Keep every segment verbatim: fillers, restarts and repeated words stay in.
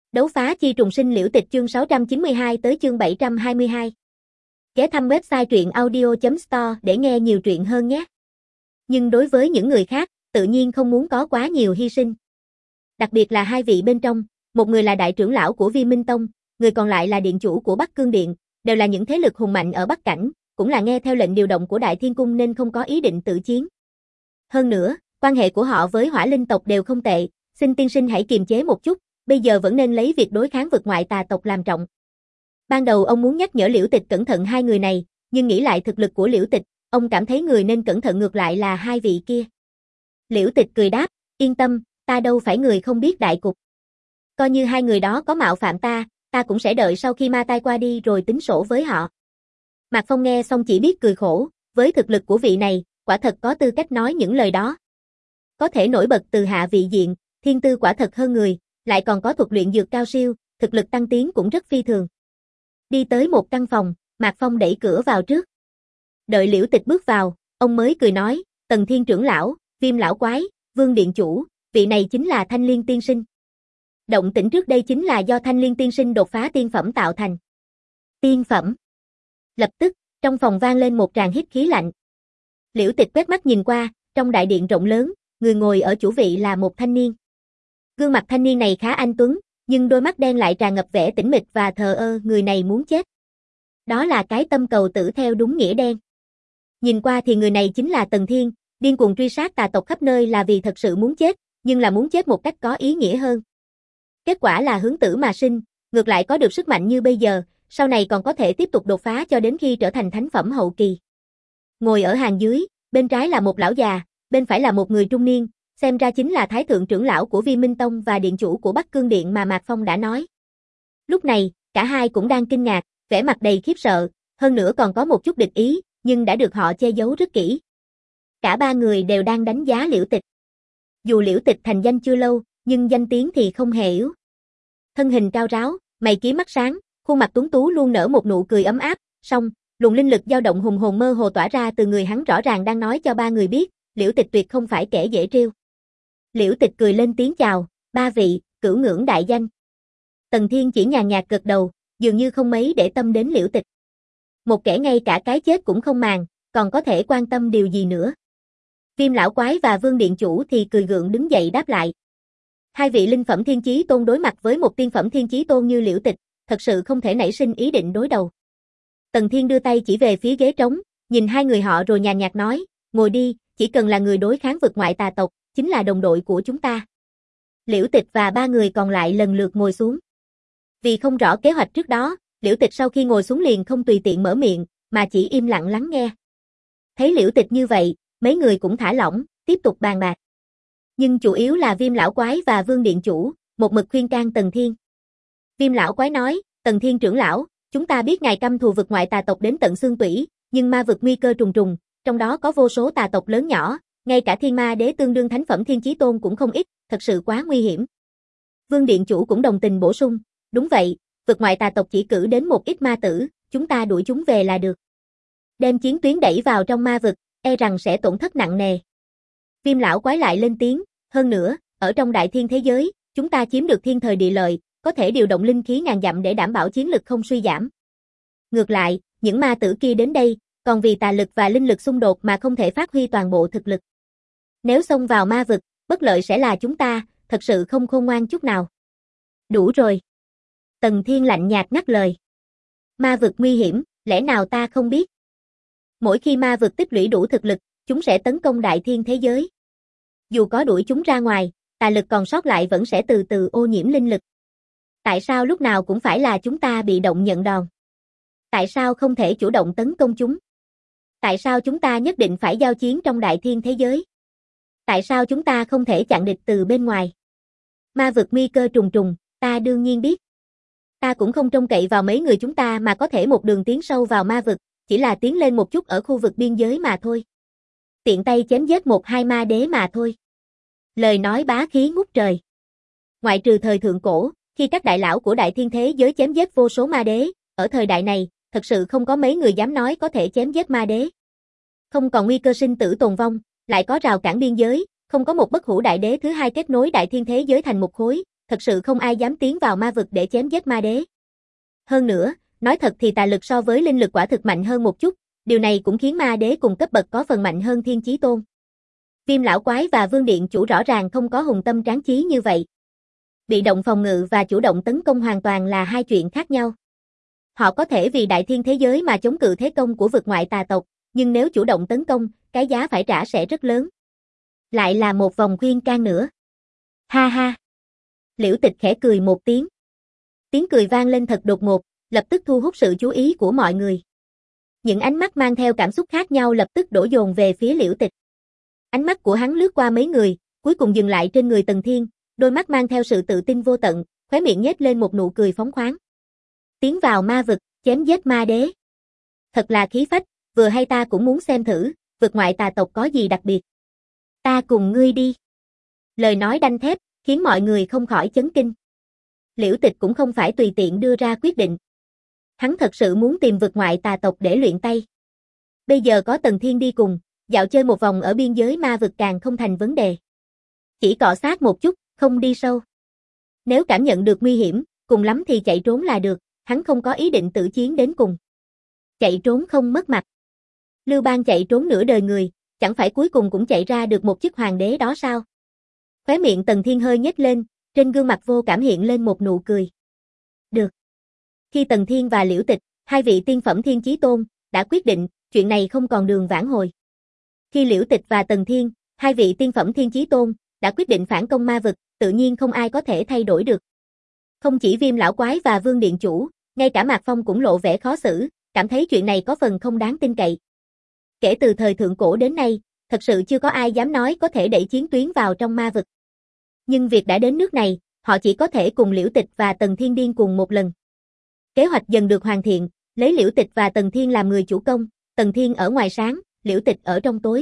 Đấu phá chi trùng sinh liễu tịch chương sáu trăm chín mươi hai tới chương bảy trăm hai mươi hai. Ghé thăm website truyện audio chấm store để nghe nhiều truyện hơn nhé. Nhưng đối với những người khác, tự nhiên không muốn có quá nhiều hy sinh. Đặc biệt là hai vị bên trong, một người là đại trưởng lão của Vi Minh Tông, người còn lại là điện chủ của Bắc Cương Điện, đều là những thế lực hùng mạnh ở Bắc Cảnh, cũng là nghe theo lệnh điều động của Đại Thiên Cung nên không có ý định tự chiến. Hơn nữa, quan hệ của họ với Hỏa Linh tộc đều không tệ, xin tiên sinh hãy kiềm chế một chút. Bây giờ vẫn nên lấy việc đối kháng vực ngoại tà tộc làm trọng. Ban đầu ông muốn nhắc nhở Liễu Tịch cẩn thận hai người này, nhưng nghĩ lại thực lực của Liễu Tịch, ông cảm thấy người nên cẩn thận ngược lại là hai vị kia. Liễu Tịch cười đáp, yên tâm, ta đâu phải người không biết đại cục. Coi như hai người đó có mạo phạm ta, ta cũng sẽ đợi sau khi ma tai qua đi rồi tính sổ với họ. Mạc Phong nghe xong chỉ biết cười khổ, với thực lực của vị này, quả thật có tư cách nói những lời đó. Có thể nổi bật từ hạ vị diện, thiên tư quả thật hơn người. Lại còn có thuật luyện dược cao siêu, thực lực tăng tiến cũng rất phi thường. Đi tới một căn phòng, Mạc Phong đẩy cửa vào trước. Đợi Liễu Tịch bước vào, ông mới cười nói, Tần Thiên trưởng lão, Viêm lão quái, Vương điện chủ, vị này chính là Thanh Liên tiên sinh. Động tĩnh trước đây chính là do Thanh Liên tiên sinh đột phá tiên phẩm tạo thành. Tiên phẩm. Lập tức, trong phòng vang lên một tràng hít khí lạnh. Liễu Tịch quét mắt nhìn qua, trong đại điện rộng lớn, người ngồi ở chủ vị là một thanh niên. Gương mặt thanh niên này khá anh tuấn, nhưng đôi mắt đen lại tràn ngập vẻ tĩnh mịch và thờ ơ, người này muốn chết. Đó là cái tâm cầu tử theo đúng nghĩa đen. Nhìn qua thì người này chính là Tần Thiên, điên cuồng truy sát tà tộc khắp nơi là vì thật sự muốn chết, nhưng là muốn chết một cách có ý nghĩa hơn. Kết quả là hướng tử mà sinh, ngược lại có được sức mạnh như bây giờ, sau này còn có thể tiếp tục đột phá cho đến khi trở thành thánh phẩm hậu kỳ. Ngồi ở hàng dưới, bên trái là một lão già, bên phải là một người trung niên. Xem ra chính là Thái thượng trưởng lão của Vi Minh Tông và điện chủ của Bắc Cương Điện mà Mạc Phong đã nói. Lúc này, cả hai cũng đang kinh ngạc, vẻ mặt đầy khiếp sợ, hơn nữa còn có một chút địch ý, nhưng đã được họ che giấu rất kỹ. Cả ba người đều đang đánh giá Liễu Tịch. Dù Liễu Tịch thành danh chưa lâu, nhưng danh tiếng thì không hề yếu. Thân hình cao ráo, mày kiếm mắt sáng, khuôn mặt tuấn tú luôn nở một nụ cười ấm áp, song, luồng linh lực dao động hùng hồn mơ hồ tỏa ra từ người hắn rõ ràng đang nói cho ba người biết, Liễu Tịch tuyệt không phải kẻ dễ trêu. Liễu Tịch cười lên tiếng chào, ba vị, cửu ngưỡng đại danh. Tần Thiên chỉ nhàn nhạt gật đầu, dường như không mấy để tâm đến Liễu Tịch. Một kẻ ngay cả cái chết cũng không màng, còn có thể quan tâm điều gì nữa. Viêm lão quái và Vương điện chủ thì cười gượng đứng dậy đáp lại. Hai vị linh phẩm thiên chí tôn đối mặt với một tiên phẩm thiên chí tôn như Liễu Tịch, thật sự không thể nảy sinh ý định đối đầu. Tần Thiên đưa tay chỉ về phía ghế trống, nhìn hai người họ rồi nhàn nhạt nói, ngồi đi, chỉ cần là người đối kháng vực ngoại tà tộc, chính là đồng đội của chúng ta. Liễu Tịch và ba người còn lại lần lượt ngồi xuống. Vì không rõ kế hoạch trước đó, Liễu Tịch sau khi ngồi xuống liền không tùy tiện mở miệng, mà chỉ im lặng lắng nghe. Thấy Liễu Tịch như vậy, mấy người cũng thả lỏng, tiếp tục bàn bạc. Nhưng chủ yếu là Viêm lão quái và Vương điện chủ, một mực khuyên can Tần Thiên. Viêm lão quái nói, Tần Thiên trưởng lão, chúng ta biết ngài căm thù vực ngoại tà tộc đến tận xương tủy, nhưng ma vực nguy cơ trùng trùng, trong đó có vô số tà tộc lớn nhỏ. Ngay cả thiên ma đế tương đương thánh phẩm thiên chí tôn cũng không ít, thật sự quá nguy hiểm. Vương điện chủ cũng đồng tình bổ sung, đúng vậy, vực ngoại tà tộc chỉ cử đến một ít ma tử, chúng ta đuổi chúng về là được. Đem chiến tuyến đẩy vào trong ma vực, e rằng sẽ tổn thất nặng nề. Viêm lão quái lại lên tiếng, hơn nữa, ở trong đại thiên thế giới, chúng ta chiếm được thiên thời địa lợi, có thể điều động linh khí ngàn dặm để đảm bảo chiến lực không suy giảm. Ngược lại, những ma tử kia đến đây, còn vì tà lực và linh lực xung đột mà không thể phát huy toàn bộ thực lực. Nếu xông vào ma vực, bất lợi sẽ là chúng ta, thật sự không khôn ngoan chút nào. Đủ rồi. Tần Thiên lạnh nhạt ngắt lời. Ma vực nguy hiểm, lẽ nào ta không biết? Mỗi khi ma vực tích lũy đủ thực lực, chúng sẽ tấn công đại thiên thế giới. Dù có đuổi chúng ra ngoài, tà lực còn sót lại vẫn sẽ từ từ ô nhiễm linh lực. Tại sao lúc nào cũng phải là chúng ta bị động nhận đòn? Tại sao không thể chủ động tấn công chúng? Tại sao chúng ta nhất định phải giao chiến trong đại thiên thế giới? Tại sao chúng ta không thể chặn địch từ bên ngoài? Ma vực nguy cơ trùng trùng, ta đương nhiên biết. Ta cũng không trông cậy vào mấy người chúng ta mà có thể một đường tiến sâu vào ma vực, chỉ là tiến lên một chút ở khu vực biên giới mà thôi. Tiện tay chém giết một hai ma đế mà thôi. Lời nói bá khí ngút trời. Ngoại trừ thời thượng cổ, khi các đại lão của đại thiên thế giới chém giết vô số ma đế, ở thời đại này, thật sự không có mấy người dám nói có thể chém giết ma đế. Không còn nguy cơ sinh tử tồn vong, lại có rào cản biên giới, không có một bất hủ đại đế thứ hai kết nối đại thiên thế giới thành một khối, thật sự không ai dám tiến vào ma vực để chém giết ma đế. Hơn nữa, nói thật thì tà lực so với linh lực quả thực mạnh hơn một chút, điều này cũng khiến ma đế cùng cấp bậc có phần mạnh hơn Thiên Chí Tôn. Viêm lão quái và Vương Điện Chủ rõ ràng không có hùng tâm tráng chí như vậy. Bị động phòng ngự và chủ động tấn công hoàn toàn là hai chuyện khác nhau. Họ có thể vì đại thiên thế giới mà chống cự thế công của vực ngoại tà tộc, nhưng nếu chủ động tấn công, cái giá phải trả sẽ rất lớn. Lại là một vòng khuyên can nữa. Ha ha. Liễu Tịch khẽ cười một tiếng. Tiếng cười vang lên thật đột ngột, lập tức thu hút sự chú ý của mọi người. Những ánh mắt mang theo cảm xúc khác nhau lập tức đổ dồn về phía Liễu Tịch. Ánh mắt của hắn lướt qua mấy người, cuối cùng dừng lại trên người Tần Thiên, đôi mắt mang theo sự tự tin vô tận, khóe miệng nhếch lên một nụ cười phóng khoáng. Tiến vào ma vực, chém giết ma đế. Thật là khí phách, vừa hay ta cũng muốn xem thử, vực ngoại tà tộc có gì đặc biệt. Ta cùng ngươi đi. Lời nói đanh thép, khiến mọi người không khỏi chấn kinh. Liễu Tịch cũng không phải tùy tiện đưa ra quyết định. Hắn thật sự muốn tìm vực ngoại tà tộc để luyện tay. Bây giờ có Tần Thiên đi cùng, dạo chơi một vòng ở biên giới ma vực càng không thành vấn đề. Chỉ cọ sát một chút, không đi sâu. Nếu cảm nhận được nguy hiểm, cùng lắm thì chạy trốn là được, hắn không có ý định tử chiến đến cùng. Chạy trốn không mất mặt. Lưu Bang chạy trốn nửa đời người, chẳng phải cuối cùng cũng chạy ra được một chức hoàng đế đó sao? Khóe miệng Tần Thiên hơi nhếch lên, trên gương mặt vô cảm hiện lên một nụ cười. Được. Khi Tần Thiên và Liễu Tịch, hai vị tiên phẩm Thiên Chí Tôn, đã quyết định, chuyện này không còn đường vãn hồi. Khi Liễu Tịch và Tần Thiên, hai vị tiên phẩm Thiên Chí Tôn, đã quyết định phản công ma vực, tự nhiên không ai có thể thay đổi được. Không chỉ Viêm lão quái và Vương Điện Chủ, ngay cả Mạc Phong cũng lộ vẻ khó xử, cảm thấy chuyện này có phần không đáng tin cậy. Kể từ thời thượng cổ đến nay, thật sự chưa có ai dám nói có thể đẩy chiến tuyến vào trong ma vực. Nhưng việc đã đến nước này, họ chỉ có thể cùng Liễu Tịch và Tần Thiên điên cùng một lần. Kế hoạch dần được hoàn thiện, lấy Liễu Tịch và Tần Thiên làm người chủ công, Tần Thiên ở ngoài sáng, Liễu Tịch ở trong tối.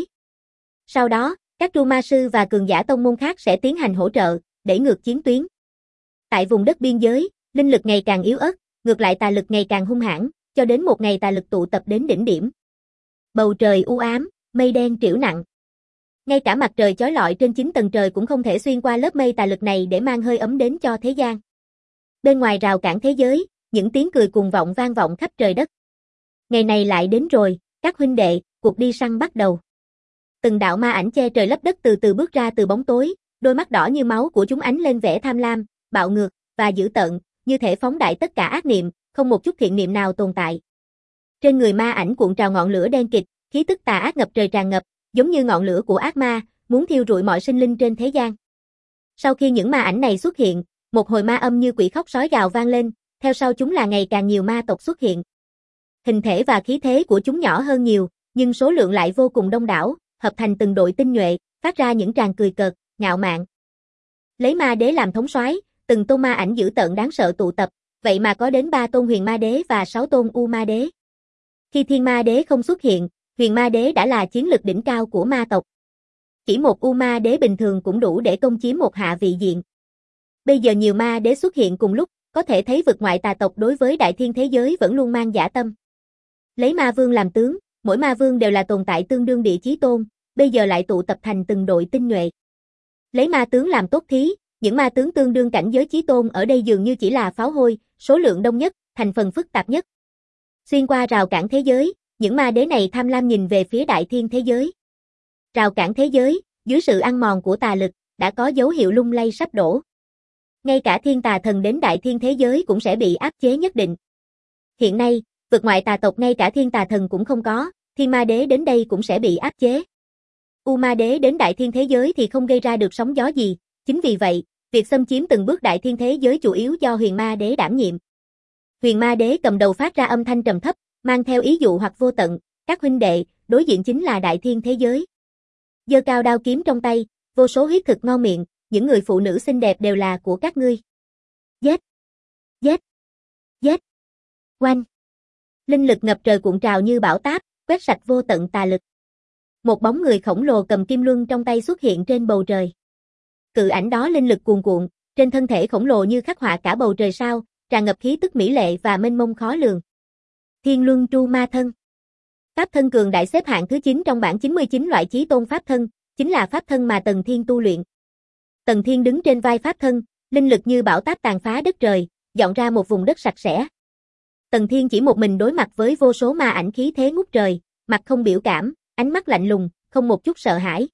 Sau đó, các tru ma sư và cường giả tông môn khác sẽ tiến hành hỗ trợ, đẩy ngược chiến tuyến. Tại vùng đất biên giới, linh lực ngày càng yếu ớt, ngược lại tà lực ngày càng hung hãn, cho đến một ngày tà lực tụ tập đến đỉnh điểm. Bầu trời u ám, mây đen trĩu nặng. Ngay cả mặt trời chói lọi trên chín tầng trời cũng không thể xuyên qua lớp mây tà lực này để mang hơi ấm đến cho thế gian. Bên ngoài rào cản thế giới, những tiếng cười cuồng vọng vang vọng khắp trời đất. Ngày này lại đến rồi, các huynh đệ, cuộc đi săn bắt đầu. Từng đạo ma ảnh che trời lấp đất từ từ bước ra từ bóng tối, đôi mắt đỏ như máu của chúng ánh lên vẻ tham lam, bạo ngược và dữ tợn, như thể phóng đại tất cả ác niệm, không một chút thiện niệm nào tồn tại. Trên người ma ảnh cuộn trào ngọn lửa đen kịt, khí tức tà ác ngập trời tràn ngập, giống như ngọn lửa của ác ma, muốn thiêu rụi mọi sinh linh trên thế gian. Sau khi những ma ảnh này xuất hiện, một hồi ma âm như quỷ khóc sói gào vang lên, theo sau chúng là ngày càng nhiều ma tộc xuất hiện. Hình thể và khí thế của chúng nhỏ hơn nhiều, nhưng số lượng lại vô cùng đông đảo, hợp thành từng đội tinh nhuệ, phát ra những tràng cười cợt, ngạo mạn. Lấy ma đế làm thống soái, từng tôn ma ảnh dữ tợn đáng sợ tụ tập, vậy mà có đến ba tôn huyền ma đế và sáu tôn u ma đế. Khi thiên ma đế không xuất hiện, huyền ma đế đã là chiến lực đỉnh cao của ma tộc. Chỉ một u ma đế bình thường cũng đủ để công chiếm một hạ vị diện. Bây giờ nhiều ma đế xuất hiện cùng lúc, có thể thấy vực ngoại tà tộc đối với đại thiên thế giới vẫn luôn mang dã tâm. Lấy ma vương làm tướng, mỗi ma vương đều là tồn tại tương đương địa chí tôn, bây giờ lại tụ tập thành từng đội tinh nhuệ. Lấy ma tướng làm tốt thí, những ma tướng tương đương cảnh giới chí tôn ở đây dường như chỉ là pháo hôi, số lượng đông nhất, thành phần phức tạp nhất. Xuyên qua rào cản thế giới, những ma đế này tham lam nhìn về phía đại thiên thế giới. Rào cản thế giới, dưới sự ăn mòn của tà lực, đã có dấu hiệu lung lay sắp đổ. Ngay cả thiên tà thần đến đại thiên thế giới cũng sẽ bị áp chế nhất định. Hiện nay, vực ngoại tà tộc ngay cả thiên tà thần cũng không có, thiên ma đế đến đây cũng sẽ bị áp chế. U ma đế đến đại thiên thế giới thì không gây ra được sóng gió gì, chính vì vậy, việc xâm chiếm từng bước đại thiên thế giới chủ yếu do huyền ma đế đảm nhiệm. Huyền ma đế cầm đầu phát ra âm thanh trầm thấp, mang theo ý dụ hoặc vô tận, các huynh đệ, đối diện chính là đại thiên thế giới. Giơ cao đao kiếm trong tay, vô số huyết thực ngon miệng, những người phụ nữ xinh đẹp đều là của các ngươi. Giết! Giết! Giết! Oanh! Linh lực ngập trời cuộn trào như bão táp, quét sạch vô tận tà lực. Một bóng người khổng lồ cầm kim luân trong tay xuất hiện trên bầu trời. Cự ảnh đó linh lực cuồn cuộn, trên thân thể khổng lồ như khắc họa cả bầu trời sao, tràn ngập khí tức mỹ lệ và mênh mông khó lường. Thiên Luân Tru Ma Thân. Pháp thân cường đại xếp hạng thứ chín trong bảng chín mươi chín loại chí tôn pháp thân, chính là pháp thân mà Tần Thiên tu luyện. Tần Thiên đứng trên vai pháp thân, Linh lực như bão táp tàn phá đất trời, dọn ra một vùng đất sạch sẽ. Tần Thiên chỉ một mình đối mặt với vô số ma ảnh khí thế ngút trời, mặt không biểu cảm, ánh mắt lạnh lùng, không một chút sợ hãi.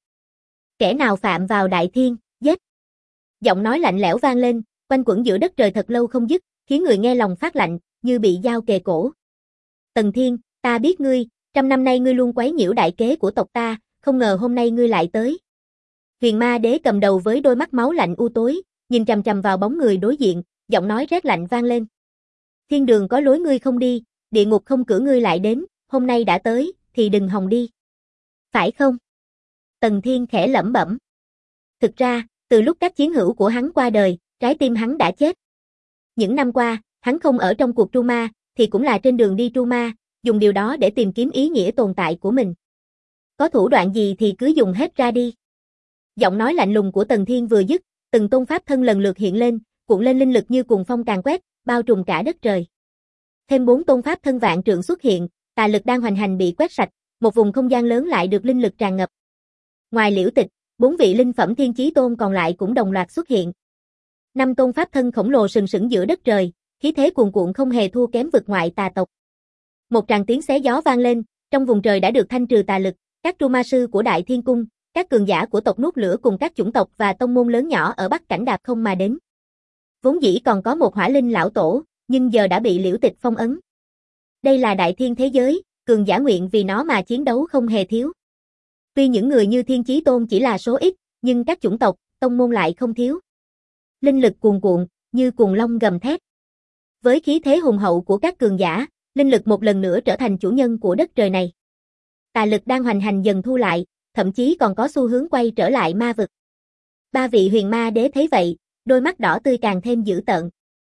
Kẻ nào phạm vào đại thiên, giết. Giọng nói lạnh lẽo vang lên, quanh quẩn giữa đất trời thật lâu không dứt, khiến người nghe lòng phát lạnh, như bị dao kề cổ. Tần Thiên, ta biết ngươi, trăm năm nay ngươi luôn quấy nhiễu đại kế của tộc ta, không ngờ hôm nay ngươi lại tới. Huyền Ma Đế cầm đầu với đôi mắt máu lạnh u tối, nhìn chằm chằm vào bóng người đối diện, giọng nói rét lạnh vang lên. Thiên đường có lối ngươi không đi, địa ngục không cửa ngươi lại đến, hôm nay đã tới, thì đừng hòng đi. Phải không? Tần Thiên khẽ lẩm bẩm. Thực ra, từ lúc các chiến hữu của hắn qua đời, trái tim hắn đã chết. Những năm qua, hắn không ở trong cuộc tru ma, thì cũng là trên đường đi tru ma, dùng điều đó để tìm kiếm ý nghĩa tồn tại của mình. Có thủ đoạn gì thì cứ dùng hết ra đi. Giọng nói lạnh lùng của Tần Thiên vừa dứt, từng tôn pháp thân lần lượt hiện lên, cuộn lên linh lực như cuồng phong càn quét, bao trùm cả đất trời. Thêm bốn tôn pháp thân vạn trượng xuất hiện, tà lực đang hoành hành bị quét sạch, một vùng không gian lớn lại được linh lực tràn ngập. Ngoài Liễu Tịch, bốn vị linh phẩm thiên chí tôn còn lại cũng đồng loạt xuất hiện. Năm tôn pháp thân khổng lồ sừng sững giữa đất trời, khí thế cuồn cuộn không hề thua kém vực ngoại tà tộc. Một tràng tiếng xé gió vang lên, trong vùng trời đã được thanh trừ tà lực, các tru ma sư của Đại Thiên Cung, các cường giả của tộc Nuốt Lửa cùng các chủng tộc và tông môn lớn nhỏ ở Bắc Cảnh đạp không mà đến. Vốn dĩ còn có một hỏa linh lão tổ, nhưng giờ đã bị Liễu Tịch phong ấn. Đây là đại thiên thế giới, cường giả nguyện vì nó mà chiến đấu không hề thiếu. Tuy những người như Thiên Chí Tôn chỉ là số ít, nhưng các chủng tộc, tông môn lại không thiếu. Linh lực cuồn cuộn, như cuồng long gầm thét. Với khí thế hùng hậu của các cường giả, linh lực một lần nữa trở thành chủ nhân của đất trời này. Tà lực đang hoành hành dần thu lại, thậm chí còn có xu hướng quay trở lại ma vực. Ba vị huyền ma đế thấy vậy, đôi mắt đỏ tươi càng thêm dữ tợn.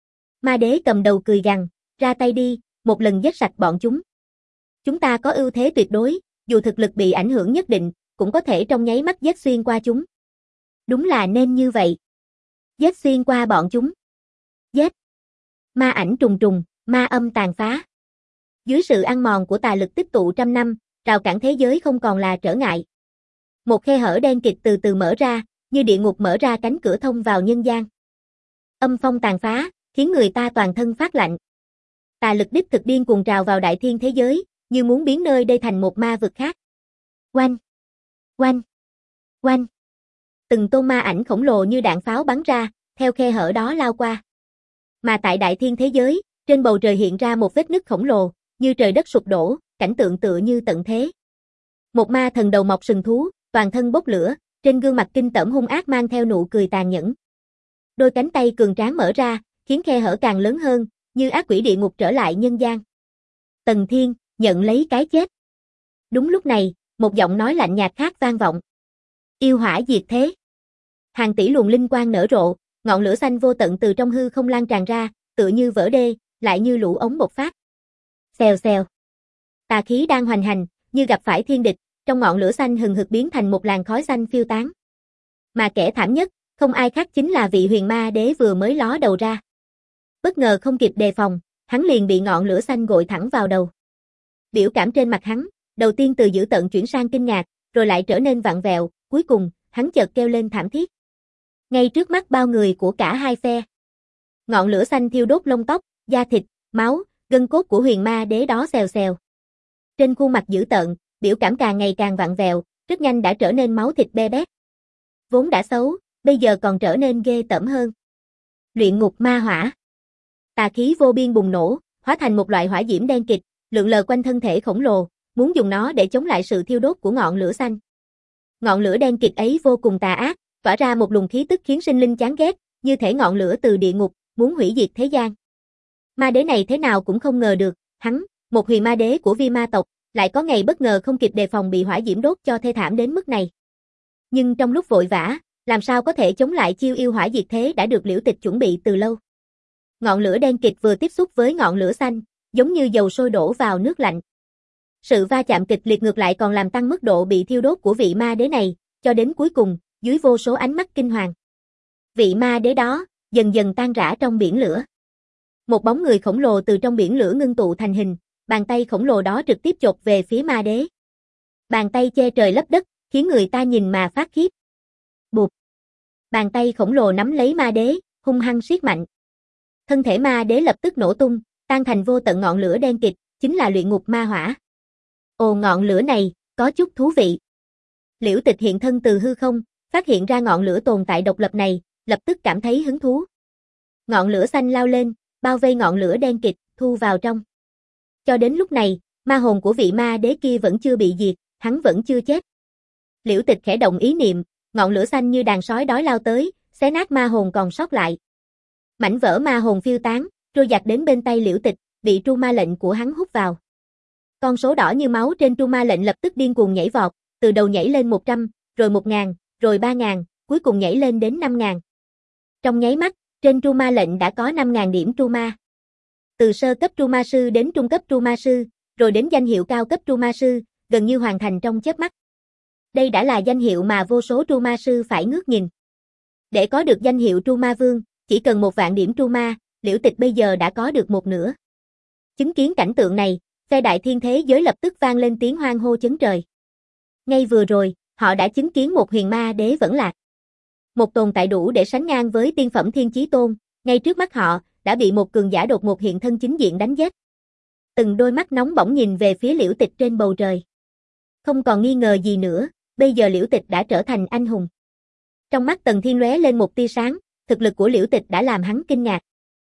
Ma đế cầm đầu cười gằn, ra tay đi, một lần giết sạch bọn chúng. Chúng ta có ưu thế tuyệt đối, dù thực lực bị ảnh hưởng nhất định, cũng có thể trong nháy mắt giết xuyên qua chúng. Đúng là nên như vậy. Giết xuyên qua bọn chúng. Giết. Ma ảnh trùng trùng, ma âm tàn phá. Dưới sự ăn mòn của tà lực tích tụ trăm năm, rào cản thế giới không còn là trở ngại. Một khe hở đen kịt từ từ mở ra, như địa ngục mở ra cánh cửa thông vào nhân gian. Âm phong tàn phá, khiến người ta toàn thân phát lạnh. Tà lực đích thực điên cuồng trào vào đại thiên thế giới, như muốn biến nơi đây thành một ma vực khác. Oanh! Oanh! Oanh! Từng tôn ma ảnh khổng lồ như đạn pháo bắn ra, theo khe hở đó lao qua. Mà tại đại thiên thế giới, trên bầu trời hiện ra một vết nứt khổng lồ, như trời đất sụp đổ, cảnh tượng tựa như tận thế. Một ma thần đầu mọc sừng thú, toàn thân bốc lửa, trên gương mặt kinh tởm hung ác mang theo nụ cười tàn nhẫn. Đôi cánh tay cường tráng mở ra, khiến khe hở càng lớn hơn, như ác quỷ địa ngục trở lại nhân gian. Tần Thiên, nhận lấy cái chết. Đúng lúc này, một giọng nói lạnh nhạt khác vang vọng. Yêu hỏa diệt thế. Hàng tỷ luồng linh quang nở rộ, ngọn lửa xanh vô tận từ trong hư không lan tràn ra, tựa như vỡ đê, lại như lũ ống bộc phát. Xèo xèo. Tà khí đang hoành hành, như gặp phải thiên địch, trong ngọn lửa xanh hừng hực biến thành một làn khói xanh phiêu tán. Mà kẻ thảm nhất, không ai khác chính là vị huyền ma đế vừa mới ló đầu ra. Bất ngờ không kịp đề phòng, hắn liền bị ngọn lửa xanh gội thẳng vào đầu. Biểu cảm trên mặt hắn, đầu tiên từ dữ tợn chuyển sang kinh ngạc, rồi lại trở nên vặn vẹo, cuối cùng, hắn chợt kêu lên thảm thiết. Ngay trước mắt bao người của cả hai phe. Ngọn lửa xanh thiêu đốt lông tóc, da thịt, máu, gân cốt của huyền ma đế đó xèo xèo. Trên khuôn mặt dữ tợn, biểu cảm càng ngày càng vặn vẹo, rất nhanh đã trở nên máu thịt be bét. Vốn đã xấu, bây giờ còn trở nên ghê tởm hơn. Luyện ngục ma hỏa. Tà khí vô biên bùng nổ, hóa thành một loại hỏa diễm đen kịt, lượn lờ quanh thân thể khổng lồ, muốn dùng nó để chống lại sự thiêu đốt của ngọn lửa xanh. Ngọn lửa đen kịt ấy vô cùng tà ác, tỏa ra một luồng khí tức khiến sinh linh chán ghét, như thể ngọn lửa từ địa ngục, muốn hủy diệt thế gian. Ma đế này thế nào cũng không ngờ được, hắn, một huyền ma đế của vi ma tộc, lại có ngày bất ngờ không kịp đề phòng bị hỏa diễm đốt cho thê thảm đến mức này. Nhưng trong lúc vội vã, làm sao có thể chống lại chiêu yêu hỏa diệt thế đã được Liễu Tịch chuẩn bị từ lâu. Ngọn lửa đen kịt vừa tiếp xúc với ngọn lửa xanh, giống như dầu sôi đổ vào nước lạnh. Sự va chạm kịch liệt ngược lại còn làm tăng mức độ bị thiêu đốt của vị ma đế này, cho đến cuối cùng, dưới vô số ánh mắt kinh hoàng. Vị ma đế đó, dần dần tan rã trong biển lửa. Một bóng người khổng lồ từ trong biển lửa ngưng tụ thành hình, bàn tay khổng lồ đó trực tiếp chộp về phía ma đế. Bàn tay che trời lấp đất, khiến người ta nhìn mà phát khiếp. Bụp. Bàn tay khổng lồ nắm lấy ma đế, hung hăng siết mạnh. Thân thể ma đế lập tức nổ tung, tan thành vô tận ngọn lửa đen kịt, chính là luyện ngục ma hỏa. Ồ, ngọn lửa này, có chút thú vị. Liễu Tịch hiện thân từ hư không, phát hiện ra ngọn lửa tồn tại độc lập này, lập tức cảm thấy hứng thú. Ngọn lửa xanh lao lên, bao vây ngọn lửa đen kịt, thu vào trong. Cho đến lúc này, ma hồn của vị ma đế kia vẫn chưa bị diệt, hắn vẫn chưa chết. Liễu Tịch khẽ động ý niệm, ngọn lửa xanh như đàn sói đói lao tới, xé nát ma hồn còn sót lại. Mảnh vỡ ma hồn phiêu tán, trôi dạt đến bên tay Liễu Tịch, bị tru ma lệnh của hắn hút vào. Con số đỏ như máu trên tru ma lệnh lập tức điên cuồng nhảy vọt, từ đầu nhảy lên một trăm, rồi một ngàn, rồi ba ngàn, cuối cùng nhảy lên đến năm ngàn. Trong nháy mắt, trên tru ma lệnh đã có năm ngàn điểm tru ma. Từ sơ cấp tru ma sư đến trung cấp tru ma sư, rồi đến danh hiệu cao cấp tru ma sư, gần như hoàn thành trong chớp mắt. Đây đã là danh hiệu mà vô số tru ma sư phải ngước nhìn. Để có được danh hiệu tru ma vương, chỉ cần một vạn điểm tru ma, Liễu Tịch bây giờ đã có được một nửa. Chứng kiến cảnh tượng này, phe đại thiên thế giới lập tức vang lên tiếng hoan hô chấn trời. Ngay vừa rồi, họ đã chứng kiến một huyền ma đế vẫn lạc. Một tồn tại đủ để sánh ngang với tiên phẩm thiên chí tôn, ngay trước mắt họ, đã bị một cường giả đột ngột hiện thân chính diện đánh giết. Từng đôi mắt nóng bỏng nhìn về phía Liễu Tịch trên bầu trời. Không còn nghi ngờ gì nữa, bây giờ Liễu Tịch đã trở thành anh hùng. Trong mắt Tần Thiên lóe lên một tia sáng, thực lực của Liễu Tịch đã làm hắn kinh ngạc.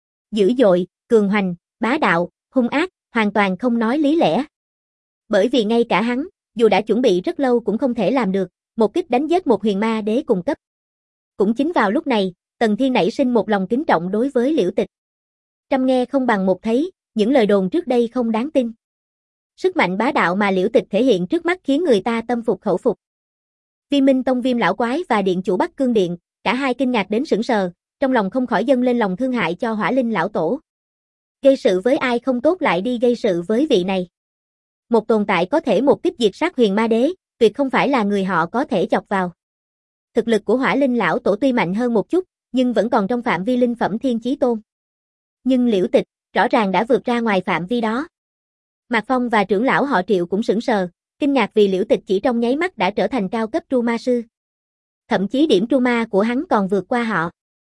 Dữ dội, cường hoành, bá đạo, hung ác, hoàn toàn không nói lý lẽ. Bởi vì ngay cả hắn, dù đã chuẩn bị rất lâu cũng không thể làm được, một kích đánh giết một huyền ma đế cùng cấp. Cũng chính vào lúc này, Tần Thiên nảy sinh một lòng kính trọng đối với Liễu Tịch. Trăm nghe không bằng một thấy, những lời đồn trước đây không đáng tin. Sức mạnh bá đạo mà Liễu Tịch thể hiện trước mắt khiến người ta tâm phục khẩu phục. Vi Minh Tông Viêm lão quái và điện chủ Bắc Cương Điện, cả hai kinh ngạc đến sững sờ, trong lòng không khỏi dâng lên lòng thương hại cho Hỏa Linh lão tổ. Gây sự với ai không tốt lại đi gây sự với vị này. Một tồn tại có thể một kích diệt sát huyền ma đế, tuyệt không phải là người họ có thể chọc vào. Thực lực của Hỏa Linh lão tổ tuy mạnh hơn một chút, nhưng vẫn còn trong phạm vi linh phẩm thiên chí tôn. Nhưng Liễu Tịch, rõ ràng đã vượt ra ngoài phạm vi đó. Mạc Phong và trưởng lão họ Triệu cũng sững sờ, kinh ngạc vì Liễu Tịch chỉ trong nháy mắt đã trở thành cao cấp tru ma sư. Thậm chí điểm tru ma của hắn còn vượt qua họ.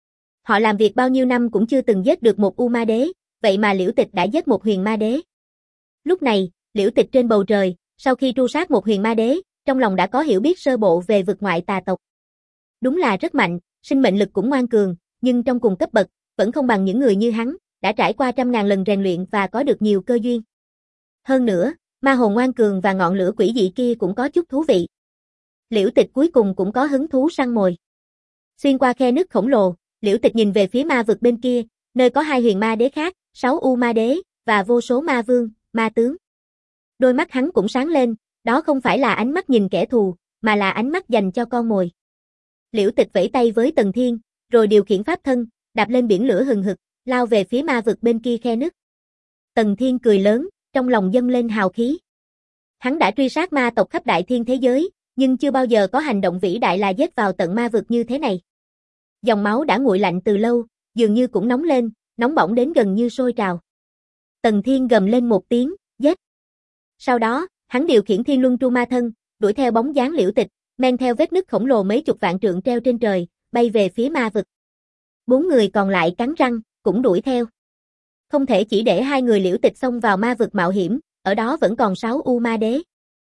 Họ làm việc bao nhiêu năm cũng chưa từng giết được một u ma đế, vậy mà Liễu Tịch đã giết một huyền ma đế. Lúc này, Liễu Tịch trên bầu trời, sau khi tru sát một huyền ma đế, trong lòng đã có hiểu biết sơ bộ về vực ngoại tà tộc. Đúng là rất mạnh, sinh mệnh lực cũng ngoan cường, nhưng trong cùng cấp bậc, vẫn không bằng những người như hắn, đã trải qua trăm ngàn lần rèn luyện và có được nhiều cơ duyên. Hơn nữa, ma hồn ngoan cường và ngọn lửa quỷ dị kia cũng có chút thú vị. Liễu Tịch cuối cùng cũng có hứng thú săn mồi. Xuyên qua khe nứt khổng lồ, Liễu Tịch nhìn về phía ma vực bên kia, nơi có hai huyền ma đế khác, sáu u ma đế, và vô số ma vương, ma tướng. Đôi mắt hắn cũng sáng lên, đó không phải là ánh mắt nhìn kẻ thù, mà là ánh mắt dành cho con mồi. Liễu Tịch vẫy tay với Tần Thiên, rồi điều khiển pháp thân, đạp lên biển lửa hừng hực, lao về phía ma vực bên kia khe nứt. Tần Thiên cười lớn, trong lòng dâng lên hào khí. Hắn đã truy sát ma tộc khắp đại thiên thế giới, nhưng chưa bao giờ có hành động vĩ đại là giết vào tận ma vực như thế này. Dòng máu đã nguội lạnh từ lâu, dường như cũng nóng lên, nóng bỏng đến gần như sôi trào. Tần Thiên gầm lên một tiếng, giết. Sau đó, hắn điều khiển Thiên Luân Tru Ma Thân, đuổi theo bóng dáng Liễu Tịch, men theo vết nứt khổng lồ mấy chục vạn trượng treo trên trời, bay về phía ma vực. Bốn người còn lại cắn răng, cũng đuổi theo. Không thể chỉ để hai người Liễu Tịch xông vào ma vực mạo hiểm, ở đó vẫn còn sáu u ma đế.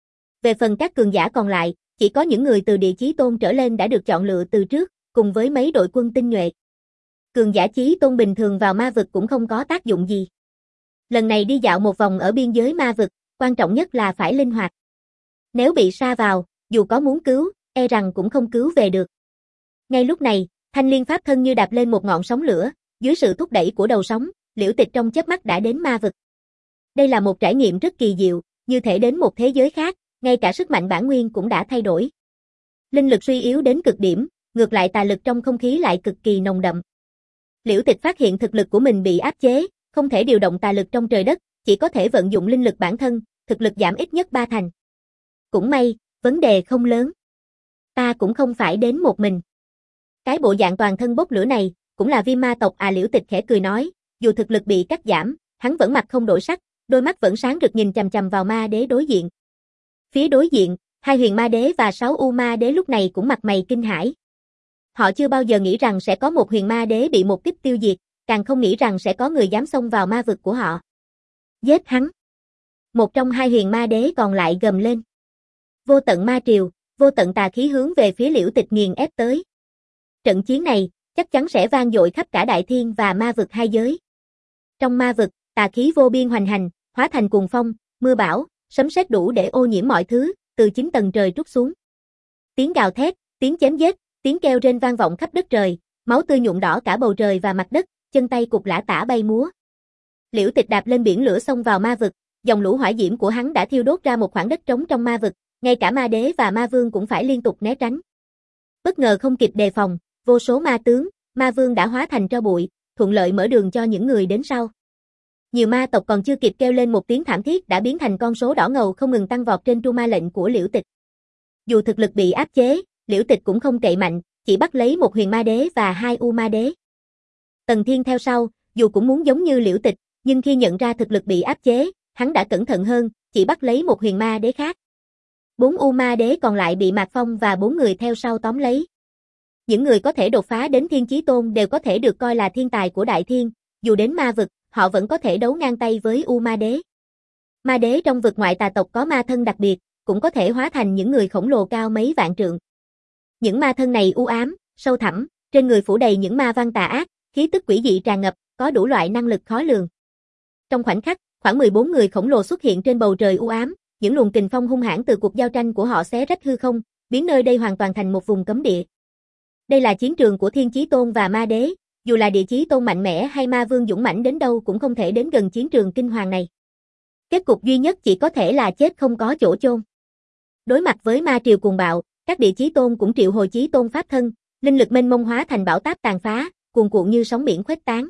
Về phần các cường giả còn lại, chỉ có những người từ địa chí tôn trở lên đã được chọn lựa từ trước, cùng với mấy đội quân tinh nhuệ. Cường giả chí tôn bình thường vào ma vực cũng không có tác dụng gì. Lần này đi dạo một vòng ở biên giới ma vực, quan trọng nhất là phải linh hoạt. Nếu bị sa vào, dù có muốn cứu, e rằng cũng không cứu về được. Ngay lúc này, Thanh Liên pháp thân như đạp lên một ngọn sóng lửa, dưới sự thúc đẩy của đầu sóng, Liễu Tịch trong chớp mắt đã đến ma vực. Đây là một trải nghiệm rất kỳ diệu, như thể đến một thế giới khác, ngay cả sức mạnh bản nguyên cũng đã thay đổi. Linh lực suy yếu đến cực điểm, ngược lại tà lực trong không khí lại cực kỳ nồng đậm. Liễu Tịch phát hiện thực lực của mình bị áp chế, không thể điều động tà lực trong trời đất, chỉ có thể vận dụng linh lực bản thân, thực lực giảm ít nhất ba thành. Cũng may, vấn đề không lớn. Ta cũng không phải đến một mình. Cái bộ dạng toàn thân bốc lửa này, cũng là viêm ma tộc à. Liễu Tịch khẽ cười nói, dù thực lực bị cắt giảm, hắn vẫn mặt không đổi sắc, đôi mắt vẫn sáng rực nhìn chằm chằm vào ma đế đối diện. Phía đối diện, hai huyền ma đế và sáu u ma đế lúc này cũng mặt mày kinh hãi. Họ chưa bao giờ nghĩ rằng sẽ có một huyền ma đế bị một kích tiêu diệt, càng không nghĩ rằng sẽ có người dám xông vào ma vực của họ. Giết hắn! Một trong hai huyền ma đế còn lại gầm lên. Vô tận ma triều, vô tận tà khí hướng về phía Liễu Tịch nghiền ép tới. Trận chiến này, chắc chắn sẽ vang dội khắp cả đại thiên và ma vực hai giới. Trong ma vực, tà khí vô biên hoành hành, hóa thành cuồng phong, mưa bão, sấm sét đủ để ô nhiễm mọi thứ, từ chín tầng trời trút xuống. Tiếng gào thét, tiếng chém giết, tiếng kêu rên vang vọng khắp đất trời, máu tươi nhuộm đỏ cả bầu trời và mặt đất, chân tay cục lả tả bay múa. Liễu Tịch đạp lên biển lửa xông vào ma vực, dòng lũ hỏa diễm của hắn đã thiêu đốt ra một khoảng đất trống trong ma vực, ngay cả ma đế và ma vương cũng phải liên tục né tránh. Bất ngờ không kịp đề phòng, vô số ma tướng, ma vương đã hóa thành tro bụi, thuận lợi mở đường cho những người đến sau. Nhiều ma tộc còn chưa kịp kêu lên một tiếng thảm thiết đã biến thành con số đỏ ngầu không ngừng tăng vọt trên tru ma lệnh của Liễu Tịch. Dù thực lực bị áp chế, Liễu Tịch cũng không cậy mạnh, chỉ bắt lấy một huyền ma đế và hai u ma đế. Tần Thiên theo sau, dù cũng muốn giống như Liễu Tịch, nhưng khi nhận ra thực lực bị áp chế, hắn đã cẩn thận hơn, chỉ bắt lấy một huyền ma đế khác. Bốn u ma đế còn lại bị Mạc Phong và bốn người theo sau tóm lấy. Những người có thể đột phá đến Thiên Chí Tôn đều có thể được coi là thiên tài của đại thiên, dù đến ma vực, họ vẫn có thể đấu ngang tay với u ma đế. Ma đế trong vực ngoại tà tộc có ma thân đặc biệt, cũng có thể hóa thành những người khổng lồ cao mấy vạn trượng. Những ma thân này u ám, sâu thẳm, trên người phủ đầy những ma văn tà ác, khí tức quỷ dị tràn ngập, có đủ loại năng lực khó lường. Trong khoảnh khắc, khoảng mười bốn người khổng lồ xuất hiện trên bầu trời u ám, những luồng kình phong hung hãn từ cuộc giao tranh của họ xé rách hư không, biến nơi đây hoàn toàn thành một vùng cấm địa. Đây là chiến trường của Thiên Chí Tôn và Ma Đế, dù là Địa Chí Tôn mạnh mẽ hay Ma Vương dũng mãnh đến đâu cũng không thể đến gần chiến trường kinh hoàng này. Kết cục duy nhất chỉ có thể là chết không có chỗ chôn. Đối mặt với ma triều cuồng bạo, các Địa Chí Tôn cũng triệu hồi Chí Tôn pháp thân, linh lực mênh mông hóa thành bão táp tàn phá, cuồn cuộn như sóng biển khuếch tán.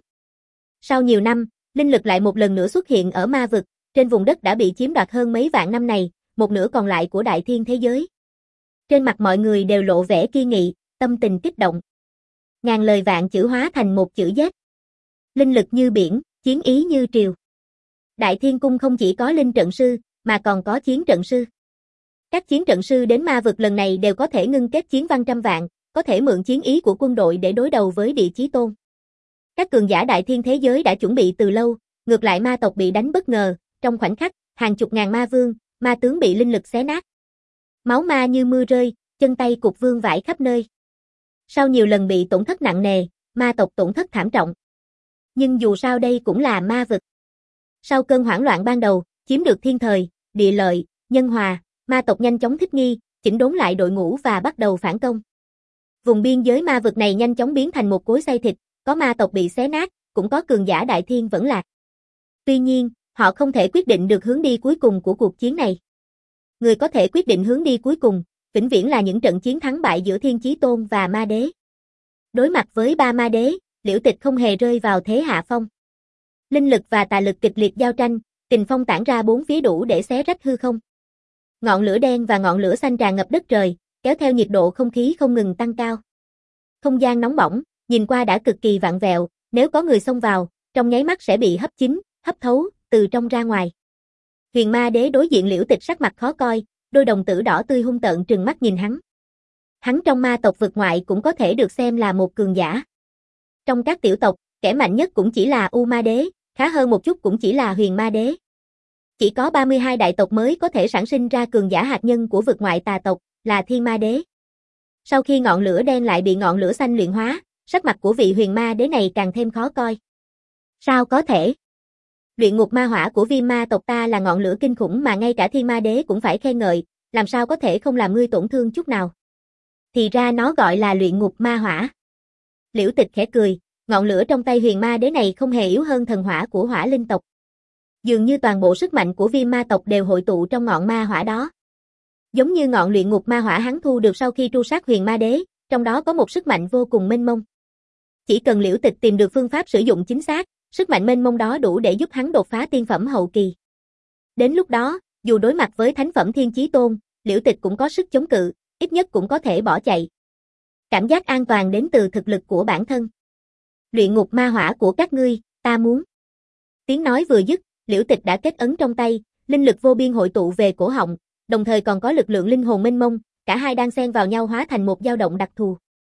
Sau nhiều năm, linh lực lại một lần nữa xuất hiện ở ma vực, trên vùng đất đã bị chiếm đoạt hơn mấy vạn năm này, một nửa còn lại của đại thiên thế giới. Trên mặt mọi người đều lộ vẻ kiên nghị, tâm tình kích động. Ngàn lời vạn chữ hóa thành một chữ giết. Linh lực như biển, chiến ý như triều. Đại Thiên Cung không chỉ có linh trận sư, mà còn có chiến trận sư. Các chiến trận sư đến ma vực lần này đều có thể ngưng kết chiến văn trăm vạn, có thể mượn chiến ý của quân đội để đối đầu với Địa Chí Tôn. Các cường giả đại thiên thế giới đã chuẩn bị từ lâu, ngược lại ma tộc bị đánh bất ngờ, trong khoảnh khắc, hàng chục ngàn ma vương, ma tướng bị linh lực xé nát. Máu ma như mưa rơi, chân tay cục vương vãi khắp nơi. Sau nhiều lần bị tổn thất nặng nề, ma tộc tổn thất thảm trọng. Nhưng dù sao đây cũng là ma vực. Sau cơn hoảng loạn ban đầu, chiếm được thiên thời, địa lợi, nhân hòa, ma tộc nhanh chóng thích nghi, chỉnh đốn lại đội ngũ và bắt đầu phản công. Vùng biên giới ma vực này nhanh chóng biến thành một cối xay thịt, có ma tộc bị xé nát, cũng có cường giả đại thiên vẫn lạc. Tuy nhiên, họ không thể quyết định được hướng đi cuối cùng của cuộc chiến này. Người có thể quyết định hướng đi cuối cùng, vĩnh viễn là những trận chiến thắng bại giữa Thiên Chí Tôn và Ma Đế. Đối mặt với ba Ma Đế, Liễu Tịch không hề rơi vào thế hạ phong. Linh lực và tà lực kịch liệt giao tranh, kình phong tản ra bốn phía đủ để xé rách hư không. Ngọn lửa đen và ngọn lửa xanh tràn ngập đất trời, kéo theo nhiệt độ không khí không ngừng tăng cao. Không gian nóng bỏng, nhìn qua đã cực kỳ vặn vẹo, nếu có người xông vào, trong nháy mắt sẽ bị hấp chín, hấp thấu, từ trong ra ngoài. Huyền Ma Đế đối diện Liễu Tịch sắc mặt khó coi, đôi đồng tử đỏ tươi hung tợn trừng mắt nhìn hắn. Hắn trong ma tộc vực ngoại cũng có thể được xem là một cường giả. Trong các tiểu tộc, kẻ mạnh nhất cũng chỉ là U Ma Đế, khá hơn một chút cũng chỉ là Huyền Ma Đế. Chỉ có ba mươi hai đại tộc mới có thể sản sinh ra cường giả hạt nhân của vực ngoại tà tộc, là Thiên Ma Đế. Sau khi ngọn lửa đen lại bị ngọn lửa xanh luyện hóa, sắc mặt của vị Huyền Ma Đế này càng thêm khó coi. Sao có thể? Luyện ngục ma hỏa của Viêm Ma tộc ta là ngọn lửa kinh khủng mà ngay cả Thiên Ma Đế cũng phải khen ngợi, làm sao có thể không làm ngươi tổn thương chút nào? Thì ra nó gọi là luyện ngục ma hỏa. Liễu Tịch khẽ cười, ngọn lửa trong tay Huyền Ma Đế này không hề yếu hơn thần hỏa của Hỏa Linh tộc. Dường như toàn bộ sức mạnh của Viêm Ma tộc đều hội tụ trong ngọn ma hỏa đó. Giống như ngọn luyện ngục ma hỏa hắn thu được sau khi tru sát Huyền Ma Đế, trong đó có một sức mạnh vô cùng mênh mông. Chỉ cần Liễu Tịch tìm được phương pháp sử dụng chính xác, sức mạnh mênh mông đó đủ để giúp hắn đột phá tiên phẩm hậu kỳ. Đến lúc đó, dù đối mặt với thánh phẩm Thiên Chí Tôn, Liễu Tịch cũng có sức chống cự, ít nhất cũng có thể bỏ chạy. Cảm giác an toàn đến từ thực lực của bản thân. Luyện ngục ma hỏa của các ngươi, ta muốn. Tiếng nói vừa dứt, Liễu Tịch đã kết ấn trong tay, linh lực vô biên hội tụ về cổ họng, đồng thời còn có lực lượng linh hồn mênh mông, cả hai đang xen vào nhau hóa thành một dao động đặc thù.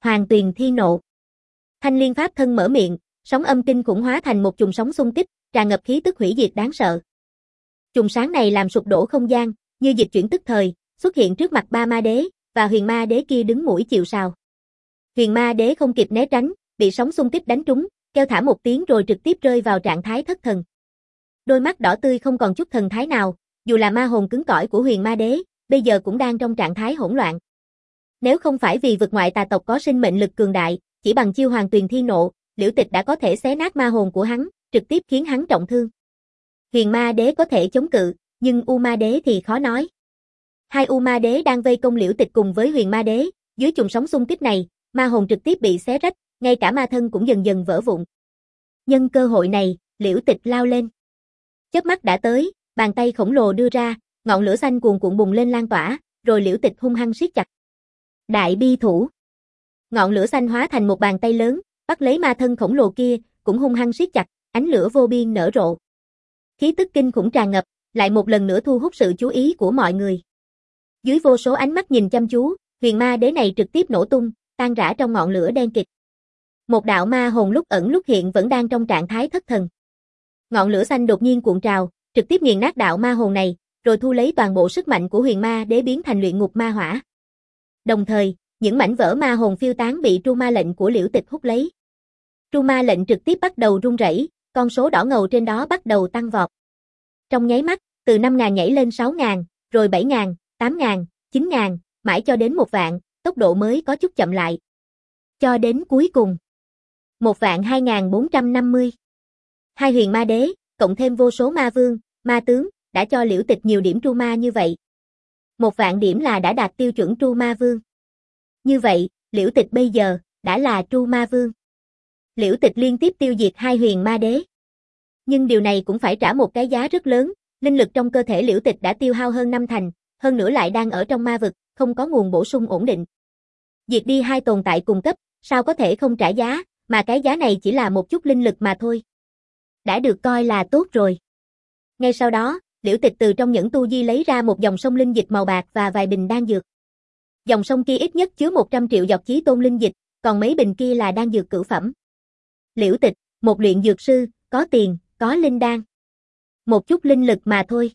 Hoàng Tuyền Thiên nộ. Thanh Liên pháp thân mở miệng, sóng âm kinh khủng hóa thành một chùm sóng xung kích, tràn ngập khí tức hủy diệt đáng sợ. Chùm sáng này làm sụp đổ không gian, như dịch chuyển tức thời, xuất hiện trước mặt ba ma đế, và huyền ma đế kia đứng mũi chịu sào. Huyền ma đế không kịp né tránh, bị sóng xung kích đánh trúng, kêu thả một tiếng rồi trực tiếp rơi vào trạng thái thất thần. Đôi mắt đỏ tươi không còn chút thần thái nào, dù là ma hồn cứng cỏi của huyền ma đế, bây giờ cũng đang trong trạng thái hỗn loạn. Nếu không phải vì vực ngoại tà tộc có sinh mệnh lực cường đại, chỉ bằng chiêu Hoàng Tuyền Thiên nộ, Liễu Tịch đã có thể xé nát ma hồn của hắn, trực tiếp khiến hắn trọng thương. Huyền ma đế có thể chống cự, nhưng U ma đế thì khó nói. Hai U ma đế đang vây công Liễu Tịch cùng với huyền ma đế, dưới chùm sóng xung kích này, ma hồn trực tiếp bị xé rách, ngay cả ma thân cũng dần dần vỡ vụn. Nhân cơ hội này, Liễu Tịch lao lên. Chớp mắt đã tới, bàn tay khổng lồ đưa ra, ngọn lửa xanh cuồn cuộn bùng lên lan tỏa, rồi Liễu Tịch hung hăng siết chặt. Đại bi thủ. Ngọn lửa xanh hóa thành một bàn tay lớn, bắt lấy ma thân khổng lồ kia, cũng hung hăng siết chặt, ánh lửa vô biên nở rộ. Khí tức kinh khủng tràn ngập, lại một lần nữa thu hút sự chú ý của mọi người. Dưới vô số ánh mắt nhìn chăm chú, huyền ma đế này trực tiếp nổ tung, tan rã trong ngọn lửa đen kịt. Một đạo ma hồn lúc ẩn lúc hiện vẫn đang trong trạng thái thất thần. Ngọn lửa xanh đột nhiên cuộn trào, trực tiếp nghiền nát đạo ma hồn này, rồi thu lấy toàn bộ sức mạnh của huyền ma đế biến thành luyện ngục ma hỏa. Đồng thời, những mảnh vỡ ma hồn phiêu tán bị tru ma lệnh của Liễu Tịch hút lấy. Tru ma lệnh trực tiếp bắt đầu rung rẩy, con số đỏ ngầu trên đó bắt đầu tăng vọt. Trong nháy mắt, từ năm nghìn nhảy lên sáu nghìn, rồi bảy nghìn, tám nghìn, chín nghìn, mãi cho đến một vạn, tốc độ mới có chút chậm lại. Cho đến cuối cùng, một vạn hai nghìn bốn trăm năm mươi. Hai huyền ma đế, cộng thêm vô số ma vương, ma tướng, đã cho Liễu Tịch nhiều điểm tru ma như vậy. Một vạn điểm là đã đạt tiêu chuẩn tru ma vương. Như vậy, Liễu Tịch bây giờ, đã là tru ma vương. Liễu Tịch liên tiếp tiêu diệt hai huyền ma đế. Nhưng điều này cũng phải trả một cái giá rất lớn, linh lực trong cơ thể Liễu Tịch đã tiêu hao hơn năm thành, hơn nữa lại đang ở trong ma vực, không có nguồn bổ sung ổn định. Diệt đi hai tồn tại cùng cấp, sao có thể không trả giá, mà cái giá này chỉ là một chút linh lực mà thôi. Đã được coi là tốt rồi. Ngay sau đó, Liễu Tịch từ trong nhẫn tu di lấy ra một dòng sông linh dịch màu bạc và vài bình đan dược. Dòng sông kia ít nhất chứa một trăm triệu giọt chí tôn linh dịch, còn mấy bình kia là đan dược cửu phẩm. Liễu Tịch, một luyện dược sư, có tiền, có linh đan. Một chút linh lực mà thôi.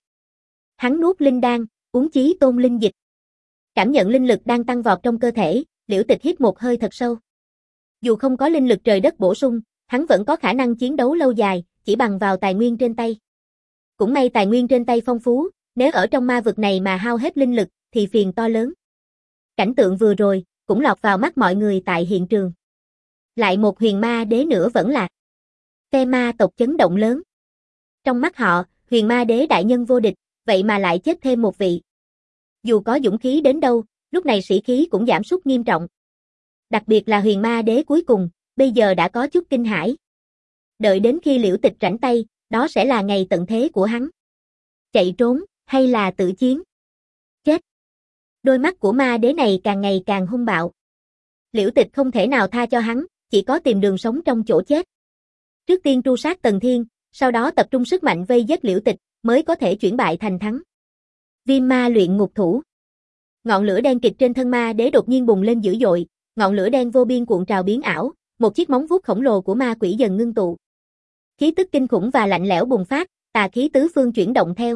Hắn nuốt linh đan, uống chí tôn linh dịch. Cảm nhận linh lực đang tăng vọt trong cơ thể, Liễu Tịch hít một hơi thật sâu. Dù không có linh lực trời đất bổ sung, hắn vẫn có khả năng chiến đấu lâu dài, chỉ bằng vào tài nguyên trên tay. Cũng may tài nguyên trên tay phong phú, nếu ở trong ma vực này mà hao hết linh lực, thì phiền to lớn. Cảnh tượng vừa rồi, cũng lọt vào mắt mọi người tại hiện trường. Lại một huyền ma đế nữa vẫn lạc. Phe ma tộc chấn động lớn. Trong mắt họ, huyền ma đế đại nhân vô địch, vậy mà lại chết thêm một vị. Dù có dũng khí đến đâu, lúc này sĩ khí cũng giảm sút nghiêm trọng. Đặc biệt là huyền ma đế cuối cùng, bây giờ đã có chút kinh hãi. Đợi đến khi Liễu Tịch rảnh tay, đó sẽ là ngày tận thế của hắn. Chạy trốn, hay là tự chiến? Chết! Đôi mắt của ma đế này càng ngày càng hung bạo. Liễu Tịch không thể nào tha cho hắn, chỉ có tìm đường sống trong chỗ chết. Trước tiên tru sát Tần Thiên, sau đó tập trung sức mạnh vây giết Liễu Tịch, mới có thể chuyển bại thành thắng. Viêm ma luyện ngục thủ. Ngọn lửa đen kịt trên thân ma đế đột nhiên bùng lên dữ dội, ngọn lửa đen vô biên cuộn trào biến ảo, một chiếc móng vuốt khổng lồ của ma quỷ dần ngưng tụ. Khí tức kinh khủng và lạnh lẽo bùng phát, tà khí tứ phương chuyển động theo.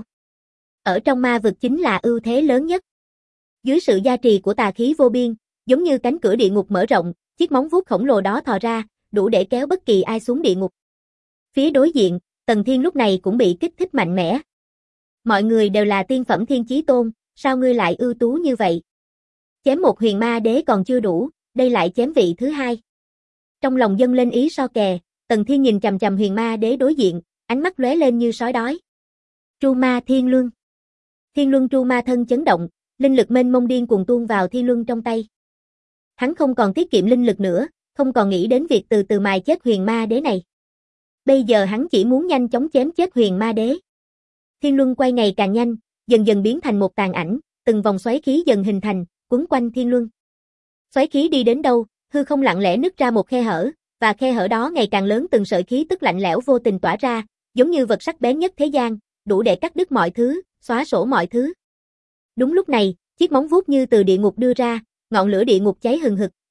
Ở trong ma vực chính là ưu thế lớn nhất. Dưới sự gia trì của tà khí vô biên, giống như cánh cửa địa ngục mở rộng, chiếc móng vuốt khổng lồ đó thò ra, đủ để kéo bất kỳ ai xuống địa ngục. Phía đối diện, Tần Thiên lúc này cũng bị kích thích mạnh mẽ. Mọi người đều là tiên phẩm thiên chí tôn, sao ngươi lại ưu tú như vậy? Chém một huyền ma đế còn chưa đủ, đây lại chém vị thứ hai. Trong lòng dâng lên ý so kè, Tần Thiên nhìn chằm chằm huyền ma đế đối diện, ánh mắt lóe lên như sói đói. Tru ma thiên luân. Thiên luân tru ma thân chấn động, linh lực mênh mông điên cuồng tuôn vào thiên luân trong tay. Hắn không còn tiết kiệm linh lực nữa, không còn nghĩ đến việc từ từ mài chết huyền ma đế này. Bây giờ hắn chỉ muốn nhanh chóng chém chết huyền ma đế. Thiên luân quay ngày càng nhanh, dần dần biến thành một tàn ảnh, từng vòng xoáy khí dần hình thành, quấn quanh thiên luân. Xoáy khí đi đến đâu, hư không lặng lẽ nứt ra một khe hở, và khe hở đó ngày càng lớn, từng sợi khí tức lạnh lẽo vô tình tỏa ra, giống như vật sắc bén nhất thế gian, đủ để cắt đứt mọi thứ, xóa sổ mọi thứ. Đúng lúc này, chiếc móng vuốt như từ địa ngục đưa ra, ngọn lửa địa ngục cháy hừng hực,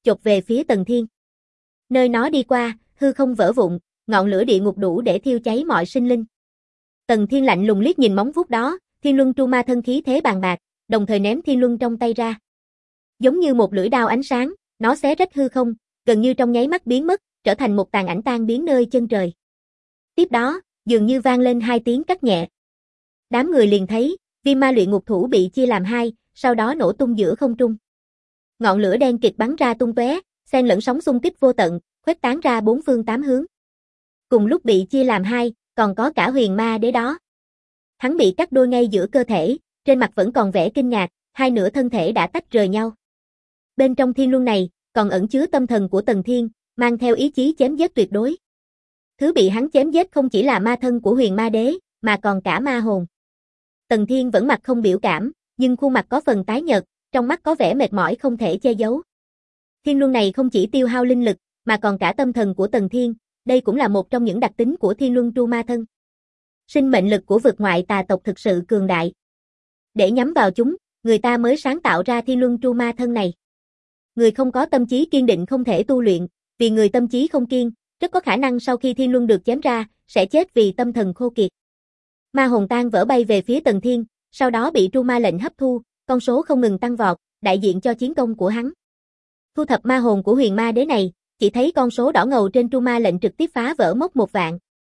chộp về phía Tần Thiên. Nơi nó đi qua, hư không vỡ vụn, ngọn lửa địa ngục đủ để thiêu cháy mọi sinh linh. Tần Thiên lạnh lùng liếc nhìn móng vuốt đó, Thiên Luân Tru Ma thân khí thế bàn bạc, đồng thời ném Thiên Luân trong tay ra. Giống như một lưỡi đao ánh sáng, nó xé rách hư không, gần như trong nháy mắt biến mất, trở thành một tàn ảnh tan biến nơi chân trời. Tiếp đó, dường như vang lên hai tiếng cắt nhẹ. Đám người liền thấy, Viêm Ma luyện ngục thủ bị chia làm hai, sau đó nổ tung giữa không trung. Ngọn lửa đen kịt bắn ra tung tóe, xen lẫn sóng xung kích vô tận, khuếch tán ra bốn phương tám hướng. Cùng lúc bị chia làm hai, còn có cả Huyền Ma Đế đó. Hắn bị cắt đôi ngay giữa cơ thể, trên mặt vẫn còn vẻ kinh ngạc, hai nửa thân thể đã tách rời nhau. Bên trong thiên luân này, còn ẩn chứa tâm thần của Tần Thiên, mang theo ý chí chém giết tuyệt đối. Thứ bị hắn chém giết không chỉ là ma thân của Huyền Ma Đế, mà còn cả ma hồn. Tần Thiên vẫn mặt không biểu cảm, nhưng khuôn mặt có phần tái nhợt, trong mắt có vẻ mệt mỏi không thể che giấu. Thiên luân này không chỉ tiêu hao linh lực, mà còn cả tâm thần của Tần Thiên, đây cũng là một trong những đặc tính của Thiên Luân Tru Ma thân. Sinh mệnh lực của vực ngoại tà tộc thực sự cường đại. Để nhắm vào chúng, người ta mới sáng tạo ra Thiên Luân Tru Ma thân này. Người không có tâm trí kiên định không thể tu luyện, vì người tâm trí không kiên, rất có khả năng sau khi Thiên Luân được chém ra, sẽ chết vì tâm thần khô kiệt. Ma hồn tan vỡ bay về phía Tần Thiên, sau đó bị Tru Ma lệnh hấp thu, con số không ngừng tăng vọt, đại diện cho chiến công của hắn. Thu thập ma hồn của Huyền Ma Đế này, chỉ thấy con số đỏ ngầu trên Tru Ma lệnh trực tiếp phá vỡ mốc một vạn.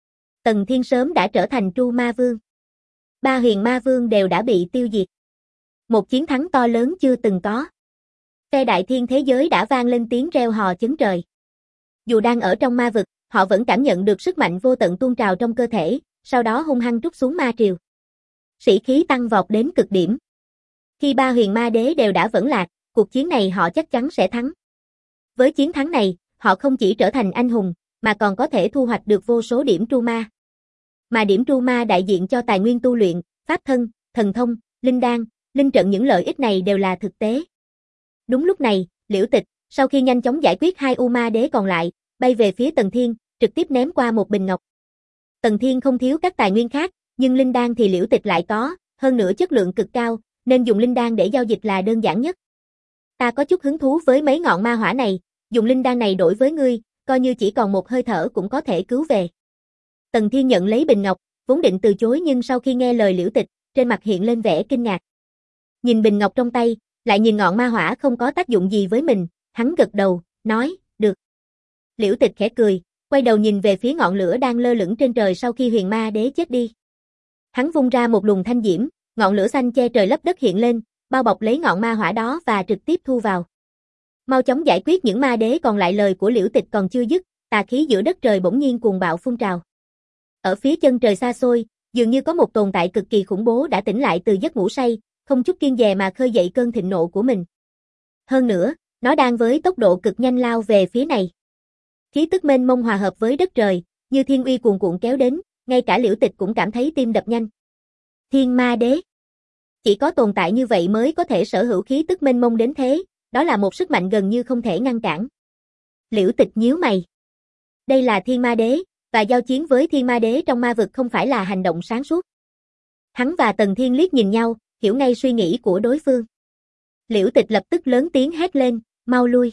Tần Thiên sớm đã trở thành Tru Ma Vương. Ba Huyền Ma Vương đều đã bị tiêu diệt. Một chiến thắng to lớn chưa từng có. Phe đại thiên thế giới đã vang lên tiếng reo hò chấn trời. Dù đang ở trong ma vực, họ vẫn cảm nhận được sức mạnh vô tận tuôn trào trong cơ thể, sau đó hung hăng trút xuống ma triều. Sĩ khí tăng vọt đến cực điểm. Khi ba Huyền Ma Đế đều đã vẫn lạc, cuộc chiến này họ chắc chắn sẽ thắng. Với chiến thắng này, họ không chỉ trở thành anh hùng, mà còn có thể thu hoạch được vô số điểm Tru Ma. Mà điểm Tru Ma đại diện cho tài nguyên tu luyện, pháp thân, thần thông, linh đan, linh trận, những lợi ích này đều là thực tế. Đúng lúc này, Liễu Tịch, sau khi nhanh chóng giải quyết hai U Ma Đế còn lại, bay về phía Tần Thiên, trực tiếp ném qua một bình ngọc. Tần Thiên không thiếu các tài nguyên khác, nhưng linh đan thì Liễu Tịch lại có, hơn nữa chất lượng cực cao, nên dùng linh đan để giao dịch là đơn giản nhất. Ta có chút hứng thú với mấy ngọn ma hỏa này, dùng linh đan này đổi với ngươi, coi như chỉ còn một hơi thở cũng có thể cứu về. Tần Thiên nhận lấy bình ngọc, vốn định từ chối nhưng sau khi nghe lời Liễu Tịch, trên mặt hiện lên vẻ kinh ngạc. Nhìn bình ngọc trong tay, lại nhìn ngọn ma hỏa không có tác dụng gì với mình, hắn gật đầu, nói, được. Liễu Tịch khẽ cười, quay đầu nhìn về phía ngọn lửa đang lơ lửng trên trời sau khi Huyền Ma Đế chết đi. Hắn vung ra một luồng thanh diễm, ngọn lửa xanh che trời lấp đất hiện lên, bao bọc lấy ngọn ma hỏa đó và trực tiếp thu vào. Mau chóng giải quyết những ma đế còn lại, lời của Liễu Tịch còn chưa dứt, tà khí giữa đất trời bỗng nhiên cuồng bạo phun trào. Ở phía chân trời xa xôi, dường như có một tồn tại cực kỳ khủng bố đã tỉnh lại từ giấc ngủ say, không chút kiêng dè mà khơi dậy cơn thịnh nộ của mình. Hơn nữa, nó đang với tốc độ cực nhanh lao về phía này. Khí tức mênh mông hòa hợp với đất trời, như thiên uy cuồn cuộn kéo đến, ngay cả Liễu Tịch cũng cảm thấy tim đập nhanh. Thiên Ma Đế. Chỉ có tồn tại như vậy mới có thể sở hữu khí tức mênh mông đến thế, đó là một sức mạnh gần như không thể ngăn cản. Liễu Tịch nhíu mày. Đây là Thiên Ma Đế, và giao chiến với Thiên Ma Đế trong ma vực không phải là hành động sáng suốt. Hắn và Tần Thiên liếc nhìn nhau, hiểu ngay suy nghĩ của đối phương. Liễu Tịch lập tức lớn tiếng hét lên, mau lui.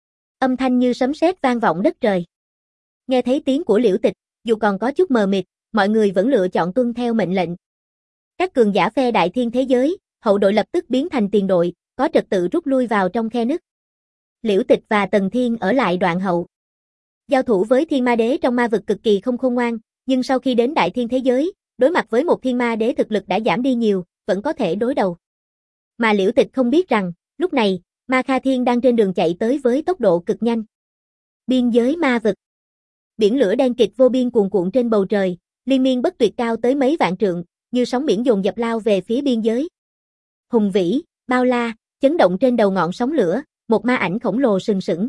Âm thanh như sấm sét vang vọng đất trời. Nghe thấy tiếng của Liễu Tịch, dù còn có chút mờ mịt, mọi người vẫn lựa chọn tuân theo mệnh lệnh. Các cường giả phe đại thiên thế giới, hậu đội lập tức biến thành tiền đội, có trật tự rút lui vào trong khe nứt. Liễu Tịch và Tần Thiên ở lại đoạn hậu. Giao thủ với Thiên Ma Đế trong ma vực cực kỳ không khôn ngoan, nhưng sau khi đến đại thiên thế giới, đối mặt với một Thiên Ma Đế thực lực đã giảm đi nhiều, vẫn có thể đối đầu. Mà Liễu Tịch không biết rằng, lúc này, Ma Kha Thiên đang trên đường chạy tới với tốc độ cực nhanh. Biên giới ma vực. Biển lửa đen kịt vô biên cuồn cuộn trên bầu trời, liên miên bất tuyệt cao tới mấy vạn trượng, như sóng biển dồn dập lao về phía biên giới. Hùng vĩ, bao la, chấn động trên đầu ngọn sóng lửa, một ma ảnh khổng lồ sừng sững.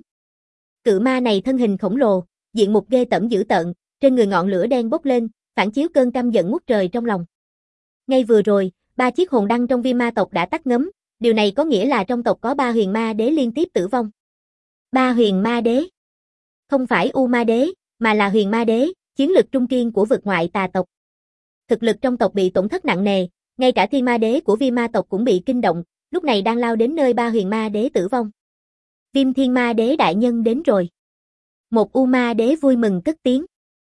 Cự ma này thân hình khổng lồ, diện mục ghê tởm dữ tợn, trên người ngọn lửa đen bốc lên, phản chiếu cơn căm giận ngút trời trong lòng. Ngay vừa rồi, ba chiếc hồn đăng trong Viêm Ma tộc đã tắt ngấm, điều này có nghĩa là trong tộc có ba Huyền Ma Đế liên tiếp tử vong. Ba Huyền Ma Đế. Không phải U Ma Đế, mà là Huyền Ma Đế, chiến lực trung kiên của vực ngoại tà tộc. Thực lực trong tộc bị tổn thất nặng nề, ngay cả Thiên Ma Đế của Viêm Ma tộc cũng bị kinh động, lúc này đang lao đến nơi ba Huyền Ma Đế tử vong. Viêm Thiên Ma Đế đại nhân đến rồi. Một U Ma Đế vui mừng cất tiếng.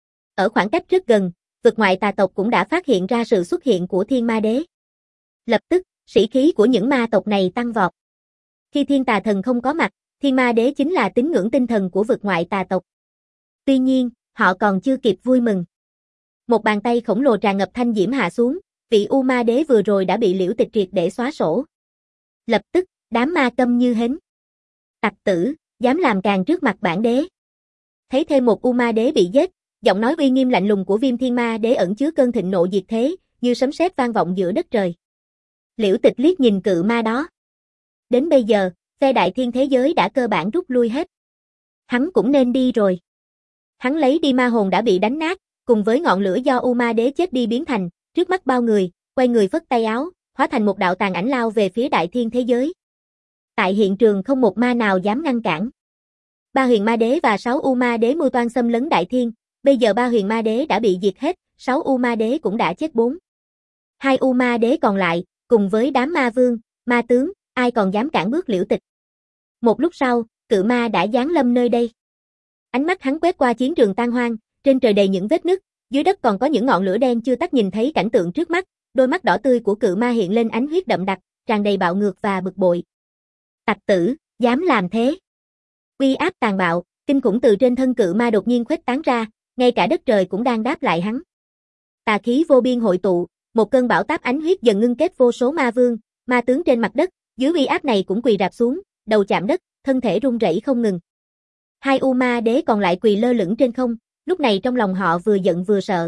Ở khoảng cách rất gần, vực ngoại tà tộc cũng đã phát hiện ra sự xuất hiện của Thiên Ma Đế. Lập tức, sĩ khí của những ma tộc này tăng vọt. Khi Thiên Tà Thần không có mặt, Thiên Ma Đế chính là tín ngưỡng tinh thần của vực ngoại tà tộc. Tuy nhiên, họ còn chưa kịp vui mừng. Một bàn tay khổng lồ tràn ngập thanh diễm hạ xuống, vị U Ma Đế vừa rồi đã bị Liễu Tịch triệt để xóa sổ. Lập tức, đám ma câm như hến. Tặc tử, dám làm càn trước mặt bản đế. Thấy thêm một U Ma Đế bị giết, giọng nói uy nghiêm lạnh lùng của Viêm Thiên Ma Đế ẩn chứa cơn thịnh nộ diệt thế, như sấm sét vang vọng giữa đất trời. Liễu Tịch liếc nhìn cự ma đó. Đến bây giờ, phe đại thiên thế giới đã cơ bản rút lui hết. Hắn cũng nên đi rồi. Hắn lấy đi ma hồn đã bị đánh nát, cùng với ngọn lửa do U Ma Đế chết đi biến thành, trước mắt bao người, quay người phất tay áo, hóa thành một đạo tàn ảnh lao về phía đại thiên thế giới. Tại hiện trường không một ma nào dám ngăn cản. Ba huyền ma đế và sáu U Ma Đế mưu toan xâm lấn đại thiên, bây giờ ba huyền ma đế đã bị diệt hết, sáu U Ma Đế cũng đã chết bốn. Hai U Ma Đế còn lại, cùng với đám ma vương, ma tướng, ai còn dám cản bước Liễu Tịch. Một lúc sau, cự ma đã giáng lâm nơi đây. Ánh mắt hắn quét qua chiến trường tan hoang, trên trời đầy những vết nứt, dưới đất còn có những ngọn lửa đen chưa tắt, nhìn thấy cảnh tượng trước mắt, đôi mắt đỏ tươi của cự ma hiện lên ánh huyết đậm đặc, tràn đầy bạo ngược và bực bội. Tặc tử, dám làm thế. Uy áp tàn bạo, kinh khủng từ trên thân cự ma đột nhiên khuếch tán ra, ngay cả đất trời cũng đang đáp lại hắn. Tà khí vô biên hội tụ, một cơn bão táp ánh huyết dần ngưng kết vô số ma vương, ma tướng trên mặt đất, dưới uy áp này cũng quỳ rạp xuống, đầu chạm đất, thân thể run rẩy không ngừng. Hai U Ma Đế còn lại quỳ lơ lửng trên không, lúc này trong lòng họ vừa giận vừa sợ.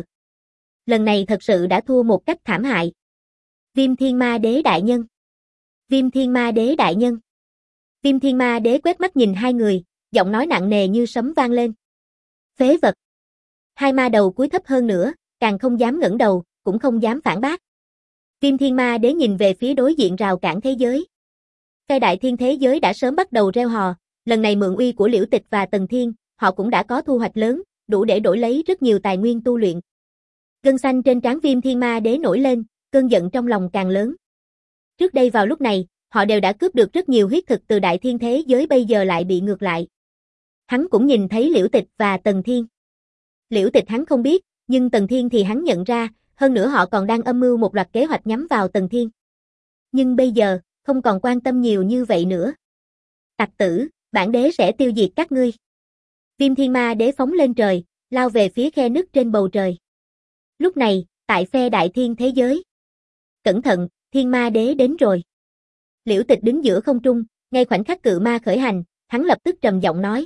Lần này thật sự đã thua một cách thảm hại. Viêm Thiên Ma Đế đại nhân. Viêm Thiên Ma Đế đại nhân. Viêm Thiên Ma Đế quét mắt nhìn hai người, giọng nói nặng nề như sấm vang lên. Phế vật. Hai ma đầu cúi thấp hơn nữa, càng không dám ngẩng đầu, cũng không dám phản bác. Viêm Thiên Ma Đế nhìn về phía đối diện rào cản thế giới. Phe đại thiên thế giới đã sớm bắt đầu reo hò, lần này mượn uy của Liễu Tịch và Tần Thiên, họ cũng đã có thu hoạch lớn, đủ để đổi lấy rất nhiều tài nguyên tu luyện. Gân xanh trên trán Viêm Thiên Ma Đế nổi lên, cơn giận trong lòng càng lớn. Trước đây vào lúc này, họ đều đã cướp được rất nhiều huyết thực từ đại thiên thế giới, bây giờ lại bị ngược lại. Hắn cũng nhìn thấy Liễu Tịch và Tần Thiên. Liễu Tịch hắn không biết, nhưng Tần Thiên thì hắn nhận ra, hơn nữa họ còn đang âm mưu một loạt kế hoạch nhắm vào Tần Thiên. Nhưng bây giờ, không còn quan tâm nhiều như vậy nữa. Tặc tử, bản đế sẽ tiêu diệt các ngươi. Viêm Thiên Ma Đế phóng lên trời, lao về phía khe nứt trên bầu trời. Lúc này, tại phe đại thiên thế giới. Cẩn thận, Thiên Ma Đế đến rồi. Liễu Tịch đứng giữa không trung, ngay khoảnh khắc cự ma khởi hành, hắn lập tức trầm giọng nói.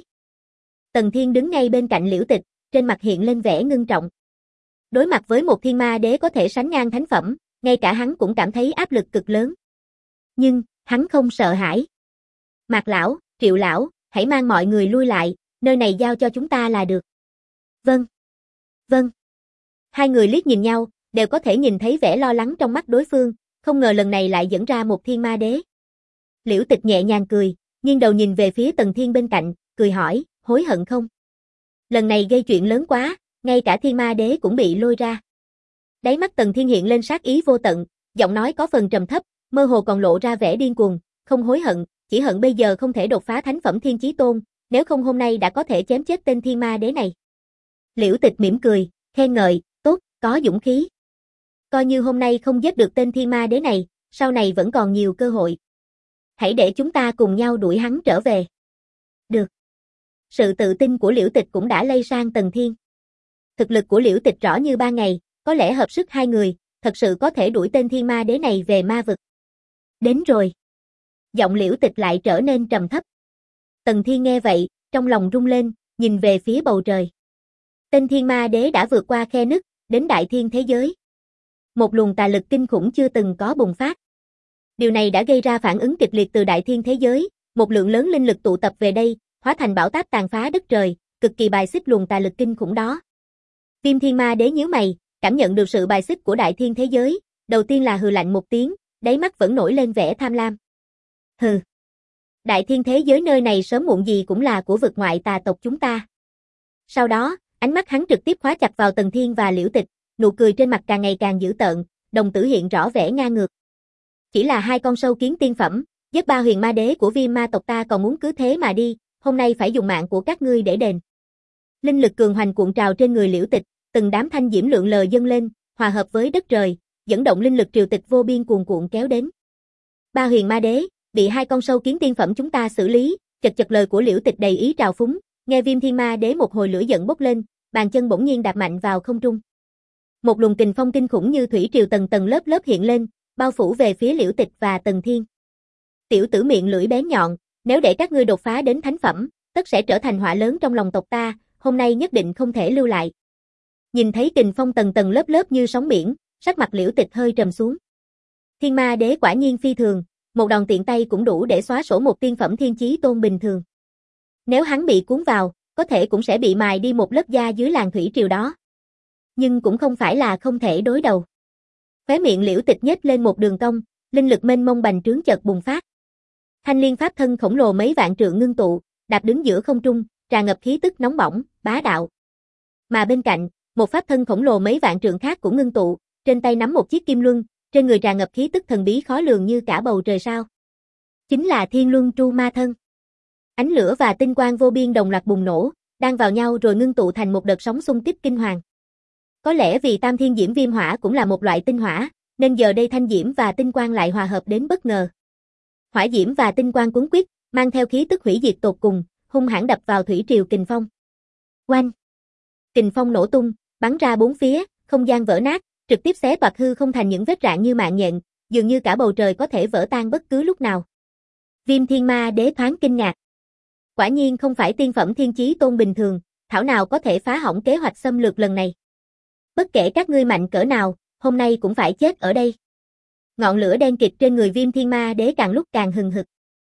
Tần Thiên đứng ngay bên cạnh Liễu Tịch, trên mặt hiện lên vẻ ngưng trọng. Đối mặt với một Thiên Ma Đế có thể sánh ngang thánh phẩm, ngay cả hắn cũng cảm thấy áp lực cực lớn. Nhưng, hắn không sợ hãi. Mạc lão, Triệu lão, hãy mang mọi người lui lại, nơi này giao cho chúng ta là được. Vâng. Vâng. Hai người liếc nhìn nhau, đều có thể nhìn thấy vẻ lo lắng trong mắt đối phương, không ngờ lần này lại dẫn ra một Thiên Ma Đế. Liễu Tịch nhẹ nhàng cười, nghiêng đầu nhìn về phía Tần Thiên bên cạnh, cười hỏi, hối hận không? Lần này gây chuyện lớn quá, ngay cả Thiên Ma Đế cũng bị lôi ra. Đáy mắt Tần Thiên hiện lên sát ý vô tận, giọng nói có phần trầm thấp, mơ hồ còn lộ ra vẻ điên cuồng, không hối hận, chỉ hận bây giờ không thể đột phá thánh phẩm Thiên Chí Tôn, nếu không hôm nay đã có thể chém chết tên Thiên Ma Đế này. Liễu Tịch mỉm cười, khen ngợi, tốt, có dũng khí. Coi như hôm nay không giết được tên Thiên Ma Đế này, sau này vẫn còn nhiều cơ hội. Hãy để chúng ta cùng nhau đuổi hắn trở về. Được. Sự tự tin của Liễu Tịch cũng đã lây sang Tần Thiên. Thực lực của Liễu Tịch rõ như ba ngày, có lẽ hợp sức hai người, thật sự có thể đuổi tên Thiên Ma Đế này về ma vực. Đến rồi. Giọng Liễu Tịch lại trở nên trầm thấp. Tần Thiên nghe vậy, trong lòng rung lên, nhìn về phía bầu trời. Tên Thiên Ma Đế đã vượt qua khe nứt, đến đại thiên thế giới. Một luồng tà lực kinh khủng chưa từng có bùng phát. Điều này đã gây ra phản ứng kịch liệt từ đại thiên thế giới, một lượng lớn linh lực tụ tập về đây, hóa thành bão táp tàn phá đất trời, cực kỳ bài xích luồng tà lực kinh khủng đó. Viêm Thiên Ma Đế nhíu mày, cảm nhận được sự bài xích của đại thiên thế giới, đầu tiên là hừ lạnh một tiếng, đáy mắt vẫn nổi lên vẻ tham lam. Hừ. Đại thiên thế giới nơi này sớm muộn gì cũng là của vực ngoại tà tộc chúng ta. Sau đó, ánh mắt hắn trực tiếp khóa chặt vào Tần Thiên và Liễu Tịch, nụ cười trên mặt càng ngày càng dữ tợn, đồng tử hiện rõ vẻ ngang ngược. Chỉ là hai con sâu kiến tiên phẩm, Giết ba huyền ma đế của Viêm ma tộc ta còn muốn cứ thế mà đi, hôm nay phải dùng mạng của các ngươi để đền. Linh lực cường hoành cuộn trào trên người Liễu Tịch, từng đám thanh diễm lượn lờ dâng lên, hòa hợp với đất trời, dẫn động linh lực triều tịch vô biên cuồn cuộn kéo đến. Ba huyền ma đế, bị hai con sâu kiến tiên phẩm chúng ta xử lý, chật chật lời của Liễu Tịch đầy ý trào phúng, nghe Viêm Thiên Ma Đế một hồi lửa giận bốc lên, bàn chân bỗng nhiên đạp mạnh vào không trung. Một luồng kình phong kinh khủng như thủy triều tầng tầng lớp lớp hiện lên, bao phủ về phía Liễu Tịch và Tần Thiên. Tiểu tử miệng lưỡi bén nhọn, nếu để các ngươi đột phá đến thánh phẩm, tất sẽ trở thành họa lớn trong lòng tộc ta, hôm nay nhất định không thể lưu lại. Nhìn thấy kình phong tầng tầng lớp lớp như sóng biển, sắc mặt Liễu Tịch hơi trầm xuống. Thiên Ma Đế quả nhiên phi thường, một đòn tiện tay cũng đủ để xóa sổ một tiên phẩm thiên chí tôn bình thường. Nếu hắn bị cuốn vào, có thể cũng sẽ bị mài đi một lớp da dưới làn thủy triều đó. Nhưng cũng không phải là không thể đối đầu. Khóe miệng Liễu Tịch nhếch lên một đường cong, linh lực mênh mông bành trướng chợt bùng phát. Thanh liên pháp thân khổng lồ mấy vạn trượng ngưng tụ, đạp đứng giữa không trung, tràn ngập khí tức nóng bỏng, bá đạo. Mà bên cạnh, một pháp thân khổng lồ mấy vạn trượng khác cũng ngưng tụ, trên tay nắm một chiếc kim luân, trên người tràn ngập khí tức thần bí khó lường như cả bầu trời sao. Chính là Thiên Luân Tru Ma Thân. Ánh lửa và tinh quang vô biên đồng loạt bùng nổ, đan vào nhau rồi ngưng tụ thành một đợt sóng xung kích kinh hoàng. Có lẽ vì Tam Thiên Diễm Viêm Hỏa cũng là một loại tinh hỏa, nên giờ đây thanh diễm và tinh quang lại hòa hợp đến bất ngờ. Hỏa diễm và tinh quang cuốn quýt, mang theo khí tức hủy diệt tột cùng, hung hãn đập vào thủy triều kình phong. Oanh! Kình phong nổ tung, bắn ra bốn phía, không gian vỡ nát, trực tiếp xé toạc hư không thành những vết rạn như mạng nhện, dường như cả bầu trời có thể vỡ tan bất cứ lúc nào. Viêm Thiên Ma Đế thoáng kinh ngạc. Quả nhiên không phải tiên phẩm thiên chí tôn bình thường, thảo nào có thể phá hỏng kế hoạch xâm lược lần này. Bất kể các ngươi mạnh cỡ nào, hôm nay cũng phải chết ở đây. Ngọn lửa đen kịt trên người Viêm Thiên Ma Đế càng lúc càng hừng hực.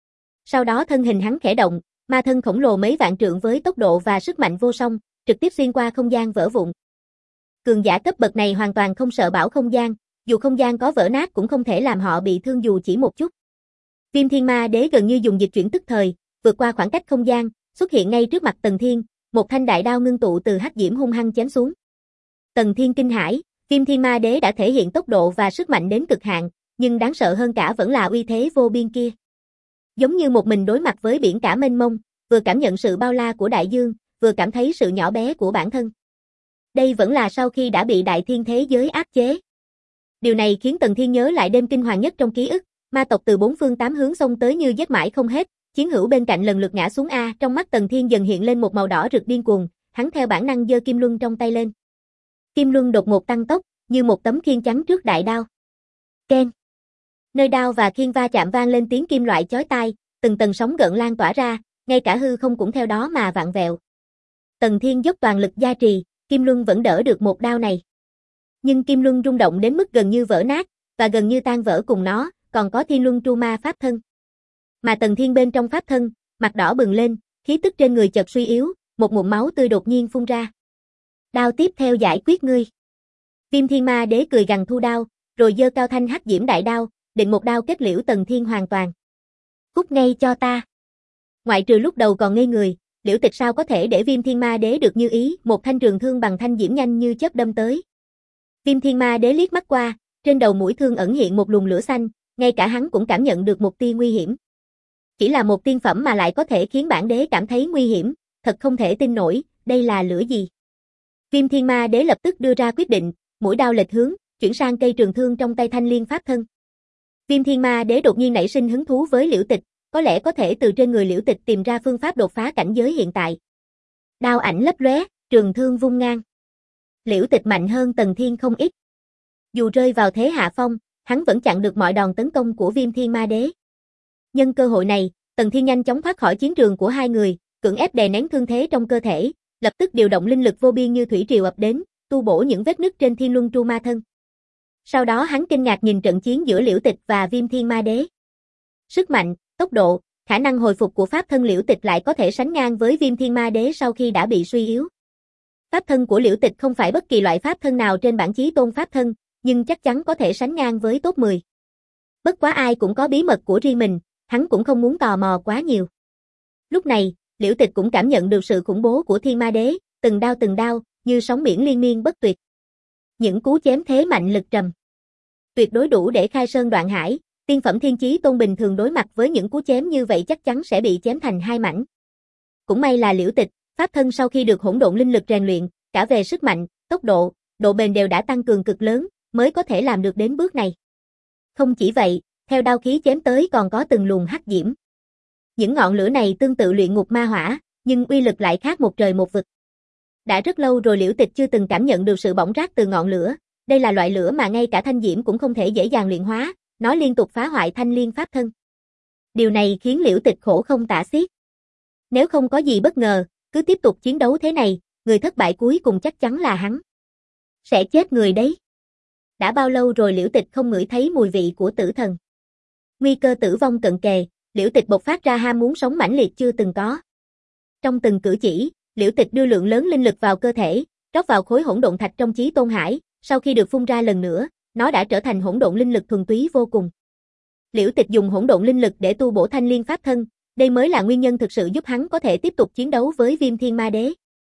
Sau đó thân hình hắn khẽ động, ma thân khổng lồ mấy vạn trượng với tốc độ và sức mạnh vô song, trực tiếp xuyên qua không gian vỡ vụn. Cường giả cấp bậc này hoàn toàn không sợ bão không gian, dù không gian có vỡ nát cũng không thể làm họ bị thương dù chỉ một chút. Viêm Thiên Ma Đế gần như dùng dịch chuyển tức thời, vượt qua khoảng cách không gian, xuất hiện ngay trước mặt Tần Thiên, một thanh đại đao ngưng tụ từ hắc diễm hung hăng chém xuống. Tần Thiên kinh hãi, Viêm Thiên Ma Đế đã thể hiện tốc độ và sức mạnh đến cực hạn, nhưng đáng sợ hơn cả vẫn là uy thế vô biên kia. Giống như một mình đối mặt với biển cả mênh mông, vừa cảm nhận sự bao la của đại dương, vừa cảm thấy sự nhỏ bé của bản thân. Đây vẫn là sau khi đã bị đại thiên thế giới áp chế. Điều này khiến Tần Thiên nhớ lại đêm kinh hoàng nhất trong ký ức, ma tộc từ bốn phương tám hướng xông tới như giết mãi không hết, chiến hữu bên cạnh lần lượt ngã xuống a, trong mắt Tần Thiên dần hiện lên một màu đỏ rực điên cuồng, hắn theo bản năng giơ kim luân trong tay lên. Kim luân đột ngột tăng tốc, như một tấm khiên chắn trước đại đao. Keng. Nơi đao và khiên va chạm vang lên tiếng kim loại chói tai, từng tầng sóng gợn lan tỏa ra, ngay cả hư không cũng theo đó mà vặn vẹo. Tần Thiên dốc toàn lực gia trì, kim luân vẫn đỡ được một đao này. Nhưng kim luân rung động đến mức gần như vỡ nát, và gần như tan vỡ cùng nó, còn có Thiên Luân Tru Ma pháp thân. Mà Tần Thiên bên trong pháp thân, mặt đỏ bừng lên, khí tức trên người chợt suy yếu, một ngụm máu tươi đột nhiên phun ra. Đao tiếp theo giải quyết ngươi. Viêm Thiên Ma Đế cười gằn thu đao, rồi giơ cao thanh hắc diễm đại đao, định một đao kết liễu Tần Thiên hoàn toàn. Cút ngay cho ta. Ngoại trừ lúc đầu còn ngây người, Liễu Tịch sao có thể để Viêm Thiên Ma Đế được như ý, một thanh trường thương bằng thanh diễm nhanh như chớp đâm tới. Viêm Thiên Ma Đế liếc mắt qua, trên đầu mũi thương ẩn hiện một luồng lửa xanh, ngay cả hắn cũng cảm nhận được một tia nguy hiểm. Chỉ là một tiên phẩm mà lại có thể khiến bản đế cảm thấy nguy hiểm, thật không thể tin nổi, đây là lửa gì? Viêm Thiên Ma Đế lập tức đưa ra quyết định, mũi đao lệch hướng, chuyển sang cây trường thương trong tay thanh liên pháp thân. Viêm Thiên Ma Đế đột nhiên nảy sinh hứng thú với Liễu Tịch, có lẽ có thể từ trên người Liễu Tịch tìm ra phương pháp đột phá cảnh giới hiện tại. Đao ảnh lấp lóe, trường thương vung ngang. Liễu Tịch mạnh hơn Tần Thiên không ít. Dù rơi vào thế hạ phong, hắn vẫn chặn được mọi đòn tấn công của Viêm Thiên Ma Đế. Nhân cơ hội này, Tần Thiên nhanh chóng thoát khỏi chiến trường của hai người, cưỡng ép đè nén thương thế trong cơ thể, lập tức điều động linh lực vô biên như thủy triều ập đến, tu bổ những vết nứt trên Thiên Luân Tru Ma thân. Sau đó hắn kinh ngạc nhìn trận chiến giữa Liễu Tịch và Viêm Thiên Ma Đế. Sức mạnh, tốc độ, khả năng hồi phục của pháp thân Liễu Tịch lại có thể sánh ngang với Viêm Thiên Ma Đế sau khi đã bị suy yếu. Pháp thân của Liễu Tịch không phải bất kỳ loại pháp thân nào trên bảng chí tôn pháp thân, nhưng chắc chắn có thể sánh ngang với top mười. Bất quá ai cũng có bí mật của riêng mình, hắn cũng không muốn tò mò quá nhiều. Lúc này, Liễu Tịch cũng cảm nhận được sự khủng bố của Thiên Ma Đế, từng đao từng đao, như sóng biển liên miên bất tuyệt. Những cú chém thế mạnh lực trầm, tuyệt đối đủ để khai sơn đoạn hải, Tiên phẩm thiên chí tôn bình thường đối mặt với những cú chém như vậy chắc chắn sẽ bị chém thành hai mảnh. Cũng may là Liễu Tịch, pháp thân sau khi được hỗn độn linh lực rèn luyện, cả về sức mạnh, tốc độ, độ bền đều đã tăng cường cực lớn, mới có thể làm được đến bước này. Không chỉ vậy, theo đao khí chém tới còn có từng luồng hắc diễm. Những ngọn lửa này tương tự luyện ngục ma hỏa, nhưng uy lực lại khác một trời một vực. Đã rất lâu rồi Liễu Tịch chưa từng cảm nhận được sự bỏng rát từ ngọn lửa, đây là loại lửa mà ngay cả thanh diễm cũng không thể dễ dàng luyện hóa, nó liên tục phá hoại thanh liên pháp thân. Điều này khiến Liễu Tịch khổ không tả xiết. Nếu không có gì bất ngờ, cứ tiếp tục chiến đấu thế này, người thất bại cuối cùng chắc chắn là hắn. Sẽ chết người đấy. Đã bao lâu rồi Liễu Tịch không ngửi thấy mùi vị của tử thần. Nguy cơ tử vong cận kề, Liễu Tịch bộc phát ra ham muốn sống mãnh liệt chưa từng có. Trong từng cử chỉ, Liễu Tịch đưa lượng lớn linh lực vào cơ thể, rót vào khối hỗn độn thạch trong Chí Tôn Hải, sau khi được phun ra lần nữa, nó đã trở thành hỗn độn linh lực thuần túy vô cùng. Liễu Tịch dùng hỗn độn linh lực để tu bổ thanh liên pháp thân, đây mới là nguyên nhân thực sự giúp hắn có thể tiếp tục chiến đấu với Viêm Thiên Ma Đế.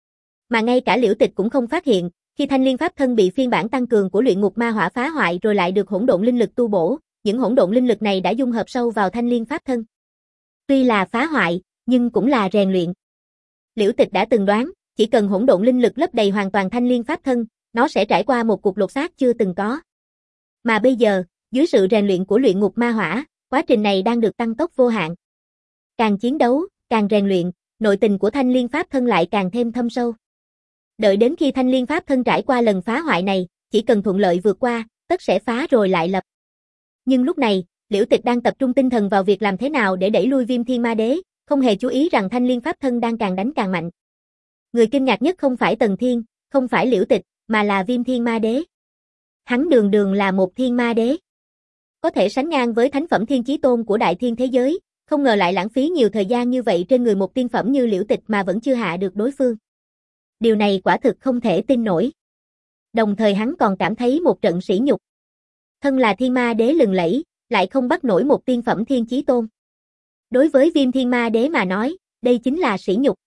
Mà ngay cả Liễu Tịch cũng không phát hiện, khi thanh liên pháp thân bị phiên bản tăng cường của luyện ngục ma hỏa phá hoại rồi lại được hỗn độn linh lực tu bổ, những hỗn độn linh lực này đã dung hợp sâu vào thanh liên pháp thân. Tuy là phá hoại, nhưng cũng là rèn luyện. Liễu Tịch đã từng đoán, chỉ cần hỗn độn linh lực lấp đầy hoàn toàn thanh liên pháp thân, nó sẽ trải qua một cuộc lột xác chưa từng có. Mà bây giờ, dưới sự rèn luyện của luyện ngục ma hỏa, quá trình này đang được tăng tốc vô hạn. Càng chiến đấu, càng rèn luyện, nội tình của thanh liên pháp thân lại càng thêm thâm sâu. Đợi đến khi thanh liên pháp thân trải qua lần phá hoại này, chỉ cần thuận lợi vượt qua, tất sẽ phá rồi lại lập. Nhưng lúc này, Liễu Tịch đang tập trung tinh thần vào việc làm thế nào để đẩy lui Viêm Thiên Ma Đế, không hề chú ý rằng thanh liên pháp thân đang càng đánh càng mạnh. Người kinh ngạc nhất không phải Tần Thiên, không phải Liễu Tịch, mà là Viêm Thiên Ma Đế. Hắn đường đường là một thiên ma đế. Có thể sánh ngang với thánh phẩm thiên chí tôn của đại thiên thế giới, không ngờ lại lãng phí nhiều thời gian như vậy trên người một tiên phẩm như Liễu Tịch mà vẫn chưa hạ được đối phương. Điều này quả thực không thể tin nổi. Đồng thời hắn còn cảm thấy một trận sỉ nhục. Thân là thiên ma đế lừng lẫy, lại không bắt nổi một tiên phẩm thiên chí tôn. Đối với Viêm Thiên Ma Đế mà nói, đây chính là sỉ nhục.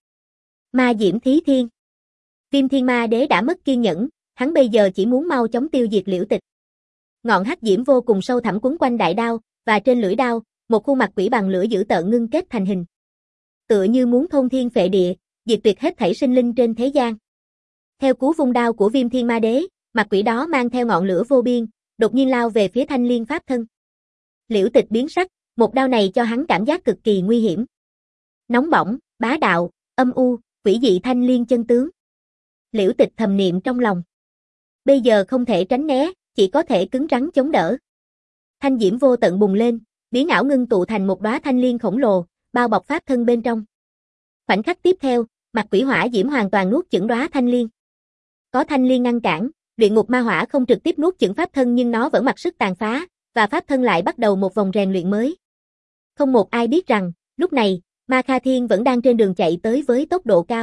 Ma diễm thí thiên. Viêm Thiên Ma Đế đã mất kiên nhẫn, hắn bây giờ chỉ muốn mau chóng tiêu diệt Liễu Tịch. Ngọn hắc diễm vô cùng sâu thẳm quấn quanh đại đao, và trên lưỡi đao, một khuôn mặt quỷ bằng lửa dữ tợn ngưng kết thành hình. Tựa như muốn thôn thiên phệ địa, diệt tuyệt hết thảy sinh linh trên thế gian. Theo cú vung đao của Viêm Thiên Ma Đế, mặt quỷ đó mang theo ngọn lửa vô biên, đột nhiên lao về phía thanh liên pháp thân. Liễu Tịch biến sắc, một đao này cho hắn cảm giác cực kỳ nguy hiểm. Nóng bỏng, bá đạo, âm u, quỷ dị thanh liên chân tướng. Liễu Tịch thầm niệm trong lòng. Bây giờ không thể tránh né, chỉ có thể cứng rắn chống đỡ. Thanh diễm vô tận bùng lên, biến ảo ngưng tụ thành một đóa thanh liên khổng lồ, bao bọc pháp thân bên trong. Khoảnh khắc tiếp theo, mặt quỷ hỏa diễm hoàn toàn nuốt chửng đóa thanh liên. Có thanh liên ngăn cản, luyện ngục ma hỏa không trực tiếp nuốt chửng pháp thân nhưng nó vẫn mặc sức tàn phá, và pháp thân lại bắt đầu một vòng rèn luyện mới. Không một ai biết rằng, lúc này, Ma Kha Thiên vẫn đang trên đường chạy tới với tốc độ cao.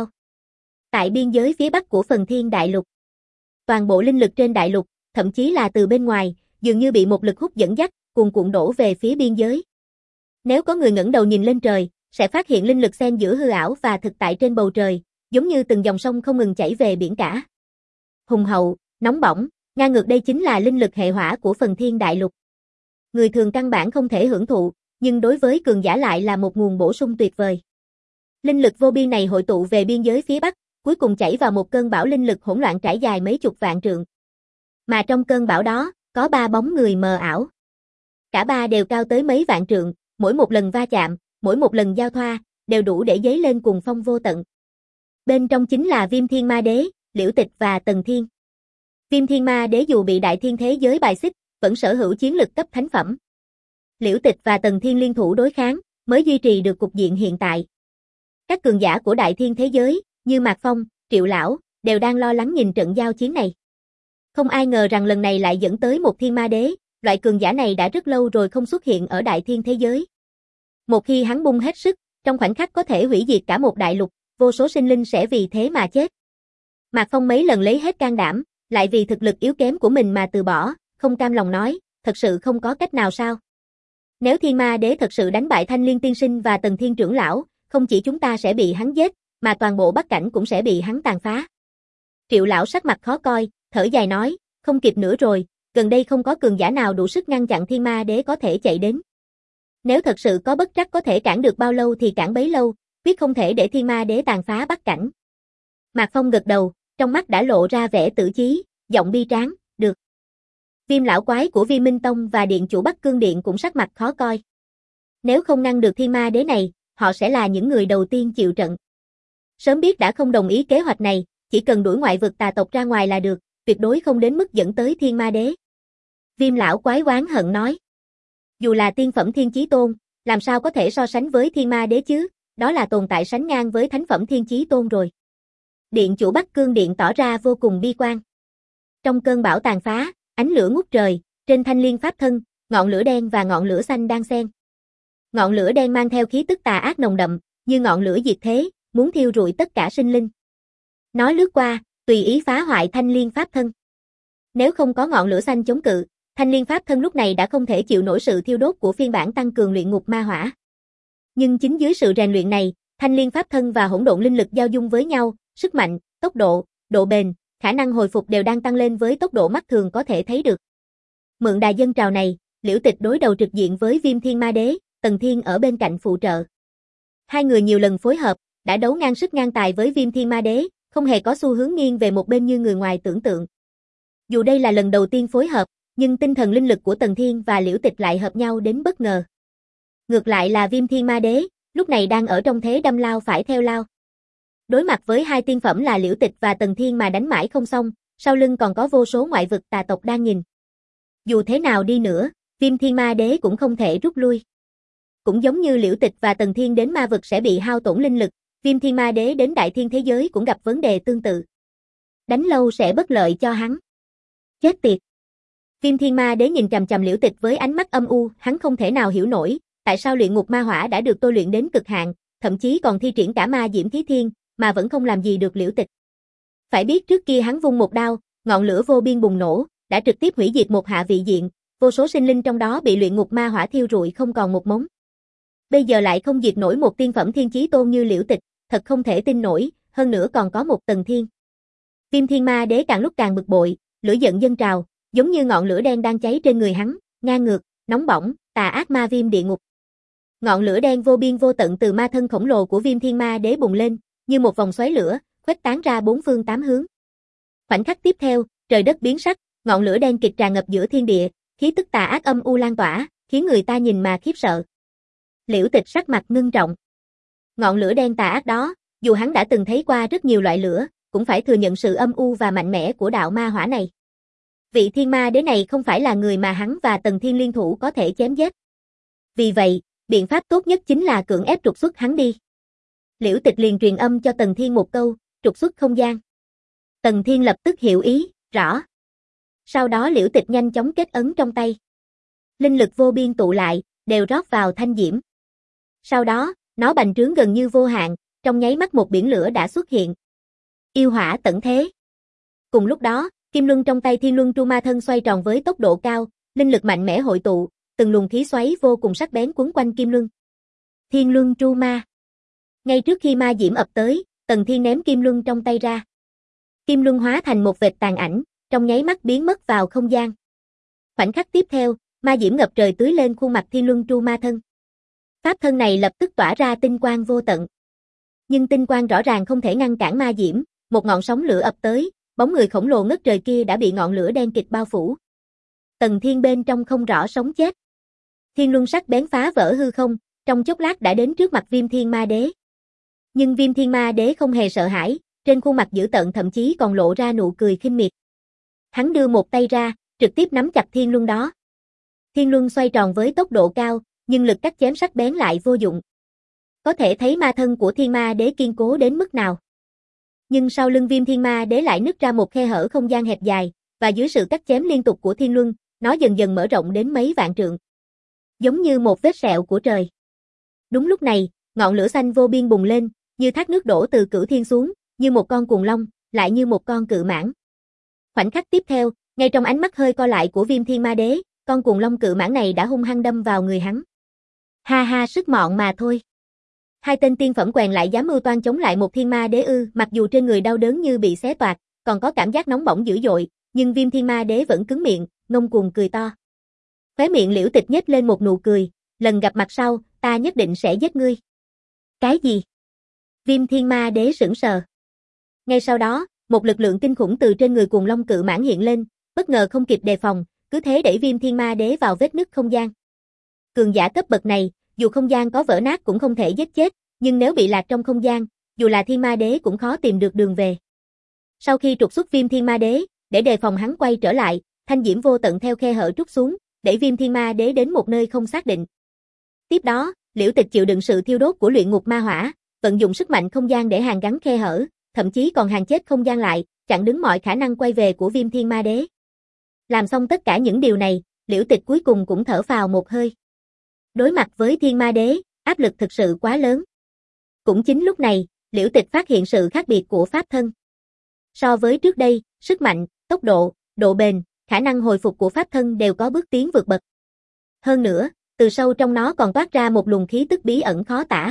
Tại biên giới phía bắc của Phần Thiên Đại Lục, toàn bộ linh lực trên đại lục, thậm chí là từ bên ngoài, dường như bị một lực hút dẫn dắt, cuồn cuộn đổ về phía biên giới. Nếu có người ngẩng đầu nhìn lên trời, sẽ phát hiện linh lực xen giữa hư ảo và thực tại trên bầu trời, giống như từng dòng sông không ngừng chảy về biển cả. Hùng hậu, nóng bỏng, ngang ngược đây chính là linh lực hệ hỏa của Phần Thiên Đại Lục. Người thường căn bản không thể hưởng thụ, nhưng đối với cường giả lại là một nguồn bổ sung tuyệt vời. Linh lực vô biên này hội tụ về biên giới phía bắc, cuối cùng chảy vào một cơn bão linh lực hỗn loạn trải dài mấy chục vạn trượng. Mà trong cơn bão đó, có ba bóng người mờ ảo. Cả ba đều cao tới mấy vạn trượng, mỗi một lần va chạm, mỗi một lần giao thoa, đều đủ để dấy lên cuồng phong vô tận. Bên trong chính là Viêm Thiên Ma Đế, Liễu Tịch và Tần Thiên. Viêm Thiên Ma Đế dù bị đại thiên thế giới bài xích, vẫn sở hữu chiến lực cấp thánh phẩm. Liễu Tịch và Tần Thiên liên thủ đối kháng, mới duy trì được cục diện hiện tại. Các cường giả của đại thiên thế giới, như Mạc Phong, Triệu Lão, đều đang lo lắng nhìn trận giao chiến này. Không ai ngờ rằng lần này lại dẫn tới một thiên ma đế, loại cường giả này đã rất lâu rồi không xuất hiện ở đại thiên thế giới. Một khi hắn bung hết sức, trong khoảnh khắc có thể hủy diệt cả một đại lục, vô số sinh linh sẽ vì thế mà chết. Mạc Phong mấy lần lấy hết can đảm, lại vì thực lực yếu kém của mình mà từ bỏ, không cam lòng nói, thật sự không có cách nào sao? Nếu thiên ma đế thật sự đánh bại Thanh Liên tiên sinh và Tần Thiên trưởng lão, không chỉ chúng ta sẽ bị hắn giết, mà toàn bộ Bắc Cảnh cũng sẽ bị hắn tàn phá. Triệu lão sắc mặt khó coi, thở dài nói, không kịp nữa rồi, gần đây không có cường giả nào đủ sức ngăn chặn Thiên Ma Đế có thể chạy đến. Nếu thật sự có bất trắc có thể cản được bao lâu thì cản bấy lâu, quyết không thể để Thiên Ma Đế tàn phá Bắc cảnh. Mạc Phong gật đầu, trong mắt đã lộ ra vẻ tử chí, giọng bi tráng, được. Viêm lão quái của Vi Minh Tông và điện chủ Bắc Cương Điện cũng sắc mặt khó coi. Nếu không ngăn được Thiên Ma Đế này, họ sẽ là những người đầu tiên chịu trận. Sớm biết đã không đồng ý kế hoạch này, chỉ cần đuổi ngoại vực tà tộc ra ngoài là được, tuyệt đối không đến mức dẫn tới Thiên Ma Đế. Viêm lão quái oán hận nói. Dù là tiên phẩm Thiên Chí Tôn, làm sao có thể so sánh với Thiên Ma Đế chứ, đó là tồn tại sánh ngang với thánh phẩm Thiên Chí Tôn rồi. Điện chủ Bắc Cương Điện tỏ ra vô cùng bi quan. Trong cơn bão tàn phá, ánh lửa ngút trời, trên thanh liên pháp thân, ngọn lửa đen và ngọn lửa xanh đang xen. Ngọn lửa đen mang theo khí tức tà ác nồng đậm, như ngọn lửa diệt thế, muốn thiêu rụi tất cả sinh linh. Nó lướt qua, tùy ý phá hoại thanh liên pháp thân. Nếu không có ngọn lửa xanh chống cự, thanh liên pháp thân lúc này đã không thể chịu nổi sự thiêu đốt của phiên bản tăng cường luyện ngục ma hỏa. Nhưng chính dưới sự rèn luyện này, thanh liên pháp thân và hỗn độn linh lực giao dung với nhau, sức mạnh, tốc độ, độ bền, khả năng hồi phục đều đang tăng lên với tốc độ mắt thường có thể thấy được. Mượn đà dân trào này, Liễu Tịch đối đầu trực diện với Viêm Thiên Ma Đế, Tần Thiên ở bên cạnh phụ trợ. Hai người nhiều lần phối hợp, đã đấu ngang sức ngang tài với Viêm Thiên Ma Đế, không hề có xu hướng nghiêng về một bên như người ngoài tưởng tượng. Dù đây là lần đầu tiên phối hợp, nhưng tinh thần linh lực của Tần Thiên và Liễu Tịch lại hợp nhau đến bất ngờ. Ngược lại là Viêm Thiên Ma Đế, lúc này đang ở trong thế đâm lao phải theo lao. Đối mặt với hai tiên phẩm là Liễu Tịch và Tần Thiên mà đánh mãi không xong, sau lưng còn có vô số ngoại vực tà tộc đang nhìn. Dù thế nào đi nữa, Viêm Thiên Ma Đế cũng không thể rút lui. Cũng giống như Liễu Tịch và Tần Thiên đến ma vực sẽ bị hao tổn linh lực, Viêm Thiên Ma Đế đến đại thiên thế giới cũng gặp vấn đề tương tự. Đánh lâu sẽ bất lợi cho hắn. Chết tiệt. Viêm Thiên Ma Đế nhìn chằm chằm Liễu Tịch với ánh mắt âm u, hắn không thể nào hiểu nổi, tại sao luyện ngục ma hỏa đã được tôi luyện đến cực hạn, thậm chí còn thi triển cả ma diễm thí thiên, mà vẫn không làm gì được Liễu Tịch. Phải biết trước kia hắn vung một đao, ngọn lửa vô biên bùng nổ, đã trực tiếp hủy diệt một hạ vị diện, vô số sinh linh trong đó bị luyện ngục ma hỏa thiêu rụi không còn một mống. Bây giờ lại không diệt nổi một tiên phẩm Thiên Chí Tôn như Liễu Tịch, thật không thể tin nổi, hơn nữa còn có một Tần Thiên. Viêm Thiên Ma Đế càng lúc càng bực bội, lửa giận dâng trào, giống như ngọn lửa đen đang cháy trên người hắn, ngang ngược, nóng bỏng, tà ác ma viêm địa ngục. Ngọn lửa đen vô biên vô tận từ ma thân khổng lồ của Viêm Thiên Ma Đế bùng lên, như một vòng xoáy lửa, khuếch tán ra bốn phương tám hướng. Khoảnh khắc tiếp theo, trời đất biến sắc, ngọn lửa đen kịch tràn ngập giữa thiên địa, khí tức tà ác âm u lan tỏa, khiến người ta nhìn mà khiếp sợ. Liễu Tịch sắc mặt ngưng trọng. Ngọn lửa đen tà ác đó, dù hắn đã từng thấy qua rất nhiều loại lửa, cũng phải thừa nhận sự âm u và mạnh mẽ của đạo ma hỏa này. Vị Thiên Ma Đế này không phải là người mà hắn và Tần Thiên liên thủ có thể chém giết. Vì vậy, biện pháp tốt nhất chính là cưỡng ép trục xuất hắn đi. Liễu Tịch liền truyền âm cho Tần Thiên một câu, trục xuất không gian. Tần Thiên lập tức hiểu ý, rõ. Sau đó Liễu Tịch nhanh chóng kết ấn trong tay. Linh lực vô biên tụ lại, đều rót vào thanh diễm. Sau đó, nó bành trướng gần như vô hạn, trong nháy mắt một biển lửa đã xuất hiện. Yêu hỏa tận thế. Cùng lúc đó, kim luân trong tay Thiên Luân Tru Ma thân xoay tròn với tốc độ cao, linh lực mạnh mẽ hội tụ, từng luồng khí xoáy vô cùng sắc bén quấn quanh kim luân. Thiên Luân Tru Ma. Ngay trước khi ma diễm ập tới, Tần Thiên ném kim luân trong tay ra. Kim luân hóa thành một vệt tàn ảnh, trong nháy mắt biến mất vào không gian. Khoảnh khắc tiếp theo, ma diễm ngập trời tưới lên khuôn mặt Thiên Luân Tru Ma thân. Pháp thân này lập tức tỏa ra tinh quang vô tận. Nhưng tinh quang rõ ràng không thể ngăn cản ma diễm, một ngọn sóng lửa ập tới, bóng người khổng lồ ngất trời kia đã bị ngọn lửa đen kịt bao phủ. Tần Thiên bên trong không rõ sống chết. Thiên luân sắc bén phá vỡ hư không, trong chốc lát đã đến trước mặt Viêm Thiên Ma Đế. Nhưng Viêm Thiên Ma Đế không hề sợ hãi, trên khuôn mặt dữ tợn thậm chí còn lộ ra nụ cười khinh miệt. Hắn đưa một tay ra, trực tiếp nắm chặt thiên luân đó. Thiên luân xoay tròn với tốc độ cao, nhưng lực cắt chém sắc bén lại vô dụng. Có thể thấy ma thân của Thiên Ma Đế kiên cố đến mức nào. Nhưng sau lưng Viêm Thiên Ma Đế lại nứt ra một khe hở không gian hẹp dài, và dưới sự cắt chém liên tục của thiên luân, nó dần dần mở rộng đến mấy vạn trượng. Giống như một vết sẹo của trời. Đúng lúc này, ngọn lửa xanh vô biên bùng lên, như thác nước đổ từ cửu thiên xuống, như một con cuồng long, lại như một con cự mãng. Khoảnh khắc tiếp theo, ngay trong ánh mắt hơi co lại của Viêm Thiên Ma Đế, con cuồng long cự mãng này đã hung hăng đâm vào người hắn. Ha ha, sức mọn mà thôi. Hai tên tiên phẩm quèn lại dám mưu toan chống lại một Thiên Ma Đế ư? Mặc dù trên người đau đớn như bị xé toạc, còn có cảm giác nóng bỏng dữ dội, nhưng Viêm Thiên Ma Đế vẫn cứng miệng, ngông cuồng cười to. Khóe miệng Liễu Tịch nhếch lên một nụ cười, lần gặp mặt sau, ta nhất định sẽ giết ngươi. Cái gì? Viêm Thiên Ma Đế sững sờ. Ngay sau đó, một lực lượng kinh khủng từ trên người Cuồng Long cự mãng hiện lên, bất ngờ không kịp đề phòng, cứ thế đẩy Viêm Thiên Ma Đế vào vết nứt không gian. Cường giả cấp bậc này, dù không gian có vỡ nát cũng không thể giết chết, nhưng nếu bị lạc trong không gian, dù là Thiên Ma Đế cũng khó tìm được đường về. Sau khi trục xuất Viêm Thiên Ma Đế, để đề phòng hắn quay trở lại, thanh diễm vô tận theo khe hở trút xuống, đẩy Viêm Thiên Ma Đế đến một nơi không xác định. Tiếp đó, Liễu Tịch chịu đựng sự thiêu đốt của luyện ngục ma hỏa, vận dụng sức mạnh không gian để hàn gắn khe hở, thậm chí còn hàn chết không gian lại, chặn đứng mọi khả năng quay về của Viêm Thiên Ma Đế. Làm xong tất cả những điều này, Liễu Tịch cuối cùng cũng thở phào một hơi. Đối mặt với Thiên Ma Đế, áp lực thực sự quá lớn. Cũng chính lúc này, Liễu Tịch phát hiện sự khác biệt của pháp thân. So với trước đây, sức mạnh, tốc độ, độ bền, khả năng hồi phục của pháp thân đều có bước tiến vượt bậc. Hơn nữa, từ sâu trong nó còn toát ra một luồng khí tức bí ẩn khó tả.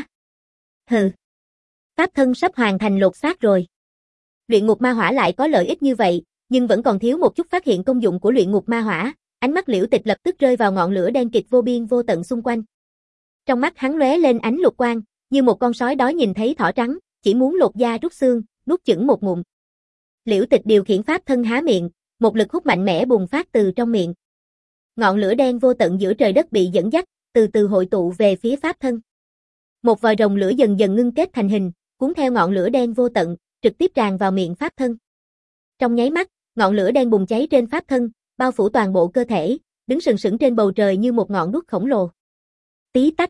Hừ. Pháp thân sắp hoàn thành lột xác rồi. Luyện ngục ma hỏa lại có lợi ích như vậy, nhưng vẫn còn thiếu một chút phát hiện công dụng của luyện ngục ma hỏa, ánh mắt Liễu Tịch lập tức rơi vào ngọn lửa đen kịt vô biên vô tận xung quanh. Trong mắt hắn lóe lên ánh lục quang, như một con sói đói nhìn thấy thỏ trắng, chỉ muốn lột da rút xương, nuốt chửng một ngụm. Liễu Tịch điều khiển pháp thân há miệng, một lực hút mạnh mẽ bùng phát từ trong miệng. Ngọn lửa đen vô tận giữa trời đất bị dẫn dắt, từ từ hội tụ về phía pháp thân. Một vòi rồng lửa dần dần ngưng kết thành hình, cuốn theo ngọn lửa đen vô tận, trực tiếp tràn vào miệng pháp thân. Trong nháy mắt, ngọn lửa đen bùng cháy trên pháp thân, bao phủ toàn bộ cơ thể, đứng sừng sững trên bầu trời như một ngọn đuốc khổng lồ. Tí tách,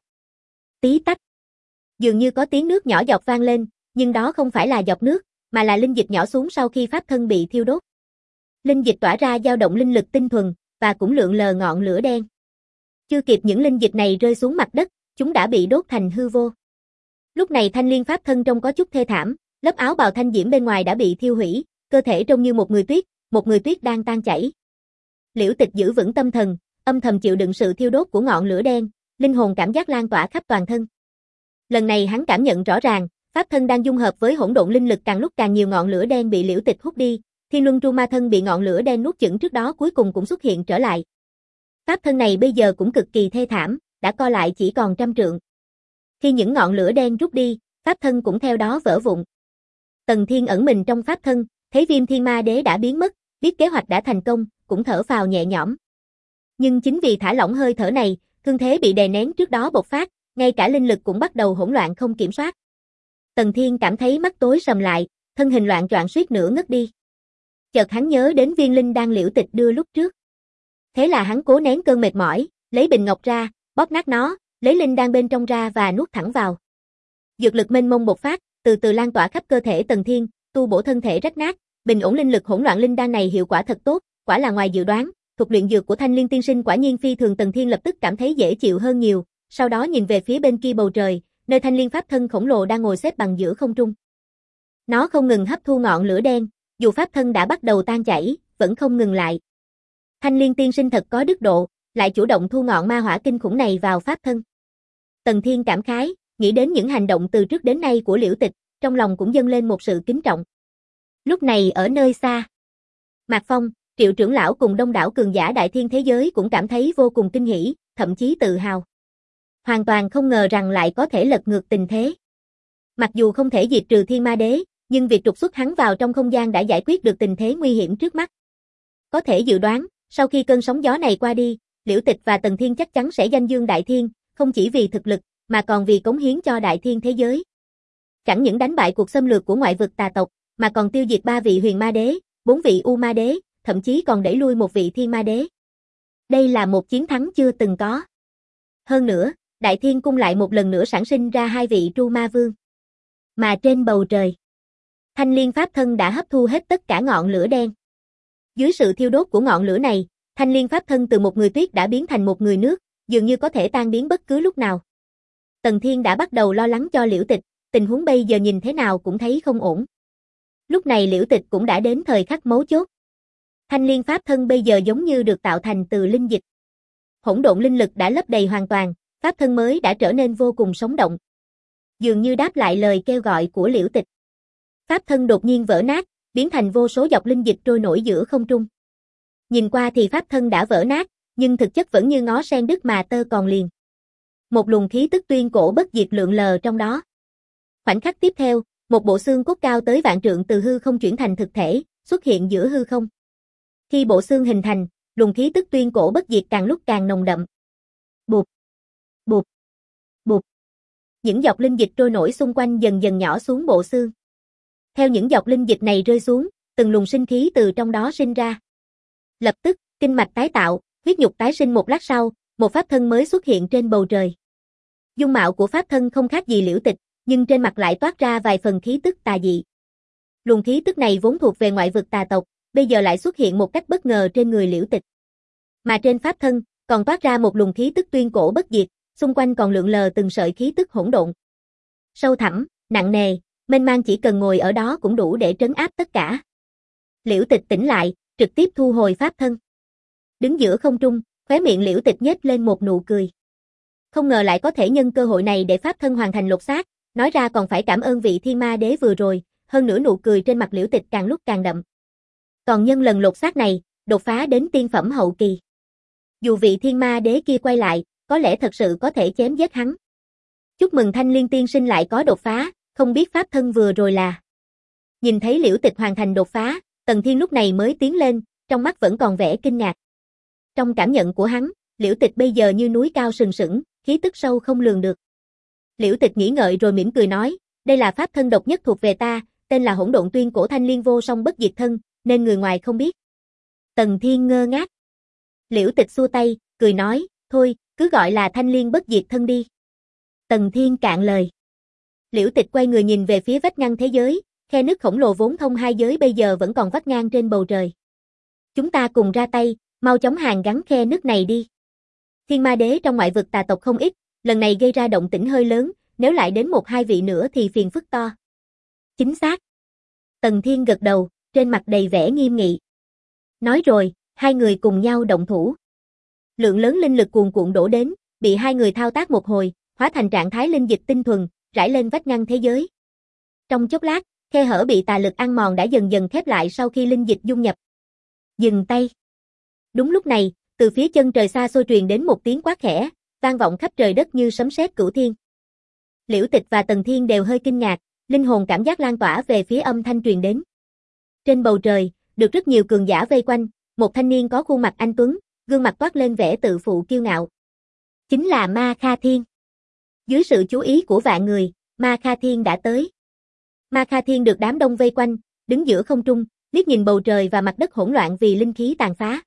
tí tách. Dường như có tiếng nước nhỏ giọt vang lên, nhưng đó không phải là giọt nước, mà là linh dịch nhỏ xuống sau khi pháp thân bị thiêu đốt. Linh dịch tỏa ra dao động linh lực tinh thuần, và cũng lượn lờ ngọn lửa đen. Chưa kịp những linh dịch này rơi xuống mặt đất, chúng đã bị đốt thành hư vô. Lúc này Thanh Liên pháp thân trông có chút thê thảm, lớp áo bào thanh diễm bên ngoài đã bị thiêu hủy, cơ thể trông như một người tuyết, một người tuyết đang tan chảy. Liễu Tịch giữ vững tâm thần, âm thầm chịu đựng sự thiêu đốt của ngọn lửa đen, linh hồn cảm giác lan tỏa khắp toàn thân. Lần này hắn cảm nhận rõ ràng, pháp thân đang dung hợp với hỗn độn linh lực, càng lúc càng nhiều ngọn lửa đen bị Liễu Tịch hút đi, Thiên Luân Tru Ma thân bị ngọn lửa đen nuốt chửng trước đó cuối cùng cũng xuất hiện trở lại. Pháp thân này bây giờ cũng cực kỳ thê thảm, đã co lại chỉ còn trăm trượng. Khi những ngọn lửa đen rút đi, pháp thân cũng theo đó vỡ vụn. Tần Thiên ẩn mình trong pháp thân, thấy Viêm Thiên Ma Đế đã biến mất, biết kế hoạch đã thành công, cũng thở phào nhẹ nhõm. Nhưng chính vì thả lỏng hơi thở này, thương thế bị đè nén trước đó bộc phát, ngay cả linh lực cũng bắt đầu hỗn loạn không kiểm soát. Tần Thiên cảm thấy mắt tối sầm lại, thân hình loạn choạng suýt nữa ngất đi. Chợt hắn nhớ đến viên linh đan Liễu Tịch đưa lúc trước. Thế là hắn cố nén cơn mệt mỏi, lấy bình ngọc ra, bóp nát nó, lấy linh đan bên trong ra và nuốt thẳng vào. Dược lực mênh mông bộc phát, từ từ lan tỏa khắp cơ thể Tần Thiên, tu bổ thân thể rách nát, bình ổn linh lực hỗn loạn linh đan này hiệu quả thật tốt, quả là ngoài dự đoán, thuật luyện dược của Thanh Liên tiên sinh quả nhiên phi thường. Tần Thiên lập tức cảm thấy dễ chịu hơn nhiều, sau đó nhìn về phía bên kia bầu trời, nơi Thanh Liên pháp thân khổng lồ đang ngồi xếp bằng giữa không trung. Nó không ngừng hấp thu ngọn lửa đen, dù pháp thân đã bắt đầu tan chảy, vẫn không ngừng lại. Thanh Liên tiên sinh thật có đức độ, lại chủ động thu ngọn ma hỏa kinh khủng này vào pháp thân. Tần Thiên cảm khái, nghĩ đến những hành động từ trước đến nay của Liễu Tịch, trong lòng cũng dâng lên một sự kính trọng. Lúc này ở nơi xa, Mạc Phong, Triệu trưởng lão cùng đông đảo cường giả đại thiên thế giới cũng cảm thấy vô cùng kinh hỉ, thậm chí tự hào. Hoàn toàn không ngờ rằng lại có thể lật ngược tình thế. Mặc dù không thể diệt trừ Thiên Ma Đế, nhưng việc trục xuất hắn vào trong không gian đã giải quyết được tình thế nguy hiểm trước mắt. Có thể dự đoán, sau khi cơn sóng gió này qua đi, Liễu Tịch và Tần Thiên chắc chắn sẽ danh dương đại thiên, không chỉ vì thực lực, mà còn vì cống hiến cho đại thiên thế giới. Chẳng những đánh bại cuộc xâm lược của ngoại vực tà tộc, mà còn tiêu diệt ba vị huyền ma đế, bốn vị u ma đế, thậm chí còn đẩy lui một vị thiên ma đế. Đây là một chiến thắng chưa từng có. Hơn nữa, Đại Thiên Cung lại một lần nữa sản sinh ra hai vị tru ma vương. Mà trên bầu trời, Thanh Liên pháp thân đã hấp thu hết tất cả ngọn lửa đen. Dưới sự thiêu đốt của ngọn lửa này, Thanh Liên pháp thân từ một người tuyết đã biến thành một người nước, dường như có thể tan biến bất cứ lúc nào. Tần Thiên đã bắt đầu lo lắng cho Liễu Tịch, tình huống bây giờ nhìn thế nào cũng thấy không ổn. Lúc này Liễu Tịch cũng đã đến thời khắc mấu chốt. Thanh Liên pháp thân bây giờ giống như được tạo thành từ linh dịch. Hỗn độn linh lực đã lấp đầy hoàn toàn, pháp thân mới đã trở nên vô cùng sống động. Dường như đáp lại lời kêu gọi của Liễu Tịch. Pháp thân đột nhiên vỡ nát, biến thành vô số dọc linh dịch trôi nổi giữa không trung. Nhìn qua thì pháp thân đã vỡ nát, nhưng thực chất vẫn như ngó sen đứt mà tơ còn liền. Một luồng khí tức tuyên cổ bất diệt lượn lờ trong đó. Khoảnh khắc tiếp theo, một bộ xương cốt cao tới vạn trượng từ hư không chuyển thành thực thể, xuất hiện giữa hư không. Khi bộ xương hình thành, luồng khí tức tuyên cổ bất diệt càng lúc càng nồng đậm. Bụp, bụp, bụp. Những giọt linh dịch trôi nổi xung quanh dần dần nhỏ xuống bộ xương. Theo những giọt linh dịch này rơi xuống, từng luồng sinh khí từ trong đó sinh ra. Lập tức, kinh mạch tái tạo, huyết nhục tái sinh một lát sau, một pháp thân mới xuất hiện trên bầu trời. Dung mạo của pháp thân không khác gì Liễu Tịch, nhưng trên mặt lại toát ra vài phần khí tức tà dị. Luồng khí tức này vốn thuộc về ngoại vực tà tộc, bây giờ lại xuất hiện một cách bất ngờ trên người Liễu Tịch. Mà trên pháp thân, còn toát ra một luồng khí tức tuyên cổ bất diệt, xung quanh còn lượn lờ từng sợi khí tức hỗn độn. Sâu thẳm, nặng nề, mênh mang chỉ cần ngồi ở đó cũng đủ để trấn áp tất cả. Liễu Tịch tỉnh lại, trực tiếp thu hồi pháp thân. Đứng giữa không trung, khóe miệng Liễu Tịch nhếch lên một nụ cười. Không ngờ lại có thể nhân cơ hội này để pháp thân hoàn thành lột xác, nói ra còn phải cảm ơn vị Thiên Ma Đế vừa rồi, hơn nữa nụ cười trên mặt Liễu Tịch càng lúc càng đậm. Còn nhân lần lột xác này, đột phá đến tiên phẩm hậu kỳ. Dù vị Thiên Ma Đế kia quay lại, có lẽ thật sự có thể chém giết hắn. Chúc mừng Thanh Liên tiên sinh lại có đột phá, không biết pháp thân vừa rồi là. Nhìn thấy Liễu Tịch hoàn thành đột phá, Tần Thiên lúc này mới tiến lên, trong mắt vẫn còn vẻ kinh ngạc. Trong cảm nhận của hắn, Liễu Tịch bây giờ như núi cao sừng sững, khí tức sâu không lường được. Liễu Tịch nghĩ ngợi rồi mỉm cười nói, đây là pháp thân độc nhất thuộc về ta, tên là Hỗn Độn Tuyên Cổ Thanh Liên Vô Song Bất Diệt Thân, nên người ngoài không biết. Tần Thiên ngơ ngác. Liễu Tịch xua tay, cười nói, thôi, cứ gọi là Thanh Liên Bất Diệt Thân đi. Tần Thiên cạn lời. Liễu Tịch quay người nhìn về phía vách ngăn thế giới, khe nứt khổng lồ vốn thông hai giới bây giờ vẫn còn vắt ngang trên bầu trời. Chúng ta cùng ra tay, mau chóng hàn gắn khe nứt này đi. Thiên Ma Đế trong ngoại vực tà tộc không ít, lần này gây ra động tĩnh hơi lớn, nếu lại đến một hai vị nữa thì phiền phức to. Chính xác. Tần Thiên gật đầu, trên mặt đầy vẻ nghiêm nghị. Nói rồi, hai người cùng nhau động thủ. Lượng lớn linh lực cuồn cuộn đổ đến, bị hai người thao tác một hồi, hóa thành trạng thái linh dịch tinh thuần, rải lên vách ngăn thế giới. Trong chốc lát, khe hở bị tà lực ăn mòn đã dần dần khép lại sau khi linh dịch dung nhập. Dừng tay. Đúng lúc này, từ phía chân trời xa xôi truyền đến một tiếng quát khẽ, vang vọng khắp trời đất như sấm sét cửu thiên. Liễu Tịch và Tần Thiên đều hơi kinh ngạc, linh hồn cảm giác lan tỏa về phía âm thanh truyền đến. Trên bầu trời, được rất nhiều cường giả vây quanh, một thanh niên có khuôn mặt anh tuấn, gương mặt toát lên vẻ tự phụ kiêu ngạo. Chính là Ma Kha Thiên. Dưới sự chú ý của vạn người, Ma Kha Thiên đã tới. Ma Kha Thiên được đám đông vây quanh, đứng giữa không trung, liếc nhìn bầu trời và mặt đất hỗn loạn vì linh khí tàn phá.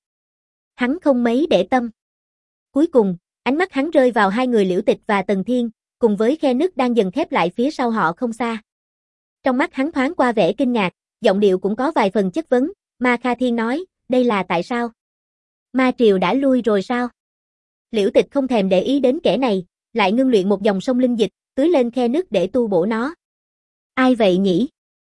Hắn không mấy để tâm. Cuối cùng, ánh mắt hắn rơi vào hai người Liễu Tịch và Tần Thiên, cùng với khe nứt đang dần khép lại phía sau họ không xa. Trong mắt hắn thoáng qua vẻ kinh ngạc, giọng điệu cũng có vài phần chất vấn, Ma Kha Thiên nói, đây là tại sao? Ma Triều đã lui rồi sao? Liễu Tịch không thèm để ý đến kẻ này, lại ngưng luyện một dòng sông linh dịch, tưới lên khe nứt để tu bổ nó. Ai vậy nhỉ?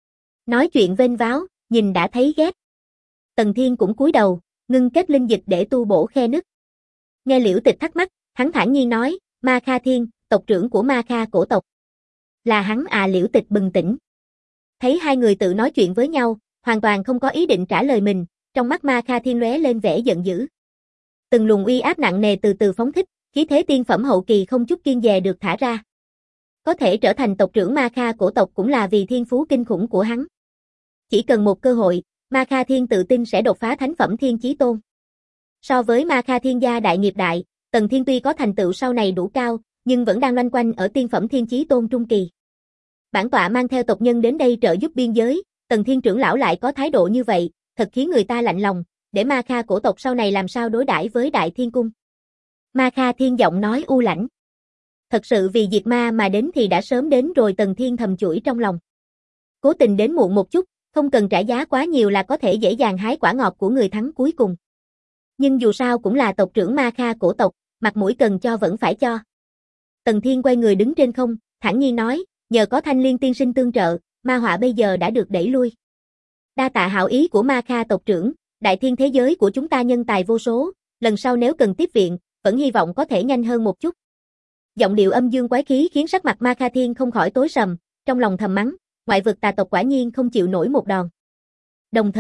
Nói chuyện vênh váo, nhìn đã thấy ghét. Tần Thiên cũng cúi đầu, ngưng kết linh dịch để tu bổ khe nứt. Nghe Liễu Tịch thắc mắc, hắn thản nhiên nói, Ma Kha Thiên, tộc trưởng của Ma Kha cổ tộc. Là hắn à? Liễu Tịch bừng tỉnh. Thấy hai người tự nói chuyện với nhau, hoàn toàn không có ý định trả lời mình, trong mắt Ma Kha Thiên lóe lên vẻ giận dữ. Từng luồng uy áp nặng nề từ từ phóng thích, khí thế tiên phẩm hậu kỳ không chút kiêng dè được thả ra. Có thể trở thành tộc trưởng Ma Kha cổ tộc cũng là vì thiên phú kinh khủng của hắn. Chỉ cần một cơ hội, Ma Kha Thiên tự tin sẽ đột phá thánh phẩm Thiên Chí Tôn. So với Ma Kha Thiên gia đại nghiệp đại, Tần Thiên tuy có thành tựu sau này đủ cao, nhưng vẫn đang loanh quanh ở tiên phẩm Thiên Chí Tôn trung kỳ. Bản tọa mang theo tộc nhân đến đây trợ giúp biên giới, Tần Thiên trưởng lão lại có thái độ như vậy, thật khiến người ta lạnh lòng, để Ma Kha cổ tộc sau này làm sao đối đãi với Đại Thiên Cung. Ma Kha Thiên giọng nói u lãnh. Thật sự vì diệt ma mà đến thì đã sớm đến rồi. Tần Thiên thầm chửi trong lòng. Cố tình đến muộn một chút, không cần trả giá quá nhiều là có thể dễ dàng hái quả ngọt của người thắng cuối cùng. Nhưng dù sao cũng là tộc trưởng Ma Kha cổ tộc, mặt mũi cần cho vẫn phải cho. Tần Thiên quay người đứng trên không, thản nhiên nói, nhờ có Thanh Liên tiên sinh tương trợ, ma họa bây giờ đã được đẩy lui. Đa tạ hảo ý của Ma Kha tộc trưởng, đại thiên thế giới của chúng ta nhân tài vô số, lần sau nếu cần tiếp viện, vẫn hy vọng có thể nhanh hơn một chút. Giọng điệu âm dương quái khí khiến sắc mặt Ma Kha Thiên không khỏi tối sầm, trong lòng thầm mắng, ngoại vực tà tộc quả nhiên không chịu nổi một đòn. Đồng thời,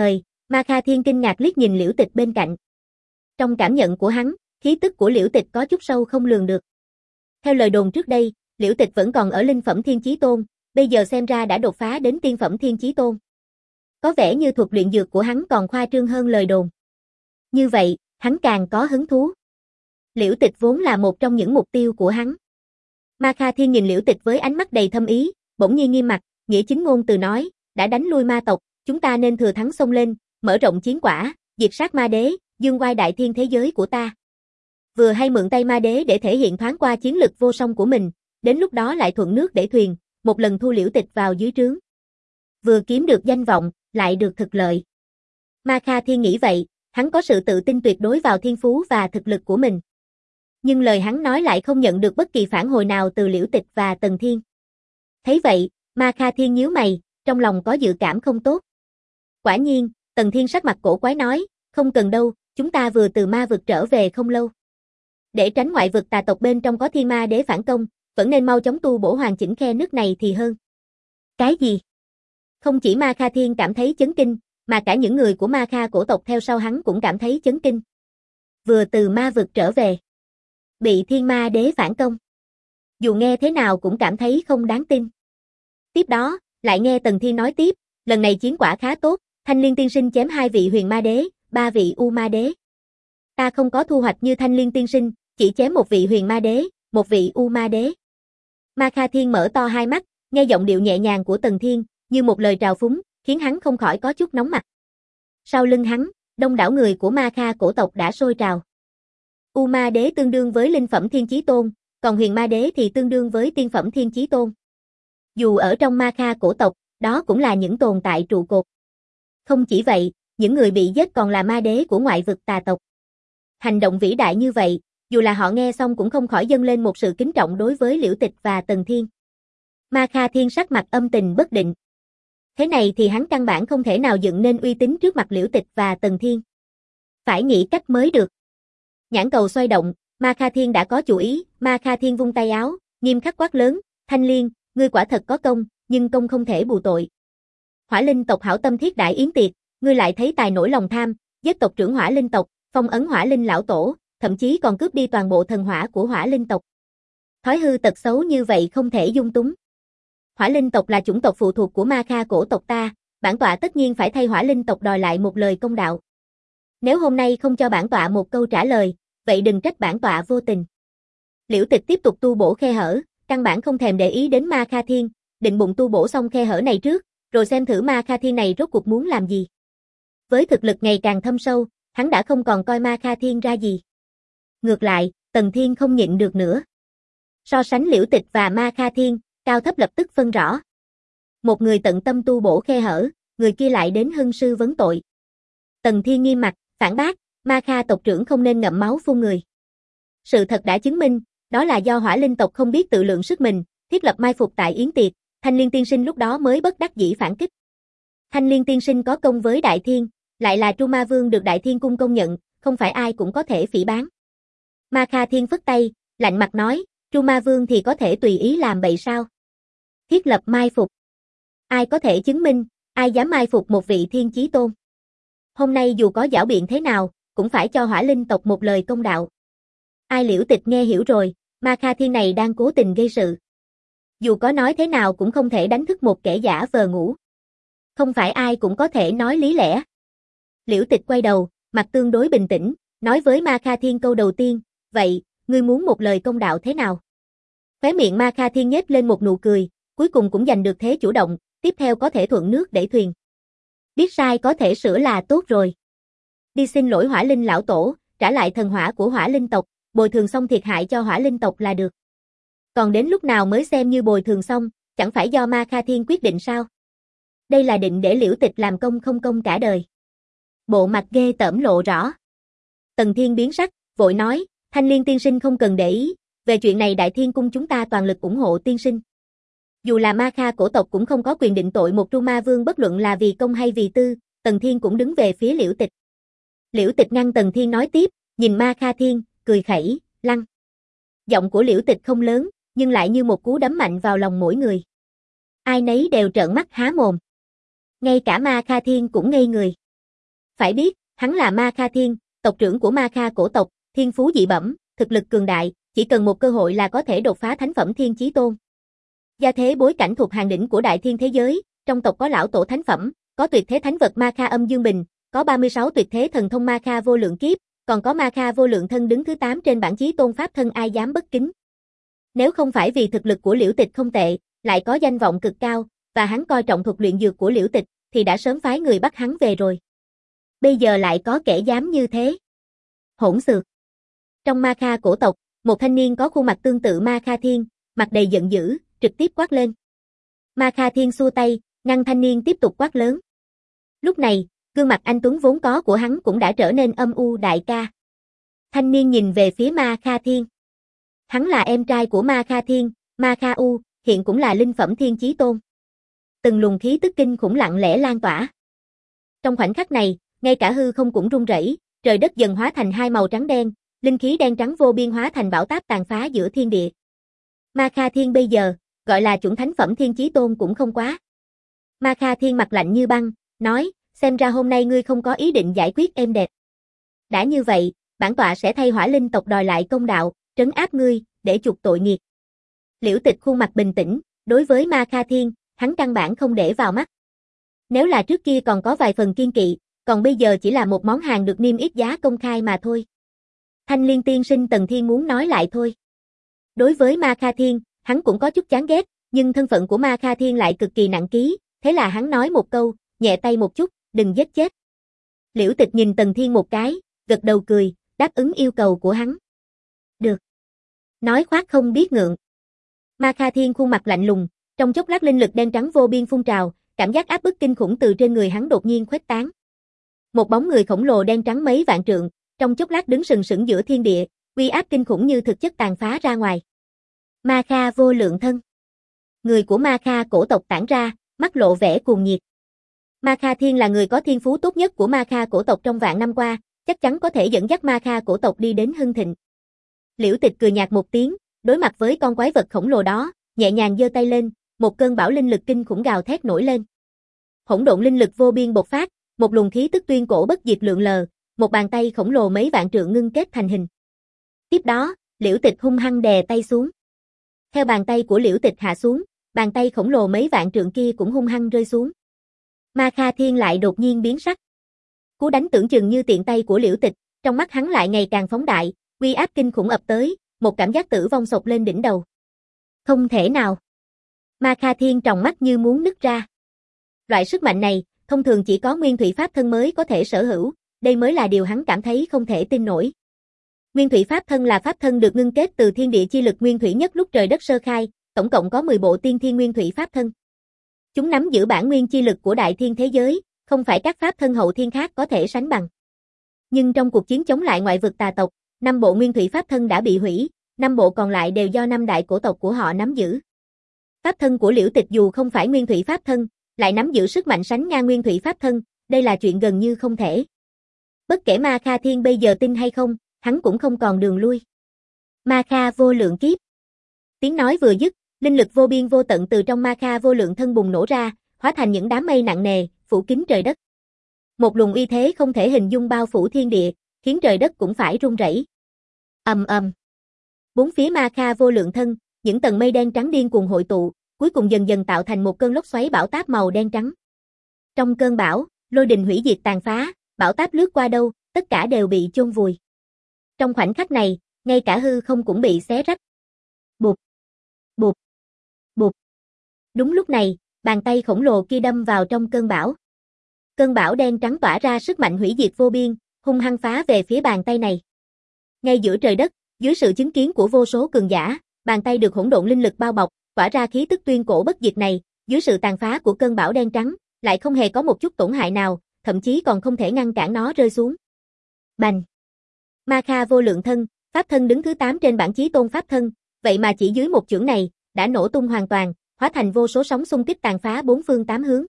Ma Kha Thiên kinh ngạc liếc nhìn Liễu Tịch bên cạnh. Trong cảm nhận của hắn, khí tức của Liễu Tịch có chút sâu không lường được. Theo lời đồn trước đây, Liễu Tịch vẫn còn ở linh phẩm Thiên Chí Tôn, bây giờ xem ra đã đột phá đến tiên phẩm Thiên Chí Tôn. Có vẻ như thuật luyện dược của hắn còn khoa trương hơn lời đồn. Như vậy, hắn càng có hứng thú. Liễu Tịch vốn là một trong những mục tiêu của hắn. Ma Kha Thiên nhìn Liễu Tịch với ánh mắt đầy thâm ý, bỗng nhiên nghiêm mặt, nghĩa chính ngôn từ nói, đã đánh lui ma tộc, chúng ta nên thừa thắng xông lên, mở rộng chiến quả, diệt sát ma đế, dương oai đại thiên thế giới của ta. Vừa hay mượn tay ma đế để thể hiện thoáng qua chiến lực vô song của mình, đến lúc đó lại thuận nước để thuyền, một lần thu Liễu Tịch vào dưới trướng. Vừa kiếm được danh vọng, lại được thực lợi. Ma Kha Thiên nghĩ vậy, hắn có sự tự tin tuyệt đối vào thiên phú và thực lực của mình. Nhưng lời hắn nói lại không nhận được bất kỳ phản hồi nào từ Liễu Tịch và Tần Thiên. Thấy vậy, Ma Kha Thiên nhíu mày, trong lòng có dự cảm không tốt. Quả nhiên, Tần Thiên sắc mặt cổ quái nói, không cần đâu, chúng ta vừa từ ma vực trở về không lâu. Để tránh ngoại vực tà tộc bên trong có thiên ma đế phản công, vẫn nên mau chóng tu bổ hoàn chỉnh khe nước này thì hơn. Cái gì? Không chỉ Ma Kha Thiên cảm thấy chấn kinh, mà cả những người của Ma Kha cổ tộc theo sau hắn cũng cảm thấy chấn kinh. Vừa từ ma vực trở về, bị thiên ma đế phản công. Dù nghe thế nào cũng cảm thấy không đáng tin. Tiếp đó, lại nghe Tần Thiên nói tiếp, lần này chiến quả khá tốt, Thanh Liên tiên sinh chém hai vị huyền ma đế, ba vị u ma đế. Ta không có thu hoạch như Thanh Liên tiên sinh, chỉ chém một vị huyền ma đế, một vị u ma đế. Ma Kha Thiên mở to hai mắt, nghe giọng điệu nhẹ nhàng của Tần Thiên, như một lời trào phúng, khiến hắn không khỏi có chút nóng mặt. Sau lưng hắn, đông đảo người của Ma Kha cổ tộc đã sôi trào. U ma đế tương đương với linh phẩm Thiên Chí Tôn, còn huyền ma đế thì tương đương với tiên phẩm Thiên Chí Tôn. Dù ở trong Ma Kha cổ tộc, đó cũng là những tồn tại trụ cột. Không chỉ vậy, những người bị giết còn là ma đế của ngoại vực tà tộc. Hành động vĩ đại như vậy, dù là họ nghe xong cũng không khỏi dâng lên một sự kính trọng đối với Liễu Tịch và Tần Thiên. Ma Kha Thiên sắc mặt âm tình bất định. Thế này thì hắn căn bản không thể nào dựng nên uy tín trước mặt Liễu Tịch và Tần Thiên. Phải nghĩ cách mới được. Nhãn cầu xoay động, Ma Kha Thiên đã có chủ ý, Ma Kha Thiên vung tay áo, nghiêm khắc quát lớn, Thanh Liên, ngươi quả thật có công, nhưng công không thể bù tội. Hỏa Linh tộc hảo tâm thiết đại yến tiệc, ngươi lại thấy tài nổi lòng tham, giết tộc trưởng Hỏa Linh tộc, phong ấn Hỏa Linh lão tổ, thậm chí còn cướp đi toàn bộ thần hỏa của Hỏa Linh tộc. Thói hư tật xấu như vậy không thể dung túng. Hỏa Linh tộc là chủng tộc phụ thuộc của Ma Kha cổ tộc ta, bản tọa tất nhiên phải thay Hỏa Linh tộc đòi lại một lời công đạo. Nếu hôm nay không cho bản tọa một câu trả lời, vậy đừng trách bản tọa vô tình. Liễu Tịch tiếp tục tu bổ khe hở, căn bản không thèm để ý đến Ma Kha Thiên, định bụng tu bổ xong khe hở này trước, rồi xem thử Ma Kha Thiên này rốt cuộc muốn làm gì. Với thực lực ngày càng thâm sâu, hắn đã không còn coi Ma Kha Thiên ra gì. Ngược lại, Tần Thiên không nhịn được nữa. So sánh Liễu Tịch và Ma Kha Thiên, cao thấp lập tức phân rõ. Một người tận tâm tu bổ khe hở, người kia lại đến hưng sư vấn tội. Tần Thiên nghiêm mặt, phản bác, Ma Kha tộc trưởng không nên ngậm máu phun người. Sự thật đã chứng minh, đó là do Hỏa Linh tộc không biết tự lượng sức mình, thiết lập mai phục tại yến tiệc, Thanh Liên tiên sinh lúc đó mới bất đắc dĩ phản kích. Thanh Liên tiên sinh có công với Đại Thiên, lại là Tru Ma Vương được Đại Thiên cung công nhận, không phải ai cũng có thể phỉ báng. Ma Kha Thiên phất tay, lạnh mặt nói, Tru Ma Vương thì có thể tùy ý làm bậy sao? Thiết lập mai phục. Ai có thể chứng minh, ai dám mai phục một vị Thiên Chí Tôn? Hôm nay dù có giảo biện thế nào, cũng phải cho Hỏa Linh tộc một lời công đạo. Ai Liễu Tịch nghe hiểu rồi, Ma Kha Thiên này đang cố tình gây sự. Dù có nói thế nào cũng không thể đánh thức một kẻ giả vờ ngủ. Không phải ai cũng có thể nói lý lẽ. Liễu Tịch quay đầu, mặt tương đối bình tĩnh, nói với Ma Kha Thiên câu đầu tiên, vậy, ngươi muốn một lời công đạo thế nào? Khóe miệng Ma Kha Thiên nhếch lên một nụ cười, cuối cùng cũng giành được thế chủ động, tiếp theo có thể thuận nước đẩy thuyền. Biết sai có thể sửa là tốt rồi. Đi xin lỗi Hỏa Linh lão tổ, trả lại thần hỏa của Hỏa Linh tộc, bồi thường xong thiệt hại cho Hỏa Linh tộc là được. Còn đến lúc nào mới xem như bồi thường xong, chẳng phải do Ma Kha Thiên quyết định sao? Đây là định để Liễu Tịch làm công không công cả đời. Bộ mặt ghê tởm lộ rõ. Tần Thiên biến sắc, vội nói, Thanh Liên tiên sinh không cần để ý, về chuyện này Đại Thiên cung chúng ta toàn lực ủng hộ tiên sinh. Dù là Ma Kha cổ tộc cũng không có quyền định tội một Tru Ma Vương bất luận là vì công hay vì tư, Tần Thiên cũng đứng về phía Liễu Tịch. Liễu Tịch ngăn Tần Thiên nói tiếp, nhìn Ma Kha Thiên, cười khẩy, lăng. Giọng của Liễu Tịch không lớn, nhưng lại như một cú đấm mạnh vào lòng mỗi người. Ai nấy đều trợn mắt há mồm. Ngay cả Ma Kha Thiên cũng ngây người. Phải biết, hắn là Ma Kha Thiên, tộc trưởng của Ma Kha cổ tộc, thiên phú dị bẩm, thực lực cường đại, chỉ cần một cơ hội là có thể đột phá thánh phẩm thiên chí tôn. Gia thế bối cảnh thuộc hàng đỉnh của đại thiên thế giới, trong tộc có lão tổ thánh phẩm, có tuyệt thế thánh vật Ma Kha âm dương bình, có ba mươi sáu tuyệt thế thần thông Ma Kha vô lượng kiếp, còn có Ma Kha vô lượng thân đứng thứ tám trên bảng chí tôn pháp thân, ai dám bất kính. Nếu không phải vì thực lực của Liễu Tịch không tệ, lại có danh vọng cực cao, và hắn coi trọng thuật luyện dược của Liễu Tịch, thì đã sớm phái người bắt hắn về rồi. Bây giờ lại có kẻ dám như thế. Hỗn xược. Trong Ma Kha cổ tộc, một thanh niên có khuôn mặt tương tự Ma Kha Thiên, mặt đầy giận dữ, trực tiếp quát lên. Ma Kha Thiên xua tay, ngăn thanh niên tiếp tục quát lớn. Lúc này, gương mặt anh tuấn vốn có của hắn cũng đã trở nên âm u. Đại ca. Thanh niên nhìn về phía Ma Kha Thiên. Hắn là em trai của Ma Kha Thiên, Ma Kha U, hiện cũng là linh phẩm thiên chí tôn. Từng luồng khí tức kinh khủng lặng lẽ lan tỏa. Trong khoảnh khắc này, ngay cả hư không cũng rung rẩy, trời đất dần hóa thành hai màu trắng đen, linh khí đen trắng vô biên hóa thành bão táp tàn phá giữa thiên địa. Ma Kha Thiên bây giờ, gọi là chuẩn thánh phẩm thiên chí tôn cũng không quá. Ma Kha Thiên mặt lạnh như băng, nói, xem ra hôm nay ngươi không có ý định giải quyết êm đẹp. Đã như vậy, bản tọa sẽ thay Hỏa Linh tộc đòi lại công đạo, trấn áp ngươi, để chuộc tội nghiệt. Liễu Tịch khuôn mặt bình tĩnh, đối với Ma Kha Thiên, hắn căn bản không để vào mắt. Nếu là trước kia còn có vài phần kiên kỵ, còn bây giờ chỉ là một món hàng được niêm yết giá công khai mà thôi. Thanh Liên tiên sinh Tần Thiên muốn nói lại thôi. Đối với Ma Kha Thiên, hắn cũng có chút chán ghét, nhưng thân phận của Ma Kha Thiên lại cực kỳ nặng ký, thế là hắn nói một câu, nhẹ tay một chút, đừng giết chết. Liễu Tịch nhìn Tần Thiên một cái, gật đầu cười, đáp ứng yêu cầu của hắn. Được. Nói khoác không biết ngượng. Ma Kha Thiên khuôn mặt lạnh lùng, trong chốc lát linh lực đen trắng vô biên phun trào, cảm giác áp bức kinh khủng từ trên người hắn đột nhiên khuếch tán. Một bóng người khổng lồ đen trắng mấy vạn trượng, trong chốc lát đứng sừng sững giữa thiên địa, uy áp kinh khủng như thực chất tàn phá ra ngoài. Ma Kha vô lượng thân. Người của Ma Kha cổ tộc tản ra, mắt lộ vẻ cuồng nhiệt. Ma Kha Thiên là người có thiên phú tốt nhất của Ma Kha cổ tộc trong vạn năm qua, chắc chắn có thể dẫn dắt Ma Kha cổ tộc đi đến hưng thịnh. Liễu Tịch cười nhạt một tiếng, đối mặt với con quái vật khổng lồ đó, nhẹ nhàng giơ tay lên, một cơn bão linh lực kinh khủng gào thét nổi lên. Hỗn độn linh lực vô biên bộc phát, một luồng khí tức tuyên cổ bất diệt lượn lờ, một bàn tay khổng lồ mấy vạn trượng ngưng kết thành hình. Tiếp đó, Liễu Tịch hung hăng đè tay xuống. Theo bàn tay của Liễu Tịch hạ xuống, bàn tay khổng lồ mấy vạn trượng kia cũng hung hăng rơi xuống. Ma Kha Thiên lại đột nhiên biến sắc. Cú đánh tưởng chừng như tiện tay của Liễu Tịch, trong mắt hắn lại ngày càng phóng đại, uy áp kinh khủng ập tới, một cảm giác tử vong sộc lên đỉnh đầu. Không thể nào. Ma Kha Thiên tròng mắt như muốn nứt ra. Loại sức mạnh này, thông thường chỉ có Nguyên Thủy Pháp Thân mới có thể sở hữu, đây mới là điều hắn cảm thấy không thể tin nổi. Nguyên Thủy Pháp Thân là pháp thân được ngưng kết từ thiên địa chi lực nguyên thủy nhất lúc trời đất sơ khai, tổng cộng có mười bộ tiên thiên Nguyên Thủy Pháp Thân. Chúng nắm giữ bản nguyên chi lực của đại thiên thế giới, không phải các pháp thân hậu thiên khác có thể sánh bằng. Nhưng trong cuộc chiến chống lại ngoại vực tà tộc, năm bộ Nguyên Thủy Pháp Thân đã bị hủy, năm bộ còn lại đều do năm đại cổ tộc của họ nắm giữ. Pháp thân của Liễu Tịch dù không phải Nguyên Thủy Pháp Thân, lại nắm giữ sức mạnh sánh ngang Nguyên Thủy Pháp Thân, đây là chuyện gần như không thể. Bất kể Ma Kha Thiên bây giờ tin hay không, hắn cũng không còn đường lui. Ma Kha vô lượng kiếp. Tiếng nói vừa dứt, linh lực vô biên vô tận từ trong Ma Kha vô lượng thân bùng nổ ra, hóa thành những đám mây nặng nề, phủ kín trời đất. Một luồng uy thế không thể hình dung bao phủ thiên địa, khiến trời đất cũng phải rung rẩy. Ầm ầm. Bốn phía Ma Kha vô lượng thân, những tầng mây đen trắng điên cuồng hội tụ, cuối cùng dần dần tạo thành một cơn lốc xoáy bão táp màu đen trắng. Trong cơn bão, lôi đình hủy diệt tàn phá, bão táp lướt qua đâu, tất cả đều bị chôn vùi. Trong khoảnh khắc này, ngay cả hư không cũng bị xé rách. Bụp, bụp, bụp. Đúng lúc này, bàn tay khổng lồ kia đâm vào trong cơn bão. Cơn bão đen trắng tỏa ra sức mạnh hủy diệt vô biên, hung hăng phá về phía bàn tay này. Ngay giữa trời đất, dưới sự chứng kiến của vô số cường giả, bàn tay được hỗn độn linh lực bao bọc, tỏa ra khí tức tuyên cổ bất diệt này, dưới sự tàn phá của cơn bão đen trắng, lại không hề có một chút tổn hại nào, thậm chí còn không thể ngăn cản nó rơi xuống. Bành! Ma Kha vô lượng thân, pháp thân đứng thứ tám trên bảng chí tôn pháp thân, vậy mà chỉ dưới một chưởng này, đã nổ tung hoàn toàn, hóa thành vô số sóng xung kích tàn phá bốn phương tám hướng.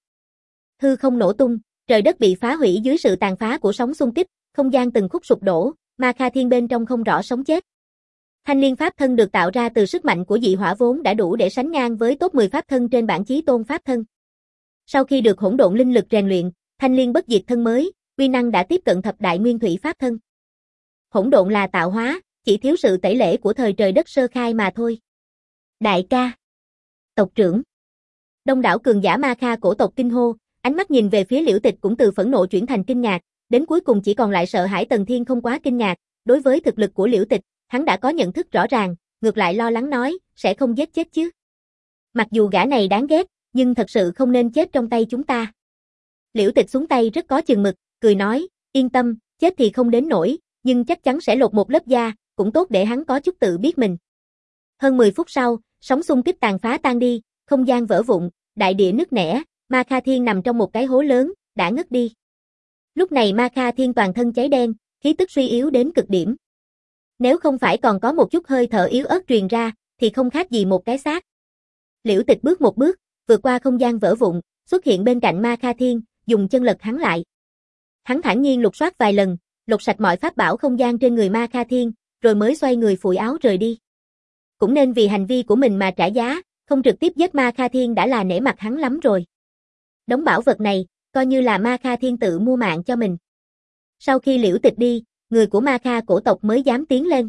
Hư không nổ tung, trời đất bị phá hủy dưới sự tàn phá của sóng xung kích, không gian từng khúc sụp đổ, Ma Kha Thiên bên trong không rõ sống chết. Thanh Liên pháp thân được tạo ra từ sức mạnh của dị hỏa vốn đã đủ để sánh ngang với top mười pháp thân trên bảng chí tôn pháp thân. Sau khi được hỗn độn linh lực rèn luyện, Thanh Liên bất diệt thân mới, uy năng đã tiếp cận thập đại nguyên thủy pháp thân. Hỗn độn là tạo hóa, chỉ thiếu sự tẩy lễ của thời trời đất sơ khai mà thôi. Đại ca, tộc trưởng. Đông đảo cường giả Ma Kha cổ tộc kinh hô, ánh mắt nhìn về phía Liễu Tịch cũng từ phẫn nộ chuyển thành kinh ngạc, đến cuối cùng chỉ còn lại sợ hãi. Tần Thiên không quá kinh ngạc, đối với thực lực của Liễu Tịch, hắn đã có nhận thức rõ ràng, ngược lại lo lắng nói, sẽ không giết chết chứ. Mặc dù gã này đáng ghét, nhưng thật sự không nên chết trong tay chúng ta. Liễu Tịch xuống tay rất có chừng mực, cười nói, yên tâm, chết thì không đến nỗi, nhưng chắc chắn sẽ lột một lớp da, cũng tốt để hắn có chút tự biết mình. Hơn mười phút sau, sóng xung kích tàn phá tan đi, không gian vỡ vụn, đại địa nứt nẻ, Ma Kha Thiên nằm trong một cái hố lớn, đã ngất đi. Lúc này Ma Kha Thiên toàn thân cháy đen, khí tức suy yếu đến cực điểm. Nếu không phải còn có một chút hơi thở yếu ớt truyền ra, thì không khác gì một cái xác. Liễu Tịch bước một bước, vượt qua không gian vỡ vụn, xuất hiện bên cạnh Ma Kha Thiên, dùng chân lật hắn lại. Hắn thản nhiên lục soát vài lần, lột sạch mọi pháp bảo không gian trên người Ma Kha Thiên, rồi mới xoay người phủi áo rời đi. Cũng nên vì hành vi của mình mà trả giá, không trực tiếp giết Ma Kha Thiên đã là nể mặt hắn lắm rồi. Đống bảo vật này, coi như là Ma Kha Thiên tự mua mạng cho mình. Sau khi Liễu Tịch đi, người của Ma Kha cổ tộc mới dám tiến lên.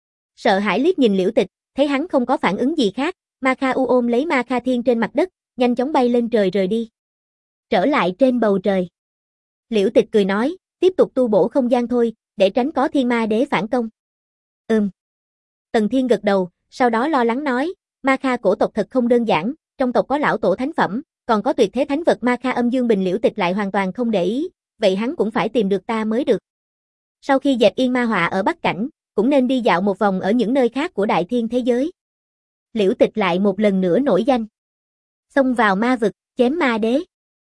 Sợ hãi liếc nhìn Liễu Tịch, thấy hắn không có phản ứng gì khác, Ma Kha U ôm lấy Ma Kha Thiên trên mặt đất, nhanh chóng bay lên trời rời đi. Trở lại trên bầu trời. Liễu Tịch cười nói, tiếp tục tu bổ không gian thôi, để tránh có Thiên Ma Đế phản công. Ừm. Tần Thiên gật đầu, sau đó lo lắng nói, Ma Kha cổ tộc thật không đơn giản, trong tộc có lão tổ thánh phẩm, còn có tuyệt thế thánh vật Ma Kha âm dương bình. Liễu Tịch lại hoàn toàn không để ý, vậy hắn cũng phải tìm được ta mới được. Sau khi dẹp yên ma họa ở Bắc Cảnh, cũng nên đi dạo một vòng ở những nơi khác của đại thiên thế giới. Liễu Tịch lại một lần nữa nổi danh. Xông vào ma vực, chém ma đế.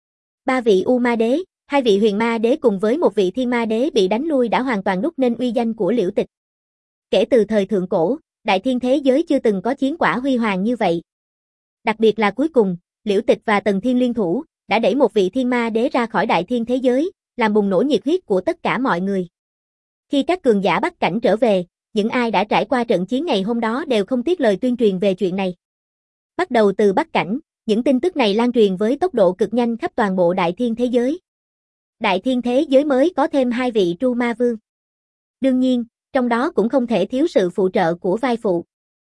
Ba vị U Ma Đế, hai vị huyền ma đế cùng với một vị thiên ma đế bị đánh lui đã hoàn toàn đúc nên uy danh của Liễu Tịch. Kể từ thời thượng cổ, đại thiên thế giới chưa từng có chiến quả huy hoàng như vậy. Đặc biệt là cuối cùng, Liễu Tịch và Tần Thiên liên thủ, đã đẩy một vị thiên ma đế ra khỏi đại thiên thế giới, làm bùng nổ nhiệt huyết của tất cả mọi người. Khi các cường giả Bắc Cảnh trở về, những ai đã trải qua trận chiến ngày hôm đó đều không tiếc lời tuyên truyền về chuyện này. Bắt đầu từ Bắc Cảnh, những tin tức này lan truyền với tốc độ cực nhanh khắp toàn bộ đại thiên thế giới. Đại thiên thế giới mới có thêm hai vị Tru Ma Vương. Đương nhiên, trong đó cũng không thể thiếu sự phụ trợ của vai phụ.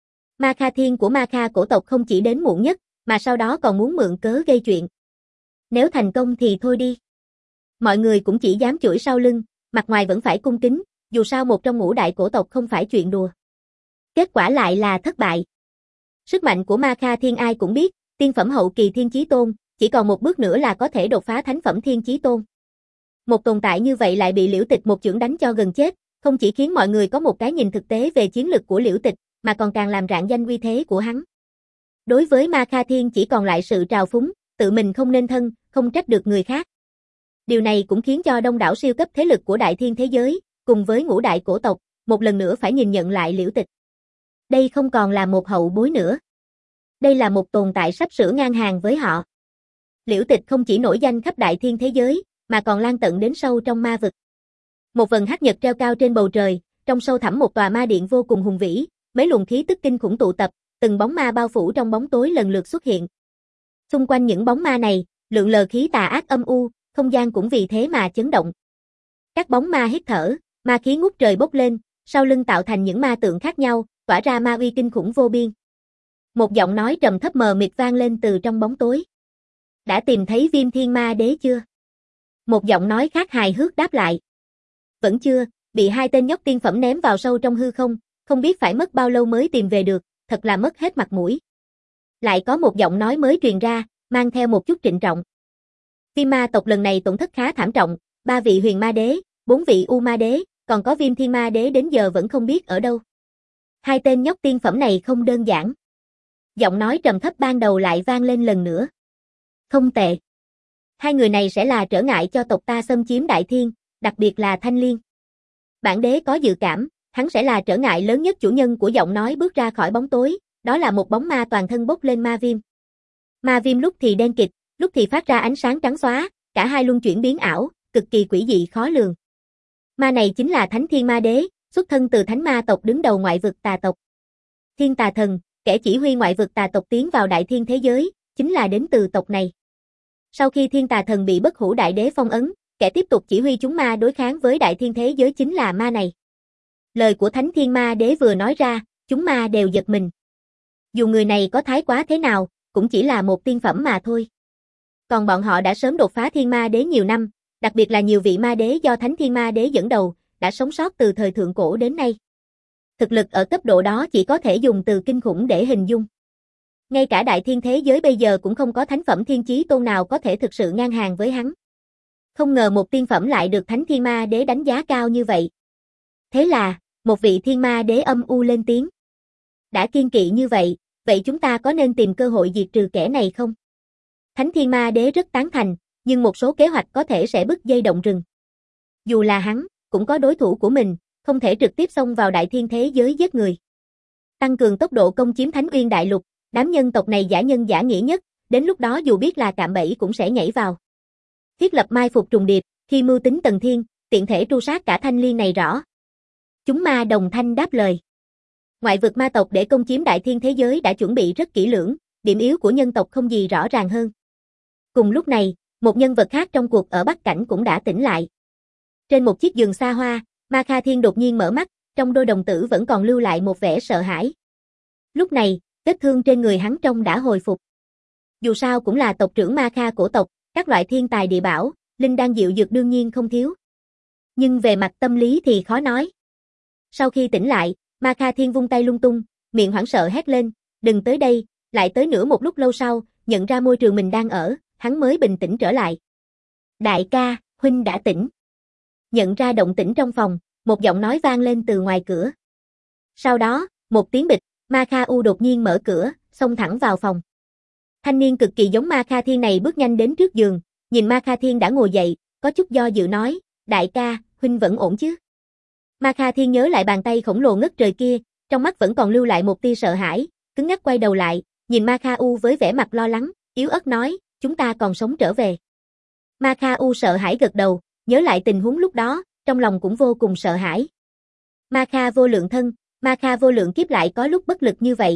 Ma Kha Thiên của Ma Kha cổ tộc không chỉ đến muộn nhất, mà sau đó còn muốn mượn cớ gây chuyện. Nếu thành công thì thôi đi. Mọi người cũng chỉ dám chửi sau lưng, mặt ngoài vẫn phải cung kính, dù sao một trong ngũ đại cổ tộc không phải chuyện đùa. Kết quả lại là thất bại. Sức mạnh của Ma Kha Thiên ai cũng biết, tiên phẩm hậu kỳ Thiên Chí Tôn, chỉ còn một bước nữa là có thể đột phá thánh phẩm Thiên Chí Tôn. Một tồn tại như vậy lại bị Liễu Tịch một chưởng đánh cho gần chết, không chỉ khiến mọi người có một cái nhìn thực tế về chiến lực của Liễu Tịch, mà còn càng làm rạng danh uy thế của hắn. Đối với Ma Kha Thiên chỉ còn lại sự trào phúng, tự mình không nên thân, không trách được người khác. Điều này cũng khiến cho đông đảo siêu cấp thế lực của đại thiên thế giới, cùng với ngũ đại cổ tộc, một lần nữa phải nhìn nhận lại Liễu Tịch. Đây không còn là một hậu bối nữa. Đây là một tồn tại sắp sửa ngang hàng với họ. Liễu Tịch không chỉ nổi danh khắp đại thiên thế giới, mà còn lan tận đến sâu trong ma vực. Một vầng hắc nhật treo cao trên bầu trời, trong sâu thẳm một tòa ma điện vô cùng hùng vĩ, mấy luồng khí tức kinh khủng tụ tập, từng bóng ma bao phủ trong bóng tối lần lượt xuất hiện. Xung quanh những bóng ma này, lượng lờ khí tà ác âm u, không gian cũng vì thế mà chấn động. Các bóng ma hít thở, ma khí ngút trời bốc lên, sau lưng tạo thành những ma tượng khác nhau, tỏa ra ma uy kinh khủng vô biên. Một giọng nói trầm thấp mờ mịt vang lên từ trong bóng tối. Đã tìm thấy Viêm Thiên Ma Đế chưa? Một giọng nói khác hài hước đáp lại. Vẫn chưa, bị hai tên nhóc tiên phẩm ném vào sâu trong hư không, không biết phải mất bao lâu mới tìm về được, thật là mất hết mặt mũi. Lại có một giọng nói mới truyền ra, mang theo một chút trịnh trọng. Viêm ma tộc lần này tổn thất khá thảm trọng, ba vị huyền ma đế, bốn vị u ma đế, còn có Viêm Thiên Ma Đế đến giờ vẫn không biết ở đâu. Hai tên nhóc tiên phẩm này không đơn giản. Giọng nói trầm thấp ban đầu lại vang lên lần nữa. Không tệ. Hai người này sẽ là trở ngại cho tộc ta xâm chiếm đại thiên, đặc biệt là Thanh Liên. Bản đế có dự cảm, hắn sẽ là trở ngại lớn nhất. Chủ nhân của giọng nói bước ra khỏi bóng tối, đó là một bóng ma toàn thân bốc lên ma viêm. Ma viêm lúc thì đen kịt, lúc thì phát ra ánh sáng trắng xóa, cả hai luân chuyển biến ảo, cực kỳ quỷ dị khó lường. Ma này chính là Thánh Thiên Ma Đế, xuất thân từ Thánh Ma tộc đứng đầu ngoại vực tà tộc. Thiên Tà Thần, kẻ chỉ huy ngoại vực tà tộc tiến vào đại thiên thế giới, chính là đến từ tộc này. Sau khi Thiên Tà Thần bị Bất Hủ Đại Đế phong ấn, kẻ tiếp tục chỉ huy chúng ma đối kháng với đại thiên thế giới chính là ma này. Lời của Thánh Thiên Ma Đế vừa nói ra, chúng ma đều giật mình. Dù người này có thái quá thế nào, cũng chỉ là một tiên phẩm mà thôi. Còn bọn họ đã sớm đột phá Thiên Ma Đế nhiều năm, đặc biệt là nhiều vị ma đế do Thánh Thiên Ma Đế dẫn đầu, đã sống sót từ thời thượng cổ đến nay. Thực lực ở cấp độ đó chỉ có thể dùng từ kinh khủng để hình dung. Ngay cả đại thiên thế giới bây giờ cũng không có thánh phẩm thiên chí tôn nào có thể thực sự ngang hàng với hắn. Không ngờ một tiên phẩm lại được Thánh Thiên Ma Đế đánh giá cao như vậy. Thế là, một vị Thiên Ma Đế âm u lên tiếng. Đã kiên kỵ như vậy, vậy chúng ta có nên tìm cơ hội diệt trừ kẻ này không? Thánh Thiên Ma Đế rất tán thành, nhưng một số kế hoạch có thể sẽ bứt dây động rừng. Dù là hắn, cũng có đối thủ của mình, không thể trực tiếp xông vào đại thiên thế giới giết người. Tăng cường tốc độ công chiếm Thánh Uyên Đại Lục, đám nhân tộc này giả nhân giả nghĩa nhất, đến lúc đó dù biết là cạm bẫy cũng sẽ nhảy vào. Thiết lập mai phục trùng điệp, khi mưu tính tầng thiên, tiện thể tru sát cả thanh liên này rõ. Chúng ma đồng thanh đáp lời. Ngoại vực ma tộc để công chiếm đại thiên thế giới đã chuẩn bị rất kỹ lưỡng, điểm yếu của nhân tộc không gì rõ ràng hơn. Cùng lúc này, một nhân vật khác trong cuộc ở Bắc Cảnh cũng đã tỉnh lại. Trên một chiếc giường xa hoa, Ma Kha Thiên đột nhiên mở mắt, trong đôi đồng tử vẫn còn lưu lại một vẻ sợ hãi. Lúc này, vết thương trên người hắn trông đã hồi phục. Dù sao cũng là tộc trưởng Ma Kha cổ tộc, các loại thiên tài địa bảo, linh đan diệu dược đương nhiên không thiếu. Nhưng về mặt tâm lý thì khó nói. Sau khi tỉnh lại, Ma Kha Thiên vung tay lung tung, miệng hoảng sợ hét lên, đừng tới đây, lại tới nữa một lúc lâu sau, nhận ra môi trường mình đang ở, hắn mới bình tĩnh trở lại. Đại ca, huynh đã tỉnh. Nhận ra động tĩnh trong phòng, một giọng nói vang lên từ ngoài cửa. Sau đó, một tiếng bịch, Ma Kha U đột nhiên mở cửa, xông thẳng vào phòng. Thanh niên cực kỳ giống Ma Kha Thiên này bước nhanh đến trước giường, nhìn Ma Kha Thiên đã ngồi dậy, có chút do dự nói, đại ca, huynh vẫn ổn chứ? Ma Kha Thiên nhớ lại bàn tay khổng lồ ngất trời kia, trong mắt vẫn còn lưu lại một tia sợ hãi, cứng ngắc quay đầu lại, nhìn Ma Kha U với vẻ mặt lo lắng, yếu ớt nói, chúng ta còn sống trở về. Ma Kha U sợ hãi gật đầu, nhớ lại tình huống lúc đó, trong lòng cũng vô cùng sợ hãi. Ma Kha vô lượng thân, Ma Kha vô lượng kiếp lại có lúc bất lực như vậy.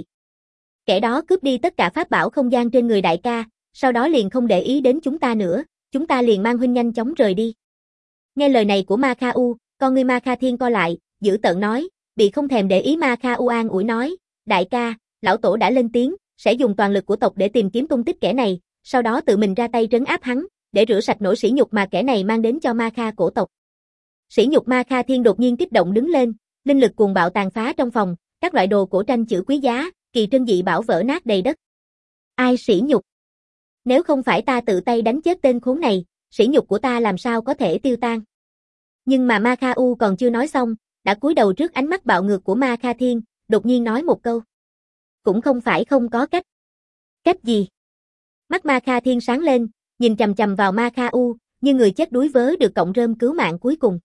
Kẻ đó cướp đi tất cả pháp bảo không gian trên người đại ca, sau đó liền không để ý đến chúng ta nữa, chúng ta liền mang huynh nhanh chóng rời đi. Nghe lời này của Ma Kha U, con ngươi Ma Kha Thiên co lại, giữ tợn nói, bị không thèm để ý Ma Kha U an ủi nói, đại ca, lão tổ đã lên tiếng, sẽ dùng toàn lực của tộc để tìm kiếm tung tích kẻ này, sau đó tự mình ra tay trấn áp hắn, để rửa sạch nỗi sỉ nhục mà kẻ này mang đến cho Ma Kha cổ tộc. Sỉ nhục Ma Kha Thiên đột nhiên kích động đứng lên, linh lực cuồng bạo tàn phá trong phòng, các loại đồ cổ tranh chữ quý giá, kỳ trân dị bảo vỡ nát đầy đất. Ai sỉ nhục? Nếu không phải ta tự tay đánh chết tên khốn này, sỉ nhục của ta làm sao có thể tiêu tan? Nhưng mà Ma Kha U còn chưa nói xong, đã cúi đầu trước ánh mắt bạo ngược của Ma Kha Thiên, đột nhiên nói một câu. Cũng không phải không có cách. Cách gì? Mắt Ma Kha Thiên sáng lên, nhìn chằm chằm vào Ma Kha U, như người chết đuối vớ được cọng rơm cứu mạng cuối cùng.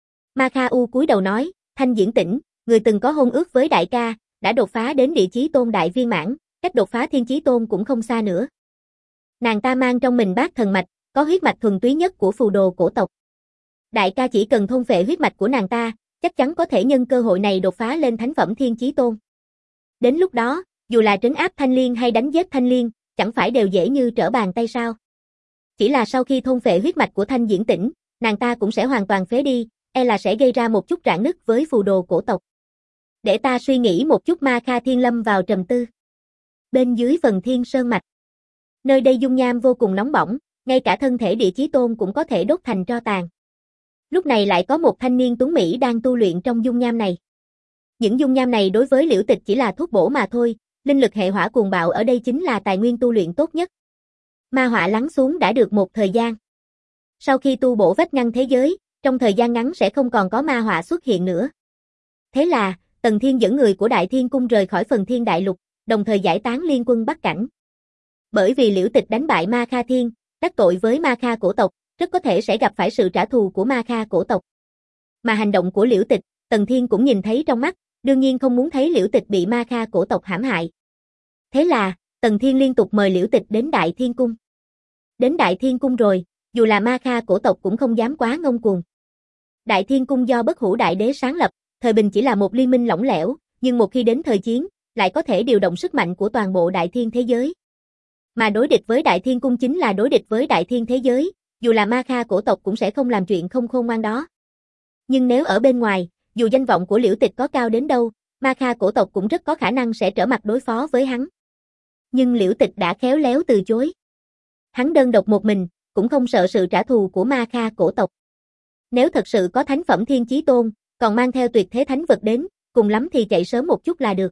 Ma Kha U cúi đầu nói, Thanh Diễn Tĩnh, người từng có hôn ước với đại ca, đã đột phá đến địa chí tôn đại viên mãn, cách đột phá thiên chí tôn cũng không xa nữa. Nàng ta mang trong mình bát thần mạch, có huyết mạch thuần túy nhất của phù đồ cổ tộc. Đại ca chỉ cần thôn phệ huyết mạch của nàng ta, chắc chắn có thể nhân cơ hội này đột phá lên thánh phẩm thiên chí tôn. Đến lúc đó, dù là trấn áp Thanh Liên hay đánh giết Thanh Liên, chẳng phải đều dễ như trở bàn tay sao? Chỉ là sau khi thôn phệ huyết mạch của Thanh Diễn Tĩnh, nàng ta cũng sẽ hoàn toàn phế đi, e là sẽ gây ra một chút rạn nứt với phù đồ cổ tộc. Để ta suy nghĩ một chút. Ma Kha Thiên lâm vào trầm tư. Bên dưới phần thiên sơn mạch, nơi đây dung nham vô cùng nóng bỏng, ngay cả thân thể địa chí tôn cũng có thể đốt thành tro tàn. Lúc này lại có một thanh niên tuấn mỹ đang tu luyện trong dung nham này. Những dung nham này đối với Liễu Tịch chỉ là thuốc bổ mà thôi, linh lực hệ hỏa cuồng bạo ở đây chính là tài nguyên tu luyện tốt nhất. Ma hỏa lắng xuống đã được một thời gian. Sau khi tu bổ vách ngăn thế giới, trong thời gian ngắn sẽ không còn có ma hỏa xuất hiện nữa. Thế là, Tần Thiên dẫn người của Đại Thiên Cung rời khỏi phần Thiên Đại Lục, đồng thời giải tán liên quân Bắc Cảnh. Bởi vì Liễu Tịch đánh bại Ma Kha Thiên, đắc tội với Ma Kha cổ tộc, rất có thể sẽ gặp phải sự trả thù của Ma Kha cổ tộc. Mà hành động của Liễu Tịch, Tần Thiên cũng nhìn thấy trong mắt, đương nhiên không muốn thấy Liễu Tịch bị Ma Kha cổ tộc hãm hại. Thế là, Tần Thiên liên tục mời Liễu Tịch đến Đại Thiên Cung. Đến Đại Thiên Cung rồi, dù là Ma Kha cổ tộc cũng không dám quá ngông cuồng. Đại Thiên Cung do Bất Hủ Đại Đế sáng lập, thời bình chỉ là một liên minh lỏng lẻo, nhưng một khi đến thời chiến, lại có thể điều động sức mạnh của toàn bộ Đại Thiên thế giới. Mà đối địch với Đại Thiên Cung chính là đối địch với Đại Thiên thế giới, dù là Ma Kha cổ tộc cũng sẽ không làm chuyện không khôn ngoan đó. Nhưng nếu ở bên ngoài, dù danh vọng của Liễu Tịch có cao đến đâu, Ma Kha cổ tộc cũng rất có khả năng sẽ trở mặt đối phó với hắn. Nhưng Liễu Tịch đã khéo léo từ chối. Hắn đơn độc một mình, cũng không sợ sự trả thù của Ma Kha cổ tộc. Nếu thật sự có thánh phẩm Thiên Chí Tôn, còn mang theo tuyệt thế thánh vật đến, cùng lắm thì chạy sớm một chút là được.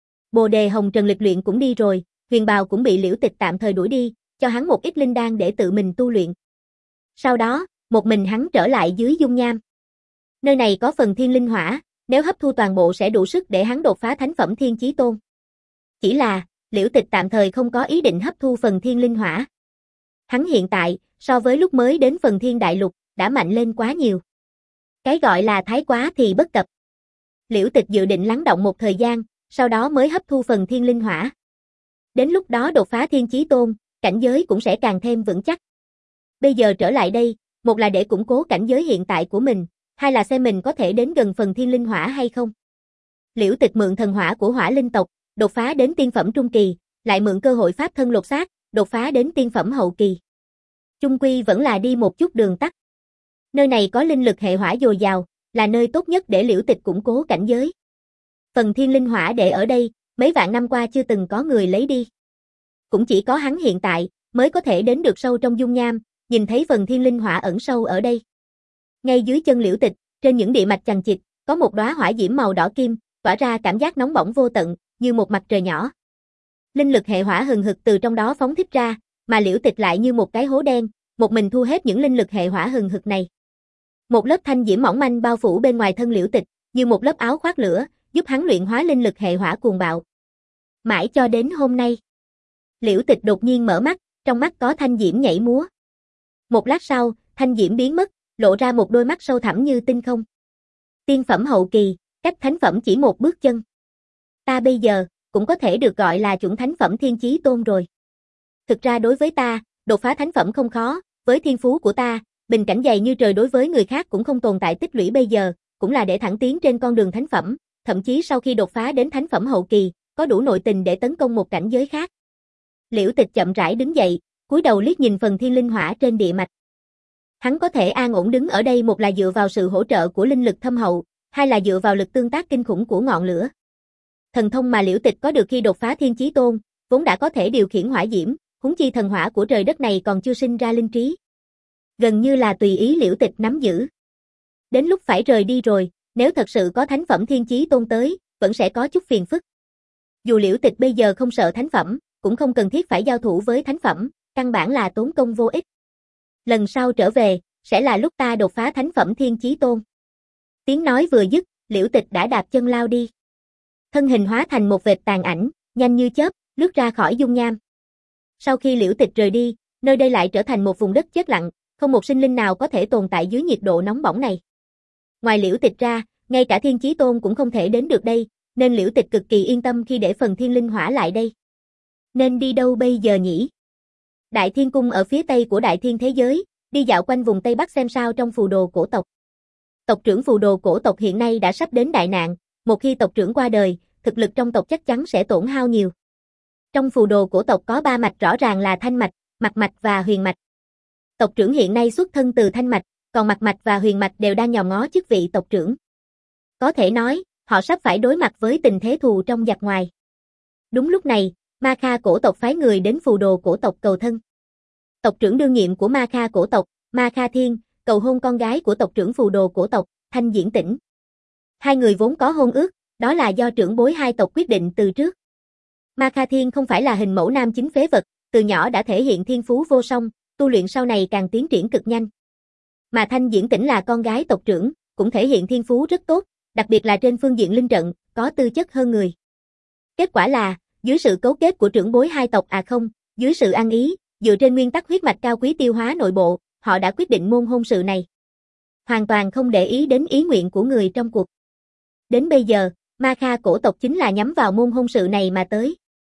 Bồ đề hồng trần lịch luyện cũng đi rồi, huyền bào cũng bị Liễu Tịch tạm thời đuổi đi, cho hắn một ít linh đan để tự mình tu luyện. Sau đó, một mình hắn trở lại dưới dung nham. Nơi này có phần thiên linh hỏa, nếu hấp thu toàn bộ sẽ đủ sức để hắn đột phá thánh phẩm Thiên Chí Tôn. Chỉ là, Liễu Tịch tạm thời không có ý định hấp thu phần thiên linh hỏa. Hắn hiện tại, so với lúc mới đến phần thiên đại lục, đã mạnh lên quá nhiều. Cái gọi là thái quá thì bất cập. Liễu Tịch dự định lắng động một thời gian, sau đó mới hấp thu phần thiên linh hỏa. Đến lúc đó đột phá Thiên Chí Tôn, cảnh giới cũng sẽ càng thêm vững chắc. Bây giờ trở lại đây, một là để củng cố cảnh giới hiện tại của mình, hai là xem mình có thể đến gần phần thiên linh hỏa hay không. Liễu Tịch mượn thần hỏa của hỏa linh tộc, đột phá đến tiên phẩm trung kỳ, lại mượn cơ hội pháp thân lột xác, đột phá đến tiên phẩm hậu kỳ. Chung quy vẫn là đi một chút đường tắt. Nơi này có linh lực hệ hỏa dồi dào, là nơi tốt nhất để Liễu Tịch củng cố cảnh giới. Phần thiên linh hỏa để ở đây, mấy vạn năm qua chưa từng có người lấy đi. Cũng chỉ có hắn hiện tại, mới có thể đến được sâu trong dung nham, nhìn thấy phần thiên linh hỏa ẩn sâu ở đây. Ngay dưới chân Liễu Tịch, trên những địa mạch chằng chịt, có một đóa hỏa diễm màu đỏ kim, tỏa ra cảm giác nóng bỏng vô tận, như một mặt trời nhỏ. Linh lực hệ hỏa hừng hực từ trong đó phóng thích ra, mà Liễu Tịch lại như một cái hố đen, một mình thu hết những linh lực hệ hỏa hừng hực này. Một lớp thanh diễm mỏng manh bao phủ bên ngoài thân Liễu Tịch, như một lớp áo khoác lửa, giúp hắn luyện hóa linh lực hệ hỏa cuồng bạo. Mãi cho đến hôm nay, Liễu Tịch đột nhiên mở mắt, trong mắt có thanh diễm nhảy múa. Một lát sau, thanh diễm biến mất, lộ ra một đôi mắt sâu thẳm như tinh không. Tiên phẩm hậu kỳ, cách thánh phẩm chỉ một bước chân. Ta bây giờ, cũng có thể được gọi là chuẩn thánh phẩm Thiên Chí Tôn rồi. Thực ra đối với ta, đột phá thánh phẩm không khó, với thiên phú của ta, bình cảnh dày như trời đối với người khác cũng không tồn tại tích lũy bây giờ, cũng là để thẳng tiến trên con đường thánh phẩm, thậm chí sau khi đột phá đến thánh phẩm hậu kỳ, có đủ nội tình để tấn công một cảnh giới khác. Liễu Tịch chậm rãi đứng dậy, cúi đầu liếc nhìn phần thiên linh hỏa trên địa mạch. Hắn có thể an ổn đứng ở đây, một là dựa vào sự hỗ trợ của linh lực thâm hậu, hai là dựa vào lực tương tác kinh khủng của ngọn lửa. Thần thông mà Liễu Tịch có được khi đột phá Thiên Chí Tôn, vốn đã có thể điều khiển hỏa diễm, huống chi thần hỏa của trời đất này còn chưa sinh ra linh trí. Gần như là tùy ý Liễu Tịch nắm giữ. Đến lúc phải rời đi rồi, nếu thật sự có thánh phẩm Thiên Chí Tôn tới, vẫn sẽ có chút phiền phức. Dù Liễu Tịch bây giờ không sợ thánh phẩm, cũng không cần thiết phải giao thủ với thánh phẩm, căn bản là tốn công vô ích. Lần sau trở về, sẽ là lúc ta đột phá thánh phẩm Thiên Chí Tôn. Tiếng nói vừa dứt, Liễu Tịch đã đạp chân lao đi. Thân hình hóa thành một vệt tàn ảnh, nhanh như chớp, lướt ra khỏi dung nham. Sau khi Liễu Tịch rời đi, nơi đây lại trở thành một vùng đất chết lặng, không một sinh linh nào có thể tồn tại dưới nhiệt độ nóng bỏng này. Ngoài Liễu Tịch ra, ngay cả Thiên Chí Tôn cũng không thể đến được đây, nên Liễu Tịch cực kỳ yên tâm khi để phần thiên linh hỏa lại đây. Nên đi đâu bây giờ nhỉ? Đại Thiên Cung ở phía tây của Đại Thiên thế giới, đi dạo quanh vùng Tây Bắc xem sao trong phù đồ cổ tộc. Tộc trưởng phù đồ cổ tộc hiện nay đã sắp đến đại nạn, một khi tộc trưởng qua đời, thực lực trong tộc chắc chắn sẽ tổn hao nhiều. Trong phù đồ cổ tộc có ba mạch rõ ràng là Thanh mạch, Mạch mạch và Huyền mạch. Tộc trưởng hiện nay xuất thân từ Thanh mạch, còn Mạch mạch và Huyền mạch đều đang nhòm ngó chức vị tộc trưởng. Có thể nói, họ sắp phải đối mặt với tình thế thù trong giặc ngoài. Đúng lúc này, Ma Kha cổ tộc phái người đến phù đồ cổ tộc cầu thân. Tộc trưởng đương nhiệm của Ma Kha cổ tộc, Ma Kha Thiên, cầu hôn con gái của tộc trưởng phù đồ cổ tộc, Thanh Diễn Tĩnh. Hai người vốn có hôn ước, đó là do trưởng bối hai tộc quyết định từ trước. Ma Kha Thiên không phải là hình mẫu nam chính phế vật, từ nhỏ đã thể hiện thiên phú vô song, tu luyện sau này càng tiến triển cực nhanh. Mà Thanh Diễn Tĩnh là con gái tộc trưởng, cũng thể hiện thiên phú rất tốt, đặc biệt là trên phương diện linh trận, có tư chất hơn người. Kết quả là, dưới sự cấu kết của trưởng bối hai tộc à không, dưới sự ăn ý, dựa trên nguyên tắc huyết mạch cao quý tiêu hóa nội bộ, họ đã quyết định môn hôn sự này. Hoàn toàn không để ý đến ý nguyện của người trong cuộc. Đến bây giờ, Ma Kha cổ tộc chính là nhắm vào môn hôn sự này mà tới.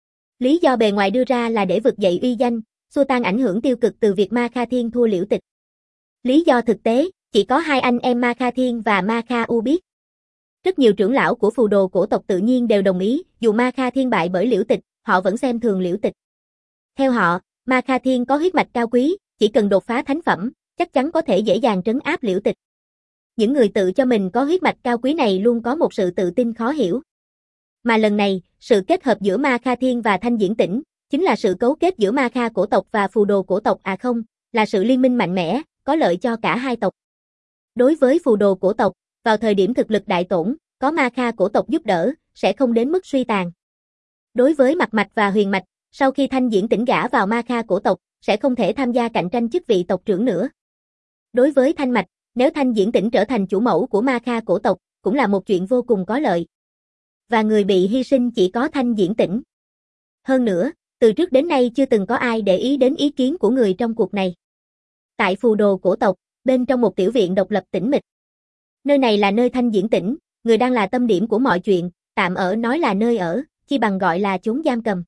Lý do bề ngoài đưa ra là để vực dậy uy danh, xua tan ảnh hưởng tiêu cực từ việc Ma Kha Thiên thua Liễu Tịch. Lý do thực tế, chỉ có hai anh em Ma Kha Thiên và Ma Kha U biết. Rất nhiều trưởng lão của phù đồ cổ tộc tự nhiên đều đồng ý, dù Ma Kha Thiên bại bởi Liễu Tịch, họ vẫn xem thường Liễu Tịch. Theo họ, Ma Kha Thiên có huyết mạch cao quý, chỉ cần đột phá thánh phẩm, chắc chắn có thể dễ dàng trấn áp Liễu Tịch. Những người tự cho mình có huyết mạch cao quý này luôn có một sự tự tin khó hiểu. Mà lần này, sự kết hợp giữa Ma Kha Thiên và Thanh Diễn Tĩnh, chính là sự cấu kết giữa Ma Kha cổ tộc và phù đồ cổ tộc à không, là sự liên minh mạnh mẽ, có lợi cho cả hai tộc. Đối với phù đồ cổ tộc, vào thời điểm thực lực đại tổn, có Ma Kha cổ tộc giúp đỡ, sẽ không đến mức suy tàn. Đối với Mạc Mạch và Huyền Mạch, sau khi Thanh Diễn Tĩnh gả vào Ma Kha cổ tộc, sẽ không thể tham gia cạnh tranh chức vị tộc trưởng nữa. Đối với Thanh Mạch, nếu Thanh Diễn Tĩnh trở thành chủ mẫu của Ma Kha cổ tộc, cũng là một chuyện vô cùng có lợi. Và người bị hy sinh chỉ có Thanh Diễn Tĩnh. Hơn nữa, từ trước đến nay chưa từng có ai để ý đến ý kiến của người trong cuộc này. Tại phù đồ cổ tộc, bên trong một tiểu viện độc lập tĩnh mịch. Nơi này là nơi Thanh Diễn Tĩnh, người đang là tâm điểm của mọi chuyện, tạm ở nói là nơi ở, chi bằng gọi là chốn giam cầm.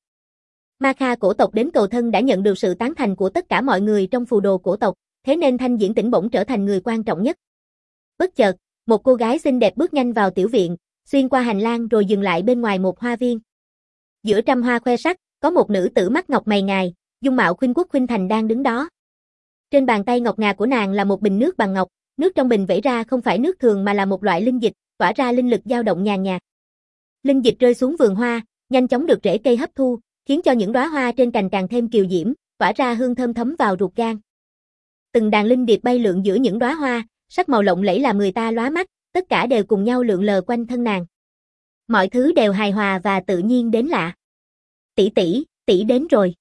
Ma Kha cổ tộc đến cầu thân đã nhận được sự tán thành của tất cả mọi người trong phù đồ cổ tộc, thế nên Thanh Diễn Tĩnh bỗng trở thành người quan trọng nhất. Bất chợt, một cô gái xinh đẹp bước nhanh vào tiểu viện, xuyên qua hành lang rồi dừng lại bên ngoài một hoa viên. Giữa trăm hoa khoe sắc, có một nữ tử mắt ngọc mày ngài, dung mạo khuynh quốc khuynh thành đang đứng đó. Trên bàn tay ngọc ngà của nàng là một bình nước bằng ngọc, nước trong bình vẩy ra không phải nước thường mà là một loại linh dịch, tỏa ra linh lực dao động nhàn nhạt. Linh dịch rơi xuống vườn hoa, nhanh chóng được rễ cây hấp thu, khiến cho những đóa hoa trên cành càng thêm kiều diễm, tỏa ra hương thơm thấm vào ruột gan. Từng đàn linh điệp bay lượn giữa những đóa hoa, sắc màu lộng lẫy làm người ta lóa mắt, tất cả đều cùng nhau lượn lờ quanh thân nàng. Mọi thứ đều hài hòa và tự nhiên đến lạ. Tỷ tỷ, tỷ đến rồi.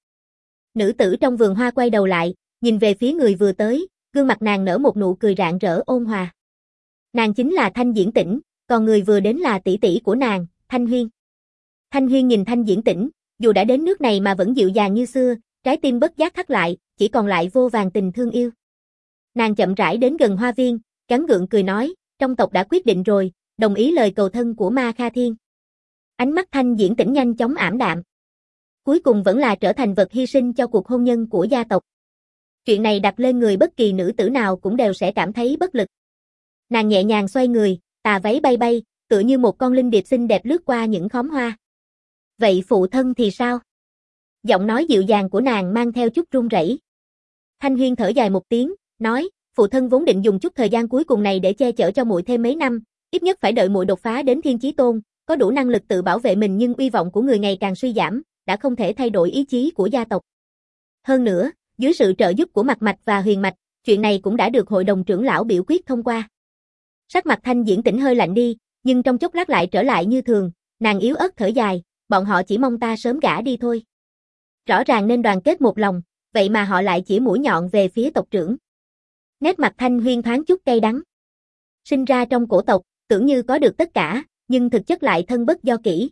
Nữ tử trong vườn hoa quay đầu lại, nhìn về phía người vừa tới, gương mặt nàng nở một nụ cười rạng rỡ ôn hòa. Nàng chính là Thanh Diễn Tĩnh, còn người vừa đến là tỷ tỷ của nàng, Thanh Huyên. Thanh Huyên nhìn Thanh Diễn Tĩnh, dù đã đến nước này mà vẫn dịu dàng như xưa, trái tim bất giác thắt lại, chỉ còn lại vô vàn tình thương yêu. Nàng chậm rãi đến gần hoa viên, gắng gượng cười nói, trong tộc đã quyết định rồi, đồng ý lời cầu thân của Ma Kha Thiên. Ánh mắt Thanh Diễn Tĩnh nhanh chóng ảm đạm. Cuối cùng vẫn là trở thành vật hy sinh cho cuộc hôn nhân của gia tộc. Chuyện này đặt lên người bất kỳ nữ tử nào cũng đều sẽ cảm thấy bất lực. Nàng nhẹ nhàng xoay người, tà váy bay bay, tựa như một con linh điệp xinh đẹp lướt qua những khóm hoa. Vậy phụ thân thì sao? Giọng nói dịu dàng của nàng mang theo chút run rẩy. Thanh Huyên thở dài một tiếng, nói, phụ thân vốn định dùng chút thời gian cuối cùng này để che chở cho muội thêm mấy năm, ít nhất phải đợi muội đột phá đến Thiên Chí Tôn, có đủ năng lực tự bảo vệ mình, nhưng uy vọng của người ngày càng suy giảm, đã không thể thay đổi ý chí của gia tộc. Hơn nữa, dưới sự trợ giúp của Mạc Mạch và Huyền Mạch, chuyện này cũng đã được hội đồng trưởng lão biểu quyết thông qua. Sắc mặt Thanh Diễn Tĩnh hơi lạnh đi, nhưng trong chốc lát lại trở lại như thường, nàng yếu ớt thở dài, bọn họ chỉ mong ta sớm gả đi thôi. Rõ ràng nên đoàn kết một lòng, vậy mà họ lại chỉ mũi nhọn về phía tộc trưởng. Nét mặt Thanh Huyên thoáng chút cay đắng. Sinh ra trong cổ tộc, tưởng như có được tất cả, nhưng thực chất lại thân bất do kỷ.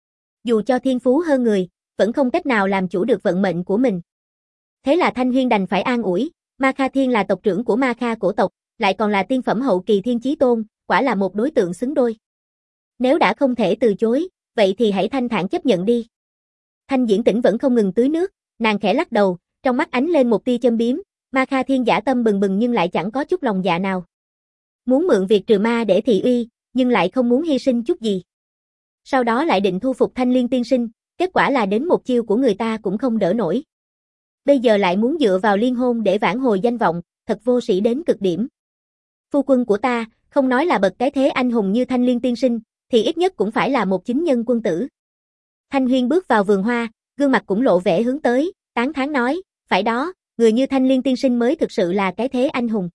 Dù cho thiên phú hơn người, vẫn không cách nào làm chủ được vận mệnh của mình. Thế là Thanh Huyên đành phải an ủi, Ma Kha Thiên là tộc trưởng của Ma Kha cổ tộc, lại còn là tiên phẩm hậu kỳ Thiên Chí Tôn, quả là một đối tượng xứng đôi. Nếu đã không thể từ chối, vậy thì hãy thanh thản chấp nhận đi. Thanh Diễn Tĩnh vẫn không ngừng tưới nước, nàng khẽ lắc đầu, trong mắt ánh lên một tia châm biếm, Ma Kha Thiên dã tâm bừng bừng nhưng lại chẳng có chút lòng dạ nào. Muốn mượn việc trừ ma để thị uy, nhưng lại không muốn hy sinh chút gì. Sau đó lại định thu phục Thanh Liên tiên sinh, kết quả là đến một chiêu của người ta cũng không đỡ nổi. Bây giờ lại muốn dựa vào liên hôn để vãn hồi danh vọng, thật vô sĩ đến cực điểm. Phu quân của ta, không nói là bậc cái thế anh hùng như Thanh Liên tiên sinh, thì ít nhất cũng phải là một chính nhân quân tử. Thanh Huyên bước vào vườn hoa, gương mặt cũng lộ vẻ hướng tới, tán thán nói, phải đó, người như Thanh Liên tiên sinh mới thực sự là cái thế anh hùng.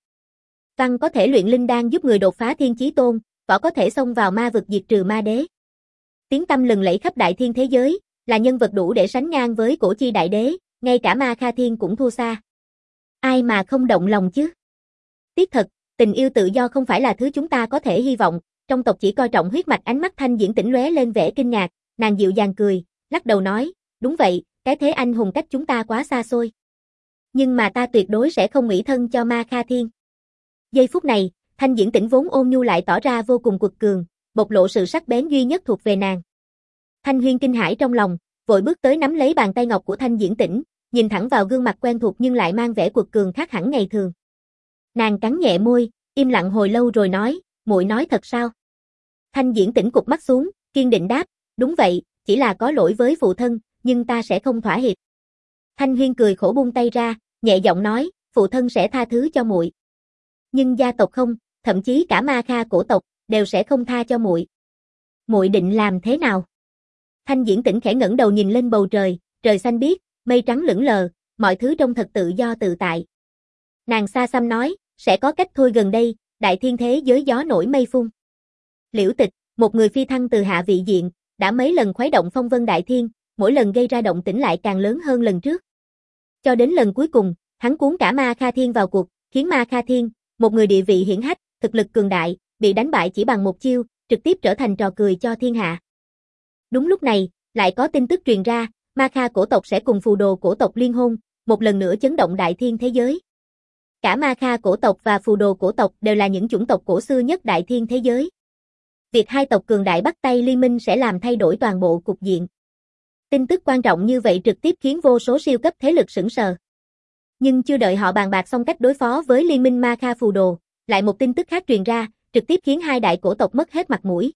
Văn có thể luyện linh đan giúp người đột phá Thiên Chí Tôn, võ có thể xông vào ma vực diệt trừ ma đế. Tiếng tăm lừng lẫy khắp đại thiên thế giới, là nhân vật đủ để sánh ngang với Cổ Chi đại đế, ngay cả Ma Kha Thiên cũng thua xa. Ai mà không động lòng chứ? Tiếc thật, tình yêu tự do không phải là thứ chúng ta có thể hy vọng, trong tộc chỉ coi trọng huyết mạch. Ánh mắt Thanh Diễn Tĩnh lóe lên vẻ kinh ngạc, nàng dịu dàng cười, lắc đầu nói, đúng vậy, cái thế anh hùng cách chúng ta quá xa xôi. Nhưng mà ta tuyệt đối sẽ không ủy thân cho Ma Kha Thiên. Giây phút này, Thanh Diễn Tĩnh vốn ôn nhu lại tỏ ra vô cùng quật cường, bộc lộ sự sắc bén duy nhất thuộc về nàng. Thanh Huyên kinh hãi trong lòng, vội bước tới nắm lấy bàn tay ngọc của Thanh Diễn Tĩnh, nhìn thẳng vào gương mặt quen thuộc nhưng lại mang vẻ quật cường khác hẳn ngày thường. Nàng cắn nhẹ môi, im lặng hồi lâu rồi nói, muội nói thật sao? Thanh Diễn Tĩnh cụp mắt xuống, kiên định đáp, đúng vậy, chỉ là có lỗi với phụ thân, nhưng ta sẽ không thỏa hiệp. Thanh Huyên cười khổ buông tay ra, nhẹ giọng nói, phụ thân sẽ tha thứ cho muội. Nhưng gia tộc không, thậm chí cả Ma Kha cổ tộc đều sẽ không tha cho muội. Muội định làm thế nào? Thanh Diễn Tĩnh khẽ ngẩng đầu nhìn lên bầu trời, trời xanh biếc, mây trắng lững lờ, mọi thứ trông thật tự do tự tại. Nàng xa xăm nói, sẽ có cách thôi, gần đây, đại thiên thế giới gió nổi mây phun. Liễu Tịch, một người phi thăng từ hạ vị diện, đã mấy lần khuấy động phong vân đại thiên, mỗi lần gây ra động tĩnh lại càng lớn hơn lần trước. Cho đến lần cuối cùng, hắn cuốn cả Ma Kha Thiên vào cuộc, khiến Ma Kha Thiên, một người địa vị hiển hách, thực lực cường đại, bị đánh bại chỉ bằng một chiêu, trực tiếp trở thành trò cười cho thiên hạ. Đúng lúc này, lại có tin tức truyền ra, Ma Kha cổ tộc sẽ cùng Phù Đồ cổ tộc liên hôn, một lần nữa chấn động đại thiên thế giới. Cả Ma Kha cổ tộc và Phù Đồ cổ tộc đều là những chủng tộc cổ xưa nhất đại thiên thế giới. Việc hai tộc cường đại bắt tay liên minh sẽ làm thay đổi toàn bộ cục diện. Tin tức quan trọng như vậy trực tiếp khiến vô số siêu cấp thế lực sửng sờ. Nhưng chưa đợi họ bàn bạc xong cách đối phó với liên minh Ma Kha Phù Đồ, lại một tin tức khác truyền ra, trực tiếp khiến hai đại cổ tộc mất hết mặt mũi.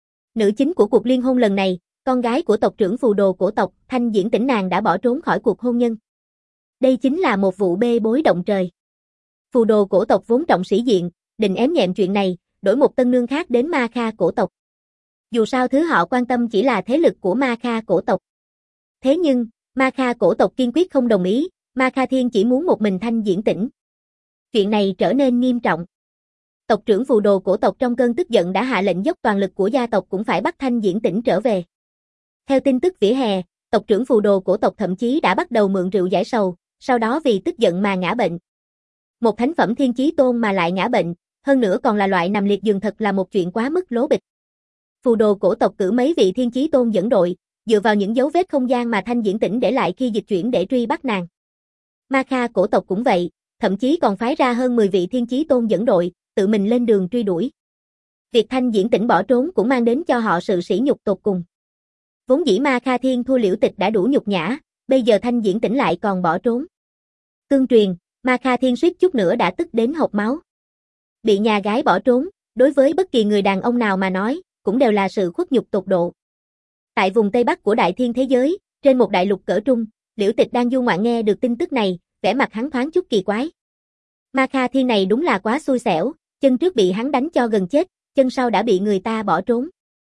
Nữ chính của cuộc liên hôn lần này, con gái của tộc trưởng Phù Đồ cổ tộc, Thanh Diễn Tĩnh, nàng đã bỏ trốn khỏi cuộc hôn nhân. Đây chính là một vụ bê bối động trời. Phù Đồ cổ tộc vốn trọng sĩ diện, định ém nhẹm chuyện này, đổi một tân nương khác đến Ma Kha cổ tộc. Dù sao thứ họ quan tâm chỉ là thế lực của Ma Kha cổ tộc. Thế nhưng, Ma Kha cổ tộc kiên quyết không đồng ý, Ma Kha Thiên chỉ muốn một mình Thanh Diễn Tĩnh. Chuyện này trở nên nghiêm trọng. Tộc trưởng Phù Đồ cổ tộc trong cơn tức giận đã hạ lệnh dốc toàn lực của gia tộc cũng phải bắt Thanh Diễn Tĩnh trở về. Theo tin tức vỉa hè, tộc trưởng Phù Đồ cổ tộc thậm chí đã bắt đầu mượn rượu giải sầu, sau đó vì tức giận mà ngã bệnh. Một thánh phẩm thiên chí tôn mà lại ngã bệnh, hơn nữa còn là loại nằm liệt giường, thật là một chuyện quá mức lố bịch. Phù Đồ cổ tộc cử mấy vị thiên chí tôn dẫn đội, dựa vào những dấu vết không gian mà Thanh Diễn Tĩnh để lại khi dịch chuyển để truy bắt nàng. Ma Kha cổ tộc cũng vậy, thậm chí còn phái ra hơn mười vị thiên chí tôn dẫn đội, tự mình lên đường truy đuổi. Việc Thanh Diễn Tĩnh bỏ trốn cũng mang đến cho họ sự sỉ nhục tột cùng. Vốn dĩ Ma Kha Thiên thua Liễu Tịch đã đủ nhục nhã, bây giờ Thanh Diễn Tĩnh lại còn bỏ trốn. Tương truyền, Ma Kha Thiên suýt chút nữa đã tức đến hộc máu. Bị nhà gái bỏ trốn, đối với bất kỳ người đàn ông nào mà nói, cũng đều là sự khuất nhục tột độ. Tại vùng Tây Bắc của đại thiên thế giới, trên một đại lục cỡ trung, Liễu Tịch đang du ngoạn nghe được tin tức này, vẻ mặt hắn thoáng chút kỳ quái. Ma Kha Thiên này đúng là quá xui xẻo, chân trước bị hắn đánh cho gần chết, chân sau đã bị người ta bỏ trốn.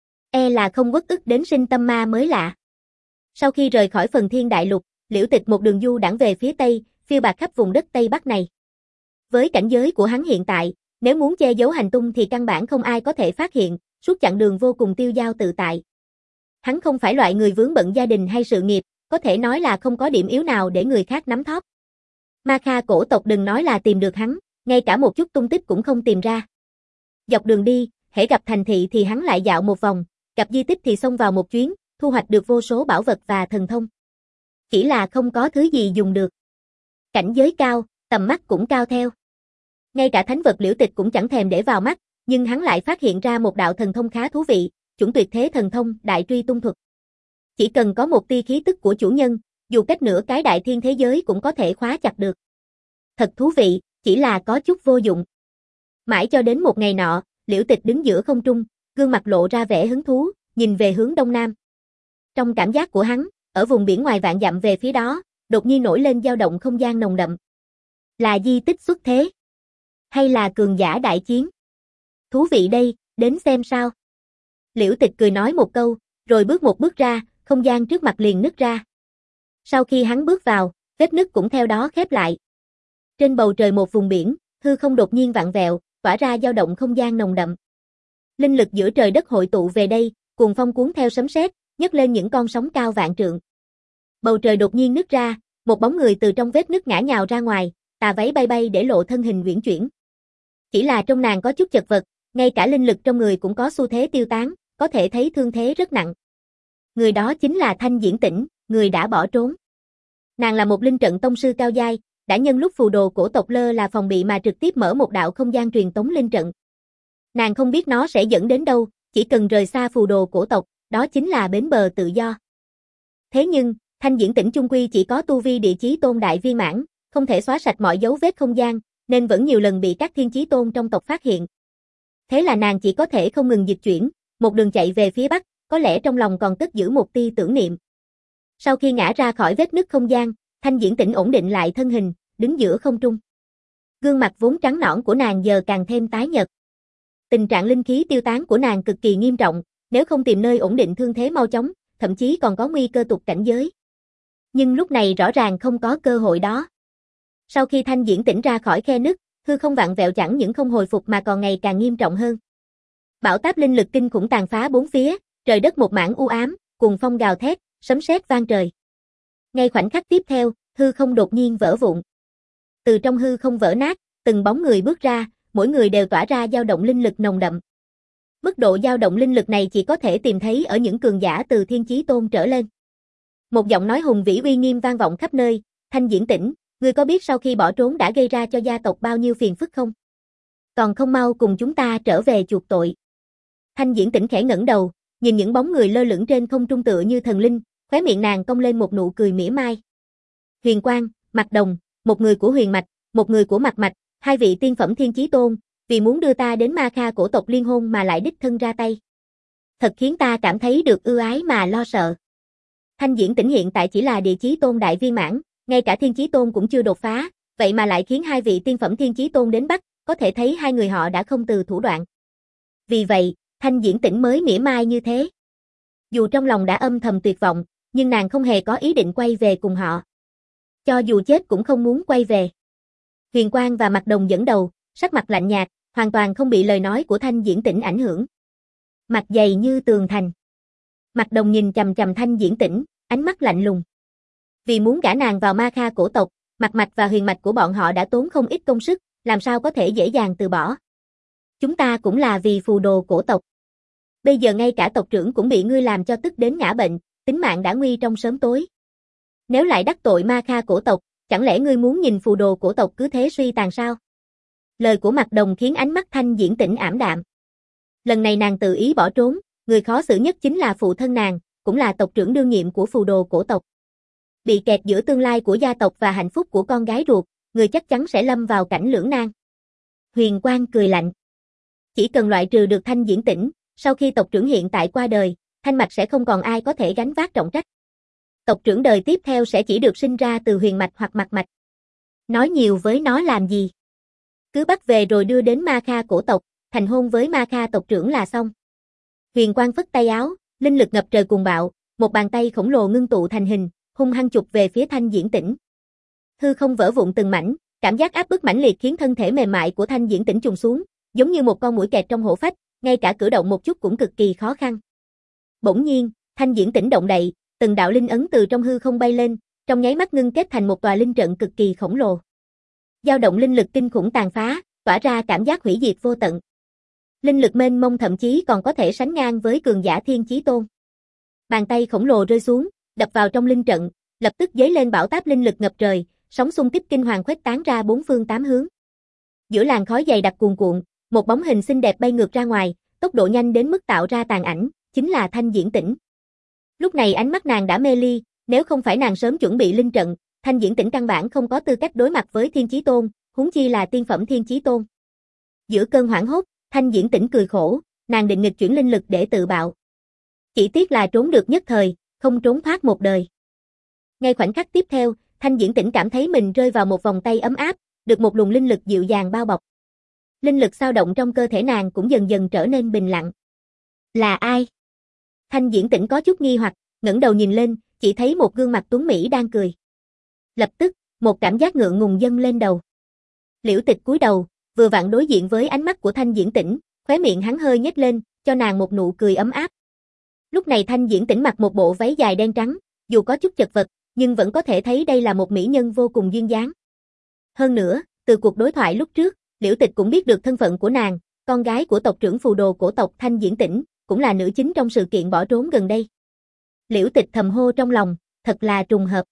E là không uất ức đến sinh tâm ma mới lạ. Sau khi rời khỏi phần thiên đại lục, Liễu Tịch một đường du đãng về phía Tây, phiêu bạt khắp vùng đất Tây Bắc này. Với cảnh giới của hắn hiện tại, nếu muốn che giấu hành tung thì căn bản không ai có thể phát hiện, suốt chặng đường vô cùng tiêu dao tự tại. Hắn không phải loại người vướng bận gia đình hay sự nghiệp, có thể nói là không có điểm yếu nào để người khác nắm thóp. Ma Kha cổ tộc đừng nói là tìm được hắn, ngay cả một chút tung tích cũng không tìm ra. Dọc đường đi, hễ gặp thành thị thì hắn lại dạo một vòng, gặp di tích thì xông vào một chuyến, thu hoạch được vô số bảo vật và thần thông. Chỉ là không có thứ gì dùng được. Cảnh giới cao, tầm mắt cũng cao theo. Ngay cả thánh vật Liễu Tịch cũng chẳng thèm để vào mắt, nhưng hắn lại phát hiện ra một đạo thần thông khá thú vị, chủng tuyệt thế thần thông, Đại Truy Tung thuật. Chỉ cần có một tia khí tức của chủ nhân, dù cách nửa cái đại thiên thế giới cũng có thể khóa chặt được. Thật thú vị, chỉ là có chút vô dụng. Mãi cho đến một ngày nọ, Liễu Tịch đứng giữa không trung, gương mặt lộ ra vẻ hứng thú, nhìn về hướng đông nam. Trong cảm giác của hắn, ở vùng biển ngoài vạn dặm về phía đó, đột nhiên nổi lên dao động không gian nồng đậm. Là di tích xuất thế? Hay là cường giả đại chiến? Thú vị đây, đến xem sao. Liễu Tịch cười nói một câu, rồi bước một bước ra, không gian trước mặt liền nứt ra. Sau khi hắn bước vào, vết nứt cũng theo đó khép lại. Trên bầu trời một vùng biển, hư không đột nhiên vặn vẹo, tỏa ra dao động không gian nồng đậm. Linh lực giữa trời đất hội tụ về đây, cuồng phong cuốn theo sấm sét, nhấc lên những con sóng cao vạn trượng. Bầu trời đột nhiên nứt ra, một bóng người từ trong vết nứt ngã nhào ra ngoài, tà váy bay bay để lộ thân hình uyển chuyển. Chỉ là trong nàng có chút chật vật, ngay cả linh lực trong người cũng có xu thế tiêu tán, có thể thấy thương thế rất nặng. Người đó chính là Thanh Diễn Tĩnh, người đã bỏ trốn. Nàng là một linh trận tông sư cao giai, đã nhân lúc Phù Đồ cổ tộc lơ là phòng bị mà trực tiếp mở một đạo không gian truyền tống linh trận. Nàng không biết nó sẽ dẫn đến đâu, chỉ cần rời xa Phù Đồ cổ tộc, đó chính là bến bờ tự do. Thế nhưng, Thanh Diễn Tĩnh chung quy chỉ có tu vi địa chí tôn đại viên mãn, không thể xóa sạch mọi dấu vết không gian, nên vẫn nhiều lần bị các thiên chí tôn trong tộc phát hiện. Thế là nàng chỉ có thể không ngừng dịch chuyển, một đường chạy về phía bắc, có lẽ trong lòng còn cất giữ một tia tưởng niệm. Sau khi ngã ra khỏi vết nứt không gian, Thanh Diễn Tĩnh ổn định lại thân hình, đứng giữa không trung. Gương mặt vốn trắng nõn của nàng giờ càng thêm tái nhợt. Tình trạng linh khí tiêu tán của nàng cực kỳ nghiêm trọng, nếu không tìm nơi ổn định thương thế mau chóng, thậm chí còn có nguy cơ tụt cảnh giới. Nhưng lúc này rõ ràng không có cơ hội đó. Sau khi Thanh Diễn tỉnh ra khỏi khe nứt, hư không vặn vẹo chẳng những không hồi phục mà còn ngày càng nghiêm trọng hơn. Bão táp linh lực kinh khủng tàn phá bốn phía, trời đất một mảng u ám, cuồng phong gào thét, sấm sét vang trời. Ngay khoảnh khắc tiếp theo, hư không đột nhiên vỡ vụn. Từ trong hư không vỡ nát, từng bóng người bước ra, mỗi người đều tỏa ra dao động linh lực nồng đậm. Mức độ dao động linh lực này chỉ có thể tìm thấy ở những cường giả từ Thiên Chí Tôn trở lên. Một giọng nói hùng vĩ uy nghiêm vang vọng khắp nơi, Thanh Diễn tỉnh, ngươi có biết sau khi bỏ trốn đã gây ra cho gia tộc bao nhiêu phiền phức không? Còn không mau cùng chúng ta trở về chuộc tội. Thanh Diễn tỉnh khẽ ngẩng đầu, nhìn những bóng người lơ lửng trên không trung tựa như thần linh, khóe miệng nàng cong lên một nụ cười mỉa mai. Huyền Quang, Mạc Đồng, một người của Huyền Mạch, một người của Mạc Mạch, hai vị tiên phẩm Thiên Chí Tôn, vì muốn đưa ta đến Ma Kha cổ tộc liên hôn mà lại đích thân ra tay. Thật khiến ta cảm thấy được ưu ái mà lo sợ. Thanh Diễn tỉnh hiện tại chỉ là địa chí tôn đại viên mãn, ngay cả Thiên Chí Tôn cũng chưa đột phá, vậy mà lại khiến hai vị tiên phẩm Thiên Chí Tôn đến bắt, có thể thấy hai người họ đã không từ thủ đoạn. Vì vậy, Thanh Diễn tỉnh mới mỉa mai như thế. Dù trong lòng đã âm thầm tuyệt vọng, nhưng nàng không hề có ý định quay về cùng họ. Cho dù chết cũng không muốn quay về. Huyền Quang và Mạc Đồng dẫn đầu, sắc mặt lạnh nhạt, hoàn toàn không bị lời nói của Thanh Diễn tỉnh ảnh hưởng. Mặt dày như tường thành. Mạc Đồng nhìn chằm chằm Thanh Diễn tỉnh, ánh mắt lạnh lùng. Vì muốn gả nàng vào Ma Kha cổ tộc, Mạc Mạch và Huyền Mạch của bọn họ đã tốn không ít công sức, làm sao có thể dễ dàng từ bỏ. Chúng ta cũng là vì phù đồ cổ tộc. Bây giờ ngay cả tộc trưởng cũng bị ngươi làm cho tức đến ngã bệnh, tính mạng đã nguy trong sớm tối. Nếu lại đắc tội Ma Kha cổ tộc, chẳng lẽ ngươi muốn nhìn phù đồ cổ tộc cứ thế suy tàn sao? Lời của Mạc Đồng khiến ánh mắt Thanh Diễn tỉnh ảm đạm. Lần này nàng tự ý bỏ trốn, người khó xử nhất chính là phụ thân nàng, cũng là tộc trưởng đương nhiệm của phù đồ cổ tộc. Bị kẹt giữa tương lai của gia tộc và hạnh phúc của con gái ruột, người chắc chắn sẽ lâm vào cảnh lưỡng nan. Huyền Quang cười lạnh. Chỉ cần loại trừ được Thanh Diễn tỉnh, sau khi tộc trưởng hiện tại qua đời, Thanh Mạch sẽ không còn ai có thể gánh vác trọng trách. Tộc trưởng đời tiếp theo sẽ chỉ được sinh ra từ Huyền Mạch hoặc Mạc Mạch. Nói nhiều với nó làm gì? Cứ bắt về rồi đưa đến Ma Kha cổ tộc, thành hôn với Ma Kha tộc trưởng là xong. Huyền Quang phất tay áo, linh lực ngập trời cuồng bạo, một bàn tay khổng lồ ngưng tụ thành hình, hung hăng chụp về phía Thanh Diễn tỉnh. Hư không vỡ vụn từng mảnh, cảm giác áp bức mãnh liệt khiến thân thể mềm mại của Thanh Diễn tỉnh trùng xuống, giống như một con muỗi kẹt trong hổ phách, ngay cả cử động một chút cũng cực kỳ khó khăn. Bỗng nhiên, Thanh Diễn tỉnh động đậy, từng đạo linh ấn từ trong hư không bay lên, trong nháy mắt ngưng kết thành một tòa linh trận cực kỳ khổng lồ. Dao động linh lực kinh khủng tàn phá, tỏa ra cảm giác hủy diệt vô tận. Linh lực mênh mông thậm chí còn có thể sánh ngang với cường giả Thiên Chí Tôn. Bàn tay khổng lồ rơi xuống, đập vào trong linh trận, lập tức giấy lên bão táp linh lực ngập trời, sóng xung kích kinh hoàng khuếch tán ra bốn phương tám hướng. Giữa làn khói dày đặc cuồn cuộn, một bóng hình xinh đẹp bay ngược ra ngoài, tốc độ nhanh đến mức tạo ra tàn ảnh, chính là Thanh Diễn tỉnh. Lúc này ánh mắt nàng đã mê ly, nếu không phải nàng sớm chuẩn bị linh trận, Thanh Diễn tỉnh căn bản không có tư cách đối mặt với Thiên Chí Tôn, huống chi là tiên phẩm Thiên Chí Tôn. Giữa cơn hoảng hốt, Thanh Diễn tỉnh cười khổ, nàng định nghịch chuyển linh lực để tự bạo. Chỉ tiếc là trốn được nhất thời, không trốn thoát một đời. Ngay khoảnh khắc tiếp theo, Thanh Diễn tỉnh cảm thấy mình rơi vào một vòng tay ấm áp, được một luồng linh lực dịu dàng bao bọc. Linh lực dao động trong cơ thể nàng cũng dần dần trở nên bình lặng. Là ai? Thanh Diễn tỉnh có chút nghi hoặc, ngẩng đầu nhìn lên, chỉ thấy một gương mặt tuấn mỹ đang cười. Lập tức, một cảm giác ngượng ngùng dâng lên đầu. Liễu Tịch cúi đầu, vừa vặn đối diện với ánh mắt của Thanh Diễn tỉnh, khóe miệng hắn hơi nhếch lên, cho nàng một nụ cười ấm áp. Lúc này Thanh Diễn tỉnh mặc một bộ váy dài đen trắng, dù có chút chật vật, nhưng vẫn có thể thấy đây là một mỹ nhân vô cùng duyên dáng. Hơn nữa, từ cuộc đối thoại lúc trước, Liễu Tịch cũng biết được thân phận của nàng, con gái của tộc trưởng phù đồ cổ tộc Thanh Diễn tỉnh, cũng là nữ chính trong sự kiện bỏ trốn gần đây. Liễu Tịch thầm hô trong lòng, thật là trùng hợp.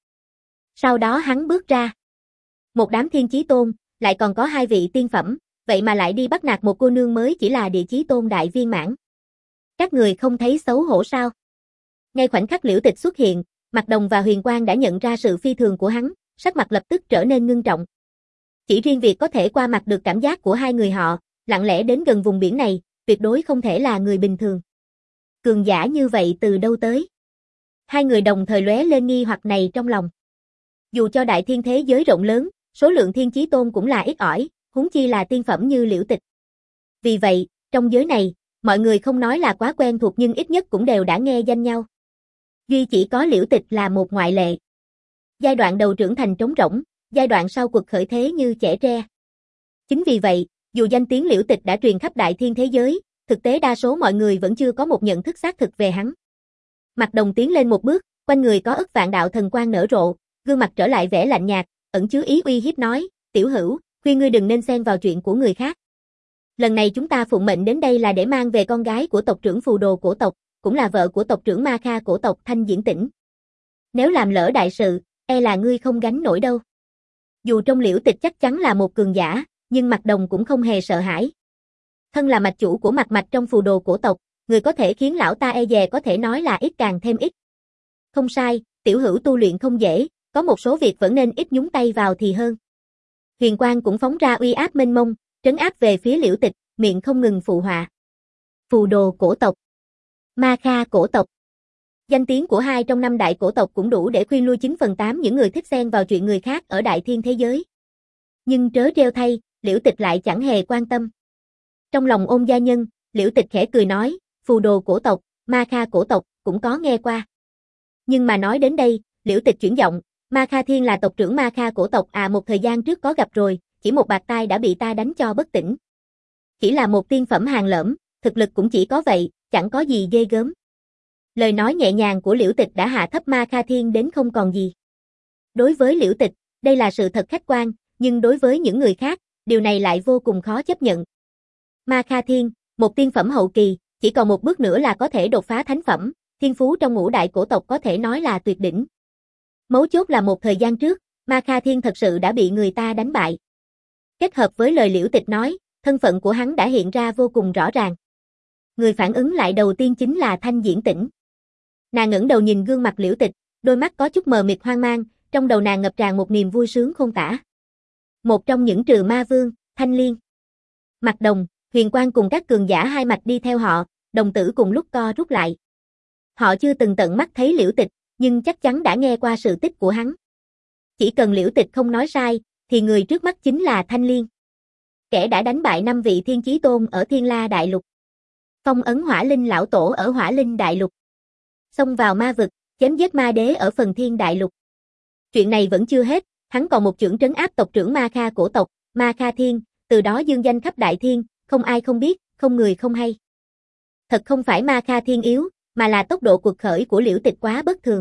Sau đó hắn bước ra. Một đám Thiên Chí Tôn, lại còn có hai vị tiên phẩm, vậy mà lại đi bắt nạt một cô nương mới chỉ là địa chí tôn đại viên mãn. Các người không thấy xấu hổ sao? Ngay khoảnh khắc Liễu Tịch xuất hiện, Mạc Đồng và Huyền Quang đã nhận ra sự phi thường của hắn, sắc mặt lập tức trở nên ngưng trọng. Chỉ riêng việc có thể qua mặt được cảm giác của hai người họ, lặng lẽ đến gần vùng biển này, tuyệt đối không thể là người bình thường. Cường giả như vậy từ đâu tới? Hai người đồng thời lóe lên nghi hoặc này trong lòng. Dù cho đại thiên thế giới rộng lớn, số lượng Thiên Chí Tôn cũng là ít ỏi, huống chi là tiên phẩm như Liễu Tịch. Vì vậy, trong giới này, mọi người không nói là quá quen thuộc nhưng ít nhất cũng đều đã nghe danh nhau. Duy chỉ có Liễu Tịch là một ngoại lệ. Giai đoạn đầu trưởng thành trống rỗng, giai đoạn sau cuộc khởi thế như chẻ tre. Chính vì vậy, dù danh tiếng Liễu Tịch đã truyền khắp đại thiên thế giới, thực tế đa số mọi người vẫn chưa có một nhận thức xác thực về hắn. Mạc Đồng tiến lên một bước, quanh người có ức vạn đạo thần quang nở rộ, gương mặt trở lại vẻ lạnh nhạt, ẩn chứa ý uy hiếp nói, tiểu hữu, khuyên ngươi đừng nên xen vào chuyện của người khác. Lần này chúng ta phụng mệnh đến đây là để mang về con gái của tộc trưởng Phù Đồ cổ tộc, cũng là vợ của tộc trưởng Ma Kha cổ tộc Thanh Diễn Tĩnh. Nếu làm lỡ đại sự, e là ngươi không gánh nổi đâu. Dù trong Liễu Tịch chắc chắn là một cường giả, nhưng Mạc Đồng cũng không hề sợ hãi. Thân là mạch chủ của Mạc Mạch trong Phù Đồ cổ tộc, người có thể khiến lão ta e dè có thể nói là ít càng thêm ít. Không sai, tiểu hữu tu luyện không dễ, có một số việc vẫn nên ít nhúng tay vào thì hơn. Huyền Quang cũng phóng ra uy áp mênh mông, trấn áp về phía Liễu Tịch, miệng không ngừng phụ họa. Phù Đồ cổ tộc, Ma Kha cổ tộc. Danh tiếng của hai trong năm đại cổ tộc cũng đủ để khuyên lui chín phần tám những người thích xen vào chuyện người khác ở đại thiên thế giới. Nhưng trớ trêu thay, Liễu Tịch lại chẳng hề quan tâm. Trong lòng ôn gia nhân, Liễu Tịch khẽ cười nói, Phù Đồ cổ tộc, Ma Kha cổ tộc, cũng có nghe qua. Nhưng mà nói đến đây, Liễu Tịch chuyển giọng, Ma Kha Thiên là tộc trưởng Ma Kha cổ tộc à, một thời gian trước có gặp rồi, chỉ một bạt tai đã bị ta đánh cho bất tỉnh. Chỉ là một tiên phẩm hàng lởm, thực lực cũng chỉ có vậy, chẳng có gì ghê gớm. Lời nói nhẹ nhàng của Liễu Tịch đã hạ thấp Ma Kha Thiên đến không còn gì. Đối với Liễu Tịch, đây là sự thật khách quan, nhưng đối với những người khác, điều này lại vô cùng khó chấp nhận. Ma Kha Thiên, một tiên phẩm hậu kỳ, chỉ còn một bước nữa là có thể đột phá thánh phẩm, thiên phú trong ngũ đại cổ tộc có thể nói là tuyệt đỉnh. Mấu chốt là một thời gian trước, Ma Kha Thiên thật sự đã bị người ta đánh bại. Kết hợp với lời Liễu Tịch nói, thân phận của hắn đã hiện ra vô cùng rõ ràng. Người phản ứng lại đầu tiên chính là Thanh Diễn Tĩnh. Nàng ngẩng đầu nhìn gương mặt Liễu Tịch, đôi mắt có chút mờ mịt hoang mang, trong đầu nàng ngập tràn một niềm vui sướng khôn tả. Một trong những trừ ma vương, Thanh Liên, Mạc Đồng, Huyền Quang cùng các cường giả hai mạch đi theo họ, đồng tử cùng lúc co rút lại. Họ chưa từng tận mắt thấy Liễu Tịch, nhưng chắc chắn đã nghe qua sự tích của hắn. Chỉ cần Liễu Tịch không nói sai, thì người trước mắt chính là Thanh Liên. Kẻ đã đánh bại năm vị thiên chí tôn ở Thiên La Đại Lục. Phong ấn Hỏa Linh lão tổ ở Hỏa Linh Đại Lục. Xông vào ma vực, chém giết ma đế ở Phần Thiên Đại Lục. Chuyện này vẫn chưa hết, hắn còn một chưởng trấn áp tộc trưởng Ma Kha cổ tộc, Ma Kha Thiên, từ đó dương danh khắp đại thiên, không ai không biết, không người không hay. Thật không phải Ma Kha Thiên yếu, mà là tốc độ cuộc khởi của Liễu Tịch quá bất thường.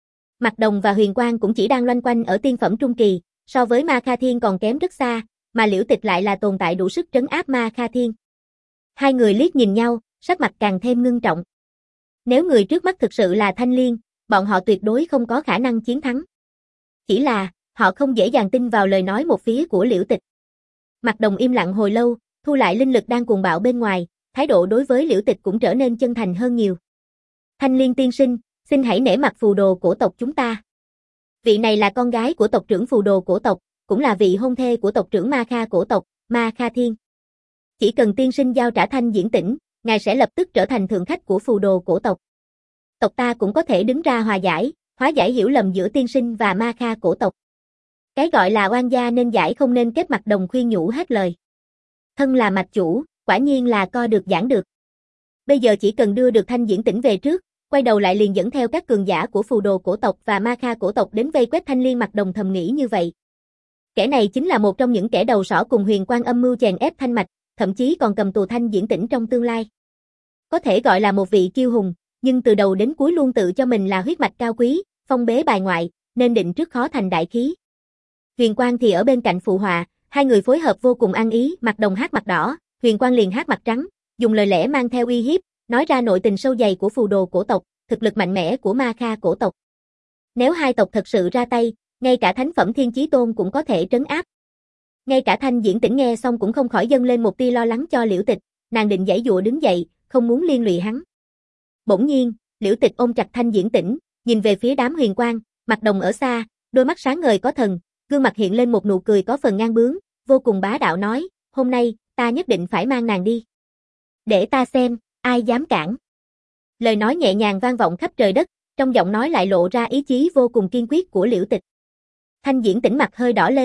Mạc Đồng và Huyền Quang cũng chỉ đang loanh quanh ở tiên phẩm trung kỳ, so với Ma Kha Thiên còn kém rất xa, mà Liễu Tịch lại là tồn tại đủ sức trấn áp Ma Kha Thiên. Hai người liếc nhìn nhau, sắc mặt càng thêm ngưng trọng. Nếu người trước mắt thực sự là Thanh Liên, bọn họ tuyệt đối không có khả năng chiến thắng. Chỉ là, họ không dễ dàng tin vào lời nói một phía của Liễu Tịch. Mạc Đồng im lặng hồi lâu, thu lại linh lực đang cuồng bạo bên ngoài, thái độ đối với Liễu Tịch cũng trở nên chân thành hơn nhiều. Thanh Liên tiên sinh, xin hãy nể mặt Phù Đồ cổ tộc chúng ta. Vị này là con gái của tộc trưởng Phù Đồ cổ tộc, cũng là vị hôn thê của tộc trưởng Ma Kha cổ tộc, Ma Kha Thiên. Chỉ cần tiên sinh giao trả Thanh Diễn Tĩnh, ngài sẽ lập tức trở thành thượng khách của Phù Đồ cổ tộc. Tộc ta cũng có thể đứng ra hòa giải, hóa giải hiểu lầm giữa tiên sinh và Ma Kha cổ tộc. Cái gọi là oan gia nên giải không nên kết. Mạc Đồng khuyên nhủ hết lời. Thân là mạch chủ, quả nhiên là co được giảng được. Bây giờ chỉ cần đưa được Thanh Diễn Tĩnh về trước, quay đầu lại liền dẫn theo các cường giả của Phù Đồ cổ tộc và Ma Kha cổ tộc đến vây quét Thanh Liên. Mạc Đồng thầm nghĩ như vậy. Kẻ này chính là một trong những kẻ đầu sỏ cùng Huyền Quang âm mưu chèn ép Thanh Mạch, thậm chí còn cầm tù Thanh Diễn Tĩnh trong tương lai. Có thể gọi là một vị kiêu hùng, nhưng từ đầu đến cuối luôn tự cho mình là huyết mạch cao quý, phong bế bài ngoại, nên định trước khó thành đại khí. Huyền Quang thì ở bên cạnh phụ họa, hai người phối hợp vô cùng ăn ý. Mạc Đồng hát mặt đỏ, Huyền Quang liền hát mặt trắng, dùng lời lẽ mang theo uy hiếp, nói ra nội tình sâu dày của Phù Đồ cổ tộc, thực lực mạnh mẽ của Ma Kha cổ tộc. Nếu hai tộc thật sự ra tay, ngay cả thánh phẩm Thiên Chí Tôn cũng có thể trấn áp. Ngay cả Thanh Diễn Tĩnh nghe xong cũng không khỏi dâng lên một tia lo lắng cho Liễu Tịch, nàng định giãy giụa đứng dậy, không muốn liên lụy hắn. Bỗng nhiên, Liễu Tịch ôm chặt Thanh Diễn Tĩnh, nhìn về phía đám Huyền Quang, Mạc Đồng ở xa, đôi mắt sáng ngời có thần, gương mặt hiện lên một nụ cười có phần ngang bướng, vô cùng bá đạo nói, hôm nay, ta nhất định phải mang nàng đi. Để ta xem, ai dám cản. Lời nói nhẹ nhàng vang vọng khắp trời đất, trong giọng nói lại lộ ra ý chí vô cùng kiên quyết của Liễu Tịch. Thanh Diễn Tĩnh mặt hơi đỏ lên,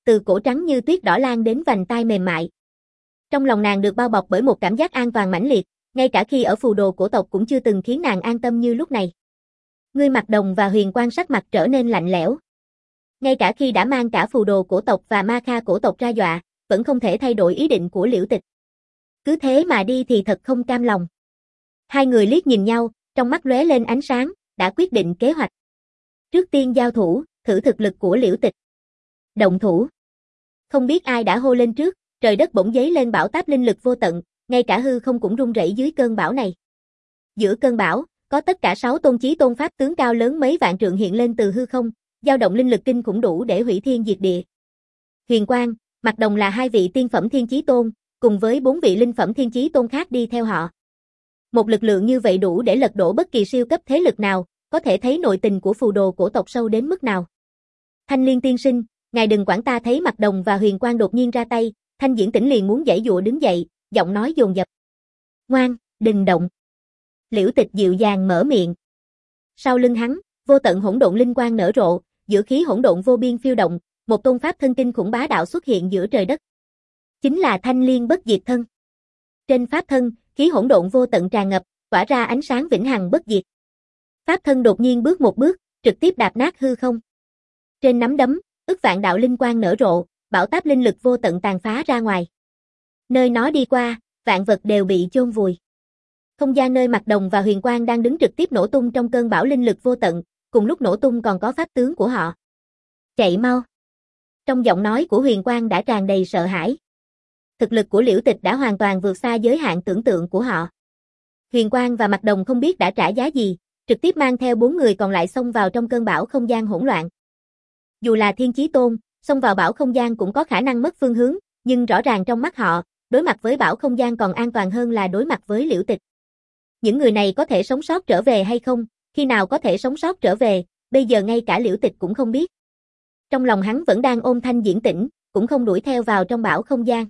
từ cổ trắng như tuyết đỏ lan đến vành tai mềm mại. Trong lòng nàng được bao bọc bởi một cảm giác an toàn mãnh liệt, ngay cả khi ở phù đồ cổ tộc cũng chưa từng khiến nàng an tâm như lúc này. Ngươi Mặc Đồng và Huyền Quang sắc mặt trở nên lạnh lẽo. Ngay cả khi đã mang cả phù đồ cổ tộc và ma kha cổ tộc ra dọa, vẫn không thể thay đổi ý định của Liễu Tịch. Cứ thế mà đi thì thật không cam lòng. Hai người liếc nhìn nhau, trong mắt lóe lên ánh sáng, đã quyết định kế hoạch. Trước tiên giao thủ, thử thực lực của Liễu Tịch. Động thủ. Không biết ai đã hô lên trước, trời đất bỗng dấy lên bão táp linh lực vô tận, ngay cả hư không cũng rung rẩy dưới cơn bão này. Giữa cơn bão, có tất cả sáu tôn chí tôn pháp tướng cao lớn mấy vạn trượng hiện lên từ hư không, dao động linh lực kinh khủng đủ để hủy thiên diệt địa. Huyền Quang, Mặc Đồng là hai vị tiên phẩm thiên chí tôn, cùng với bốn vị linh phẩm thiên chí tôn khác đi theo họ. Một lực lượng như vậy đủ để lật đổ bất kỳ siêu cấp thế lực nào, có thể thấy nội tình của phù đồ cổ tộc sâu đến mức nào. Thanh Liên tiên sinh, ngài đừng quản ta. Thấy Mặc Đồng và Huyền Quang đột nhiên ra tay, Thanh Diễn Tĩnh liền muốn giãy giụa đứng dậy, giọng nói dồn dập. Ngoan, đừng động. Liễu Tịch dịu dàng mở miệng. Sau lưng hắn, vô tận hỗn độn linh quang nở rộ, giữa khí hỗn độn vô biên phiêu động, một tôn pháp thân kinh khủng bá đạo xuất hiện giữa trời đất. Chính là Thanh Liên bất diệt thân. Trên pháp thân, khí hỗn độn vô tận tràn ngập, tỏa ra ánh sáng vĩnh hằng bất diệt. Pháp thân đột nhiên bước một bước, trực tiếp đạp nát hư không. Trên nắm đấm, ức vạn đạo linh quang nở rộ, bão táp linh lực vô tận tàn phá ra ngoài. Nơi nó đi qua, vạn vật đều bị chôn vùi. Không gian nơi Mặc Đồng và Huyền Quang đang đứng trực tiếp nổ tung trong cơn bão linh lực vô tận, cùng lúc nổ tung còn có pháp tướng của họ. Chạy mau. Trong giọng nói của Huyền Quang đã tràn đầy sợ hãi. Thực lực của Liễu Tịch đã hoàn toàn vượt xa giới hạn tưởng tượng của họ. Huyền Quang và Mặc Đồng không biết đã trả giá gì, trực tiếp mang theo bốn người còn lại xông vào trong cơn bão không gian hỗn loạn. Dù là thiên chí tôn, xông vào bão không gian cũng có khả năng mất phương hướng, nhưng rõ ràng trong mắt họ, đối mặt với bão không gian còn an toàn hơn là đối mặt với Liễu Tịch. Những người này có thể sống sót trở về hay không, khi nào có thể sống sót trở về, bây giờ ngay cả Liễu Tịch cũng không biết. Trong lòng hắn vẫn đang ôm Thanh Diễn Tĩnh, cũng không đuổi theo vào trong bão không gian.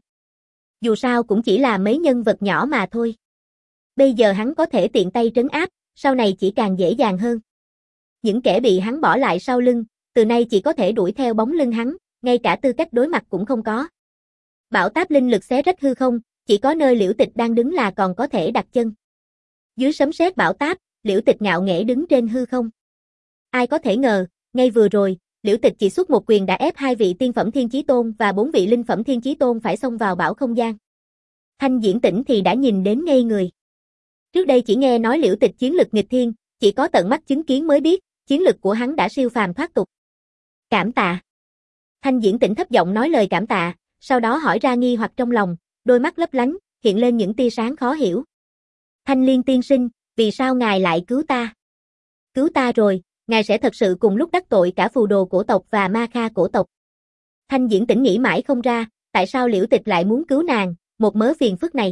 Dù sao cũng chỉ là mấy nhân vật nhỏ mà thôi. Bây giờ hắn có thể tiện tay trấn áp, sau này chỉ càng dễ dàng hơn. Những kẻ bị hắn bỏ lại sau lưng, từ nay chỉ có thể đuổi theo bóng lưng hắn, ngay cả tư cách đối mặt cũng không có. Bão táp linh lực xé rách hư không, chỉ có nơi Liễu Tịch đang đứng là còn có thể đặt chân. Dưới sấm sét bão táp, Liễu Tịch ngạo nghễ đứng trên hư không. Ai có thể ngờ, ngay vừa rồi, Liễu Tịch chỉ xuất một quyền đã ép hai vị tiên phẩm thiên chí tôn và bốn vị linh phẩm thiên chí tôn phải xông vào bão không gian. Thanh Diễn Tĩnh thì đã nhìn đến ngây người. Trước đây chỉ nghe nói Liễu Tịch chiến lực nghịch thiên, chỉ có tận mắt chứng kiến mới biết, chiến lực của hắn đã siêu phàm thoát tục. Cảm tạ. Thanh Diễn Tĩnh thấp giọng nói lời cảm tạ, sau đó hỏi ra nghi hoặc trong lòng, đôi mắt lấp lánh, hiện lên những tia sáng khó hiểu. Thanh Liên tiên sinh, vì sao ngài lại cứu ta? Cứu ta rồi, ngài sẽ thật sự cùng lúc đắc tội cả phù đồ cổ tộc và ma kha cổ tộc. Thanh Diễn Tĩnh nghĩ mãi không ra, tại sao Liễu Tịch lại muốn cứu nàng, một mớ phiền phức này.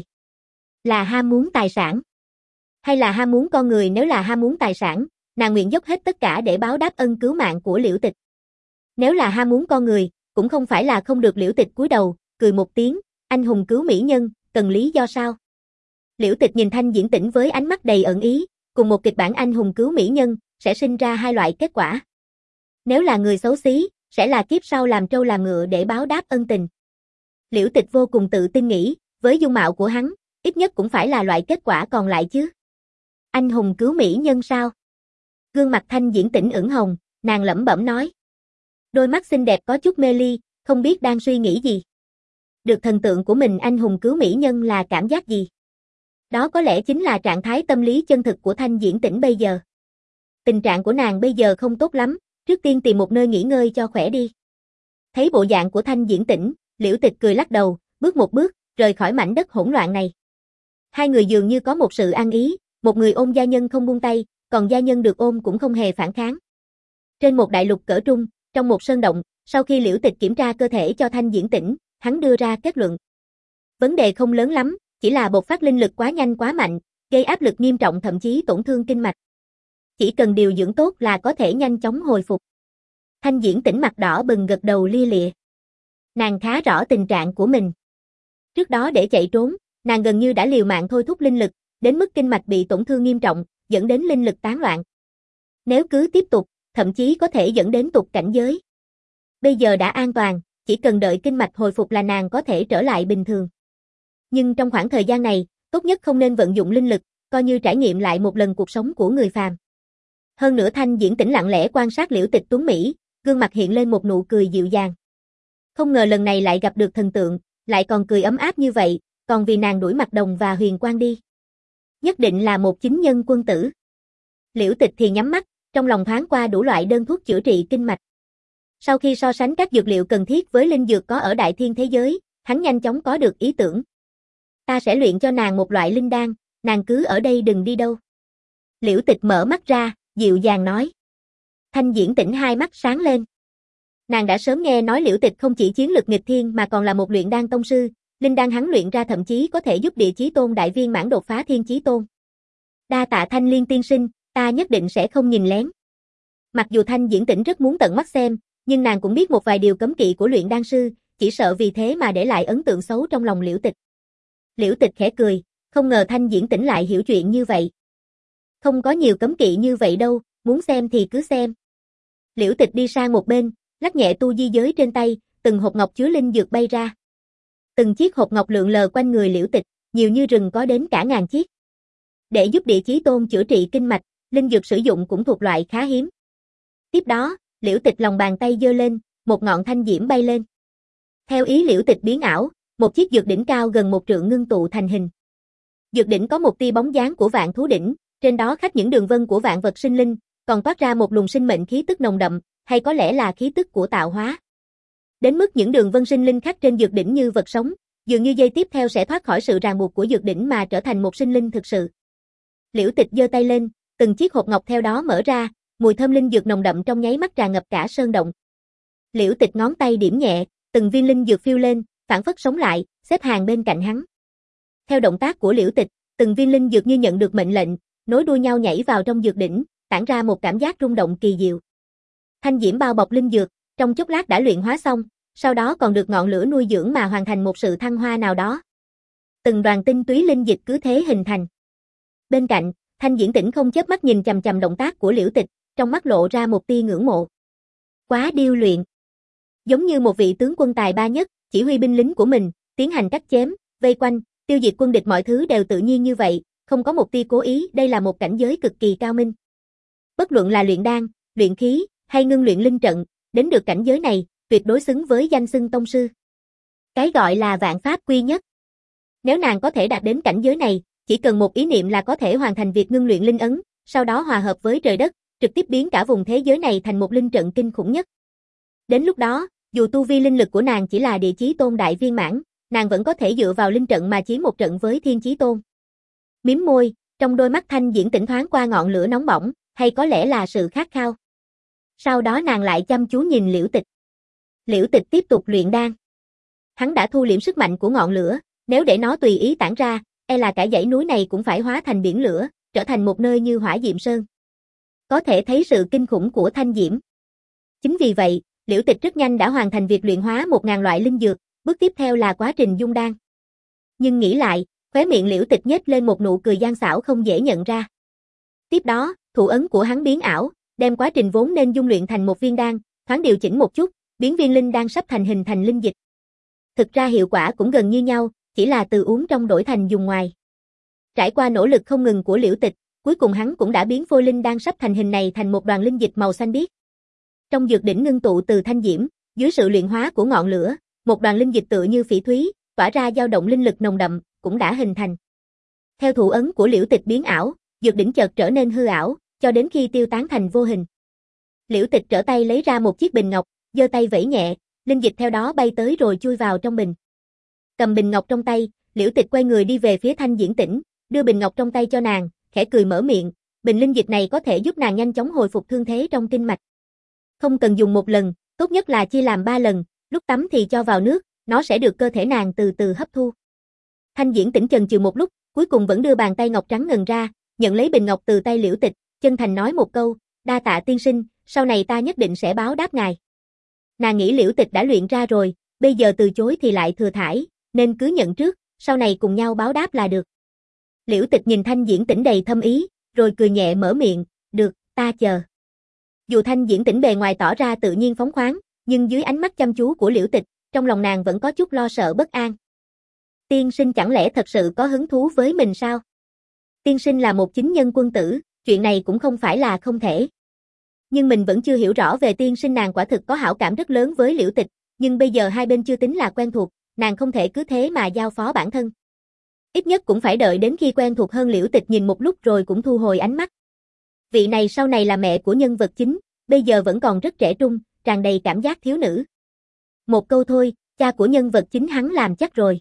Là ham muốn tài sản? Hay là ham muốn con người? Nếu là ham muốn tài sản, nàng nguyện dốc hết tất cả để báo đáp ân cứu mạng của Liễu Tịch. Nếu là ham muốn con người, cũng không phải là không được. Liễu Tịch cúi đầu, cười một tiếng, anh hùng cứu mỹ nhân, cần lý do sao? Liễu Tịch nhìn Thanh Diễn Tĩnh với ánh mắt đầy ẩn ý, cùng một kịch bản anh hùng cứu mỹ nhân, sẽ sinh ra hai loại kết quả. Nếu là người xấu xí, sẽ là kiếp sau làm trâu làm ngựa để báo đáp ân tình. Liễu Tịch vô cùng tự tin nghĩ, với dung mạo của hắn, ít nhất cũng phải là loại kết quả còn lại chứ. Anh hùng cứu mỹ nhân sao? Gương mặt Thanh Diễn Tĩnh ửng hồng, nàng lẩm bẩm nói. Đôi mắt xinh đẹp có chút mê ly, không biết đang suy nghĩ gì. Được thần tượng của mình anh hùng cứu mỹ nhân là cảm giác gì? Đó có lẽ chính là trạng thái tâm lý chân thực của Thanh Diễn Tĩnh bây giờ. Tình trạng của nàng bây giờ không tốt lắm, trước tiên tìm một nơi nghỉ ngơi cho khỏe đi. Thấy bộ dạng của Thanh Diễn Tĩnh, Liễu Tịch cười lắc đầu, bước một bước, rời khỏi mảnh đất hỗn loạn này. Hai người dường như có một sự ăn ý, một người ôm gia nhân không buông tay, còn gia nhân được ôm cũng không hề phản kháng. Trên một đại lục cỡ trung, trong một sơn động, sau khi Liễu Tịch kiểm tra cơ thể cho Thanh Diễn Tĩnh, hắn đưa ra kết luận. Vấn đề không lớn lắm, chỉ là bộc phát linh lực quá nhanh quá mạnh, gây áp lực nghiêm trọng thậm chí tổn thương kinh mạch. Chỉ cần điều dưỡng tốt là có thể nhanh chóng hồi phục. Thanh Diễn Tĩnh mặt đỏ bừng gật đầu lia lịa. Nàng khá rõ tình trạng của mình. Trước đó để chạy trốn, nàng gần như đã liều mạng thôi thúc linh lực, đến mức kinh mạch bị tổn thương nghiêm trọng, dẫn đến linh lực tán loạn. Nếu cứ tiếp tục, thậm chí có thể dẫn đến tụt cảnh giới. Bây giờ đã an toàn, chỉ cần đợi kinh mạch hồi phục là nàng có thể trở lại bình thường. Nhưng trong khoảng thời gian này, tốt nhất không nên vận dụng linh lực, coi như trải nghiệm lại một lần cuộc sống của người phàm. Hơn nữa Thanh Diễn Tĩnh lặng lẽ quan sát Liễu Tịch tuấn mỹ, gương mặt hiện lên một nụ cười dịu dàng. Không ngờ lần này lại gặp được thần tượng, lại còn cười ấm áp như vậy, còn vì nàng đuổi Mạc Đồng và Huyền Quang đi. Nhất định là một chính nhân quân tử. Liễu Tịch thì nhắm mắt, trong lòng thoáng qua đủ loại đơn thuốc chữa trị kinh mạch. Sau khi so sánh các dược liệu cần thiết với linh dược có ở đại thiên thế giới, hắn nhanh chóng có được ý tưởng. Ta sẽ luyện cho nàng một loại linh đan, nàng cứ ở đây đừng đi đâu. Liễu Tịch mở mắt ra, dịu dàng nói. Thanh Diễn Tĩnh hai mắt sáng lên. Nàng đã sớm nghe nói Liễu Tịch không chỉ chiến lực nghịch thiên mà còn là một luyện đan tông sư, linh đan hắn luyện ra thậm chí có thể giúp Địa Chí Tôn đại viên mãn đột phá Thiên Chí Tôn. Đa tạ Thanh Liên tiên sinh, ta nhất định sẽ không nhìn lén. Mặc dù Thanh Diễn Tĩnh rất muốn tận mắt xem, nhưng nàng cũng biết một vài điều cấm kỵ của luyện đan sư, chỉ sợ vì thế mà để lại ấn tượng xấu trong lòng Liễu Tịch. Liễu Tịch khẽ cười, không ngờ Thanh Diễn Tĩnh lại hiểu chuyện như vậy. Không có nhiều cấm kỵ như vậy đâu, muốn xem thì cứ xem. Liễu Tịch đi sang một bên, lắc nhẹ tu di giới trên tay, từng hộp ngọc chứa linh dược bay ra. Từng chiếc hộp ngọc lượn lờ quanh người Liễu Tịch, nhiều như rừng có đến cả ngàn chiếc. Để giúp Địa Chí Tôn chữa trị kinh mạch, linh dược sử dụng cũng thuộc loại khá hiếm. Tiếp đó, Liễu Tịch lòng bàn tay giơ lên, một ngọn thanh diễm bay lên. Theo ý Liễu Tịch biến ảo, một chiếc dược đỉnh cao gần một trượng ngưng tụ thành hình. Dược đỉnh có một tia bóng dáng của vạn thú đỉnh, trên đó khắc những đường vân của vạn vật sinh linh, còn toát ra một luồng sinh mệnh khí tức nồng đậm, hay có lẽ là khí tức của tạo hóa. Đến mức những đường vân sinh linh khắc trên dược đỉnh như vật sống, dường như giây tiếp theo sẽ thoát khỏi sự ràng buộc của dược đỉnh mà trở thành một sinh linh thực sự. Liễu Tịch giơ tay lên, từng chiếc hộp ngọc theo đó mở ra, mùi thơm linh dược nồng đậm trong nháy mắt tràn ngập cả sơn động. Liễu Tịch ngón tay điểm nhẹ, từng viên linh dược phiêu lên, phản phất sống lại, xếp hàng bên cạnh hắn. Theo động tác của Liễu Tịch, từng viên linh dược như nhận được mệnh lệnh, nối đuôi nhau nhảy vào trong dược đỉnh, tản ra một cảm giác rung động kỳ diệu. Thanh diễm bao bọc linh dược, trong chốc lát đã luyện hóa xong, sau đó còn được ngọn lửa nuôi dưỡng mà hoàn thành một sự thăng hoa nào đó. Từng đoàn tinh túy linh dịch cứ thế hình thành. Bên cạnh, Thanh Diễn Tĩnh không chớp mắt nhìn chằm chằm động tác của Liễu Tịch, trong mắt lộ ra một tia ngưỡng mộ. Quá điêu luyện. Giống như một vị tướng quân tài ba nhất, chỉ huy binh lính của mình, tiến hành cắt chém, vây quanh, tiêu diệt quân địch mọi thứ đều tự nhiên như vậy, không có một tia cố ý, đây là một cảnh giới cực kỳ cao minh. Bất luận là luyện đan, luyện khí, hay ngưng luyện linh trận, đến được cảnh giới này, tuyệt đối xứng với danh xưng tông sư. Cái gọi là vạn pháp quy nhất. Nếu nàng có thể đạt đến cảnh giới này, chỉ cần một ý niệm là có thể hoàn thành việc ngưng luyện linh ấn, sau đó hòa hợp với trời đất, trực tiếp biến cả vùng thế giới này thành một linh trận kinh khủng nhất. Đến lúc đó, dù tu vi linh lực của nàng chỉ là Địa Chí Tôn đại viên mãn, nàng vẫn có thể dựa vào linh trận mà chiến một trận với Thiên Chí Tôn. Mím môi, trong đôi mắt Thanh Diễn Tĩnh thoáng qua ngọn lửa nóng bỏng, hay có lẽ là sự khát khao. Sau đó nàng lại chăm chú nhìn Liễu Tịch. Liễu Tịch tiếp tục luyện đan. Hắn đã thu liễm sức mạnh của ngọn lửa, nếu để nó tùy ý tản ra, e là cả dãy núi này cũng phải hóa thành biển lửa, trở thành một nơi như Hỏa Diệm Sơn. Có thể thấy sự kinh khủng của thanh diễm. Chính vì vậy, Liễu Tịch rất nhanh đã hoàn thành việc luyện hóa một ngàn loại linh dược, bước tiếp theo là quá trình dung đan. Nhưng nghĩ lại, khóe miệng Liễu Tịch nhếch lên một nụ cười gian xảo không dễ nhận ra. Tiếp đó, thủ ấn của hắn biến ảo, đem quá trình vốn nên dung luyện thành một viên đan, thoáng điều chỉnh một chút, biến viên linh đan sắp thành hình thành linh dịch. Thực ra hiệu quả cũng gần như nhau, chỉ là từ uống trong đổi thành dùng ngoài. Trải qua nỗ lực không ngừng của Liễu Tịch, cuối cùng hắn cũng đã biến phôi linh đan sắp thành hình này thành một đoàn linh dịch màu xanh biếc. Trong dược đỉnh ngưng tụ từ thanh diễm, dưới sự luyện hóa của ngọn lửa, một đoàn linh dịch tựa như phỉ thúy, tỏa ra dao động linh lực nồng đậm, cũng đã hình thành. Theo thủ ấn của Liễu Tịch biến ảo, dược đỉnh chợt trở nên hư ảo, cho đến khi tiêu tán thành vô hình. Liễu Tịch trở tay lấy ra một chiếc bình ngọc, giơ tay vẫy nhẹ, linh dịch theo đó bay tới rồi chui vào trong bình. Cầm bình ngọc trong tay, Liễu Tịch quay người đi về phía Thanh Diễn Tĩnh, đưa bình ngọc trong tay cho nàng, khẽ cười mở miệng, bình linh dịch này có thể giúp nàng nhanh chóng hồi phục thương thế trong kinh mạch. Không cần dùng một lần, tốt nhất là chia làm ba lần, lúc tắm thì cho vào nước, nó sẽ được cơ thể nàng từ từ hấp thu. Thanh Diễn Tĩnh chần chừ một lúc, cuối cùng vẫn đưa bàn tay ngọc trắng ngần ra, nhận lấy bình ngọc từ tay Liễu Tịch, chân thành nói một câu, đa tạ tiên sinh, sau này ta nhất định sẽ báo đáp ngài. Nàng nghĩ Liễu Tịch đã luyện ra rồi, bây giờ từ chối thì lại thừa thãi, nên cứ nhận trước, sau này cùng nhau báo đáp là được. Liễu Tịch nhìn Thanh Diễn Tĩnh đầy thâm ý, rồi cười nhẹ mở miệng, được, ta chờ. Dù Thanh Diễn Tĩnh bề ngoài tỏ ra tự nhiên phóng khoáng, nhưng dưới ánh mắt chăm chú của Liễu Tịch, trong lòng nàng vẫn có chút lo sợ bất an. Tiên sinh chẳng lẽ thật sự có hứng thú với mình sao? Tiên sinh là một chính nhân quân tử, chuyện này cũng không phải là không thể. Nhưng mình vẫn chưa hiểu rõ về tiên sinh, nàng quả thực có hảo cảm rất lớn với Liễu Tịch, nhưng bây giờ hai bên chưa tính là quen thuộc, nàng không thể cứ thế mà giao phó bản thân. Ít nhất cũng phải đợi đến khi quen thuộc hơn. Liễu Tịch nhìn một lúc rồi cũng thu hồi ánh mắt. Vị này sau này là mẹ của nhân vật chính, bây giờ vẫn còn rất trẻ trung, tràn đầy cảm giác thiếu nữ. Một câu thôi, cha của nhân vật chính hắn làm chắc rồi.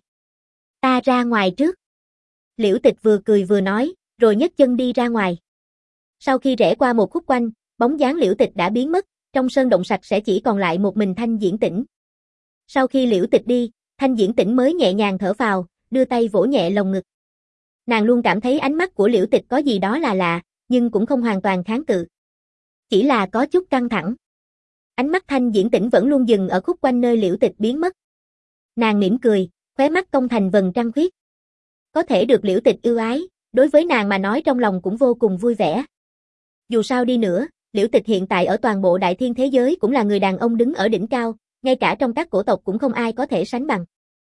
Ta ra ngoài trước. Liễu Tịch vừa cười vừa nói, rồi nhấc chân đi ra ngoài. Sau khi rẽ qua một khúc quanh, bóng dáng Liễu Tịch đã biến mất, trong sơn động sạch sẽ chỉ còn lại một mình Thanh Diễn Tĩnh. Sau khi Liễu Tịch đi, Thanh Diễn Tĩnh mới nhẹ nhàng thở phào, đưa tay vỗ nhẹ lồng ngực. Nàng luôn cảm thấy ánh mắt của Liễu Tịch có gì đó là lạ, nhưng cũng không hoàn toàn kháng cự. Chỉ là có chút căng thẳng. Ánh mắt Thanh Diễn Tĩnh vẫn luôn dừng ở khúc quanh nơi Liễu Tịch biến mất. Nàng mỉm cười, khóe mắt cong thành vầng trăng khuyết. Có thể được Liễu Tịch ưu ái, đối với nàng mà nói trong lòng cũng vô cùng vui vẻ. Dù sao đi nữa, Liễu Tịch hiện tại ở toàn bộ đại thiên thế giới cũng là người đàn ông đứng ở đỉnh cao, ngay cả trong các cổ tộc cũng không ai có thể sánh bằng.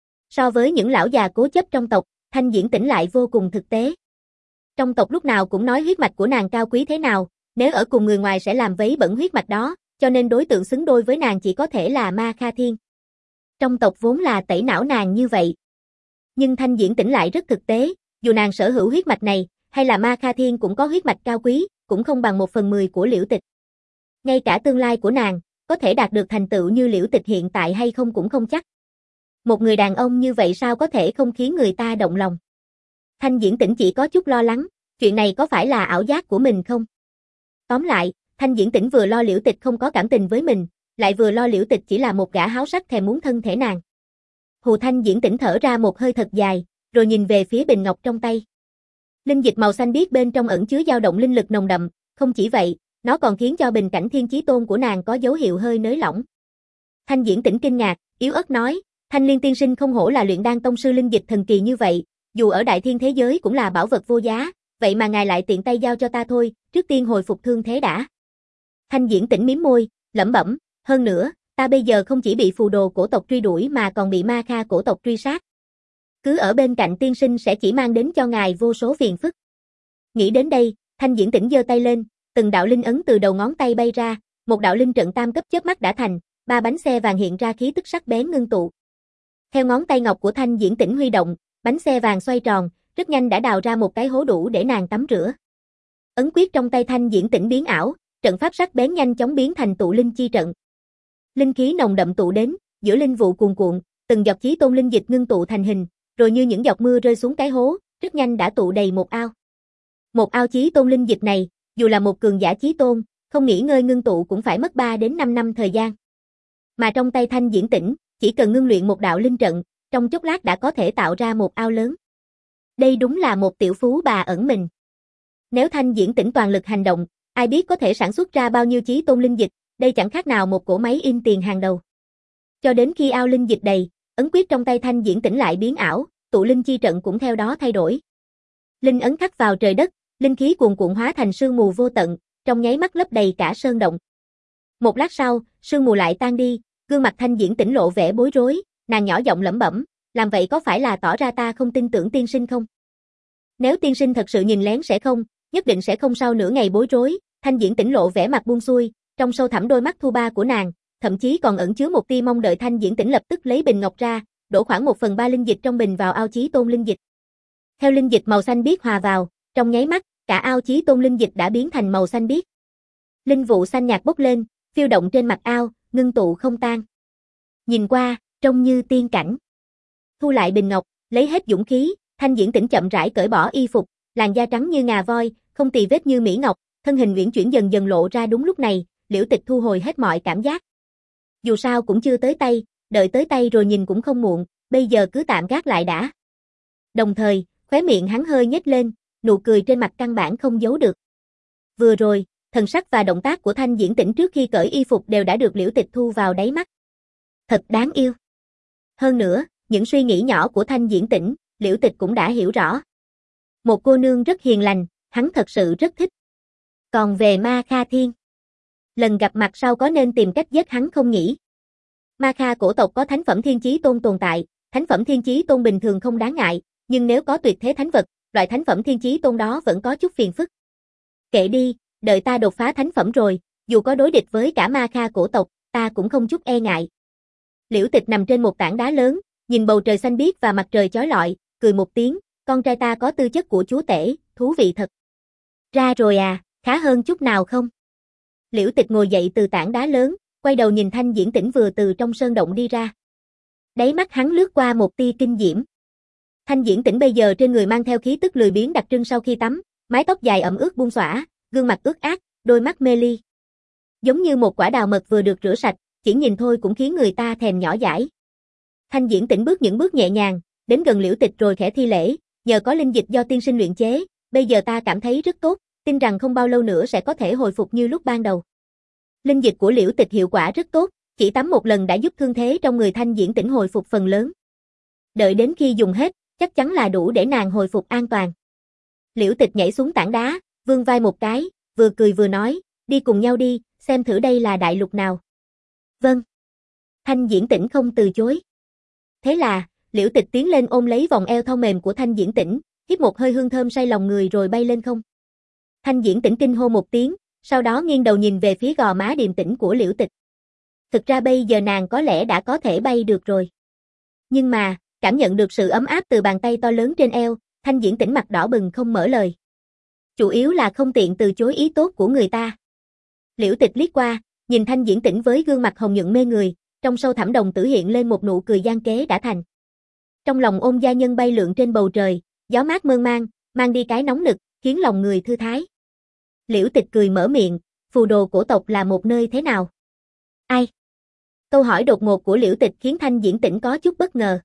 So với những lão già cố chấp trong tộc, Thanh Diễn Tĩnh lại vô cùng thực tế. Trong tộc lúc nào cũng nói huyết mạch của nàng cao quý thế nào, nếu ở cùng người ngoài sẽ làm vấy bẩn huyết mạch đó, cho nên đối tượng xứng đôi với nàng chỉ có thể là Ma Kha Thiên. Trong tộc vốn là tẩy não nàng như vậy. Nhưng Thanh Diễn Tĩnh lại rất thực tế, dù nàng sở hữu huyết mạch này, hay là Ma Kha Thiên cũng có huyết mạch cao quý, cũng không bằng một phần mười của Liễu Tịch. Ngay cả tương lai của nàng, có thể đạt được thành tựu như Liễu Tịch hiện tại hay không cũng không chắc. Một người đàn ông như vậy sao có thể không khiến người ta động lòng. Thanh Diễn Tĩnh chỉ có chút lo lắng, chuyện này có phải là ảo giác của mình không? Tóm lại, Thanh Diễn Tĩnh vừa lo Liễu Tịch không có cảm tình với mình, lại vừa lo Liễu Tịch chỉ là một gã háo sắc thèm muốn thân thể nàng. Hù Thanh Diễn Tĩnh thở ra một hơi thật dài, rồi nhìn về phía bình ngọc trong tay. Linh dịch màu xanh biếc bên trong ẩn chứa dao động linh lực nồng đậm, không chỉ vậy, nó còn khiến cho bình cảnh thiên chí tôn của nàng có dấu hiệu hơi nới lỏng. Thanh Diễn Tĩnh kinh ngạc, yếu ớt nói, Thanh Liên tiên sinh không hổ là luyện đan tông sư linh dịch thần kỳ như vậy, dù ở đại thiên thế giới cũng là bảo vật vô giá, vậy mà ngài lại tiện tay giao cho ta thôi, trước tiên hồi phục thương thế đã. Thanh Diễn Tĩnh mím môi, lẩm bẩm, hơn nữa, ta bây giờ không chỉ bị phù đồ cổ tộc truy đuổi mà còn bị ma kha cổ tộc truy sát. Cứ ở bên cạnh tiên sinh sẽ chỉ mang đến cho ngài vô số phiền phức. Nghĩ đến đây, Thanh Diễn Tĩnh giơ tay lên, từng đạo linh ấn từ đầu ngón tay bay ra, một đạo linh trận tam cấp chớp mắt đã thành, ba bánh xe vàng hiện ra khí tức sắc bén ngưng tụ. Theo ngón tay ngọc của Thanh Diễn Tĩnh huy động, bánh xe vàng xoay tròn, rất nhanh đã đào ra một cái hố đủ để nàng tắm rửa. Ấn quyết trong tay Thanh Diễn Tĩnh biến ảo, trận pháp sắc bén nhanh chóng biến thành tụ linh chi trận. Linh khí nồng đậm tụ đến, giữa linh vụ cuồn cuộn, từng giọt chí tôn linh dịch ngưng tụ thành hình, rồi như những giọt mưa rơi xuống cái hố, rất nhanh đã tụ đầy một ao. Một ao chí tôn linh dịch này, dù là một cường giả chí tôn, không nghỉ ngơi ngưng tụ cũng phải mất ba đến năm năm thời gian. Mà trong tay Thanh Diễn Tĩnh, chỉ cần ngưng luyện một đạo linh trận, trong chốc lát đã có thể tạo ra một ao lớn. Đây đúng là một tiểu phú bà ẩn mình. Nếu Thanh Diễn Tĩnh toàn lực hành động, ai biết có thể sản xuất ra bao nhiêu chí tôn linh dịch, đây chẳng khác nào một cỗ máy in tiền hàng đầu. Cho đến khi ao linh dịch đầy, ấn quyết trong tay Thanh Diễn Tĩnh lại biến ảo, tụ linh chi trận cũng theo đó thay đổi. Linh ấn khắc vào trời đất, linh khí cuồn cuộn hóa thành sương mù vô tận, trong nháy mắt lấp đầy cả sơn động. Một lát sau, sương mù lại tan đi, gương mặt Thanh Diễn Tĩnh lộ vẻ bối rối, nàng nhỏ giọng lẩm bẩm, làm vậy có phải là tỏ ra ta không tin tưởng tiên sinh không? Nếu tiên sinh thật sự nhìn lén sẽ không, nhất định sẽ không sau nửa ngày bối rối. Thanh Diễn Tĩnh lộ vẻ mặt buông xuôi, trong sâu thẳm đôi mắt thu ba của nàng, thậm chí còn ẩn chứa một tia mong đợi. Thanh Diễn Tĩnh lập tức lấy bình ngọc ra, đổ khoảng một phần ba linh dịch trong bình vào ao chí tôn linh dịch. Theo linh dịch màu xanh biếc hòa vào, trong nháy mắt, cả ao chí tôn linh dịch đã biến thành màu xanh biếc. Linh vụ xanh nhạt bốc lên, phiêu động trên mặt ao, ngưng tụ không tan. Nhìn qua, trông như tiên cảnh. Thu lại bình ngọc, lấy hết dũng khí, Thanh Diễn Tĩnh chậm rãi cởi bỏ y phục, làn da trắng như ngà voi, không tì vết như mỹ ngọc, thân hình uyển chuyển dần dần lộ ra. Đúng lúc này, Liễu Tịch thu hồi hết mọi cảm giác. Dù sao cũng chưa tới tay, đợi tới tay rồi nhìn cũng không muộn, bây giờ cứ tạm gác lại đã. Đồng thời, khóe miệng hắn hơi nhếch lên, nụ cười trên mặt căn bản không giấu được. Vừa rồi, thần sắc và động tác của Thanh Diễn Tĩnh trước khi cởi y phục đều đã được Liễu Tịch thu vào đáy mắt. Thật đáng yêu. Hơn nữa, những suy nghĩ nhỏ của Thanh Diễn Tĩnh, Liễu Tịch cũng đã hiểu rõ. Một cô nương rất hiền lành, hắn thật sự rất thích. Còn về Ma Kha Thiên, lần gặp mặt sau có nên tìm cách giết hắn không nhỉ? Ma Kha cổ tộc có thánh phẩm thiên chí tôn tồn tại, thánh phẩm thiên chí tôn bình thường không đáng ngại, nhưng nếu có tuyệt thế thánh vật, loại thánh phẩm thiên chí tôn đó vẫn có chút phiền phức. Kệ đi, đợi ta đột phá thánh phẩm rồi, dù có đối địch với cả Ma Kha cổ tộc, ta cũng không chút e ngại. Liễu Tịch nằm trên một tảng đá lớn, nhìn bầu trời xanh biếc và mặt trời chói lọi, cười một tiếng, con trai ta có tư chất của chúa tể, thú vị thật. Ra rồi à, khá hơn chút nào không? Liễu Tịch ngồi dậy từ tảng đá lớn, quay đầu nhìn Thanh Diễn Tĩnh vừa từ trong sơn động đi ra. Đáy mắt hắn lướt qua một tia kinh diễm. Thanh Diễn Tĩnh bây giờ trên người mang theo khí tức lười biếng đặc trưng sau khi tắm, mái tóc dài ẩm ướt buông xõa, gương mặt ướt át, đôi mắt mê ly. Giống như một quả đào mật vừa được rửa sạch, chỉ nhìn thôi cũng khiến người ta thèm nhỏ dãi. Thanh Diễn Tĩnh bước những bước nhẹ nhàng, đến gần Liễu Tịch rồi khẽ thi lễ, nhờ có linh dịch do tiên sinh luyện chế, bây giờ ta cảm thấy rất tốt, tin rằng không bao lâu nữa sẽ có thể hồi phục như lúc ban đầu. Linh dịch của Liễu Tịch hiệu quả rất tốt, chỉ tắm một lần đã giúp thương thế trong người Thanh Diễn Tĩnh hồi phục phần lớn. Đợi đến khi dùng hết, chắc chắn là đủ để nàng hồi phục an toàn. Liễu Tịch nhảy xuống tảng đá, vươn vai một cái, vừa cười vừa nói, đi cùng nhau đi, xem thử đây là đại lục nào. Vâng. Thanh Diễn Tĩnh không từ chối. Thế là, Liễu Tịch tiến lên ôm lấy vòng eo thon mềm của Thanh Diễn Tĩnh, hít một hơi hương thơm say lòng người rồi bay lên không. Thanh Diễn Tĩnh kinh hô một tiếng, sau đó nghiêng đầu nhìn về phía gò má điềm tĩnh của Liễu Tịch. Thực ra bây giờ nàng có lẽ đã có thể bay được rồi. Nhưng mà, cảm nhận được sự ấm áp từ bàn tay to lớn trên eo, Thanh Diễn Tĩnh mặt đỏ bừng không mở lời. Chủ yếu là không tiện từ chối ý tốt của người ta. Liễu Tịch liếc qua, nhìn Thanh Diễn Tĩnh với gương mặt hồng nhuận mê người, trong sâu thẳm đồng tử hiện lên một nụ cười gian kế đã thành. Trong lòng ôm gia nhân bay lượn trên bầu trời, gió mát mơn man, mang đi cái nóng nực, khiến lòng người thư thái. Liễu Tịch cười mở miệng, phù đồ cổ tộc là một nơi thế nào? Ai? Câu hỏi đột ngột của Liễu Tịch khiến Thanh Diễn Tĩnh có chút bất ngờ.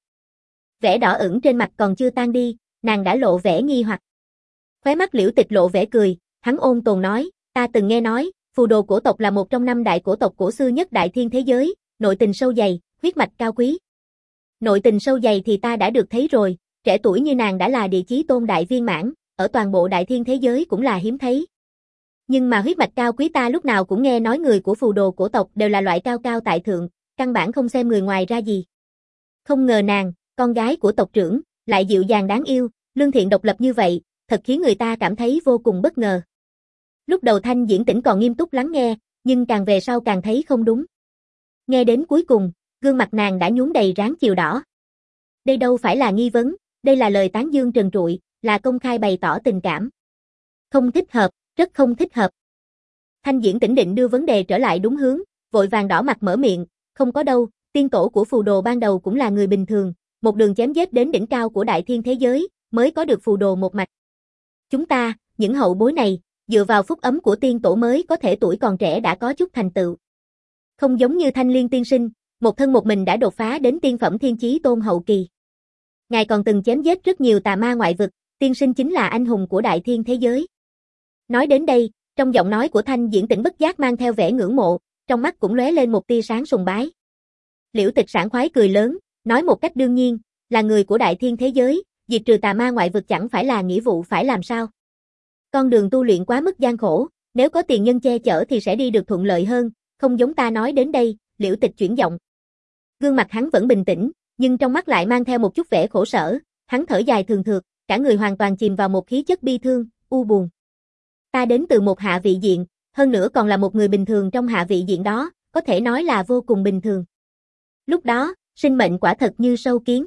Vẻ đỏ ửng trên mặt còn chưa tan đi, nàng đã lộ vẻ nghi hoặc. Khóe mắt Liễu Tịch lộ vẻ cười, hắn ôn tồn nói, ta từng nghe nói, phù đồ cổ tộc là một trong năm đại cổ tộc cổ xưa nhất đại thiên thế giới, nội tình sâu dày, huyết mạch cao quý. Nội tình sâu dày thì ta đã được thấy rồi, trẻ tuổi như nàng đã là địa chí tôn đại viên mãn, ở toàn bộ đại thiên thế giới cũng là hiếm thấy. Nhưng mà huyết mạch cao quý ta lúc nào cũng nghe nói người của phù đồ cổ tộc đều là loại cao cao tại thượng, căn bản không xem người ngoài ra gì. Không ngờ nàng, con gái của tộc trưởng, lại dịu dàng đáng yêu, lương thiện độc lập như vậy, thật khiến người ta cảm thấy vô cùng bất ngờ. Lúc đầu Thanh Diễn Tĩnh còn nghiêm túc lắng nghe, nhưng càng về sau càng thấy không đúng. Nghe đến cuối cùng, gương mặt nàng đã nhuốm đầy ráng chiều đỏ. Đây đâu phải là nghi vấn, đây là lời tán dương trần trụi, là công khai bày tỏ tình cảm. Không thích hợp, rất không thích hợp. Thanh Diễn Tĩnh định đưa vấn đề trở lại đúng hướng, vội vàng đỏ mặt mở miệng, không có đâu, tiên tổ của phù đồ ban đầu cũng là người bình thường, một đường chém giết đến đỉnh cao của đại thiên thế giới, mới có được phù đồ một mạch. Chúng ta, những hậu bối này, dựa vào phúc ấm của tiên tổ mới có thể tuổi còn trẻ đã có chút thành tựu. Không giống như Thanh Liên tiên sinh, một thân một mình đã đột phá đến tiên phẩm thiên chí tôn hậu kỳ. Ngài còn từng chém giết rất nhiều tà ma ngoại vực, tiên sinh chính là anh hùng của đại thiên thế giới. Nói đến đây, trong giọng nói của Thanh Diễn Tĩnh bất giác mang theo vẻ ngưỡng mộ, trong mắt cũng lóe lên một tia sáng sùng bái. Liễu Tịch sảng khoái cười lớn, nói một cách đương nhiên, là người của đại thiên thế giới, diệt trừ tà ma ngoại vực chẳng phải là nghĩa vụ phải làm sao. Con đường tu luyện quá mức gian khổ, nếu có tiền nhân che chở thì sẽ đi được thuận lợi hơn, không giống ta nói đến đây, Liễu Tịch chuyển giọng. Gương mặt hắn vẫn bình tĩnh, nhưng trong mắt lại mang theo một chút vẻ khổ sở, hắn thở dài thường thượt, cả người hoàn toàn chìm vào một khí chất bi thương, u buồn. Ta đến từ một hạ vị diện, hơn nữa còn là một người bình thường trong hạ vị diện đó, có thể nói là vô cùng bình thường. Lúc đó, sinh mệnh quả thật như sâu kiến.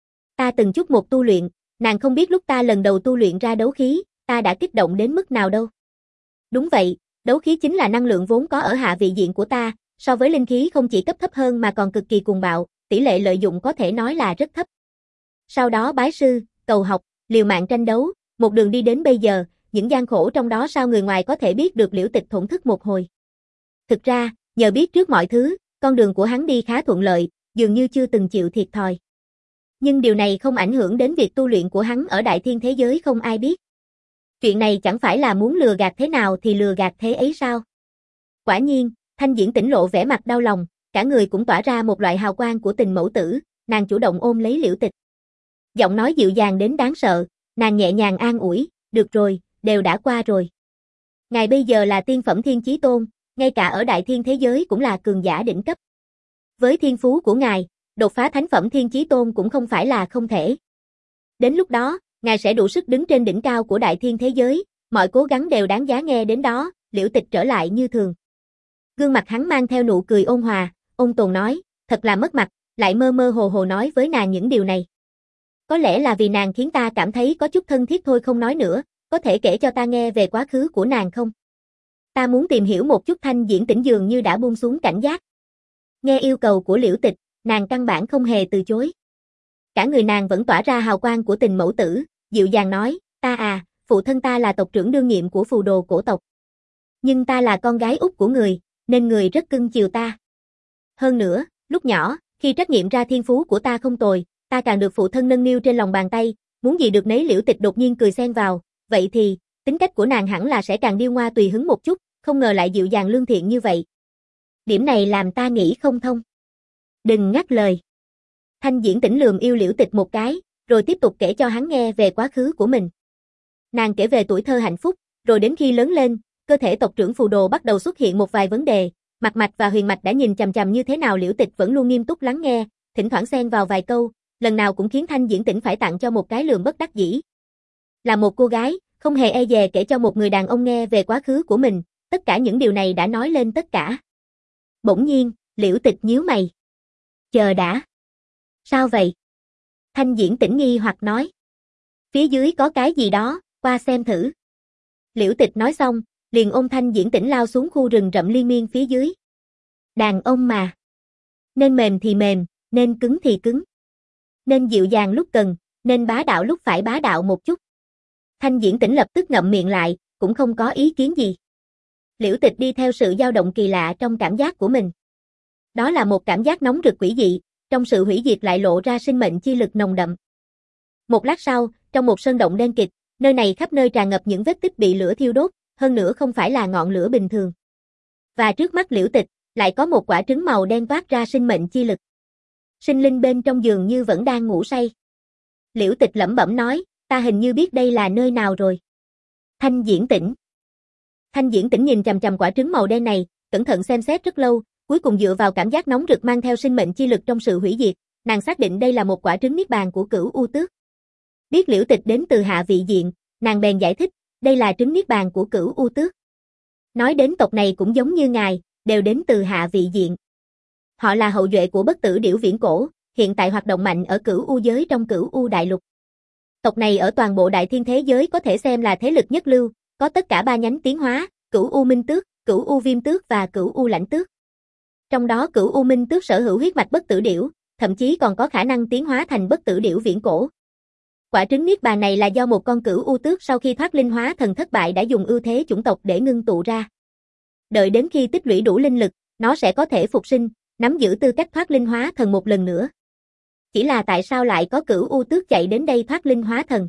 Ta từng chút một tu luyện, nàng không biết lúc ta lần đầu tu luyện ra đấu khí, ta đã kích động đến mức nào đâu. Đúng vậy, đấu khí chính là năng lượng vốn có ở hạ vị diện của ta, so với linh khí không chỉ cấp thấp hơn mà còn cực kỳ cuồng bạo, tỷ lệ lợi dụng có thể nói là rất thấp. Sau đó bái sư, cầu học, liều mạng tranh đấu, một đường đi đến bây giờ, những gian khổ trong đó sao người ngoài có thể biết được. Liễu Tịch thổn thức một hồi. Thực ra, nhờ biết trước mọi thứ, con đường của hắn đi khá thuận lợi, dường như chưa từng chịu thiệt thòi. Nhưng điều này không ảnh hưởng đến việc tu luyện của hắn ở đại thiên thế giới không ai biết. Chuyện này chẳng phải là muốn lừa gạt thế nào thì lừa gạt thế ấy sao? Quả nhiên, Thanh Diễn Tĩnh lộ vẻ mặt đau lòng, cả người cũng tỏa ra một loại hào quang của tình mẫu tử, nàng chủ động ôm lấy Liễu Tịch. Giọng nói dịu dàng đến đáng sợ, nàng nhẹ nhàng an ủi, được rồi, đều đã qua rồi. Ngài bây giờ là tiên phẩm thiên chí tôn, ngay cả ở đại thiên thế giới cũng là cường giả đỉnh cấp. Với thiên phú của ngài, đột phá thánh phẩm thiên chí tôn cũng không phải là không thể. Đến lúc đó, ngài sẽ đủ sức đứng trên đỉnh cao của đại thiên thế giới, mọi cố gắng đều đáng giá nghe đến đó, Liễu Tịch trở lại như thường. Gương mặt hắn mang theo nụ cười ôn hòa, ôn tồn nói, thật là mất mặt, lại mơ mơ hồ hồ nói với nàng những điều này. Có lẽ là vì nàng khiến ta cảm thấy có chút thân thiết thôi không nói nữa, có thể kể cho ta nghe về quá khứ của nàng không? Ta muốn tìm hiểu một chút. Thanh Diễn Tĩnh dường như đã buông xuống cảnh giác. Nghe yêu cầu của Liễu Tịch, nàng căn bản không hề từ chối. Cả người nàng vẫn tỏa ra hào quang của tình mẫu tử, dịu dàng nói, ta à, phụ thân ta là tộc trưởng đương nhiệm của phù đồ cổ tộc. Nhưng ta là con gái út của người, nên người rất cưng chiều ta. Hơn nữa, lúc nhỏ, khi trắc nghiệm ra thiên phú của ta không tồi, ta càng được phụ thân nâng niu trên lòng bàn tay, muốn gì được nấy. Liễu Tịch đột nhiên cười xen vào, vậy thì, tính cách của nàng hẳn là sẽ càng điêu ngoa tùy hứng một chút, không ngờ lại dịu dàng lương thiện như vậy. Điểm này làm ta nghĩ không thông. Đừng ngắt lời. Thanh Diễn Tĩnh lườm yêu Liễu Tịch một cái, rồi tiếp tục kể cho hắn nghe về quá khứ của mình. Nàng kể về tuổi thơ hạnh phúc, rồi đến khi lớn lên, cơ thể tộc trưởng phù đồ bắt đầu xuất hiện một vài vấn đề, Mặt Mạch và Huyền Mạch đã nhìn chằm chằm như thế nào. Liễu Tịch vẫn luôn nghiêm túc lắng nghe, thỉnh thoảng xen vào vài câu, lần nào cũng khiến Thanh Diễn Tĩnh phải tặng cho một cái lườm bất đắc dĩ. Là một cô gái, không hề e dè kể cho một người đàn ông nghe về quá khứ của mình, tất cả những điều này đã nói lên tất cả. Bỗng nhiên, Liễu Tịch nhíu mày. Chờ đã. Sao vậy? Thanh Diễn Tĩnh nghi hoặc nói. Phía dưới có cái gì đó, qua xem thử. Liễu Tịch nói xong, liền ôm Thanh Diễn Tĩnh lao xuống khu rừng rậm liên miên phía dưới. Đàn ông mà. Nên mềm thì mềm, nên cứng thì cứng. Nên dịu dàng lúc cần, nên bá đạo lúc phải bá đạo một chút. Thanh Diễn Tĩnh lập tức ngậm miệng lại, cũng không có ý kiến gì. Liễu Tịch đi theo sự dao động kỳ lạ trong cảm giác của mình. Đó là một cảm giác nóng rực quỷ dị, trong sự hủy diệt lại lộ ra sinh mệnh chi lực nồng đậm. Một lát sau, trong một sơn động đen kịt, nơi này khắp nơi tràn ngập những vết tích bị lửa thiêu đốt, hơn nữa không phải là ngọn lửa bình thường. Và trước mắt Liễu Tịch, lại có một quả trứng màu đen toát ra sinh mệnh chi lực. Sinh linh bên trong giường như vẫn đang ngủ say. Liễu Tịch lẩm bẩm nói, ta hình như biết đây là nơi nào rồi. Thanh Diễn Tĩnh. Thanh Diễn Tĩnh nhìn chằm chằm quả trứng màu đen này, cẩn thận xem xét rất lâu, cuối cùng dựa vào cảm giác nóng rực mang theo sinh mệnh chi lực trong sự hủy diệt, nàng xác định đây là một quả trứng niết bàn của Cửu U Tước. Biết Liễu Tịch đến từ hạ vị diện, nàng bèn giải thích, đây là trứng niết bàn của Cửu U Tước. Nói đến tộc này cũng giống như ngài, đều đến từ hạ vị diện. Họ là hậu duệ của bất tử điểu viễn cổ, hiện tại hoạt động mạnh ở Cửu U giới trong Cửu U đại lục. Tộc này ở toàn bộ đại thiên thế giới có thể xem là thế lực nhất lưu, có tất cả ba nhánh tiến hóa, Cửu U Minh Tước, Cửu U Viêm Tước và Cửu U Lãnh Tước. Trong đó Cửu U Minh Tước sở hữu huyết mạch bất tử điểu, thậm chí còn có khả năng tiến hóa thành bất tử điểu viễn cổ. Quả trứng niết bàn này là do một con Cửu U Tước sau khi thoát linh hóa thần thất bại đã dùng ưu thế chủng tộc để ngưng tụ ra. Đợi đến khi tích lũy đủ linh lực, nó sẽ có thể phục sinh, nắm giữ tư cách thoát linh hóa thần một lần nữa. Chỉ là tại sao lại có Cửu U Tước chạy đến đây thoát linh hóa thần?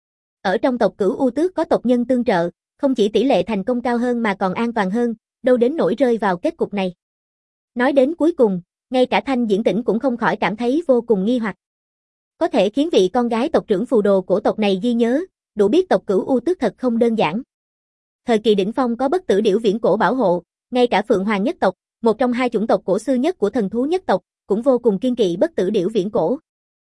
Ở trong tộc Cửu U Tước có tộc nhân tương trợ, không chỉ tỷ lệ thành công cao hơn mà còn an toàn hơn, đâu đến nỗi rơi vào kết cục này. Nói đến cuối cùng, ngay cả Thanh Diễn Tĩnh cũng không khỏi cảm thấy vô cùng nghi hoặc. Có thể khiến vị con gái tộc trưởng phù đồ cổ tộc này ghi nhớ, đủ biết tộc Cửu U Tước thật không đơn giản. Thời kỳ đỉnh phong có bất tử điểu viễn cổ bảo hộ, ngay cả Phượng Hoàng nhất tộc, một trong hai chủng tộc cổ xưa nhất của thần thú nhất tộc, cũng vô cùng kiên kỵ bất tử điểu viễn cổ.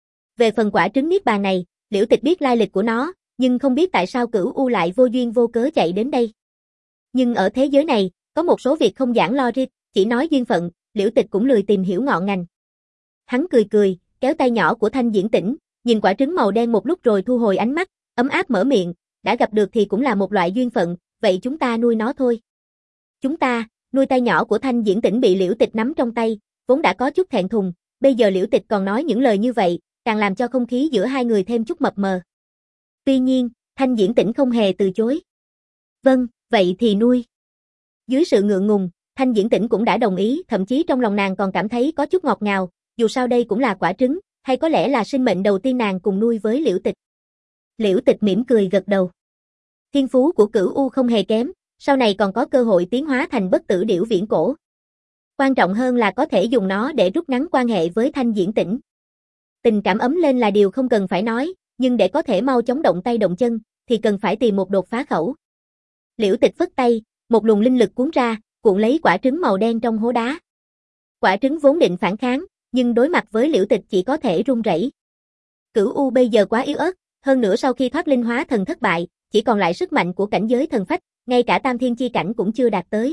Về phần quả trứng niết bàn này, Liễu Tịch biết lai lịch của nó, nhưng không biết tại sao Cửu U lại vô duyên vô cớ chạy đến đây. Nhưng ở thế giới này, có một số việc không giảng logic, chỉ nói duyên phận, Liễu Tịch cũng lười tìm hiểu ngọn ngành. Hắn cười cười, kéo tay nhỏ của Thanh Diễn Tĩnh, nhìn quả trứng màu đen một lúc rồi thu hồi ánh mắt, ấm áp mở miệng, đã gặp được thì cũng là một loại duyên phận, vậy chúng ta nuôi nó thôi. Chúng ta, nuôi tay nhỏ của Thanh Diễn Tĩnh bị Liễu Tịch nắm trong tay, vốn đã có chút thẹn thùng, bây giờ Liễu Tịch còn nói những lời như vậy, càng làm cho không khí giữa hai người thêm chút mập mờ. Tuy nhiên, Thanh Diễn Tĩnh không hề từ chối. Vâng, vậy thì nuôi. Dưới sự ngượng ngùng, Thanh Diễn Tĩnh cũng đã đồng ý, thậm chí trong lòng nàng còn cảm thấy có chút ngọt ngào, dù sao đây cũng là quả trứng, hay có lẽ là sinh mệnh đầu tiên nàng cùng nuôi với Liễu Tịch. Liễu Tịch mỉm cười gật đầu. Thiên phú của Cửu U không hề kém, sau này còn có cơ hội tiến hóa thành bất tử điểu viễn cổ. Quan trọng hơn là có thể dùng nó để rút ngắn quan hệ với Thanh Diễn Tĩnh. Tình cảm ấm lên là điều không cần phải nói, nhưng để có thể mau chóng động tay động chân, thì cần phải tìm một đột phá khẩu. Liễu Tịch phất tay, một luồng linh lực cuốn ra, cuộn lấy quả trứng màu đen trong hố đá. Quả trứng vốn định phản kháng, nhưng đối mặt với Liễu Tịch chỉ có thể run rẩy. Cửu U bây giờ quá yếu ớt, hơn nữa sau khi thoát linh hóa thần thất bại, chỉ còn lại sức mạnh của cảnh giới thần phách, ngay cả tam thiên chi cảnh cũng chưa đạt tới.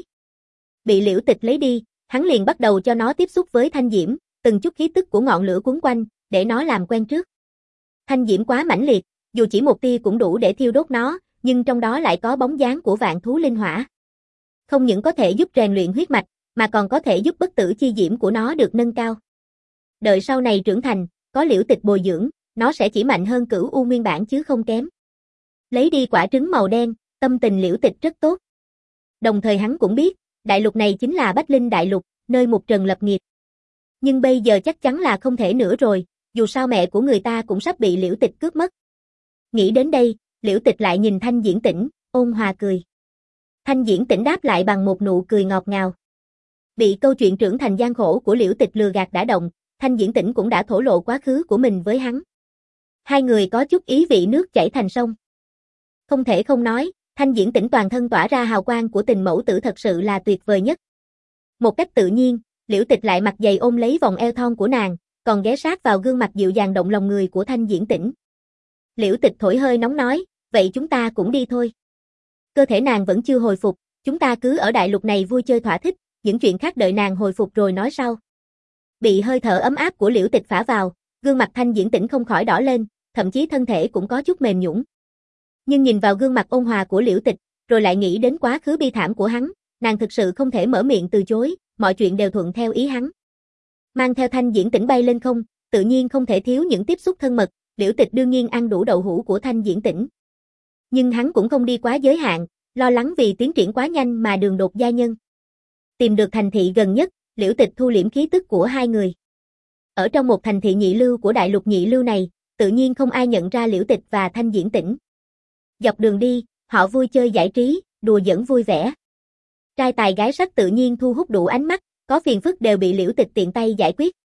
Bị Liễu Tịch lấy đi, hắn liền bắt đầu cho nó tiếp xúc với thanh diễm, từng chút khí tức của ngọn lửa cuốn quanh, để nó làm quen trước. Thanh diễm quá mãnh liệt, dù chỉ một tia cũng đủ để thiêu đốt nó, nhưng trong đó lại có bóng dáng của vạn thú linh hỏa. Không những có thể giúp rèn luyện huyết mạch, mà còn có thể giúp bất tử chi diễm của nó được nâng cao. Đợi sau này trưởng thành, có Liễu Tịch bồi dưỡng, nó sẽ chỉ mạnh hơn Cửu U nguyên bản chứ không kém. Lấy đi quả trứng màu đen, tâm tình Liễu Tịch rất tốt. Đồng thời hắn cũng biết, đại lục này chính là Bách Linh đại lục, nơi Mục Trần lập nghiệp. Nhưng bây giờ chắc chắn là không thể nữa rồi, dù sao mẹ của người ta cũng sắp bị Liễu Tịch cướp mất. Nghĩ đến đây, Liễu Tịch lại nhìn Thanh Diễn Tĩnh, ôn hòa cười. Thanh Diễn Tĩnh đáp lại bằng một nụ cười ngọt ngào. Bị câu chuyện trưởng thành gian khổ của Liễu Tịch lừa gạt đã động, Thanh Diễn Tĩnh cũng đã thổ lộ quá khứ của mình với hắn. Hai người có chút ý vị nước chảy thành sông. Không thể không nói, Thanh Diễn Tĩnh toàn thân tỏa ra hào quang của tình mẫu tử thật sự là tuyệt vời nhất. Một cách tự nhiên, Liễu Tịch lại mặt dày ôm lấy vòng eo thon của nàng, còn ghé sát vào gương mặt dịu dàng động lòng người của Thanh Diễn Tĩnh. Liễu Tịch thổi hơi nóng nói, vậy chúng ta cũng đi thôi. Cơ thể nàng vẫn chưa hồi phục, chúng ta cứ ở đại lục này vui chơi thỏa thích, những chuyện khác đợi nàng hồi phục rồi nói sau. Bị hơi thở ấm áp của Liễu Tịch phả vào, gương mặt Thanh Diễn Tĩnh không khỏi đỏ lên, thậm chí thân thể cũng có chút mềm nhũn. Nhưng nhìn vào gương mặt ôn hòa của Liễu Tịch, rồi lại nghĩ đến quá khứ bi thảm của hắn, nàng thực sự không thể mở miệng từ chối, mọi chuyện đều thuận theo ý hắn. Mang theo Thanh Diễn Tĩnh bay lên không, tự nhiên không thể thiếu những tiếp xúc thân mật, Liễu Tịch đương nhiên ăn đủ đậu hũ của Thanh Diễn Tĩnh. Nhưng hắn cũng không đi quá giới hạn, lo lắng vì tiến triển quá nhanh mà đường đột gia nhân. Tìm được thành thị gần nhất, Liễu Tịch thu liễm khí tức của hai người. Ở trong một thành thị nhị lưu của đại lục nhị lưu này, tự nhiên không ai nhận ra Liễu Tịch và Thanh Diễn Tĩnh. Dọc đường đi, họ vui chơi giải trí, đùa giỡn vui vẻ. Trai tài gái sắc tự nhiên thu hút đủ ánh mắt, có phiền phức đều bị Liễu Tịch tiện tay giải quyết.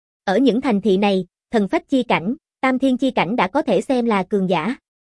Ở những thành thị này, thần phách chi cảnh, tam thiên chi cảnh đã có thể xem là cường giả.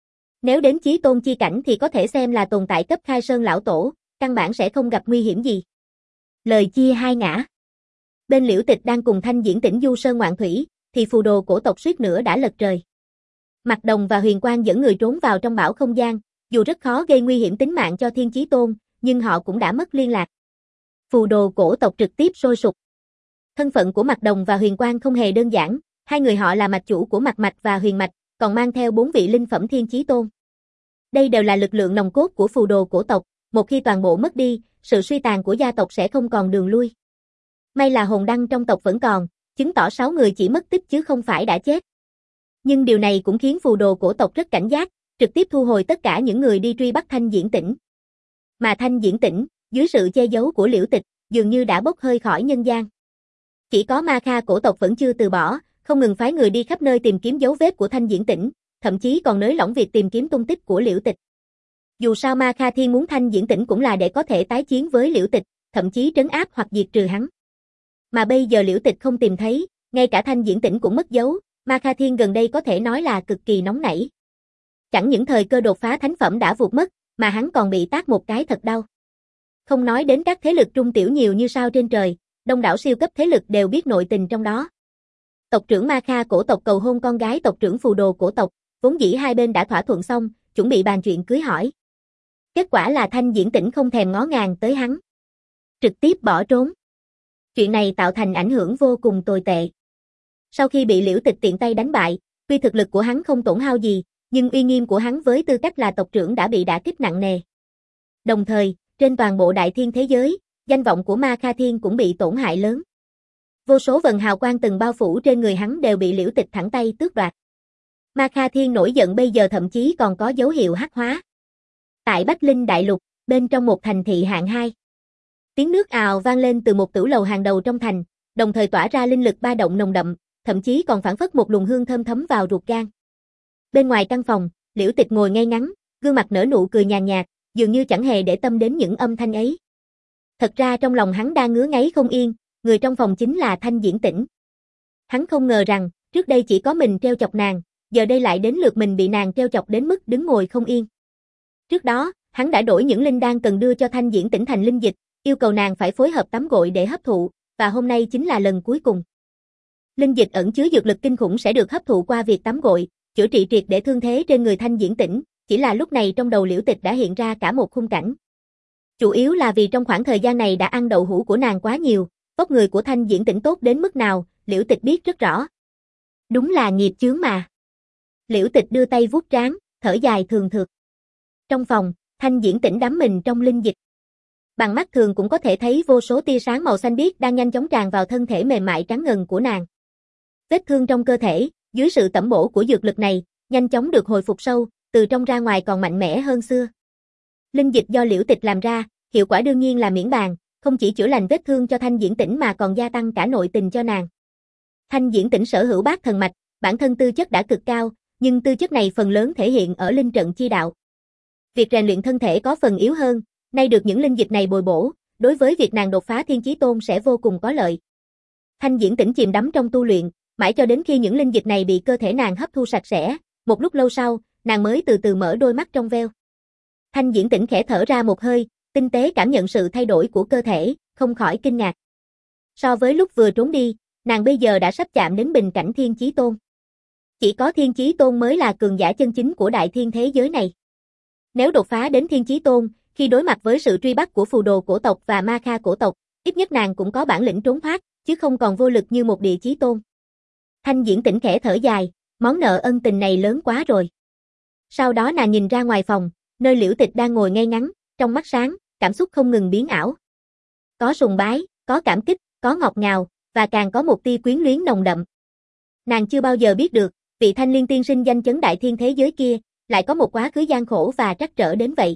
Nếu đến chí tôn chi cảnh thì có thể xem là tồn tại cấp khai sơn lão tổ, căn bản sẽ không gặp nguy hiểm gì. Lời chia hai ngã. Bên Liễu Tịch đang cùng Thanh Diễn Tĩnh du sơn ngoạn thủy, thì phù đồ cổ tộc suýt nữa đã lật trời. Mạc Đồng và Huyền Quang dẫn người trốn vào trong bão không gian, dù rất khó gây nguy hiểm tính mạng cho Thiên Chí Tôn, nhưng họ cũng đã mất liên lạc. Phù đồ cổ tộc trực tiếp sôi sục. Thân phận của Mạc Đồng và Huyền Quang không hề đơn giản, hai người họ là mạch chủ của Mạc Mạch và Huyền Mạch, còn mang theo bốn vị linh phẩm Thiên Chí Tôn. Đây đều là lực lượng nòng cốt của phù đồ cổ tộc, một khi toàn bộ mất đi, sự suy tàn của gia tộc sẽ không còn đường lui. May là hồn đăng trong tộc vẫn còn, chứng tỏ sáu người chỉ mất tích chứ không phải đã chết. Nhưng điều này cũng khiến phù đồ cổ tộc rất cảnh giác, trực tiếp thu hồi tất cả những người đi truy bắt Thanh Diễn Tĩnh. Mà Thanh Diễn Tĩnh, dưới sự che giấu của Liễu Tịch, dường như đã bốc hơi khỏi nhân gian. Chỉ có Ma Kha cổ tộc vẫn chưa từ bỏ, không ngừng phái người đi khắp nơi tìm kiếm dấu vết của Thanh Diễn Tĩnh, thậm chí còn nới lỏng việc tìm kiếm tung tích của Liễu Tịch. Dù sao Ma Kha Thiên muốn Thanh Diễn Tĩnh cũng là để có thể tái chiến với Liễu Tịch, thậm chí trấn áp hoặc diệt trừ hắn. Mà bây giờ Liễu Tịch không tìm thấy, ngay cả Thanh Diễn Tĩnh cũng mất dấu, Ma Kha Thiên gần đây có thể nói là cực kỳ nóng nảy. Chẳng những thời cơ đột phá thánh phẩm đã vụt mất, mà hắn còn bị tát một cái thật đau. Không nói đến các thế lực trung tiểu nhiều như sao trên trời, đông đảo siêu cấp thế lực đều biết nội tình trong đó. Tộc trưởng Ma Kha cổ tộc cầu hôn con gái tộc trưởng phù đồ cổ tộc, vốn dĩ hai bên đã thỏa thuận xong, chuẩn bị bàn chuyện cưới hỏi. Kết quả là Thanh Diễn Tĩnh không thèm ngó ngàng tới hắn, trực tiếp bỏ trốn. Chuyện này tạo thành ảnh hưởng vô cùng tồi tệ. Sau khi bị Liễu Tịch tiện tay đánh bại, tuy thực lực của hắn không tổn hao gì, nhưng uy nghiêm của hắn với tư cách là tộc trưởng đã bị đả kích nặng nề. Đồng thời, trên toàn bộ đại thiên thế giới, danh vọng của Ma Kha Thiên cũng bị tổn hại lớn. Vô số vần hào quang từng bao phủ trên người hắn đều bị Liễu Tịch thẳng tay tước đoạt. Ma Kha Thiên nổi giận bây giờ thậm chí còn có dấu hiệu hắc hóa. Tại Bách Linh Đại Lục, bên trong một thành thị hạng hai. Tiếng nước ào vang lên từ một tửu lầu hàng đầu trong thành, đồng thời tỏa ra linh lực ba động nồng đậm, thậm chí còn phảng phất một luồng hương thơm thấm vào ruột gan. Bên ngoài căn phòng, Liễu Tịch ngồi ngay ngắn, gương mặt nở nụ cười nhàn nhạt, dường như chẳng hề để tâm đến những âm thanh ấy. Thật ra trong lòng hắn đang ngứa ngáy không yên, người trong phòng chính là Thanh Diễn Tĩnh. Hắn không ngờ rằng, trước đây chỉ có mình treo chọc nàng, giờ đây lại đến lượt mình bị nàng treo chọc đến mức đứng ngồi không yên. Trước đó, hắn đã đổi những linh đan cần đưa cho Thanh Diễn Tĩnh thành linh dịch, yêu cầu nàng phải phối hợp tắm gội để hấp thụ, và hôm nay chính là lần cuối cùng. Linh dịch ẩn chứa dược lực kinh khủng sẽ được hấp thụ qua việc tắm gội, chữa trị triệt để thương thế trên người Thanh Diễn Tĩnh, chỉ là lúc này trong đầu Liễu Tịch đã hiện ra cả một khung cảnh. Chủ yếu là vì trong khoảng thời gian này đã ăn đậu hũ của nàng quá nhiều, vóc người của Thanh Diễn Tĩnh tốt đến mức nào, Liễu Tịch biết rất rõ. Đúng là nghiệp chướng mà. Liễu Tịch đưa tay vuốt trán, thở dài thường thượt. Trong phòng, Thanh Diễn Tĩnh đắm mình trong linh dịch. Bằng mắt thường cũng có thể thấy vô số tia sáng màu xanh biếc đang nhanh chóng tràn vào thân thể mềm mại trắng ngần của nàng. Vết thương trong cơ thể, dưới sự tẩm bổ của dược lực này, nhanh chóng được hồi phục sâu, từ trong ra ngoài còn mạnh mẽ hơn xưa. Linh dịch do Liễu Tịch làm ra, hiệu quả đương nhiên là miễn bàn, không chỉ chữa lành vết thương cho Thanh Diễn Tĩnh mà còn gia tăng cả nội tình cho nàng. Thanh Diễn Tĩnh sở hữu bát thần mạch, bản thân tư chất đã cực cao, nhưng tư chất này phần lớn thể hiện ở linh trận chi đạo. Việc rèn luyện thân thể có phần yếu hơn, nay được những linh dịch này bồi bổ, đối với việc nàng đột phá Thiên Chí Tôn sẽ vô cùng có lợi. Thanh Diễn Tĩnh chìm đắm trong tu luyện, mãi cho đến khi những linh dịch này bị cơ thể nàng hấp thu sạch sẽ, một lúc lâu sau, nàng mới từ từ mở đôi mắt trong veo. Thanh Diễn Tĩnh khẽ thở ra một hơi, tinh tế cảm nhận sự thay đổi của cơ thể, không khỏi kinh ngạc. So với lúc vừa trốn đi, nàng bây giờ đã sắp chạm đến bình cảnh Thiên Chí Tôn. Chỉ có Thiên Chí Tôn mới là cường giả chân chính của đại thiên thế giới này. Nếu đột phá đến Thiên Chí Tôn, khi đối mặt với sự truy bắt của phù đồ cổ tộc và ma kha cổ tộc, ít nhất nàng cũng có bản lĩnh trốn thoát, chứ không còn vô lực như một địa chí tôn. Thanh Diễn Tĩnh khẽ thở dài, món nợ ân tình này lớn quá rồi. Sau đó nàng nhìn ra ngoài phòng, nơi Liễu Tịch đang ngồi ngay ngắn, trong mắt sáng, cảm xúc không ngừng biến ảo. Có sùng bái, có cảm kích, có ngọt ngào, và càng có một tia quyến luyến nồng đậm. Nàng chưa bao giờ biết được, vị Thanh Liên tiên sinh danh chấn đại thiên thế giới kia, lại có một quá khứ gian khổ và trắc trở đến vậy.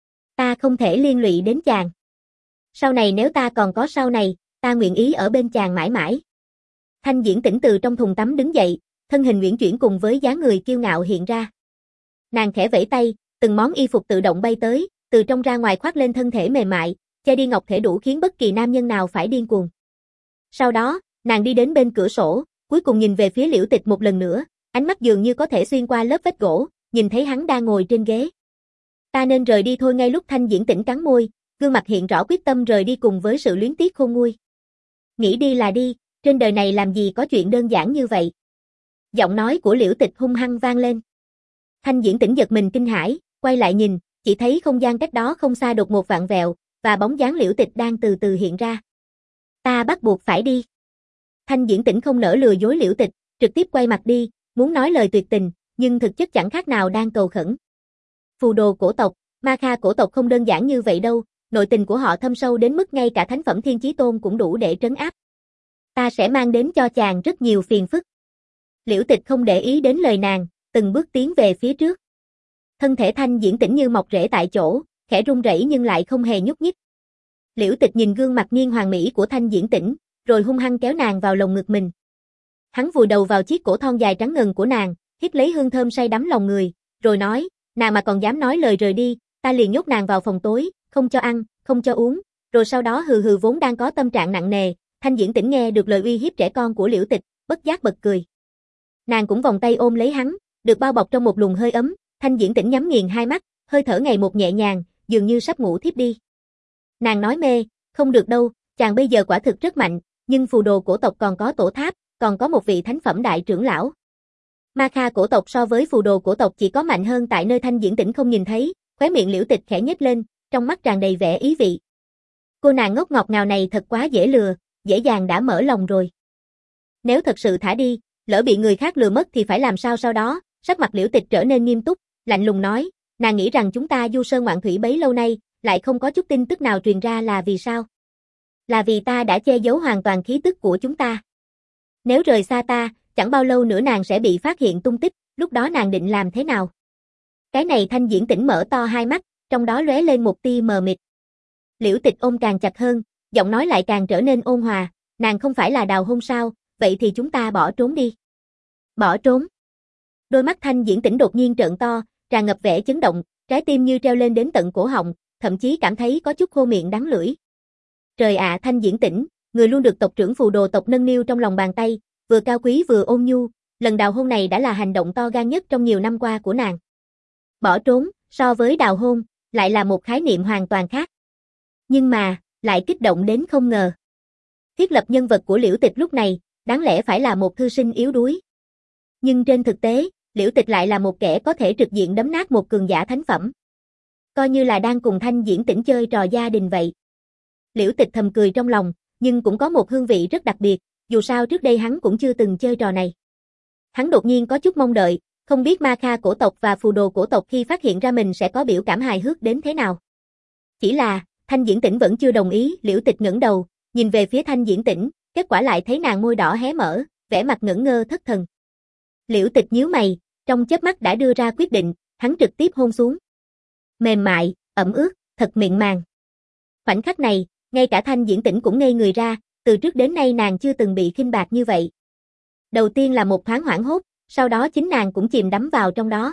Ta không thể liên lụy đến chàng. Sau này nếu ta còn có sau này, ta nguyện ý ở bên chàng mãi mãi. Thanh Diễn Tĩnh từ trong thùng tắm đứng dậy, thân hình uyển chuyển cùng với dáng người kiêu ngạo hiện ra. Nàng khẽ vẫy tay, từng món y phục tự động bay tới, từ trong ra ngoài khoác lên thân thể mềm mại, che đi ngọc thể đủ khiến bất kỳ nam nhân nào phải điên cuồng. Sau đó, nàng đi đến bên cửa sổ, cuối cùng nhìn về phía Liễu Tịch một lần nữa, ánh mắt dường như có thể xuyên qua lớp vách gỗ, nhìn thấy hắn đang ngồi trên ghế. Ta nên rời đi thôi. Ngay lúc Thanh Diễn Tĩnh cắn môi, gương mặt hiện rõ quyết tâm rời đi cùng với sự luyến tiếc khôn nguôi. Nghĩ đi là đi, trên đời này làm gì có chuyện đơn giản như vậy. Giọng nói của Liễu Tịch hung hăng vang lên. Thanh Diễn Tĩnh giật mình kinh hãi, quay lại nhìn, chỉ thấy không gian cách đó không xa đột ngột vặn vẹo, và bóng dáng Liễu Tịch đang từ từ hiện ra. Ta bắt buộc phải đi. Thanh Diễn Tĩnh không nỡ lừa dối Liễu Tịch, trực tiếp quay mặt đi, muốn nói lời tuyệt tình, nhưng thực chất chẳng khác nào đang cầu khẩn. Phù đồ cổ tộc, ma kha cổ tộc không đơn giản như vậy đâu, nội tình của họ thâm sâu đến mức ngay cả thánh phẩm Thiên Chí Tôn cũng đủ để trấn áp. Ta sẽ mang đến cho chàng rất nhiều phiền phức. Liễu Tịch không để ý đến lời nàng, từng bước tiến về phía trước. Thân thể Thanh Diễn Tĩnh như mọc rễ tại chỗ, khẽ run rẩy nhưng lại không hề nhúc nhích. Liễu Tịch nhìn gương mặt nghiêng hoàng mỹ của Thanh Diễn Tĩnh, rồi hung hăng kéo nàng vào lồng ngực mình. Hắn vùi đầu vào chiếc cổ thon dài trắng ngần của nàng, hít lấy hương thơm say đắm lòng người, rồi nói, nàng mà còn dám nói lời rời đi, ta liền nhốt nàng vào phòng tối, không cho ăn, không cho uống, rồi sau đó hừ hừ. Vốn đang có tâm trạng nặng nề, Thanh Diễn Tĩnh nghe được lời uy hiếp trẻ con của Liễu Tịch, bất giác bật cười. Nàng cũng vòng tay ôm lấy hắn, được bao bọc trong một luồng hơi ấm, Thanh Diễn Tĩnh nhắm nghiền hai mắt, hơi thở ngày một nhẹ nhàng, dường như sắp ngủ thiếp đi. Nàng nói mê, không được đâu, chàng bây giờ quả thực rất mạnh, nhưng phù đồ cổ tộc còn có tổ tháp, còn có một vị thánh phẩm đại trưởng lão. Ma kha cổ tộc so với phù đồ cổ tộc chỉ có mạnh hơn tại nơi Thanh Diễn Tĩnh không nhìn thấy, khóe miệng Liễu Tịch khẽ nhếch lên, trong mắt tràn đầy vẻ ý vị. Cô nàng ngốc ngọt ngào này thật quá dễ lừa, dễ dàng đã mở lòng rồi. Nếu thật sự thả đi, lỡ bị người khác lừa mất thì phải làm sao sau đó? Sắc mặt Liễu Tịch trở nên nghiêm túc, lạnh lùng nói, nàng nghĩ rằng chúng ta du sơn ngoạn thủy bấy lâu nay, lại không có chút tin tức nào truyền ra là vì sao? Là vì ta đã che giấu hoàn toàn khí tức của chúng ta. Nếu rời xa ta, chẳng bao lâu nữa nàng sẽ bị phát hiện tung tích, lúc đó nàng định làm thế nào? Cái này Thanh Diễn Tĩnh mở to hai mắt, trong đó lóe lên một tia mờ mịt. Liễu Tịch ôm càng chặt hơn, giọng nói lại càng trở nên ôn hòa, nàng không phải là Đào Hôn sao, vậy thì chúng ta bỏ trốn đi. Bỏ trốn? Đôi mắt Thanh Diễn Tĩnh đột nhiên trợn to, tràn ngập vẻ chấn động, trái tim như treo lên đến tận cổ họng, thậm chí cảm thấy có chút khô miệng đắng lưỡi. Trời ạ, Thanh Diễn Tĩnh, người luôn được tộc trưởng phù đồ tộc nâng niu trong lòng bàn tay, vừa cao quý vừa ôn nhu, lần đào hôn này đã là hành động to gan nhất trong nhiều năm qua của nàng. Bỏ trốn, so với đào hôn, lại là một khái niệm hoàn toàn khác. Nhưng mà, lại kích động đến không ngờ. Thiết lập nhân vật của Liễu Tịch lúc này, đáng lẽ phải là một thư sinh yếu đuối. Nhưng trên thực tế, Liễu Tịch lại là một kẻ có thể trực diện đấm nát một cường giả thánh phẩm. Coi như là đang cùng Thanh Diễn Tĩnh chơi trò gia đình vậy. Liễu Tịch thầm cười trong lòng, nhưng cũng có một hương vị rất đặc biệt, dù sao trước đây hắn cũng chưa từng chơi trò này. Hắn đột nhiên có chút mong đợi, không biết Ma Kha cổ tộc và phù đồ cổ tộc khi phát hiện ra mình sẽ có biểu cảm hài hước đến thế nào. Chỉ là, Thanh Diễn Tĩnh vẫn chưa đồng ý. Liễu Tịch ngẩng đầu, nhìn về phía Thanh Diễn Tĩnh, kết quả lại thấy nàng môi đỏ hé mở, vẻ mặt ngẩn ngơ thất thần. Liễu Tịch nhíu mày, trong chớp mắt đã đưa ra quyết định, hắn trực tiếp hôn xuống. Mềm mại, ẩm ướt, thật mịn màng. Khoảnh khắc này, ngay cả Thanh Diễn Tĩnh cũng ngây người ra, từ trước đến nay nàng chưa từng bị khinh bạc như vậy. Đầu tiên là một thoáng hoảng hốt, sau đó chính nàng cũng chìm đắm vào trong đó.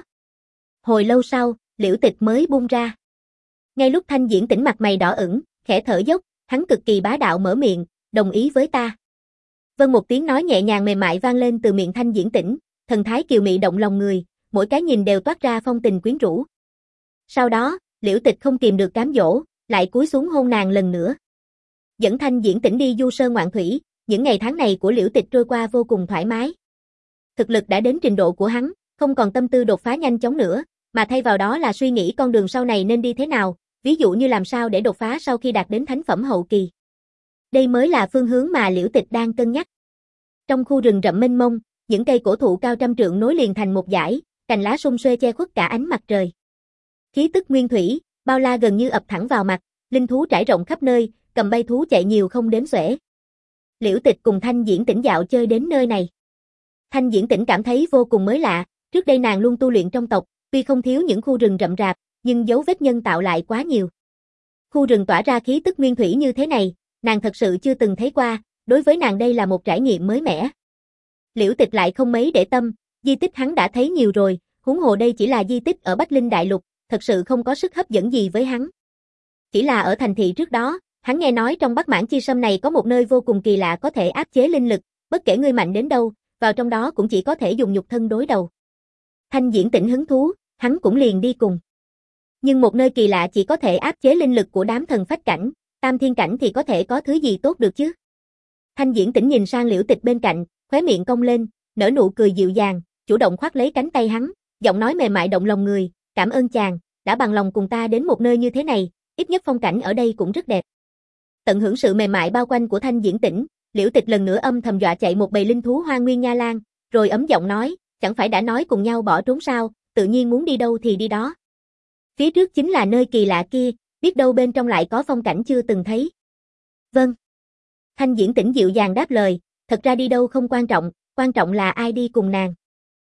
Hồi lâu sau, Liễu Tịch mới buông ra. Ngay lúc Thanh Diễn Tĩnh mặt mày đỏ ửng, khẽ thở dốc, hắn cực kỳ bá đạo mở miệng, đồng ý với ta. Vâng, một tiếng nói nhẹ nhàng mềm mại vang lên từ miệng Thanh Diễn Tĩnh, thần thái kiều mị động lòng người, mỗi cái nhìn đều toát ra phong tình quyến rũ. Sau đó, Liễu Tịch không kìm được cám dỗ, lại cúi xuống hôn nàng lần nữa. Dẫn Thanh Diễn Tĩnh đi du sơn ngoạn thủy, những ngày tháng này của Liễu Tịch trôi qua vô cùng thoải mái. Thực lực đã đến trình độ của hắn, không còn tâm tư đột phá nhanh chóng nữa, mà thay vào đó là suy nghĩ con đường sau này nên đi thế nào, ví dụ như làm sao để đột phá sau khi đạt đến thánh phẩm hậu kỳ. Đây mới là phương hướng mà Liễu Tịch đang cân nhắc. Trong khu rừng rậm mênh mông, những cây cổ thụ cao trăm trượng nối liền thành một dải, cành lá sum xuê che khuất cả ánh mặt trời. Khí tức nguyên thủy, bao la gần như ập thẳng vào mặt, linh thú trải rộng khắp nơi, cầm bay thú chạy nhiều không đếm xuể. Liễu Tịch cùng Thanh Diễn Tĩnh dạo chơi đến nơi này. Thanh Diễn Tĩnh cảm thấy vô cùng mới lạ, trước đây nàng luôn tu luyện trong tộc, tuy không thiếu những khu rừng rậm rạp, nhưng dấu vết nhân tạo lại quá nhiều. Khu rừng tỏa ra khí tức nguyên thủy như thế này, nàng thật sự chưa từng thấy qua, đối với nàng đây là một trải nghiệm mới mẻ. Liễu Tịch lại không mấy để tâm, di tích hắn đã thấy nhiều rồi, huống hồ đây chỉ là di tích ở Bách Linh Đại Lục, thật sự không có sức hấp dẫn gì với hắn. Chỉ là ở thành thị trước đó, hắn nghe nói trong Bắc Mãn Chi Sâm này có một nơi vô cùng kỳ lạ có thể áp chế linh lực, bất kể ngươi mạnh đến đâu, vào trong đó cũng chỉ có thể dùng nhục thân đối đầu. Thanh Diễn Tĩnh hứng thú, hắn cũng liền đi cùng. Nhưng một nơi kỳ lạ chỉ có thể áp chế linh lực của đám thần phách cảnh, tam thiên cảnh thì có thể có thứ gì tốt được chứ? Thanh Diễn Tĩnh nhìn sang Liễu Tịch bên cạnh, khóe miệng cong lên, nở nụ cười dịu dàng, chủ động khoác lấy cánh tay hắn, giọng nói mềm mại động lòng người, cảm ơn chàng, đã bằng lòng cùng ta đến một nơi như thế này, ít nhất phong cảnh ở đây cũng rất đẹp. Tận hưởng sự mềm mại bao quanh của Thanh Diễn Tĩnh, Liễu Tịch lần nữa âm thầm dọa chạy một bầy linh thú Hoa Nguyên Nha Lan, rồi ấm giọng nói, chẳng phải đã nói cùng nhau bỏ trốn sao, tự nhiên muốn đi đâu thì đi đó. Phía trước chính là nơi kỳ lạ kia, biết đâu bên trong lại có phong cảnh chưa từng thấy. Vâng. Thanh Diễn Tĩnh dịu dàng đáp lời, thật ra đi đâu không quan trọng, quan trọng là ai đi cùng nàng.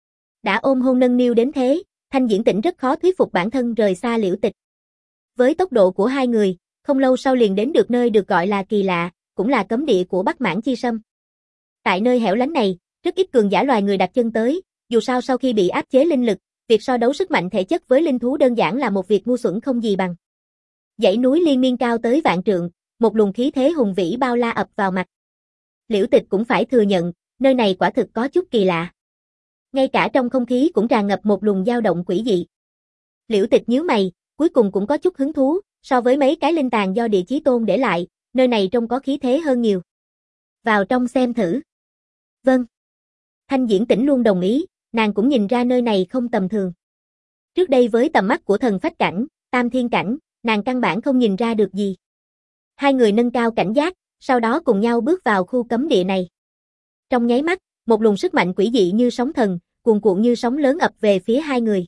Đã ôm hôn nâng niu đến thế, Thanh Diễn Tĩnh rất khó thuyết phục bản thân rời xa Liễu Tịch. Với tốc độ của hai người, không lâu sau liền đến được nơi được gọi là kỳ lạ, cũng là cấm địa của Bắc Mãn Chi Sâm. Tại nơi hẻo lánh này, rất ít cường giả loài người đặt chân tới, dù sao sau khi bị áp chế linh lực, việc so đấu sức mạnh thể chất với linh thú đơn giản là một việc ngu xuẩn không gì bằng. Dãy núi liên miên cao tới vạn trượng, một luồng khí thế hùng vĩ bao la ập vào mặt. Liễu Tịch cũng phải thừa nhận, nơi này quả thực có chút kỳ lạ. Ngay cả trong không khí cũng tràn ngập một luồng dao động quỷ dị. Liễu Tịch nhíu mày, cuối cùng cũng có chút hứng thú, so với mấy cái linh tàng do Địa Chí Tôn để lại, nơi này trông có khí thế hơn nhiều. Vào trong xem thử. Vâng. Thanh Diễn Tĩnh luôn đồng ý, nàng cũng nhìn ra nơi này không tầm thường. Trước đây với tầm mắt của thần phách cảnh, tam thiên cảnh, nàng căn bản không nhìn ra được gì. Hai người nâng cao cảnh giác, sau đó cùng nhau bước vào khu cấm địa này. Trong nháy mắt, một luồng sức mạnh quỷ dị như sóng thần, cuồn cuộn như sóng lớn ập về phía hai người.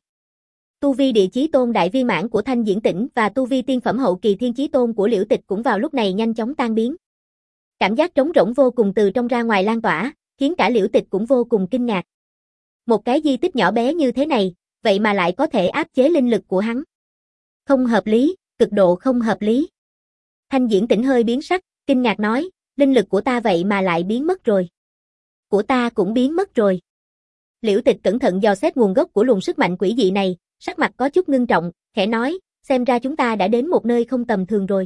Tu vi Địa Chí Tôn đại viên mãn của Thanh Diễn Tĩnh và tu vi tiên phẩm hậu kỳ Thiên Chí Tôn của Liễu Tịch cũng vào lúc này nhanh chóng tan biến. Cảm giác trống rỗng vô cùng từ trong ra ngoài lan tỏa, khiến cả Liễu Tịch cũng vô cùng kinh ngạc. Một cái di tích nhỏ bé như thế này, vậy mà lại có thể áp chế linh lực của hắn. Không hợp lý, cực độ không hợp lý. Thanh Diễn Tĩnh hơi biến sắc, kinh ngạc nói, linh lực của ta vậy mà lại biến mất rồi. Của ta cũng biến mất rồi. Liễu Tịch cẩn thận dò xét nguồn gốc của luồng sức mạnh quỷ dị này, sắc mặt có chút ngưng trọng, khẽ nói, xem ra chúng ta đã đến một nơi không tầm thường rồi.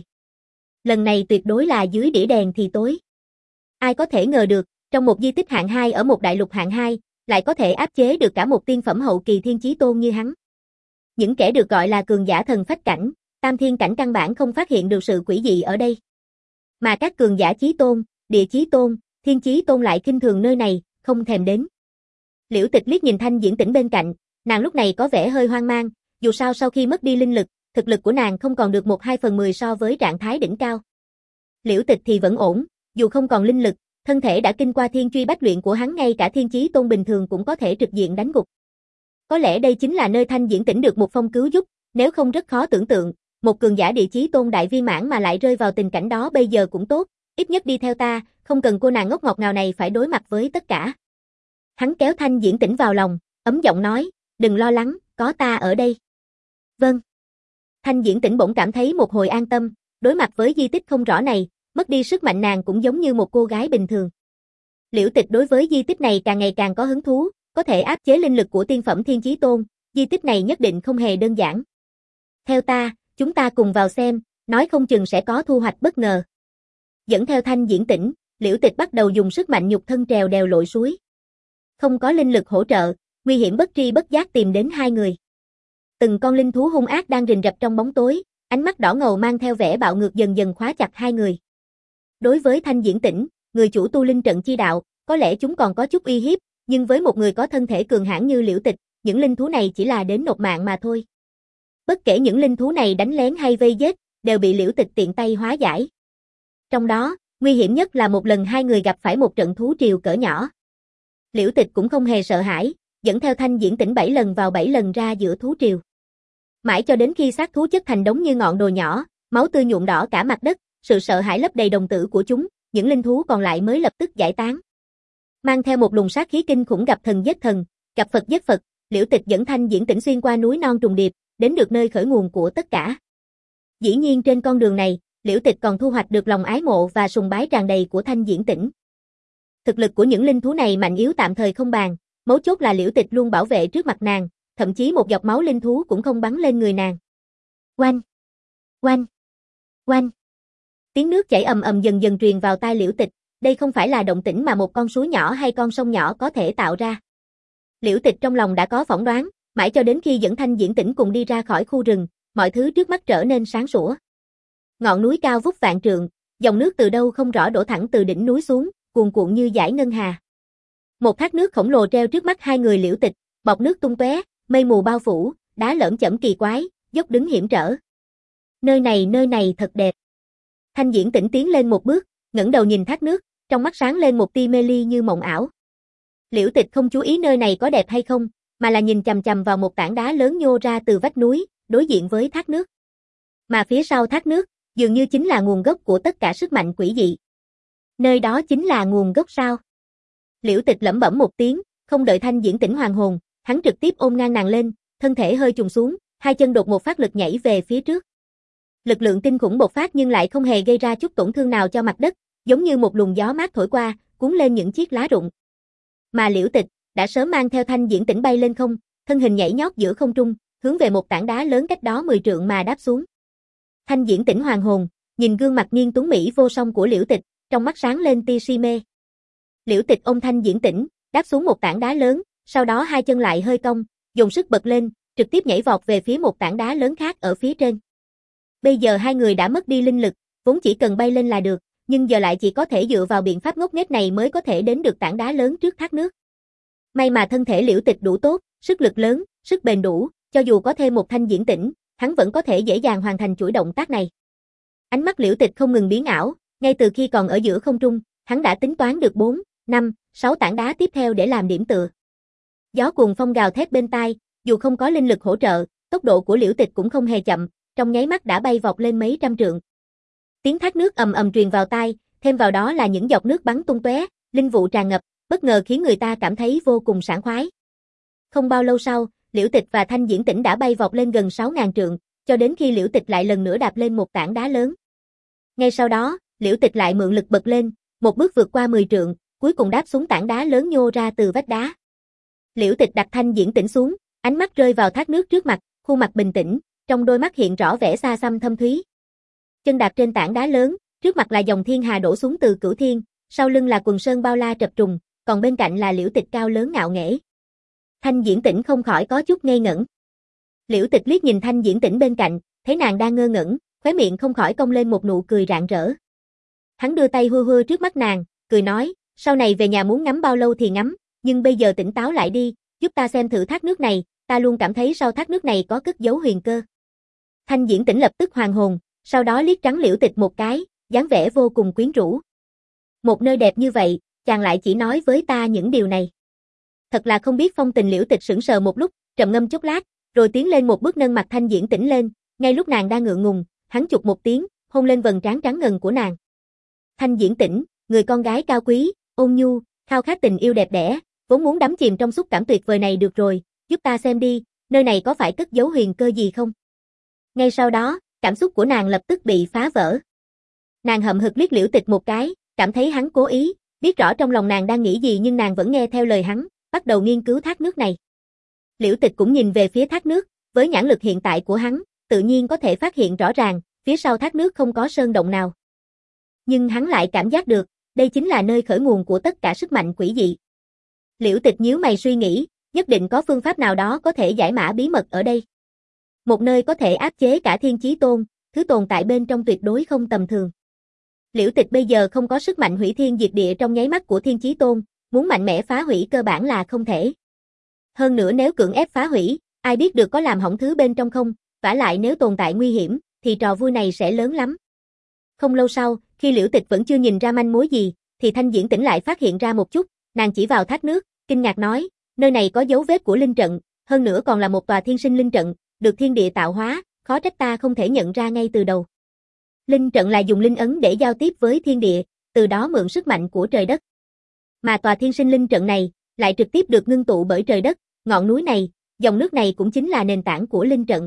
Lần này tuyệt đối là dưới đĩa đèn thì tối. Ai có thể ngờ được, trong một di tích hạng hai ở một đại lục hạng hai, lại có thể áp chế được cả một tiên phẩm hậu kỳ Thiên Chí Tôn như hắn. Những kẻ được gọi là cường giả thần phách cảnh, tam thiên cảnh căn bản không phát hiện được sự quỷ dị ở đây. Mà các cường giả chí tôn, Địa Chí Tôn, Thiên Chí Tôn lại khinh thường nơi này, không thèm đến. Liễu Tịch liếc nhìn Thanh Diễn Tĩnh bên cạnh, nàng lúc này có vẻ hơi hoang mang, dù sao sau khi mất đi linh lực, thực lực của nàng không còn được một hai phần mười so với trạng thái đỉnh cao. Liễu Tịch thì vẫn ổn, dù không còn linh lực, thân thể đã kinh qua thiên truy bách luyện của hắn, ngay cả Thiên Chí Tôn bình thường cũng có thể trực diện đánh gục. Có lẽ đây chính là nơi Thanh Diễn Tĩnh được một phong cứu giúp, nếu không rất khó tưởng tượng, một cường giả Địa Chí Tôn đại viên mãn mà lại rơi vào tình cảnh đó bây giờ cũng tốt, ít nhất đi theo ta, không cần cô nàng ngốc ngọt ngào này phải đối mặt với tất cả. Hắn kéo Thanh Diễn Tĩnh vào lòng, ấm giọng nói, đừng lo lắng, có ta ở đây. Vâng. Thanh Diễn Tĩnh bỗng cảm thấy một hồi an tâm, đối mặt với di tích không rõ này, mất đi sức mạnh nàng cũng giống như một cô gái bình thường. Liễu Tịch đối với di tích này càng ngày càng có hứng thú, có thể áp chế linh lực của tiên phẩm Thiên Chí Tôn, di tích này nhất định không hề đơn giản. Theo ta, chúng ta cùng vào xem, nói không chừng sẽ có thu hoạch bất ngờ. Dẫn theo Thanh Diễn Tĩnh, Liễu Tịch bắt đầu dùng sức mạnh nhục thân trèo đèo lội suối. Không có linh lực hỗ trợ, nguy hiểm bất tri bất giác tìm đến hai người. Từng con linh thú hung ác đang rình rập trong bóng tối, ánh mắt đỏ ngầu mang theo vẻ bạo ngược dần dần khóa chặt hai người. Đối với Thanh Diễn Tĩnh, người chủ tu linh trận chi đạo, có lẽ chúng còn có chút uy hiếp, nhưng với một người có thân thể cường hãn như Liễu Tịch, những linh thú này chỉ là đến nộp mạng mà thôi. Bất kể những linh thú này đánh lén hay vây giết, đều bị Liễu Tịch tiện tay hóa giải. Trong đó, nguy hiểm nhất là một lần hai người gặp phải một trận thú triều cỡ nhỏ. Liễu Tịch cũng không hề sợ hãi, dẫn theo Thanh Diễn Tĩnh bảy lần vào bảy lần ra giữa thú triều. Mãi cho đến khi xác thú chất thành đống như ngọn đồi nhỏ, máu tươi nhuộm đỏ cả mặt đất, sự sợ hãi lấp đầy đồng tử của chúng, những linh thú còn lại mới lập tức giải tán. Mang theo một luồng sát khí kinh khủng gặp thần giết thần, gặp Phật giết Phật, Liễu Tịch dẫn Thanh Diễn Tĩnh xuyên qua núi non trùng điệp, đến được nơi khởi nguồn của tất cả. Dĩ nhiên trên con đường này, Liễu Tịch còn thu hoạch được lòng ái mộ và sùng bái tràn đầy của Thanh Diễn Tĩnh. Thực lực của những linh thú này mạnh yếu tạm thời không bàn, mấu chốt là Liễu Tịch luôn bảo vệ trước mặt nàng, thậm chí một giọt máu linh thú cũng không bắn lên người nàng. Oanh! Oanh! Oanh! Tiếng nước chảy ầm ầm dần dần truyền vào tai Liễu Tịch, đây không phải là động tĩnh mà một con suối nhỏ hay con sông nhỏ có thể tạo ra. Liễu Tịch trong lòng đã có phỏng đoán, mãi cho đến khi dẫn Thanh Diễn Tĩnh cùng đi ra khỏi khu rừng, mọi thứ trước mắt trở nên sáng sủa. Ngọn núi cao vút vạn trượng, dòng nước từ đâu không rõ đổ thẳng từ đỉnh núi xuống, cuồn cuộn như dải ngân hà. Một thác nước khổng lồ treo trước mắt hai người Liễu Tịch, bọt nước tung tóe, mây mù bao phủ, đá lởm chởm kỳ quái, dốc đứng hiểm trở. Nơi này nơi này thật đẹp. Thanh Diễn Tĩnh tiến lên một bước, ngẩng đầu nhìn thác nước, trong mắt sáng lên một tia mê ly như mộng ảo. Liễu Tịch không chú ý nơi này có đẹp hay không, mà là nhìn chằm chằm vào một tảng đá lớn nhô ra từ vách núi, đối diện với thác nước. Mà phía sau thác nước, dường như chính là nguồn gốc của tất cả sức mạnh quỷ dị. Nơi đó chính là nguồn gốc sao? Liễu Tịch lẩm bẩm một tiếng, không đợi Thanh Diễn Tĩnh hoàn hồn, hắn trực tiếp ôm ngang nàng lên, thân thể hơi trùng xuống, hai chân đột một phát lực nhảy về phía trước. Lực lượng kinh khủng bộc phát nhưng lại không hề gây ra chút tổn thương nào cho mặt đất, giống như một luồng gió mát thổi qua, cuốn lên những chiếc lá rụng. Mà Liễu Tịch đã sớm mang theo Thanh Diễn Tĩnh bay lên không, thân hình nhảy nhót giữa không trung, hướng về một tảng đá lớn cách đó mười trượng mà đáp xuống. Thanh Diễn Tĩnh hoàn hồn, nhìn gương mặt nghiêng tuấn mỹ vô song của Liễu Tịch, trong mắt sáng lên tia si mê. Liễu Tịch ôm Thanh Diễn Tĩnh, đáp xuống một tảng đá lớn, sau đó hai chân lại hơi cong, dùng sức bật lên, trực tiếp nhảy vọt về phía một tảng đá lớn khác ở phía trên. Bây giờ hai người đã mất đi linh lực, vốn chỉ cần bay lên là được, nhưng giờ lại chỉ có thể dựa vào biện pháp ngốc nghếch này mới có thể đến được tảng đá lớn trước thác nước. May mà thân thể Liễu Tịch đủ tốt, sức lực lớn, sức bền đủ, cho dù có thêm một Thanh Diễn Tĩnh, hắn vẫn có thể dễ dàng hoàn thành chuỗi động tác này. Ánh mắt Liễu Tịch không ngừng biến ảo, ngay từ khi còn ở giữa không trung, hắn đã tính toán được bốn, năm, sáu tảng đá tiếp theo để làm điểm tựa. Gió cuồng phong gào thét bên tai, dù không có linh lực hỗ trợ, tốc độ của Liễu Tịch cũng không hề chậm, trong nháy mắt đã bay vọt lên mấy trăm trượng. Tiếng thác nước ầm ầm truyền vào tai, thêm vào đó là những giọt nước bắn tung tóe, linh vụ tràn ngập, bất ngờ khiến người ta cảm thấy vô cùng sảng khoái. Không bao lâu sau, Liễu Tịch và Thanh Diễn Tĩnh đã bay vọt lên gần sáu nghìn trượng, cho đến khi Liễu Tịch lại lần nữa đạp lên một tảng đá lớn. Ngay sau đó, Liễu Tịch lại mượn lực bật lên, một bước vượt qua mười trượng, cuối cùng đáp xuống tảng đá lớn nhô ra từ vách đá. Liễu Tịch đặt Thanh Diễn Tĩnh xuống, ánh mắt rơi vào thác nước trước mặt, khuôn mặt bình tĩnh, trong đôi mắt hiện rõ vẻ xa xăm thâm thúy. Chân đạp trên tảng đá lớn, trước mặt là dòng thiên hà đổ xuống từ cửu thiên, sau lưng là quần sơn bao la trập trùng, còn bên cạnh là Liễu Tịch cao lớn ngạo nghễ. Thanh Diễn Tĩnh không khỏi có chút ngây ngẩn. Liễu Tịch liếc nhìn Thanh Diễn Tĩnh bên cạnh, thấy nàng đang ngơ ngẩn, khóe miệng không khỏi cong lên một nụ cười rạng rỡ. Hắn đưa tay hưa hưa trước mắt nàng, cười nói, sau này về nhà muốn ngắm bao lâu thì ngắm, nhưng bây giờ tỉnh táo lại đi, giúp ta xem thử thác nước này, ta luôn cảm thấy sau thác nước này có cất giấu huyền cơ. Thanh Diễn Tĩnh lập tức hoàn hồn, sau đó liếc trắng Liễu Tịch một cái, dáng vẻ vô cùng quyến rũ. Một nơi đẹp như vậy, chàng lại chỉ nói với ta những điều này. Thật là không biết phong tình. Liễu Tịch sững sờ một lúc, trầm ngâm chốc lát, rồi tiến lên một bước nâng mặt Thanh Diễn Tĩnh lên, ngay lúc nàng đang ngượng ngùng, hắn chụp một tiếng, hôn lên vầng trán trắng ngần của nàng. Thanh Diễn Tĩnh, người con gái cao quý, ôn nhu, khao khát tình yêu đẹp đẽ, vốn muốn đắm chìm trong xúc cảm tuyệt vời này được rồi, giúp ta xem đi, nơi này có phải cất giấu huyền cơ gì không? Ngay sau đó, cảm xúc của nàng lập tức bị phá vỡ. Nàng hậm hực liếc Liễu Tịch một cái, cảm thấy hắn cố ý, biết rõ trong lòng nàng đang nghĩ gì nhưng nàng vẫn nghe theo lời hắn, bắt đầu nghiên cứu thác nước này. Liễu Tịch cũng nhìn về phía thác nước, với nhãn lực hiện tại của hắn, tự nhiên có thể phát hiện rõ ràng, phía sau thác nước không có sơn động nào. Nhưng hắn lại cảm giác được, đây chính là nơi khởi nguồn của tất cả sức mạnh quỷ dị. Liễu Tịch nhíu mày suy nghĩ, nhất định có phương pháp nào đó có thể giải mã bí mật ở đây. Một nơi có thể áp chế cả Thiên Chí Tôn, thứ tồn tại bên trong tuyệt đối không tầm thường. Liễu Tịch bây giờ không có sức mạnh hủy thiên diệt địa trong nháy mắt của Thiên Chí Tôn, muốn mạnh mẽ phá hủy cơ bản là không thể. Hơn nữa nếu cưỡng ép phá hủy, ai biết được có làm hỏng thứ bên trong không, vả lại nếu tồn tại nguy hiểm, thì trò vui này sẽ lớn lắm. Không lâu sau, khi Liễu Tịch vẫn chưa nhìn ra manh mối gì, thì Thanh Diễn Tĩnh lại phát hiện ra một chút, nàng chỉ vào thác nước, kinh ngạc nói, nơi này có dấu vết của linh trận, hơn nữa còn là một tòa thiên sinh linh trận, được thiên địa tạo hóa, khó trách ta không thể nhận ra ngay từ đầu. Linh trận là dùng linh ấn để giao tiếp với thiên địa, từ đó mượn sức mạnh của trời đất. Mà tòa thiên sinh linh trận này, lại trực tiếp được ngưng tụ bởi trời đất, ngọn núi này, dòng nước này cũng chính là nền tảng của linh trận.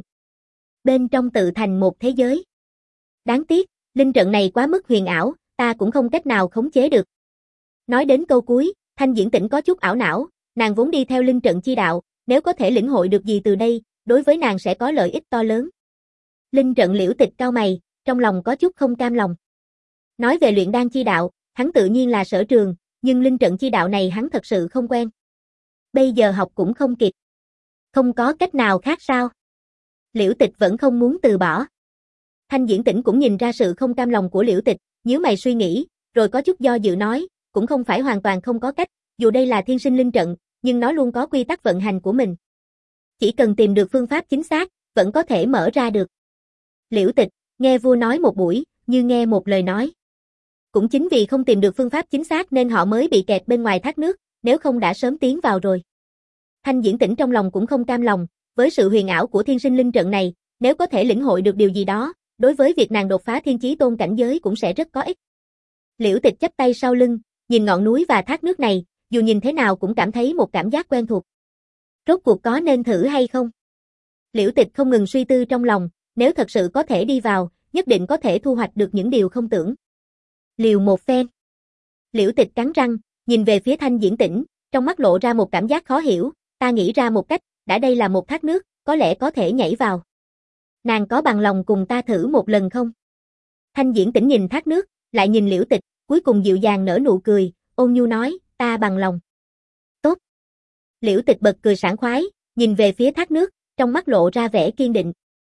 Bên trong tự thành một thế giới. Đáng tiếc, linh trận này quá mức huyền ảo, ta cũng không cách nào khống chế được. Nói đến câu cuối, Thanh Diễn Tĩnh có chút ảo não, nàng vốn đi theo linh trận chi đạo, nếu có thể lĩnh hội được gì từ đây, đối với nàng sẽ có lợi ích to lớn. Linh trận. Liễu Tịch cau mày, trong lòng có chút không cam lòng. Nói về luyện đan chi đạo, hắn tự nhiên là sở trường, nhưng linh trận chi đạo này hắn thật sự không quen. Bây giờ học cũng không kịp. Không có cách nào khác sao? Liễu Tịch vẫn không muốn từ bỏ. Thanh Diễn Tĩnh cũng nhìn ra sự không cam lòng của Liễu Tịch, nhíu mày suy nghĩ, rồi có chút do dự nói, cũng không phải hoàn toàn không có cách, dù đây là thiên sinh linh trận, nhưng nó luôn có quy tắc vận hành của mình. Chỉ cần tìm được phương pháp chính xác, vẫn có thể mở ra được. Liễu Tịch, nghe vua nói một buổi, như nghe một lời nói. Cũng chính vì không tìm được phương pháp chính xác nên họ mới bị kẹt bên ngoài thác nước, nếu không đã sớm tiến vào rồi. Thanh Diễn Tĩnh trong lòng cũng không cam lòng, với sự huyền ảo của thiên sinh linh trận này, nếu có thể lĩnh hội được điều gì đó, đối với việc nàng đột phá thiên chí tôn cảnh giới cũng sẽ rất có ích. Liễu Tịch chắp tay sau lưng, nhìn ngọn núi và thác nước này, dù nhìn thế nào cũng cảm thấy một cảm giác quen thuộc. Rốt cuộc có nên thử hay không? Liễu Tịch không ngừng suy tư trong lòng, nếu thật sự có thể đi vào, nhất định có thể thu hoạch được những điều không tưởng. Liều một phen. Liễu Tịch cắn răng, nhìn về phía Thanh Diễn Tĩnh, trong mắt lộ ra một cảm giác khó hiểu, ta nghĩ ra một cách, đã đây là một thác nước, có lẽ có thể nhảy vào. Nàng có bằng lòng cùng ta thử một lần không? Thanh Diễn Tĩnh nhìn thác nước, lại nhìn Liễu Tịch, cuối cùng dịu dàng nở nụ cười, ôn nhu nói, ta bằng lòng. Tốt. Liễu Tịch bật cười sảng khoái, nhìn về phía thác nước, trong mắt lộ ra vẻ kiên định.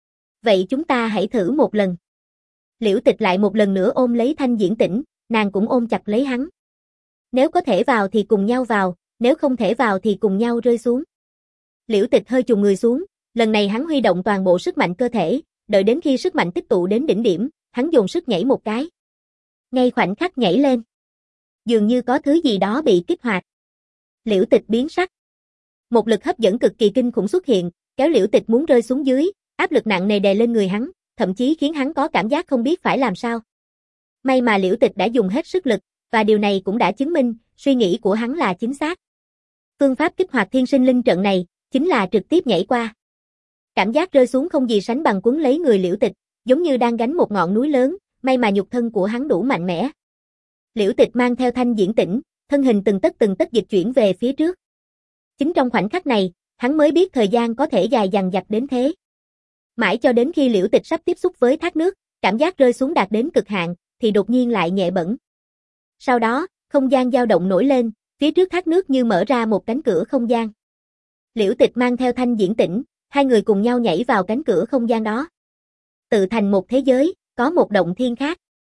Vậy chúng ta hãy thử một lần. Liễu Tịch lại một lần nữa ôm lấy Thanh Diễn Tĩnh, nàng cũng ôm chặt lấy hắn. Nếu có thể vào thì cùng nhau vào, nếu không thể vào thì cùng nhau rơi xuống. Liễu Tịch hơi chùng người xuống, lần này hắn huy động toàn bộ sức mạnh cơ thể, đợi đến khi sức mạnh tích tụ đến đỉnh điểm, hắn dồn sức nhảy một cái. Ngay khoảnh khắc nhảy lên, dường như có thứ gì đó bị kích hoạt. Liễu Tịch biến sắc. Một lực hấp dẫn cực kỳ kinh khủng xuất hiện, kéo Liễu Tịch muốn rơi xuống dưới, áp lực nặng nề đè lên người hắn, thậm chí khiến hắn có cảm giác không biết phải làm sao. May mà Liễu Tịch đã dùng hết sức lực, và điều này cũng đã chứng minh, suy nghĩ của hắn là chính xác. Phương pháp kích hoạt thiên sinh linh trận này, chính là trực tiếp nhảy qua. Cảm giác rơi xuống không gì sánh bằng cuốn lấy người Liễu Tịch, giống như đang gánh một ngọn núi lớn, may mà nhục thân của hắn đủ mạnh mẽ. Liễu Tịch mang theo Thanh Diễn Tĩnh, thân hình từng tấc từng tấc dịch chuyển về phía trước. Chính trong khoảnh khắc này, hắn mới biết thời gian có thể dài dằng dặc đến thế. Mãi cho đến khi Liễu Tịch sắp tiếp xúc với thác nước, cảm giác rơi xuống đạt đến cực hạn, thì đột nhiên lại nhẹ bẫng. Sau đó, không gian dao động nổi lên, phía trước thác nước như mở ra một cánh cửa không gian. Liễu Tịch mang theo Thanh Diễn Tĩnh, hai người cùng nhau nhảy vào cánh cửa không gian đó. Tự thành một thế giới, có một động thiên khác.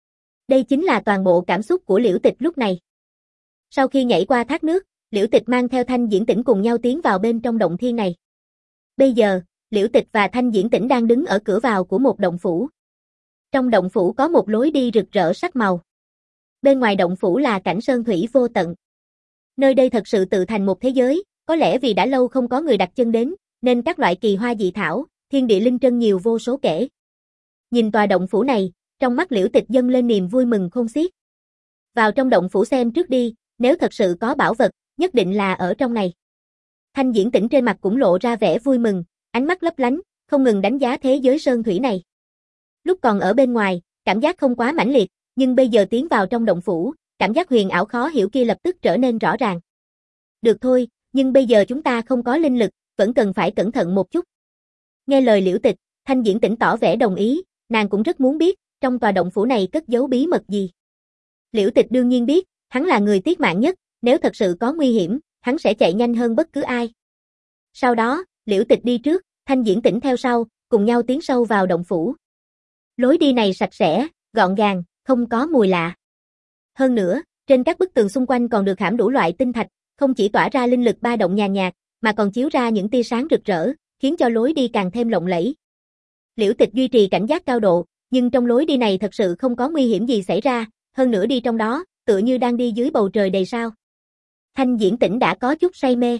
Đây chính là toàn bộ cảm xúc của Liễu Tịch lúc này. Sau khi nhảy qua thác nước, Liễu Tịch mang theo Thanh Diễn Tĩnh cùng nhau tiến vào bên trong động thiên này. Bây giờ, Liễu Tịch và Thanh Diễn Tĩnh đang đứng ở cửa vào của một động phủ. Trong động phủ có một lối đi rực rỡ sắc màu. Bên ngoài động phủ là cảnh sơn thủy vô tận. Nơi đây thật sự tự thành một thế giới, có lẽ vì đã lâu không có người đặt chân đến, nên các loại kỳ hoa dị thảo, thiên địa linh trân nhiều vô số kể. Nhìn tòa động phủ này, trong mắt Liễu Tịch dâng lên niềm vui mừng khôn xiết. Vào trong động phủ xem trước đi, nếu thật sự có bảo vật, nhất định là ở trong này. Thanh Diễn Tĩnh trên mặt cũng lộ ra vẻ vui mừng, ánh mắt lấp lánh, không ngừng đánh giá thế giới sơn thủy này. Lúc còn ở bên ngoài, cảm giác không quá mãnh liệt, nhưng bây giờ tiến vào trong động phủ, cảm giác huyền ảo khó hiểu kia lập tức trở nên rõ ràng. Được thôi, nhưng bây giờ chúng ta không có linh lực, vẫn cần phải cẩn thận một chút. Nghe lời Liễu Tịch, Thanh Diễn Tĩnh tỏ vẻ đồng ý, nàng cũng rất muốn biết, trong tòa động phủ này cất giấu bí mật gì. Liễu Tịch đương nhiên biết, hắn là người tiết mạng nhất, nếu thật sự có nguy hiểm, hắn sẽ chạy nhanh hơn bất cứ ai. Sau đó, Liễu Tịch đi trước, Thanh Diễn Tĩnh theo sau, cùng nhau tiến sâu vào động phủ. Lối đi này sạch sẽ, gọn gàng, không có mùi lạ. Hơn nữa, trên các bức tường xung quanh còn được khảm đủ loại tinh thạch, không chỉ tỏa ra linh lực ba động nhàn nhạt, mà còn chiếu ra những tia sáng rực rỡ, khiến cho lối đi càng thêm lộng lẫy. Liễu Tịch duy trì cảnh giác cao độ, nhưng trong lối đi này thật sự không có nguy hiểm gì xảy ra, hơn nữa đi trong đó, tựa như đang đi dưới bầu trời đầy sao. Thanh Diễn Tĩnh đã có chút say mê.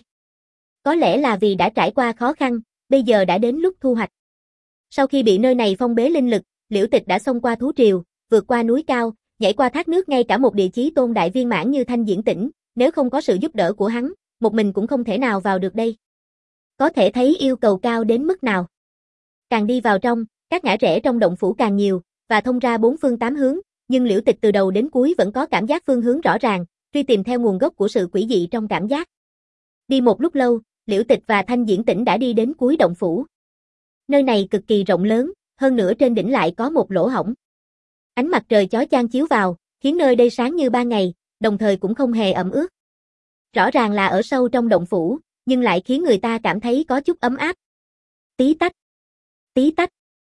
Có lẽ là vì đã trải qua khó khăn, bây giờ đã đến lúc thu hoạch. Sau khi bị nơi này phong bế linh lực, Liễu Tịch đã xông qua thú triều, vượt qua núi cao, nhảy qua thác nước, ngay cả một địa chí tôn đại viên mãn như Thanh Diễn Tĩnh, nếu không có sự giúp đỡ của hắn, một mình cũng không thể nào vào được đây. Có thể thấy yêu cầu cao đến mức nào. Càng đi vào trong, các ngã rẽ trong động phủ càng nhiều, và thông ra bốn phương tám hướng, nhưng Liễu Tịch từ đầu đến cuối vẫn có cảm giác phương hướng rõ ràng, truy tìm theo nguồn gốc của sự quỷ dị trong cảm giác. Đi một lúc lâu, Liễu Tịch và Thanh Diễn Tĩnh đã đi đến cuối động phủ. Nơi này cực kỳ rộng lớn, hơn nữa trên đỉnh lại có một lỗ hổng. Ánh mặt trời chói chang chiếu vào, khiến nơi đây sáng như ban ngày, đồng thời cũng không hề ẩm ướt. Rõ ràng là ở sâu trong động phủ, nhưng lại khiến người ta cảm thấy có chút ấm áp. Tí tách, tí tách.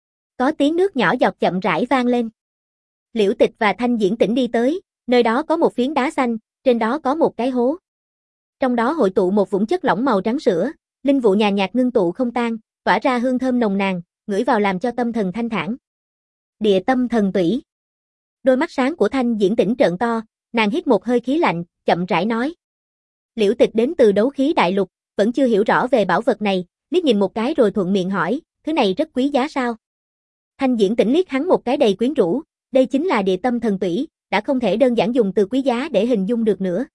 Có tiếng nước nhỏ giọt chậm rãi vang lên. Liễu Tịch và Thanh Diễn Tĩnh đi tới, nơi đó có một phiến đá xanh, trên đó có một cái hố. Trong đó hội tụ một vũng chất lỏng màu trắng sữa, linh vụ nhàn nhạt ngưng tụ không tan, tỏa ra hương thơm nồng nàn, ngửi vào làm cho tâm thần thanh thản. Địa tâm thần tủy. Đôi mắt sáng của Thanh Diễn Tĩnh trợn to, nàng hít một hơi khí lạnh, chậm rãi nói. Liễu Tịch đến từ đấu khí đại lục, vẫn chưa hiểu rõ về bảo vật này, liếc nhìn một cái rồi thuận miệng hỏi, thứ này rất quý giá sao? Thanh Diễn Tĩnh liếc hắn một cái đầy quyến rũ, đây chính là địa tâm thần tủy, đã không thể đơn giản dùng từ quý giá để hình dung được nữa.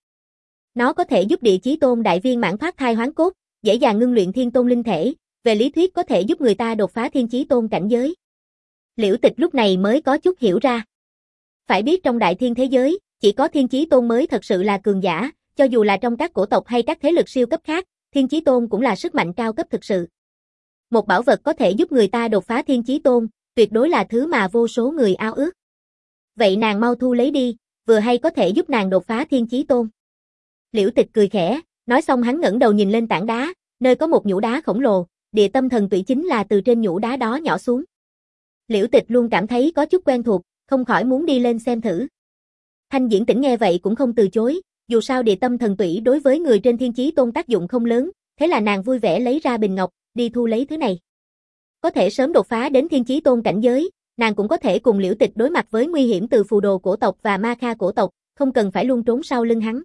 Nó có thể giúp địa chí tôn đại viên mãn thoát thai hoán cốt, dễ dàng ngưng luyện thiên tôn linh thể, về lý thuyết có thể giúp người ta đột phá thiên chí tôn cảnh giới. Liễu Tịch lúc này mới có chút hiểu ra. Phải biết trong đại thiên thế giới, chỉ có thiên chí tôn mới thật sự là cường giả, cho dù là trong các cổ tộc hay các thế lực siêu cấp khác, thiên chí tôn cũng là sức mạnh cao cấp thực sự. Một bảo vật có thể giúp người ta đột phá thiên chí tôn, tuyệt đối là thứ mà vô số người ao ước. Vậy nàng mau thu lấy đi, vừa hay có thể giúp nàng đột phá thiên chí tôn. Liễu Tịch cười khẽ, nói xong hắn ngẩng đầu nhìn lên tảng đá, nơi có một nhũ đá khổng lồ, địa tâm thần tủy chính là từ trên nhũ đá đó nhỏ xuống. Liễu Tịch luôn cảm thấy có chút quen thuộc, không khỏi muốn đi lên xem thử. Thanh Diễn Tĩnh nghe vậy cũng không từ chối, dù sao địa tâm thần tủy đối với người trên thiên chí tôn tác dụng không lớn, thế là nàng vui vẻ lấy ra bình ngọc, đi thu lấy thứ này. Có thể sớm đột phá đến thiên chí tôn cảnh giới, nàng cũng có thể cùng Liễu Tịch đối mặt với nguy hiểm từ phù đồ cổ tộc và ma kha cổ tộc, không cần phải luôn trốn sau lưng hắn.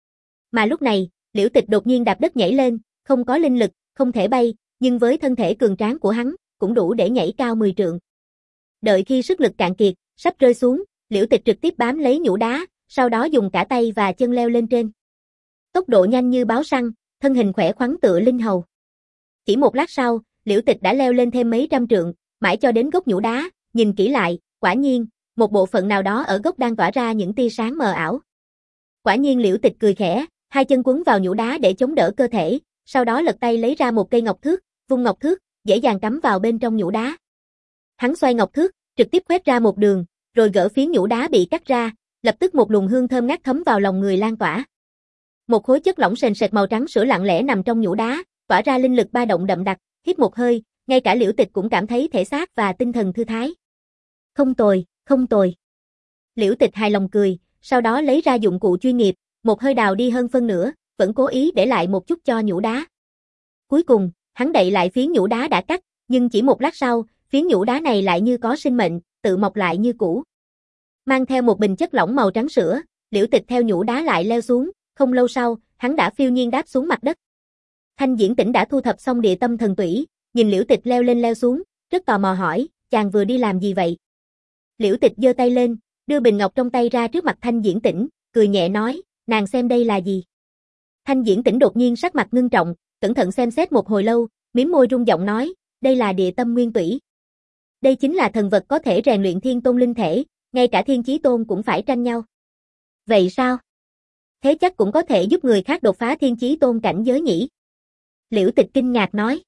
Mà lúc này, Liễu Tịch đột nhiên đạp đất nhảy lên, không có linh lực, không thể bay, nhưng với thân thể cường tráng của hắn, cũng đủ để nhảy cao mười trượng. Đợi khi sức lực cạn kiệt, sắp rơi xuống, Liễu Tịch trực tiếp bám lấy nhũ đá, sau đó dùng cả tay và chân leo lên trên. Tốc độ nhanh như báo săn, thân hình khỏe khoắn tựa linh hầu. Chỉ một lát sau, Liễu Tịch đã leo lên thêm mấy trăm trượng, mãi cho đến gốc nhũ đá, nhìn kỹ lại, quả nhiên, một bộ phận nào đó ở gốc đang tỏa ra những tia sáng mờ ảo. Quả nhiên Liễu Tịch cười khẽ, hai chân quấn vào nhũ đá để chống đỡ cơ thể, sau đó lật tay lấy ra một cây ngọc thước, vung ngọc thước, dễ dàng cắm vào bên trong nhũ đá. Hắn xoay ngọc thước, trực tiếp khoét ra một đường, rồi gỡ phiến nhũ đá bị cắt ra, lập tức một luồng hương thơm ngát thấm vào lòng người lan tỏa. Một khối chất lỏng sền sệt màu trắng sữa lặng lẽ nằm trong nhũ đá, tỏa ra linh lực ba động đậm đặc, hít một hơi, ngay cả Liễu Tịch cũng cảm thấy thể xác và tinh thần thư thái. Không tồi, không tồi. Liễu Tịch hài lòng cười, sau đó lấy ra dụng cụ chuyên nghiệp, một hơi đào đi hơn phân nửa, vẫn cố ý để lại một chút cho nhũ đá. Cuối cùng, hắn đậy lại phiến nhũ đá đã cắt, nhưng chỉ một lát sau, phiến nhũ đá này lại như có sinh mệnh, tự mọc lại như cũ. Mang theo một bình chất lỏng màu trắng sữa, Liễu Tịch theo nhũ đá lại leo xuống, không lâu sau, hắn đã phiêu nhiên đáp xuống mặt đất. Thanh Diễn Tĩnh đã thu thập xong địa tâm thần tủy, nhìn Liễu Tịch leo lên leo xuống, rất tò mò hỏi, chàng vừa đi làm gì vậy? Liễu Tịch giơ tay lên, đưa bình ngọc trong tay ra trước mặt Thanh Diễn Tĩnh, cười nhẹ nói, nàng xem đây là gì? Thanh Diễn Tĩnh đột nhiên sắc mặt ngưng trọng, cẩn thận xem xét một hồi lâu, mím môi rung giọng nói, đây là địa tâm nguyên tủy. Đây chính là thần vật có thể rèn luyện thiên tôn linh thể, ngay cả thiên chí tôn cũng phải tranh nhau. Vậy sao? Thế chắc cũng có thể giúp người khác đột phá thiên chí tôn cảnh giới nhỉ? Liễu Tịch kinh ngạc nói.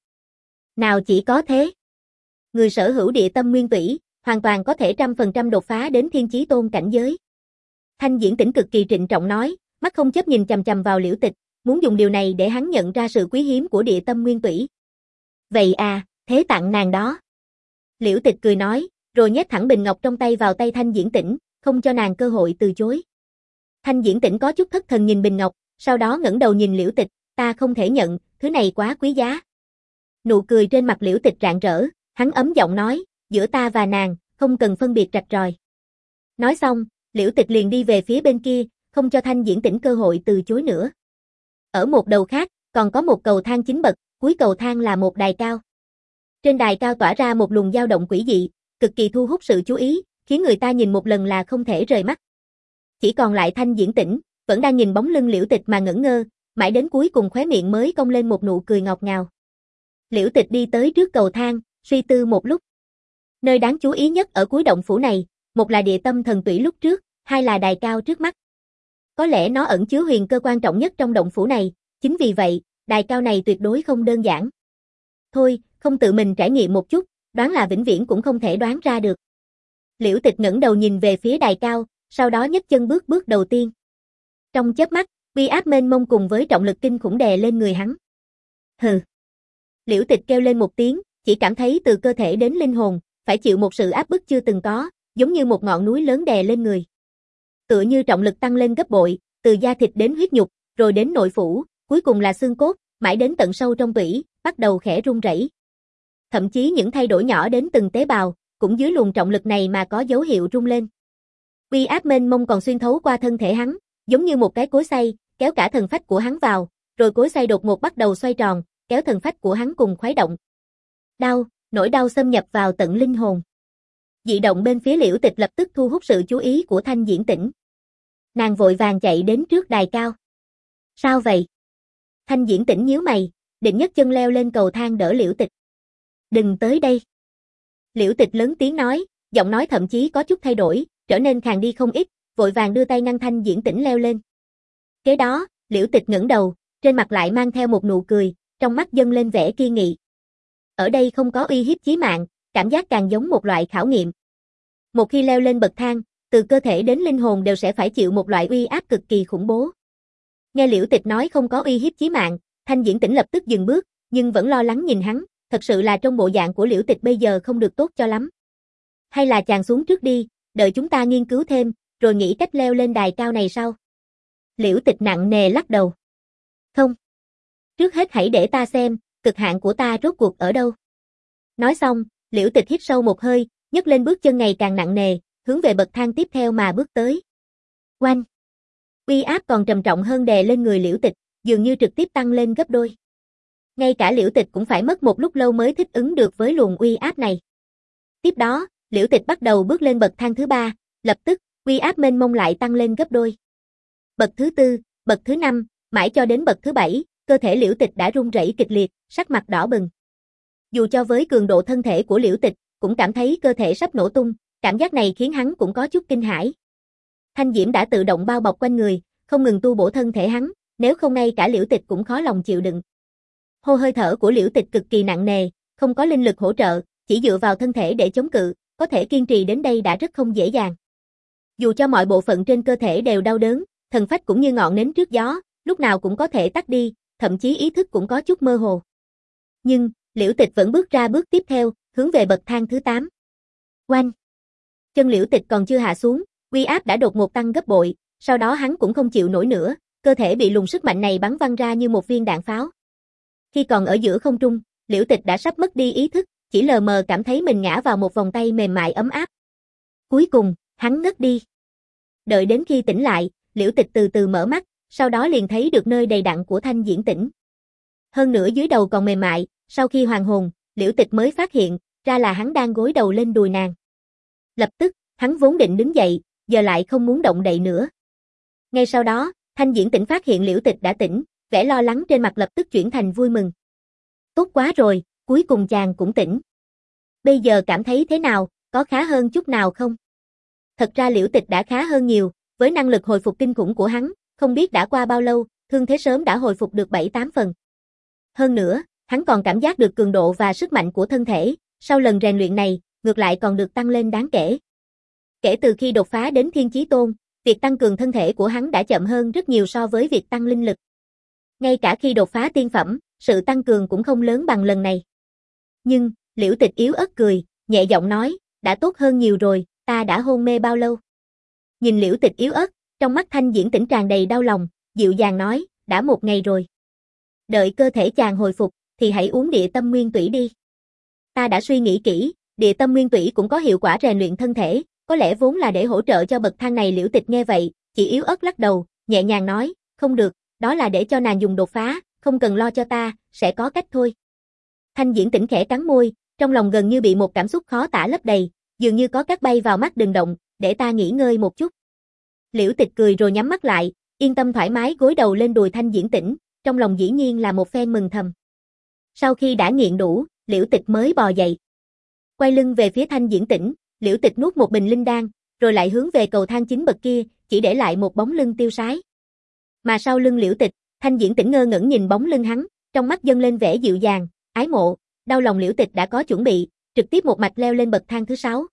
Nào chỉ có thế. Người sở hữu địa tâm nguyên tủy, hoàn toàn có thể trăm phần trăm đột phá đến thiên chí tôn cảnh giới. Thanh Diễn Tĩnh cực kỳ trịnh trọng nói, mắt không chấp nhìn chằm chằm vào Liễu Tịch, muốn dùng điều này để hắn nhận ra sự quý hiếm của địa tâm nguyên tủy. Vậy à, thế tặng nàng đó. Liễu Tịch cười nói, rồi nhét thẳng bình ngọc trong tay vào tay Thanh Diễn Tĩnh, không cho nàng cơ hội từ chối. Thanh Diễn Tĩnh có chút thất thần nhìn bình ngọc, sau đó ngẩng đầu nhìn Liễu Tịch, ta không thể nhận, thứ này quá quý giá. Nụ cười trên mặt Liễu Tịch rạng rỡ, hắn ấm giọng nói, giữa ta và nàng, không cần phân biệt rạch ròi. Nói xong, Liễu Tịch liền đi về phía bên kia, không cho Thanh Diễn Tĩnh cơ hội từ chối nữa. Ở một đầu khác, còn có một cầu thang chín bậc, cuối cầu thang là một đài cao. Trên đài cao tỏa ra một luồng dao động quỷ dị, cực kỳ thu hút sự chú ý, khiến người ta nhìn một lần là không thể rời mắt. Chỉ còn lại Thanh Diễn Tĩnh, vẫn đang nhìn bóng lưng Liễu Tịch mà ngẩn ngơ, mãi đến cuối cùng khóe miệng mới cong lên một nụ cười ngọt ngào. Liễu Tịch đi tới trước cầu thang, suy tư một lúc. Nơi đáng chú ý nhất ở cuối động phủ này, một là địa tâm thần tủy lúc trước, hai là đài cao trước mắt. Có lẽ nó ẩn chứa huyền cơ quan trọng nhất trong động phủ này, chính vì vậy, đài cao này tuyệt đối không đơn giản. Thôi, không tự mình trải nghiệm một chút, đoán là vĩnh viễn cũng không thể đoán ra được. Liễu Tịch ngẩng đầu nhìn về phía đài cao, sau đó nhấc chân bước bước đầu tiên. Trong chớp mắt, uy áp mênh mông cùng với trọng lực kinh khủng đè lên người hắn. Hừ. Liễu Tịch kêu lên một tiếng, chỉ cảm thấy từ cơ thể đến linh hồn, phải chịu một sự áp bức chưa từng có, giống như một ngọn núi lớn đè lên người. Tựa như trọng lực tăng lên gấp bội, từ da thịt đến huyết nhục, rồi đến nội phủ, cuối cùng là xương cốt, mãi đến tận sâu trong tủy, bắt đầu khẽ rung rẩy. Thậm chí những thay đổi nhỏ đến từng tế bào, cũng dưới luồng trọng lực này mà có dấu hiệu rung lên. Uy áp mênh mông còn xuyên thấu qua thân thể hắn, giống như một cái cối xay, kéo cả thần phách của hắn vào, rồi cối xay đột ngột bắt đầu xoay tròn, kéo thần phách của hắn cùng khuấy động. Đau, nỗi đau xâm nhập vào tận linh hồn. Dị động bên phía Liễu Tịch lập tức thu hút sự chú ý của Thanh Diễn Tĩnh. Nàng vội vàng chạy đến trước đài cao. Sao vậy? Thanh Diễn Tĩnh nhíu mày, định nhấc chân leo lên cầu thang đỡ Liễu Tịch. Đừng tới đây. Liễu Tịch lớn tiếng nói, giọng nói thậm chí có chút thay đổi, trở nên khàn đi không ít, vội vàng đưa tay ngăn Thanh Diễn Tĩnh leo lên. Kế đó, Liễu Tịch ngẩng đầu, trên mặt lại mang theo một nụ cười, trong mắt dâng lên vẻ kiên nghị. Ở đây không có uy hiếp chí mạng, cảm giác càng giống một loại khảo nghiệm. Một khi leo lên bậc thang, từ cơ thể đến linh hồn đều sẽ phải chịu một loại uy áp cực kỳ khủng bố. Nghe Liễu Tịch nói không có uy hiếp chí mạng, Thanh Diễn Tĩnh lập tức dừng bước, nhưng vẫn lo lắng nhìn hắn, thật sự là trong bộ dạng của Liễu Tịch bây giờ không được tốt cho lắm. Hay là chàng xuống trước đi, đợi chúng ta nghiên cứu thêm, rồi nghĩ cách leo lên đài cao này sau. Liễu Tịch nặng nề lắc đầu. Không. Trước hết hãy để ta xem, cực hạn của ta rốt cuộc ở đâu. Nói xong, Liễu Tịch hít sâu một hơi, nhấc lên bước chân ngày càng nặng nề, hướng về bậc thang tiếp theo mà bước tới. Oanh! Uy áp còn trầm trọng hơn đè lên người Liễu Tịch, dường như trực tiếp tăng lên gấp đôi. Ngay cả Liễu Tịch cũng phải mất một lúc lâu mới thích ứng được với luồng uy áp này. Tiếp đó, Liễu Tịch bắt đầu bước lên bậc thang thứ ba, lập tức, uy áp mênh mông lại tăng lên gấp đôi. Bậc thứ tư, bậc thứ năm, mãi cho đến bậc thứ bảy, cơ thể Liễu Tịch đã run rẩy kịch liệt, sắc mặt đỏ bừng. Dù cho với cường độ thân thể của Liễu Tịch, cũng cảm thấy cơ thể sắp nổ tung, cảm giác này khiến hắn cũng có chút kinh hãi. Thanh diễm đã tự động bao bọc quanh người, không ngừng tu bổ thân thể hắn, nếu không ngay cả Liễu Tịch cũng khó lòng chịu đựng. Hô hơi thở của Liễu Tịch cực kỳ nặng nề, không có linh lực hỗ trợ, chỉ dựa vào thân thể để chống cự, có thể kiên trì đến đây đã rất không dễ dàng. Dù cho mọi bộ phận trên cơ thể đều đau đớn, thần phách cũng như ngọn nến trước gió, lúc nào cũng có thể tắt đi, thậm chí ý thức cũng có chút mơ hồ. Nhưng, Liễu Tịch vẫn bước ra bước tiếp theo, hướng về bậc thang thứ tám. Oanh! Chân Liễu Tịch còn chưa hạ xuống, Uy áp đã đột ngột tăng gấp bội, sau đó hắn cũng không chịu nổi nữa, cơ thể bị luồng sức mạnh này bắn văng ra như một viên đạn pháo. Khi còn ở giữa không trung, Liễu Tịch đã sắp mất đi ý thức, chỉ lờ mờ cảm thấy mình ngã vào một vòng tay mềm mại ấm áp. Cuối cùng, hắn ngất đi. Đợi đến khi tỉnh lại, Liễu Tịch từ từ mở mắt, sau đó liền thấy được nơi đầy đặn của Thanh Diễn Tĩnh. Hơn nữa dưới đầu còn mềm mại, sau khi hoàn hồn, Liễu Tịch mới phát hiện, ra là hắn đang gối đầu lên đùi nàng. Lập tức, hắn vốn định đứng dậy, giờ lại không muốn động đậy nữa. Ngay sau đó, Thanh Diễn Tĩnh phát hiện Liễu Tịch đã tỉnh, vẻ lo lắng trên mặt lập tức chuyển thành vui mừng. Tốt quá rồi, cuối cùng chàng cũng tỉnh. Bây giờ cảm thấy thế nào, có khá hơn chút nào không? Thật ra Liễu Tịch đã khá hơn nhiều, với năng lực hồi phục kinh khủng của hắn, không biết đã qua bao lâu, thương thế sớm đã hồi phục được bảy tám phần. Hơn nữa, hắn còn cảm giác được cường độ và sức mạnh của thân thể, sau lần rèn luyện này, ngược lại còn được tăng lên đáng kể. Kể từ khi đột phá đến Thiên Chí Tôn, việc tăng cường thân thể của hắn đã chậm hơn rất nhiều so với việc tăng linh lực. Ngay cả khi đột phá tiên phẩm, sự tăng cường cũng không lớn bằng lần này. Nhưng, Liễu Tịch yếu ớt cười, nhẹ giọng nói, đã tốt hơn nhiều rồi, ta đã hôn mê bao lâu? Nhìn Liễu Tịch yếu ớt, trong mắt Thanh Diễn Tĩnh tràn đầy đau lòng, dịu dàng nói, đã một ngày rồi. Đợi cơ thể chàng hồi phục, thì hãy uống địa tâm nguyên tủy đi. Ta đã suy nghĩ kỹ, địa tâm nguyên tủy cũng có hiệu quả rèn luyện thân thể, có lẽ vốn là để hỗ trợ cho bậc thang này. Liễu Tịch nghe vậy, chỉ yếu ớt lắc đầu, nhẹ nhàng nói, không được, đó là để cho nàng dùng đột phá, không cần lo cho ta, sẽ có cách thôi. Thanh Diễn Tĩnh khẽ cắn môi, trong lòng gần như bị một cảm xúc khó tả lấp đầy, dường như có cát bay vào mắt. Đừng động, để ta nghỉ ngơi một chút. Liễu Tịch cười rồi nhắm mắt lại, yên tâm thoải mái gối đầu lên đùi Thanh Diễn Tĩnh, trong lòng dĩ nhiên là một phen mừng thầm. Sau khi đã nghiện đủ, Liễu Tịch mới bò dậy. Quay lưng về phía Thanh Diễn Tĩnh, Liễu Tịch nuốt một bình linh đan, rồi lại hướng về cầu thang chính bậc kia, chỉ để lại một bóng lưng tiêu sái. Mà sau lưng Liễu Tịch, Thanh Diễn Tĩnh ngơ ngẩn nhìn bóng lưng hắn, trong mắt dâng lên vẻ dịu dàng, ái mộ, đau lòng. Liễu Tịch đã có chuẩn bị, trực tiếp một mạch leo lên bậc thang thứ sáu.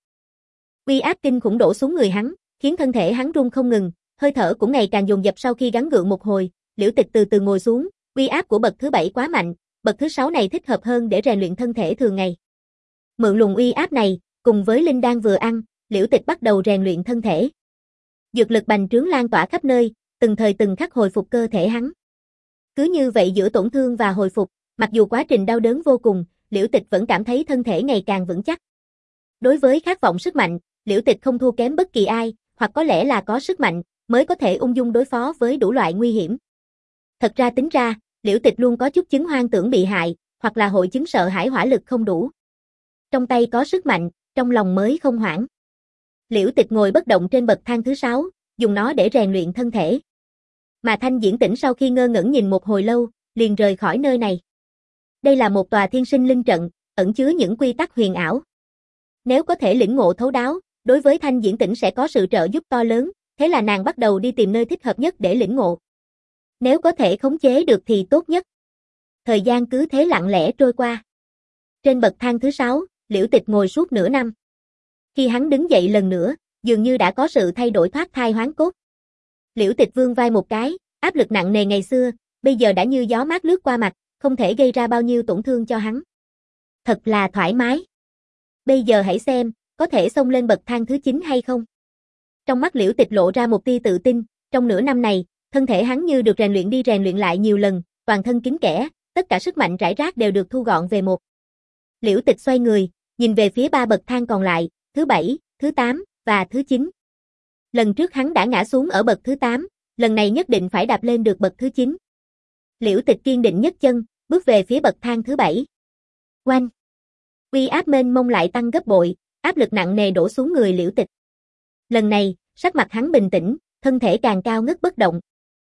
Uy áp kinh khủng đổ xuống người hắn, khiến thân thể hắn run không ngừng, hơi thở cũng ngày càng dồn dập. Sau khi gắng gượng một hồi, Liễu Tịch từ từ ngồi xuống, uy áp của bậc thứ bảy quá mạnh, bậc thứ sáu này thích hợp hơn để rèn luyện thân thể thường ngày. Mượn luồng uy áp này, cùng với linh đan vừa ăn, Liễu Tịch bắt đầu rèn luyện thân thể. Dược lực bành trướng lan tỏa khắp nơi, từng thời từng khắc hồi phục cơ thể hắn. Cứ như vậy giữa tổn thương và hồi phục, mặc dù quá trình đau đớn vô cùng, Liễu Tịch vẫn cảm thấy thân thể ngày càng vững chắc. Đối với khát vọng sức mạnh, Liễu Tịch không thua kém bất kỳ ai, hoặc có lẽ là có sức mạnh, mới có thể ung dung đối phó với đủ loại nguy hiểm. Thật ra tính ra, Liễu Tịch luôn có chút chứng hoang tưởng bị hại, hoặc là hội chứng sợ hãi hỏa lực không đủ. Trong tay có sức mạnh, trong lòng mới không hoảng. Liễu Tịch ngồi bất động trên bậc thang thứ sáu, dùng nó để rèn luyện thân thể. Mà Thanh Diễn Tĩnh sau khi ngơ ngẩn nhìn một hồi lâu, liền rời khỏi nơi này. Đây là một tòa thiên sinh linh trận, ẩn chứa những quy tắc huyền ảo. Nếu có thể lĩnh ngộ thấu đáo, đối với Thanh Diễn Tĩnh sẽ có sự trợ giúp to lớn, thế là nàng bắt đầu đi tìm nơi thích hợp nhất để lĩnh ngộ. Nếu có thể khống chế được thì tốt nhất. Thời gian cứ thế lặng lẽ trôi qua. Trên bậc thang thứ sáu, Liễu Tịch ngồi suốt nửa năm. Khi hắn đứng dậy lần nữa, dường như đã có sự thay đổi thoát thai hoán cốt. Liễu Tịch vươn vai một cái, áp lực nặng nề ngày xưa, bây giờ đã như gió mát lướt qua mặt, không thể gây ra bao nhiêu tổn thương cho hắn. Thật là thoải mái. Bây giờ hãy xem, có thể xông lên bậc thang thứ chín hay không? Trong mắt Liễu Tịch lộ ra một tia tự tin, trong nửa năm này, thân thể hắn như được rèn luyện đi rèn luyện lại nhiều lần, toàn thân kín kẽ, tất cả sức mạnh rải rác đều được thu gọn về một. Liễu Tịch xoay người, nhìn về phía ba bậc thang còn lại, thứ bảy, thứ tám và thứ chín. Lần trước hắn đã ngã xuống ở bậc thứ tám, lần này nhất định phải đạp lên được bậc thứ chín. Liễu Tịch kiên định nhấc chân, bước về phía bậc thang thứ bảy. Oanh! Uy áp mênh mông lại tăng gấp bội, áp lực nặng nề đổ xuống người Liễu Tịch. Lần này, sắc mặt hắn bình tĩnh, thân thể càng cao ngất bất động.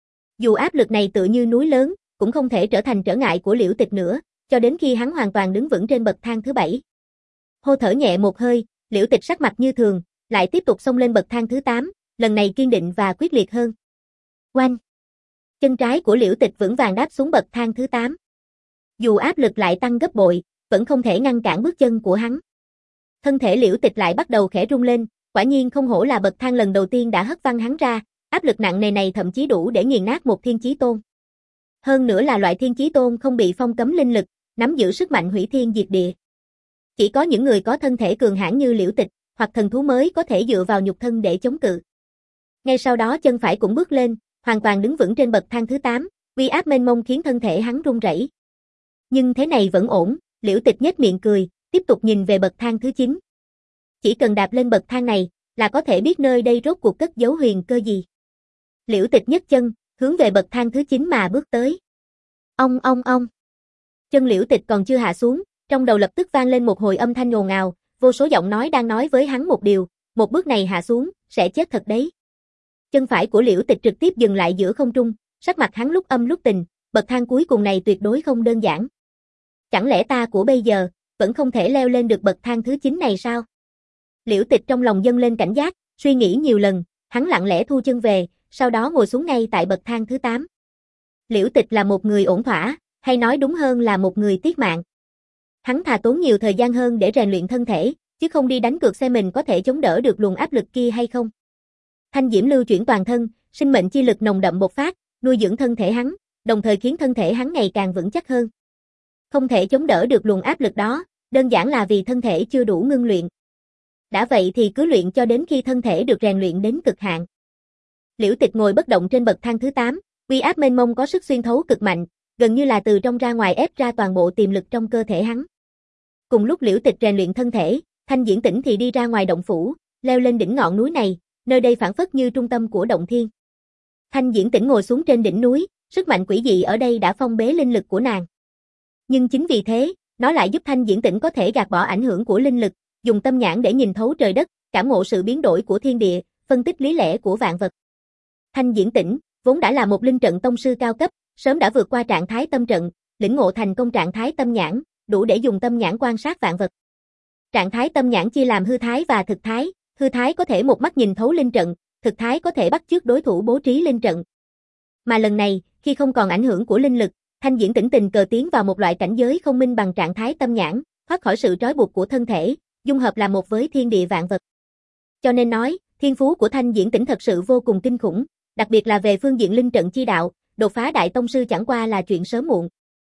Dù áp lực này tựa như núi lớn, cũng không thể trở thành trở ngại của Liễu Tịch nữa, cho đến khi hắn hoàn toàn đứng vững trên bậc thang thứ bảy. Hô thở nhẹ một hơi, Liễu Tịch sắc mặt như thường, lại tiếp tục xông lên bậc thang thứ tám, lần này kiên định và quyết liệt hơn. Oanh! Chân trái của Liễu Tịch vững vàng đáp xuống bậc thang thứ tám. Dù áp lực lại tăng gấp bội, vẫn không thể ngăn cản bước chân của hắn. Thân thể Liễu Tịch lại bắt đầu khẽ rung lên, quả nhiên không hổ là bậc thang lần đầu tiên đã hất văng hắn ra, áp lực nặng nề này thậm chí đủ để nghiền nát một thiên chí tôn. Hơn nữa là loại thiên chí tôn không bị phong cấm linh lực, nắm giữ sức mạnh hủy thiên diệt địa. Chỉ có những người có thân thể cường hãn như Liễu Tịch, hoặc thần thú mới có thể dựa vào nhục thân để chống cự. Ngay sau đó chân phải cũng bước lên, hoàn toàn đứng vững trên bậc thang thứ tám, uy áp mênh mông khiến thân thể hắn run rẩy. Nhưng thế này vẫn ổn, Liễu Tịch nhếch miệng cười, tiếp tục nhìn về bậc thang thứ chín. Chỉ cần đạp lên bậc thang này, là có thể biết nơi đây rốt cuộc cất giấu huyền cơ gì. Liễu Tịch nhấc chân, hướng về bậc thang thứ chín mà bước tới. Ong ong ong. Chân Liễu Tịch còn chưa hạ xuống, trong đầu lập tức vang lên một hồi âm thanh ồn ào, vô số giọng nói đang nói với hắn một điều, một bước này hạ xuống, sẽ chết thật đấy. Chân phải của Liễu Tịch trực tiếp dừng lại giữa không trung, sắc mặt hắn lúc âm lúc tình, bậc thang cuối cùng này tuyệt đối không đơn giản. Chẳng lẽ ta của bây giờ, vẫn không thể leo lên được bậc thang thứ chín này sao? Liễu Tịch trong lòng dâng lên cảnh giác, suy nghĩ nhiều lần, hắn lặng lẽ thu chân về, sau đó ngồi xuống ngay tại bậc thang thứ tám. Liễu Tịch là một người ổn thỏa, hay nói đúng hơn là một người tiết mạng. Hắn thà tốn nhiều thời gian hơn để rèn luyện thân thể, chứ không đi đánh cược xem mình có thể chống đỡ được luồng áp lực kia hay không. Thanh diễm lưu chuyển toàn thân, sinh mệnh chi lực nồng đậm bộc phát, nuôi dưỡng thân thể hắn, đồng thời khiến thân thể hắn ngày càng vững chắc hơn. Không thể chống đỡ được luồng áp lực đó, đơn giản là vì thân thể chưa đủ ngưng luyện. Đã vậy thì cứ luyện cho đến khi thân thể được rèn luyện đến cực hạn. Liễu Tịch ngồi bất động trên bậc thang thứ tám, uy áp mênh mông có sức xuyên thấu cực mạnh, gần như là từ trong ra ngoài ép ra toàn bộ tiềm lực trong cơ thể hắn. Cùng lúc Liễu Tịch rèn luyện thân thể, Thanh Diễn Tĩnh thì đi ra ngoài động phủ, leo lên đỉnh ngọn núi này, nơi đây phảng phất như trung tâm của động thiên. Thanh Diễn Tĩnh ngồi xuống trên đỉnh núi, sức mạnh quỷ dị ở đây đã phong bế linh lực của nàng. Nhưng chính vì thế, nó lại giúp Thanh Diễn Tĩnh có thể gạt bỏ ảnh hưởng của linh lực, dùng tâm nhãn để nhìn thấu trời đất, cảm ngộ sự biến đổi của thiên địa, phân tích lý lẽ của vạn vật. Thanh Diễn Tĩnh vốn đã là một linh trận tông sư cao cấp, sớm đã vượt qua trạng thái tâm trận, lĩnh ngộ thành công trạng thái tâm nhãn, đủ để dùng tâm nhãn quan sát vạn vật. Trạng thái tâm nhãn chia làm hư thái và thực thái, hư thái có thể một mắt nhìn thấu linh trận, thực thái có thể bắt chước đối thủ bố trí linh trận. Mà lần này, khi không còn ảnh hưởng của linh lực, Thanh Diễn Tĩnh tình cờ tiến vào một loại cảnh giới không minh bằng trạng thái tâm nhãn, thoát khỏi sự trói buộc của thân thể, dung hợp là một với thiên địa vạn vật. Cho nên nói, thiên phú của Thanh Diễn Tĩnh thật sự vô cùng kinh khủng, đặc biệt là về phương diện linh trận chi đạo, đột phá đại tông sư chẳng qua là chuyện sớm muộn.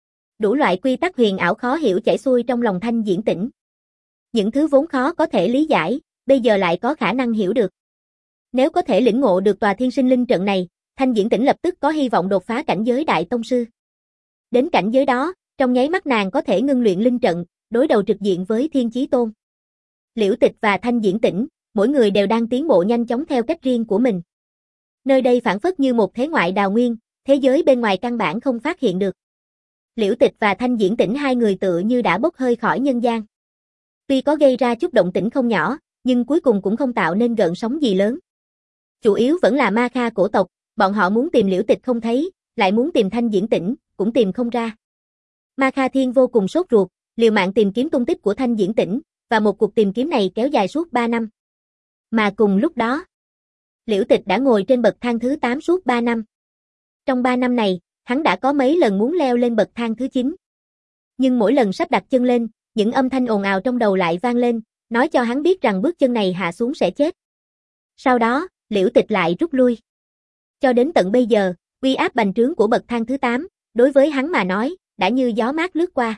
Đủ loại quy tắc huyền ảo khó hiểu chảy xuôi trong lòng Thanh Diễn Tĩnh. Những thứ vốn khó có thể lý giải, bây giờ lại có khả năng hiểu được. Nếu có thể lĩnh ngộ được tòa thiên sinh linh trận này, Thanh Diễn Tĩnh lập tức có hy vọng đột phá cảnh giới đại tông sư. Đến cảnh giới đó, trong nháy mắt nàng có thể ngưng luyện linh trận, đối đầu trực diện với Thiên Chí Tôn. Liễu Tịch và Thanh Diễn Tĩnh, mỗi người đều đang tiến bộ nhanh chóng theo cách riêng của mình. Nơi đây phảng phất như một thế ngoại đào nguyên, thế giới bên ngoài căn bản không phát hiện được. Liễu Tịch và Thanh Diễn Tĩnh hai người tựa như đã bốc hơi khỏi nhân gian. Tuy có gây ra chút động tĩnh không nhỏ, nhưng cuối cùng cũng không tạo nên gợn sóng gì lớn. Chủ yếu vẫn là Ma Kha cổ tộc, bọn họ muốn tìm Liễu Tịch không thấy, lại muốn tìm Thanh Diễn Tĩnh, cũng tìm không ra. Ma Kha Thiên vô cùng sốt ruột, liều mạng tìm kiếm tung tích của Thanh Diễn Tĩnh, và một cuộc tìm kiếm này kéo dài suốt ba năm. Mà cùng lúc đó, Liễu Tịch đã ngồi trên bậc thang thứ tám suốt ba năm. Trong ba năm này, hắn đã có mấy lần muốn leo lên bậc thang thứ chín. Nhưng mỗi lần sắp đặt chân lên, những âm thanh ồn ào trong đầu lại vang lên, nói cho hắn biết rằng bước chân này hạ xuống sẽ chết. Sau đó, Liễu Tịch lại rút lui. Cho đến tận bây giờ, uy áp bành trướng của bậc thang thứ tám, đối với hắn mà nói, đã như gió mát lướt qua.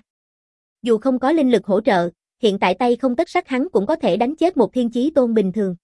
Dù không có linh lực hỗ trợ, hiện tại tay không tất sắt hắn cũng có thể đánh chết một Thiên Chí Tôn bình thường.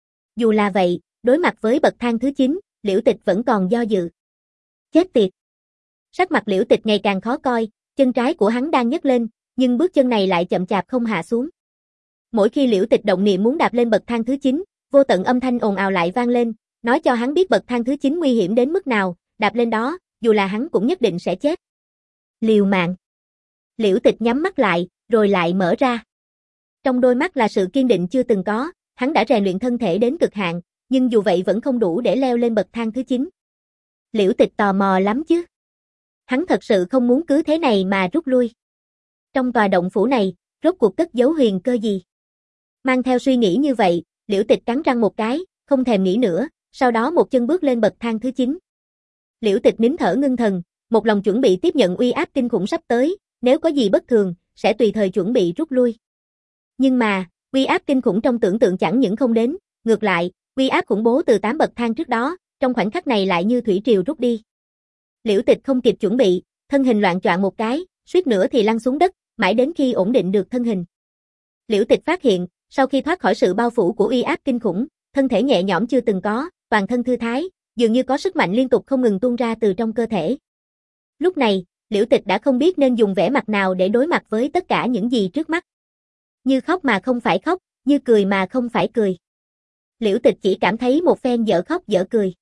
Dù là vậy, đối mặt với bậc thang thứ chín, Liễu Tịch vẫn còn do dự. Chết tiệt! Sắc mặt Liễu Tịch ngày càng khó coi, chân trái của hắn đang nhấc lên, nhưng bước chân này lại chậm chạp không hạ xuống. Mỗi khi Liễu Tịch động niệm muốn đạp lên bậc thang thứ chín, vô tận âm thanh ồn ào lại vang lên, nói cho hắn biết bậc thang thứ chín nguy hiểm đến mức nào, đạp lên đó, dù là hắn cũng nhất định sẽ chết. Liều mạng! Liễu Tịch nhắm mắt lại, rồi lại mở ra. Trong đôi mắt là sự kiên định chưa từng có, hắn đã rèn luyện thân thể đến cực hạn, nhưng dù vậy vẫn không đủ để leo lên bậc thang thứ chín. Liễu Tịch tò mò lắm chứ. Hắn thật sự không muốn cứ thế này mà rút lui. Trong tòa động phủ này, rốt cuộc cất giấu huyền cơ gì? Mang theo suy nghĩ như vậy, Liễu Tịch cắn răng một cái, không thèm nghĩ nữa, sau đó một chân bước lên bậc thang thứ chín. Liễu Tịch nín thở ngưng thần, một lòng chuẩn bị tiếp nhận uy áp kinh khủng sắp tới, nếu có gì bất thường, sẽ tùy thời chuẩn bị rút lui. Nhưng mà, uy áp kinh khủng trong tưởng tượng chẳng những không đến, ngược lại, uy áp khủng bố từ tám bậc thang trước đó, trong khoảnh khắc này lại như thủy triều rút đi. Liễu Tịch không kịp chuẩn bị, thân hình loạng choạng một cái, suýt nữa thì lăn xuống đất, mãi đến khi ổn định được thân hình. Liễu Tịch phát hiện, sau khi thoát khỏi sự bao phủ của uy áp kinh khủng, thân thể nhẹ nhõm chưa từng có, toàn thân thư thái, dường như có sức mạnh liên tục không ngừng tuôn ra từ trong cơ thể. Lúc này, Liễu Tịch đã không biết nên dùng vẻ mặt nào để đối mặt với tất cả những gì trước mắt. Như khóc mà không phải khóc, như cười mà không phải cười. Liễu Tịch chỉ cảm thấy một phen dở khóc dở cười.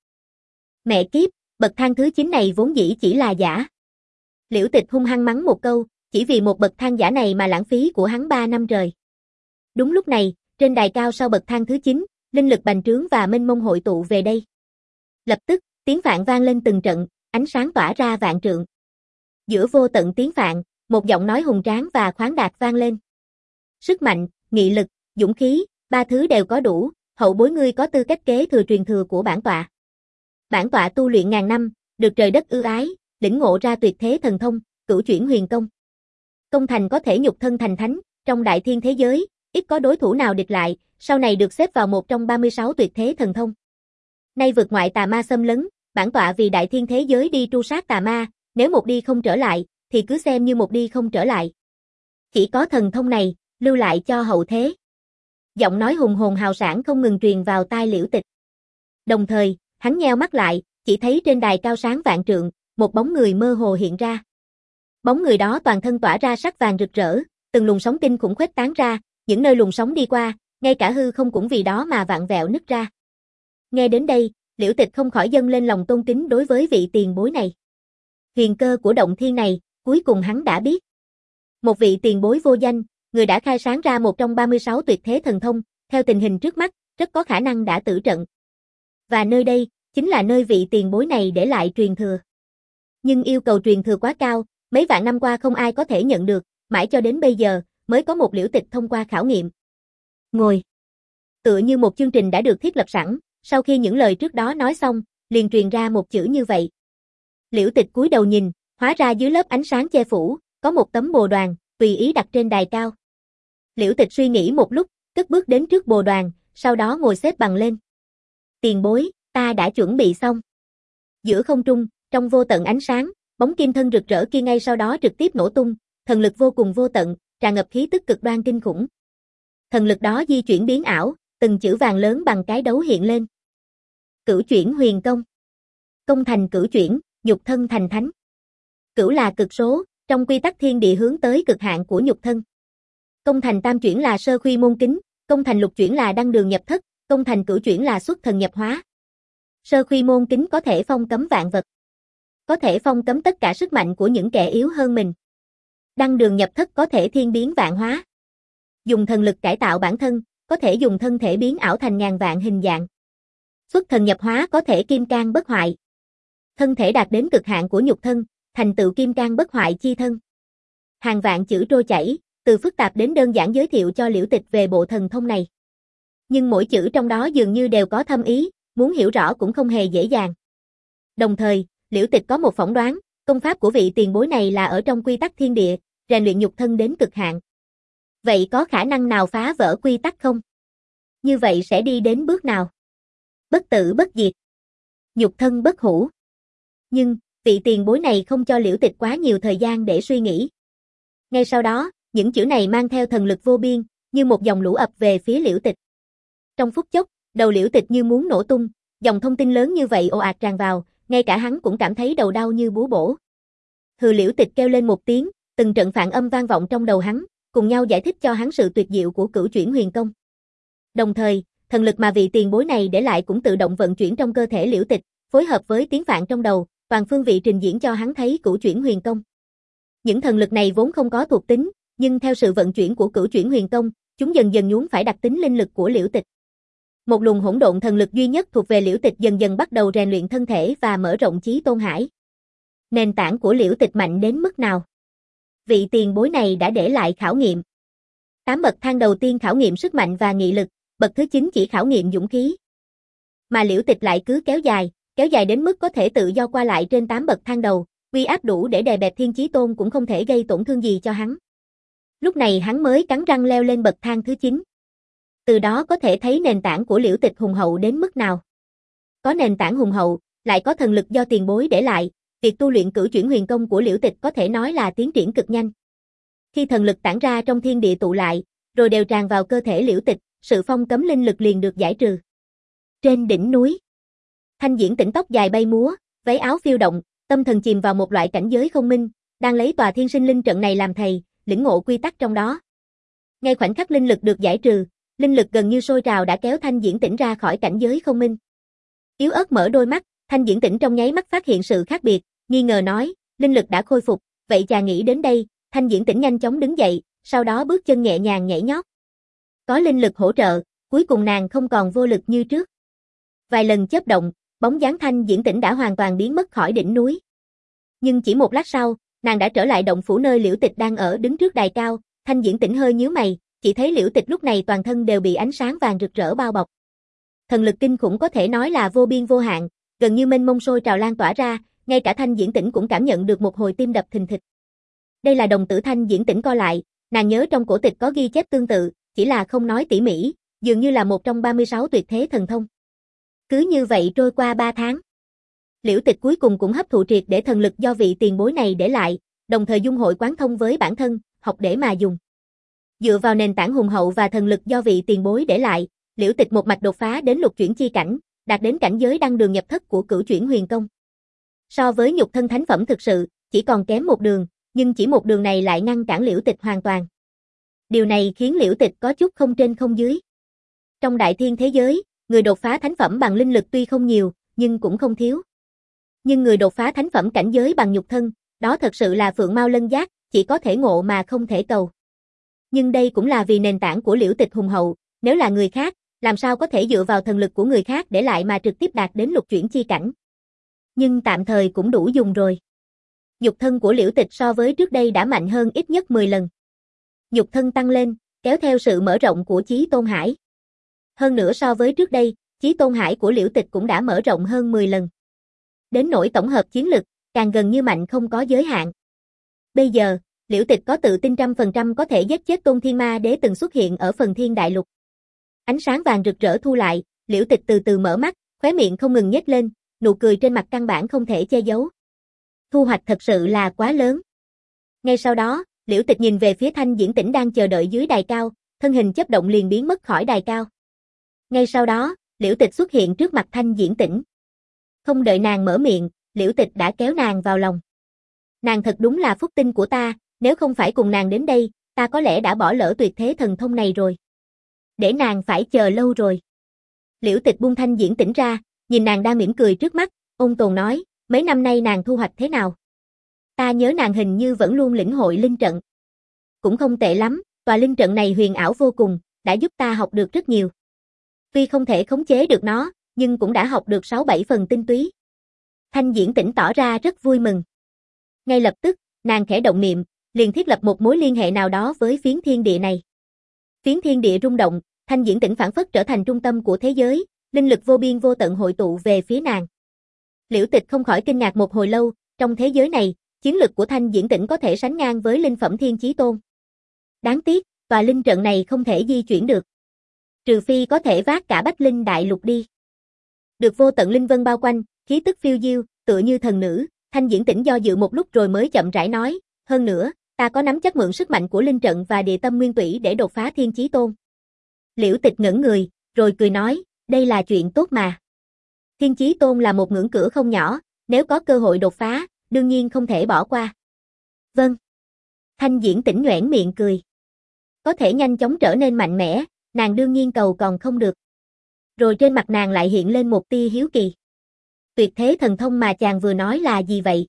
Mẹ kiếp, bậc thang thứ chín này vốn dĩ chỉ là giả. Liễu Tịch hung hăng mắng một câu, chỉ vì một bậc thang giả này mà lãng phí của hắn ba năm trời. Đúng lúc này, trên đài cao sau bậc thang thứ chín, linh lực bành trướng và mênh mông hội tụ về đây. Lập tức, tiếng phạn vang lên từng trận, ánh sáng tỏa ra vạn trượng. Giữa vô tận tiếng phạn, một giọng nói hùng tráng và khoáng đạt vang lên. Sức mạnh, nghị lực, dũng khí, ba thứ đều có đủ, hậu bối ngươi có tư cách kế thừa truyền thừa của bản tọa. Bản tọa tu luyện ngàn năm, được trời đất ưu ái, lĩnh ngộ ra tuyệt thế thần thông, Cửu Chuyển Huyền Công. Công thành có thể nhục thân thành thánh, trong đại thiên thế giới, ít có đối thủ nào địch lại, sau này được xếp vào một trong ba mươi sáu tuyệt thế thần thông. Nay vượt ngoại tà ma xâm lấn, bản tọa vì đại thiên thế giới đi tru sát tà ma, nếu một đi không trở lại, thì cứ xem như một đi không trở lại. Chỉ có thần thông này, lưu lại cho hậu thế. Giọng nói hùng hồn hào sảng không ngừng truyền vào tai Liễu Tịch. Đồng thời, hắn nheo mắt lại, chỉ thấy trên đài cao sáng vạn trượng, một bóng người mơ hồ hiện ra. Bóng người đó toàn thân tỏa ra sắc vàng rực rỡ, từng luồng sóng kinh khủng khuếch tán ra, những nơi luồng sóng đi qua, ngay cả hư không cũng vì đó mà vặn vẹo nứt ra. Nghe đến đây, Liễu Tịch không khỏi dâng lên lòng tôn kính đối với vị tiền bối này. Huyền cơ của động thiên này, cuối cùng hắn đã biết. Một vị tiền bối vô danh, người đã khai sáng ra một trong ba mươi sáu tuyệt thế thần thông, theo tình hình trước mắt, rất có khả năng đã tử trận. Và nơi đây, chính là nơi vị tiền bối này để lại truyền thừa. Nhưng yêu cầu truyền thừa quá cao, mấy vạn năm qua không ai có thể nhận được, mãi cho đến bây giờ, mới có một Liễu Tịch thông qua khảo nghiệm. Ngồi. Tựa như một chương trình đã được thiết lập sẵn, sau khi những lời trước đó nói xong, liền truyền ra một chữ như vậy. Liễu Tịch cúi đầu nhìn, hóa ra dưới lớp ánh sáng che phủ, có một tấm bồ đoàn, tùy ý đặt trên đài cao. Liễu Tịch suy nghĩ một lúc, cất bước đến trước bồ đoàn, sau đó ngồi xếp bằng lên. Tiền bối, ta đã chuẩn bị xong. Giữa không trung, trong vô tận ánh sáng, bóng kim thân rực rỡ kia ngay sau đó trực tiếp nổ tung, thần lực vô cùng vô tận, tràn ngập khí tức cực đoan kinh khủng. Thần lực đó di chuyển biến ảo, từng chữ vàng lớn bằng cái đấu hiện lên. Cửu Chuyển Huyền Công. Công thành cửu chuyển, nhục thân thành thánh. Cửu là cực số, trong quy tắc thiên địa hướng tới cực hạn của nhục thân. Công thành tam chuyển là sơ khuy môn kính, công thành lục chuyển là đăng đường nhập thất, công thành cửu chuyển là xuất thần nhập hóa. Sơ khuy môn kính có thể phong cấm vạn vật. Có thể phong cấm tất cả sức mạnh của những kẻ yếu hơn mình. Đăng đường nhập thất có thể thiên biến vạn hóa. Dùng thần lực cải tạo bản thân, có thể dùng thân thể biến ảo thành ngàn vạn hình dạng. Xuất thần nhập hóa có thể kim cang bất hoại. Thân thể đạt đến cực hạn của nhục thân, thành tựu kim cang bất hoại chi thân. Hàng vạn chữ trôi chảy, từ phức tạp đến đơn giản giới thiệu cho Liễu Tịch về bộ thần thông này. Nhưng mỗi chữ trong đó dường như đều có thâm ý, muốn hiểu rõ cũng không hề dễ dàng. Đồng thời, Liễu Tịch có một phỏng đoán, công pháp của vị tiền bối này là ở trong quy tắc thiên địa, rèn luyện nhục thân đến cực hạn. Vậy có khả năng nào phá vỡ quy tắc không? Như vậy sẽ đi đến bước nào? Bất tử bất diệt. Nhục thân bất hủ. Nhưng, vị tiền bối này không cho Liễu Tịch quá nhiều thời gian để suy nghĩ. Ngay sau đó, những chữ này mang theo thần lực vô biên, như một dòng lũ ập về phía Liễu Tịch. Trong phút chốc, đầu Liễu Tịch như muốn nổ tung, dòng thông tin lớn như vậy ồ ạt tràn vào, ngay cả hắn cũng cảm thấy đầu đau như búa bổ. Hừ, Liễu Tịch kêu lên một tiếng, từng trận phản âm vang vọng trong đầu hắn, cùng nhau giải thích cho hắn sự tuyệt diệu của Cửu Chuyển Huyền Công. Đồng thời, thần lực mà vị tiền bối này để lại cũng tự động vận chuyển trong cơ thể Liễu Tịch, phối hợp với tiếng phạn trong đầu, toàn phương vị trình diễn cho hắn thấy Cửu Chuyển Huyền Công. Những thần lực này vốn không có thuộc tính, nhưng theo sự vận chuyển của Cửu Chuyển Huyền Công, chúng dần dần nhuốm phải đặc tính linh lực của Liễu Tịch. Một luồng hỗn độn thần lực duy nhất thuộc về Liễu Tịch dần dần bắt đầu rèn luyện thân thể và mở rộng chí tôn hải. Nền tảng của Liễu Tịch mạnh đến mức nào? Vị tiền bối này đã để lại khảo nghiệm. Tám bậc thang đầu tiên khảo nghiệm sức mạnh và nghị lực, bậc thứ chín chỉ khảo nghiệm dũng khí. Mà Liễu Tịch lại cứ kéo dài, kéo dài đến mức có thể tự do qua lại trên tám bậc thang đầu, uy áp đủ để đè bẹp Thiên Chí Tôn cũng không thể gây tổn thương gì cho hắn. Lúc này hắn mới cắn răng leo lên bậc thang thứ chín. Từ đó có thể thấy nền tảng của Liễu Tịch hùng hậu đến mức nào. Có nền tảng hùng hậu, lại có thần lực do tiền bối để lại, việc tu luyện Cửu Chuyển Huyền Công của Liễu Tịch có thể nói là tiến triển cực nhanh. Khi thần lực tản ra trong thiên địa tụ lại, rồi đều tràn vào cơ thể Liễu Tịch, sự phong cấm linh lực liền được giải trừ. Trên đỉnh núi, Thanh Diễn Tĩnh tóc dài bay múa, váy áo phiêu động, tâm thần chìm vào một loại cảnh giới không minh, đang lấy tòa thiên sinh linh trận này làm thầy, lĩnh ngộ quy tắc trong đó. Ngay khoảnh khắc linh lực được giải trừ, linh lực gần như sôi trào đã kéo Thanh Diễn Tĩnh ra khỏi cảnh giới không minh. Yếu ớt mở đôi mắt, Thanh Diễn Tĩnh trong nháy mắt phát hiện sự khác biệt, nghi ngờ nói, linh lực đã khôi phục, vậy chàng nghĩ đến đây, Thanh Diễn Tĩnh nhanh chóng đứng dậy, sau đó bước chân nhẹ nhàng nhảy nhót. Có linh lực hỗ trợ, cuối cùng nàng không còn vô lực như trước. Vài lần chớp động, bóng dáng Thanh Diễn Tĩnh đã hoàn toàn biến mất khỏi đỉnh núi. Nhưng chỉ một lát sau, nàng đã trở lại động phủ nơi Liễu Tịch đang ở đứng trước đài cao, Thanh Diễn Tĩnh hơi nhíu mày, chỉ thấy Liễu Tịch lúc này toàn thân đều bị ánh sáng vàng rực rỡ bao bọc. Thần lực kinh khủng có thể nói là vô biên vô hạn, gần như mênh mông sôi trào lan tỏa ra, ngay cả Thanh Diễn Tĩnh cũng cảm nhận được một hồi tim đập thình thịch. Đây là đồng tử Thanh Diễn Tĩnh co lại, nàng nhớ trong cổ tịch có ghi chép tương tự, chỉ là không nói tỉ mỉ, dường như là một trong ba mươi sáu tuyệt thế thần thông. Cứ như vậy trôi qua ba tháng. Liễu Tịch cuối cùng cũng hấp thụ triệt để thần lực do vị tiền bối này để lại, đồng thời dung hội quán thông với bản thân, học để mà dùng. Dựa vào nền tảng hùng hậu và thần lực do vị tiền bối để lại, Liễu Tịch một mạch đột phá đến lục chuyển chi cảnh, đạt đến cảnh giới đăng đường nhập thất của cửu chuyển huyền công. So với nhục thân thánh phẩm thực sự, chỉ còn kém một đường, nhưng chỉ một đường này lại ngăn cản Liễu Tịch hoàn toàn. Điều này khiến Liễu Tịch có chút không trên không dưới. Trong đại thiên thế giới, người đột phá thánh phẩm bằng linh lực tuy không nhiều, nhưng cũng không thiếu. Nhưng người đột phá thánh phẩm cảnh giới bằng nhục thân, đó thật sự là phượng mao lân giác, chỉ có thể ngộ mà không thể cầu. Nhưng đây cũng là vì nền tảng của Liễu Tịch hùng hậu, nếu là người khác, làm sao có thể dựa vào thần lực của người khác để lại mà trực tiếp đạt đến lục chuyển chi cảnh. Nhưng tạm thời cũng đủ dùng rồi. Nhục thân của Liễu Tịch so với trước đây đã mạnh hơn ít nhất mười lần. Nhục thân tăng lên, kéo theo sự mở rộng của Chí Tôn Hải. Hơn nữa so với trước đây, Chí Tôn Hải của Liễu Tịch cũng đã mở rộng hơn mười lần. Đến nỗi tổng hợp chiến lực, càng gần như mạnh không có giới hạn. Bây giờ, Liễu Tịch có tự tin trăm phần trăm có thể giết chết Tôn Thiên Ma Đế từng xuất hiện ở phần thiên đại lục. Ánh sáng vàng rực rỡ thu lại, Liễu Tịch từ từ mở mắt, khóe miệng không ngừng nhếch lên, nụ cười trên mặt căn bản không thể che giấu. Thu hoạch thật sự là quá lớn. Ngay sau đó, Liễu Tịch nhìn về phía Thanh Diễn Tĩnh đang chờ đợi dưới đài cao, thân hình chớp động liền biến mất khỏi đài cao. Ngay sau đó, Liễu Tịch xuất hiện trước mặt Thanh Diễn Tĩnh. Không đợi nàng mở miệng, Liễu Tịch đã kéo nàng vào lòng. Nàng thật đúng là phúc tinh của ta, nếu không phải cùng nàng đến đây, ta có lẽ đã bỏ lỡ tuyệt thế thần thông này rồi. Để nàng phải chờ lâu rồi. Liễu Tịch buông Thanh Diễn Tĩnh ra, nhìn nàng đang mỉm cười trước mắt, ôn tồn nói, mấy năm nay nàng thu hoạch thế nào? Ta nhớ nàng hình như vẫn luôn lĩnh hội linh trận. Cũng không tệ lắm, tòa linh trận này huyền ảo vô cùng, đã giúp ta học được rất nhiều. Tuy không thể khống chế được nó, nhưng cũng đã học được sáu bảy phần tinh túy. Thanh Diễn Tĩnh tỏ ra rất vui mừng. Ngay lập tức, nàng khẽ động niệm, liền thiết lập một mối liên hệ nào đó với phiến thiên địa này. Phiến thiên địa rung động, Thanh Diễn Tĩnh phảng phất trở thành trung tâm của thế giới, linh lực vô biên vô tận hội tụ về phía nàng. Liễu Tịch không khỏi kinh ngạc một hồi lâu, trong thế giới này, chiến lực của Thanh Diễn Tĩnh có thể sánh ngang với linh phẩm Thiên Chí Tôn. Đáng tiếc, tòa linh trận này không thể di chuyển được. Trừ phi có thể vác cả Bách Linh Đại Lục đi. Được vô tận linh vân bao quanh, khí tức phiêu diêu, tựa như thần nữ, Thanh Diễn Tĩnh do dự một lúc rồi mới chậm rãi nói, hơn nữa, ta có nắm chắc mượn sức mạnh của linh trận và địa tâm nguyên tủy để đột phá Thiên Chí Tôn. Liễu Tịch ngẩn người, rồi cười nói, đây là chuyện tốt mà. Thiên Chí Tôn là một ngưỡng cửa không nhỏ, nếu có cơ hội đột phá, đương nhiên không thể bỏ qua. Vâng. Thanh Diễn Tĩnh nhoẻn miệng cười. Có thể nhanh chóng trở nên mạnh mẽ, nàng đương nhiên cầu còn không được. Rồi trên mặt nàng lại hiện lên một tia hiếu kỳ. Tuyệt thế thần thông mà chàng vừa nói là gì vậy?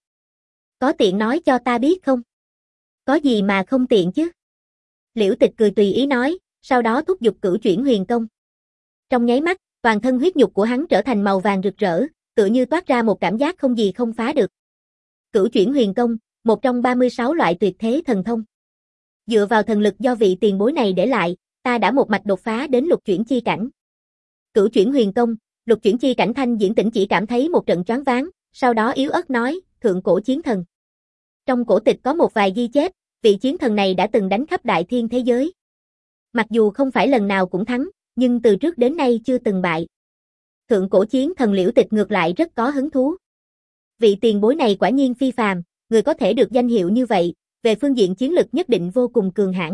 Có tiện nói cho ta biết không? Có gì mà không tiện chứ? Liễu Tịch cười tùy ý nói, sau đó thúc giục cửu chuyển huyền công. Trong nháy mắt, toàn thân huyết nhục của hắn trở thành màu vàng rực rỡ, tựa như toát ra một cảm giác không gì không phá được. Cửu chuyển huyền công, một trong ba mươi sáu loại tuyệt thế thần thông. Dựa vào thần lực do vị tiền bối này để lại, ta đã một mạch đột phá đến lục chuyển chi cảnh. Cửu chuyển huyền công, lục chuyển chi cảnh. Thanh Diễn Tĩnh chỉ cảm thấy một trận choáng váng, sau đó yếu ớt nói, thượng cổ chiến thần. Trong cổ tịch có một vài ghi chép, vị chiến thần này đã từng đánh khắp đại thiên thế giới. Mặc dù không phải lần nào cũng thắng, nhưng từ trước đến nay chưa từng bại. Thượng cổ chiến thần Liễu Tịch ngược lại rất có hứng thú. Vị tiền bối này quả nhiên phi phàm, người có thể được danh hiệu như vậy, về phương diện chiến lực nhất định vô cùng cường hãn.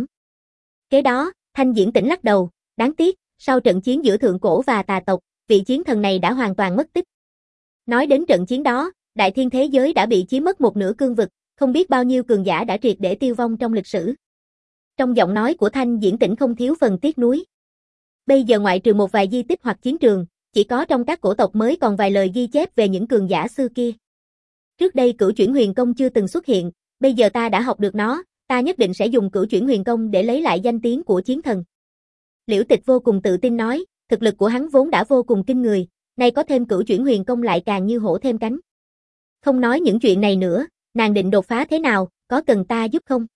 Kế đó, Thanh Diễn Tĩnh lắc đầu, đáng tiếc, sau trận chiến giữa thượng cổ và tà tộc, vị chiến thần này đã hoàn toàn mất tích. Nói đến trận chiến đó, đại thiên thế giới đã bị chiếm mất một nửa cương vực, không biết bao nhiêu cường giả đã triệt để tiêu vong trong lịch sử. Trong giọng nói của Thanh Diễn Tĩnh không thiếu phần tiếc nuối. Bây giờ ngoại trừ một vài di tích hoặc chiến trường, chỉ có trong các cổ tộc mới còn vài lời ghi chép về những cường giả xưa kia. Trước đây cửu chuyển huyền công chưa từng xuất hiện, bây giờ ta đã học được nó, ta nhất định sẽ dùng cửu chuyển huyền công để lấy lại danh tiếng của chiến thần. Liễu Tịch vô cùng tự tin nói, thực lực của hắn vốn đã vô cùng kinh người, nay có thêm cửu chuyển huyền công lại càng như hổ thêm cánh. Không nói những chuyện này nữa, nàng định đột phá thế nào, có cần ta giúp không?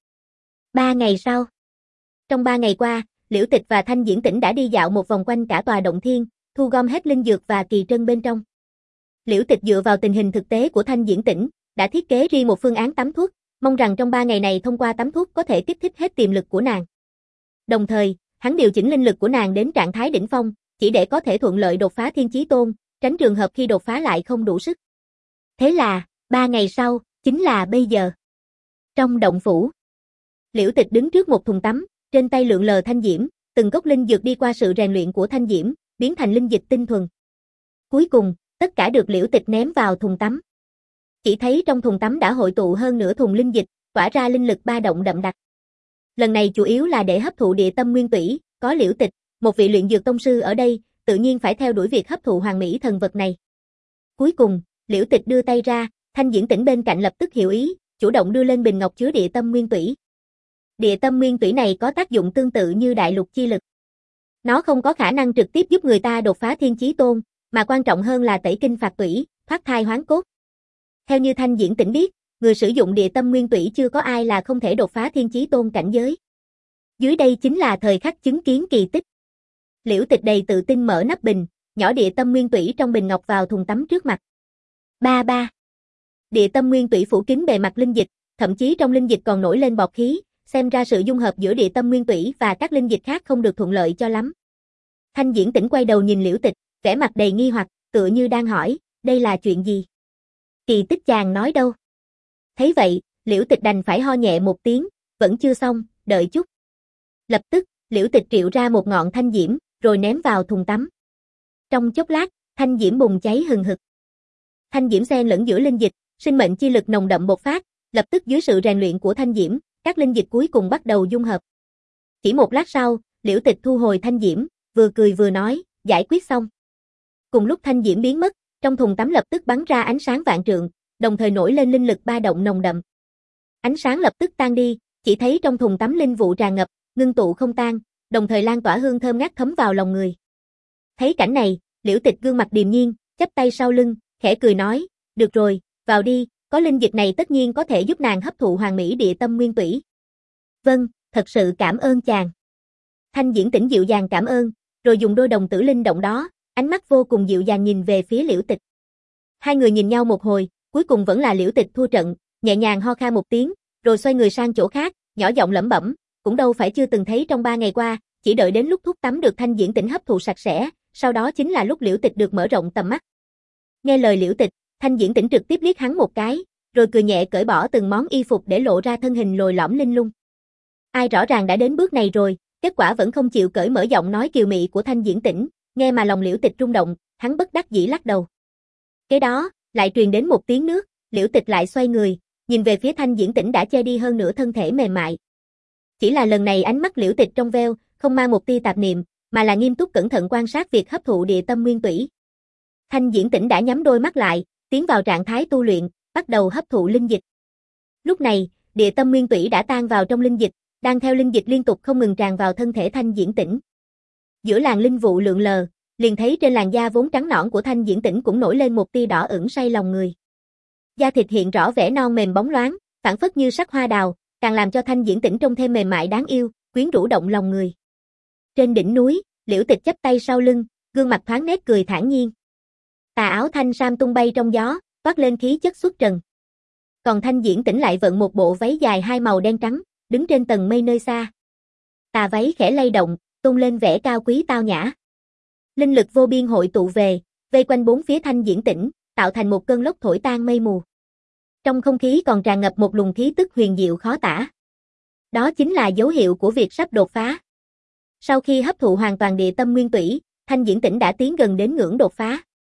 Ba ngày sau. Trong ba ngày qua, Liễu Tịch và Thanh Diễn Tĩnh đã đi dạo một vòng quanh cả tòa động thiên, thu gom hết linh dược và kỳ trân bên trong. Liễu Tịch dựa vào tình hình thực tế của Thanh Diễn Tĩnh, đã thiết kế riêng một phương án tắm thuốc, mong rằng trong ba ngày này thông qua tắm thuốc có thể kích thích hết tiềm lực của nàng. Đồng thời, hắn điều chỉnh linh lực của nàng đến trạng thái đỉnh phong, chỉ để có thể thuận lợi đột phá Thiên Chí Tôn, tránh trường hợp khi đột phá lại không đủ sức. Thế là, ba ngày sau, chính là bây giờ. Trong động phủ, Liễu Tịch đứng trước một thùng tắm, trên tay lượn lờ thanh diễm, từng gốc linh dược đi qua sự rèn luyện của thanh diễm, biến thành linh dịch tinh thuần. Cuối cùng, tất cả được Liễu Tịch ném vào thùng tắm. Chỉ thấy trong thùng tắm đã hội tụ hơn nửa thùng linh dịch, tỏa ra linh lực ba động đậm đặc. Lần này chủ yếu là để hấp thụ địa tâm nguyên tủy, có Liễu Tịch, một vị luyện dược tông sư ở đây, tự nhiên phải theo đuổi việc hấp thụ hoàng mỹ thần vật này. Cuối cùng, Liễu Tịch đưa tay ra, Thanh Diễn Tĩnh bên cạnh lập tức hiểu ý, chủ động đưa lên bình ngọc chứa địa tâm nguyên tủy. Địa tâm nguyên tủy này có tác dụng tương tự như đại lục chi lực. Nó không có khả năng trực tiếp giúp người ta đột phá Thiên Chí Tôn, mà quan trọng hơn là tẩy kinh phạt tủy, thoát thai hoán cốt. Theo như Thanh Diễn Tĩnh biết, người sử dụng địa tâm nguyên tủy chưa có ai là không thể đột phá Thiên Chí Tôn cảnh giới. Dưới đây chính là thời khắc chứng kiến kỳ tích. Liễu Tịch đầy tự tin mở nắp bình, nhỏ địa tâm nguyên tủy trong bình ngọc vào thùng tắm trước mặt. Ba ba. Địa tâm nguyên tủy phủ kín bề mặt linh dịch, thậm chí trong linh dịch còn nổi lên bọt khí, xem ra sự dung hợp giữa địa tâm nguyên tủy và các linh dịch khác không được thuận lợi cho lắm. Thanh Diễn Tĩnh quay đầu nhìn Liễu Tịch, vẻ mặt đầy nghi hoặc, tựa như đang hỏi, đây là chuyện gì? Kỳ tích chàng nói đâu? Thấy vậy, Liễu Tịch đành phải ho nhẹ một tiếng, vẫn chưa xong, đợi chút. Lập tức, Liễu Tịch triệu ra một ngọn thanh diễm, rồi ném vào thùng tắm. Trong chốc lát, thanh diễm bùng cháy hừng hực. Thanh diễm xen lẫn giữa linh dịch, sinh mệnh chi lực nồng đậm bộc phát, lập tức dưới sự rèn luyện của thanh diễm, các linh dịch cuối cùng bắt đầu dung hợp. Chỉ một lát sau, Liễu Tịch thu hồi thanh diễm, vừa cười vừa nói, giải quyết xong. Cùng lúc thanh diễm biến mất, trong thùng tắm lập tức bắn ra ánh sáng vạn trượng, đồng thời nổi lên linh lực ba động nồng đậm. Ánh sáng lập tức tan đi, chỉ thấy trong thùng tắm linh vụ tràn ngập, ngưng tụ không tan, đồng thời lan tỏa hương thơm ngát thấm vào lòng người. Thấy cảnh này, Liễu Tịch gương mặt điềm nhiên, chắp tay sau lưng, khẽ cười nói, được rồi, vào đi, có linh dịch này tất nhiên có thể giúp nàng hấp thụ hoàng mỹ địa tâm nguyên tủy. Vâng, thật sự cảm ơn chàng. Thanh Diễn Tĩnh dịu dàng cảm ơn, rồi dùng đôi đồng tử linh động đó, ánh mắt vô cùng dịu dàng nhìn về phía Liễu Tịch. Hai người nhìn nhau một hồi, cuối cùng vẫn là Liễu Tịch thua trận, nhẹ nhàng ho khan một tiếng, rồi xoay người sang chỗ khác, nhỏ giọng lẩm bẩm, cũng đâu phải chưa từng thấy trong ba ngày qua, chỉ đợi đến lúc thuốc tắm được Thanh Diễn Tĩnh hấp thụ sạch sẽ, sau đó chính là lúc Liễu Tịch được mở rộng tầm mắt. Nghe lời Liễu Tịch, Thanh Diễn Tĩnh trực tiếp liếc hắn một cái, rồi cười nhẹ cởi bỏ từng món y phục để lộ ra thân hình lồi lõm linh lung. Ai rõ ràng đã đến bước này rồi, kết quả vẫn không chịu cởi mở giọng nói kiều mị của Thanh Diễn Tĩnh, nghe mà lòng Liễu Tịch rung động, hắn bất đắc dĩ lắc đầu. Kế đó, lại truyền đến một tiếng nước, Liễu Tịch lại xoay người, nhìn về phía Thanh Diễn Tĩnh đã che đi hơn nửa thân thể mềm mại. Chỉ là lần này ánh mắt Liễu Tịch trong veo, không mang một tia tạp niệm, mà là nghiêm túc cẩn thận quan sát việc hấp thụ địa tâm nguyên tủy. Thanh Diễn Tĩnh đã nhắm đôi mắt lại, tiến vào trạng thái tu luyện, bắt đầu hấp thụ linh dịch. Lúc này, địa tâm nguyên tủy đã tan vào trong linh dịch, đang theo linh dịch liên tục không ngừng tràn vào thân thể Thanh Diễn Tĩnh. Giữa làn linh vụ lượn lờ, liền thấy trên làn da vốn trắng nõn của Thanh Diễn Tĩnh cũng nổi lên một tia đỏ ửng say lòng người. Da thịt hiện rõ vẻ non mềm bóng loáng, phảng phất như sắc hoa đào, càng làm cho Thanh Diễn Tĩnh trông thêm mềm mại đáng yêu, quyến rũ động lòng người. Trên đỉnh núi, Liễu Tịch chắp tay sau lưng, gương mặt thoáng nét cười thản nhiên. Tà áo thanh sam tung bay trong gió, toát lên khí chất xuất trần. Còn Thanh Diễn Tĩnh lại vận một bộ váy dài hai màu đen trắng, đứng trên tầng mây nơi xa. Tà váy khẽ lay động, tung lên vẻ cao quý tao nhã. Linh lực vô biên hội tụ về, vây quanh bốn phía Thanh Diễn Tĩnh, tạo thành một cơn lốc thổi tan mây mù. Trong không khí còn tràn ngập một luồng khí tức huyền diệu khó tả. Đó chính là dấu hiệu của việc sắp đột phá. Sau khi hấp thụ hoàn toàn địa tâm nguyên tủy, Thanh Diễn Tĩnh đã tiến gần đến ngưỡng đột phá.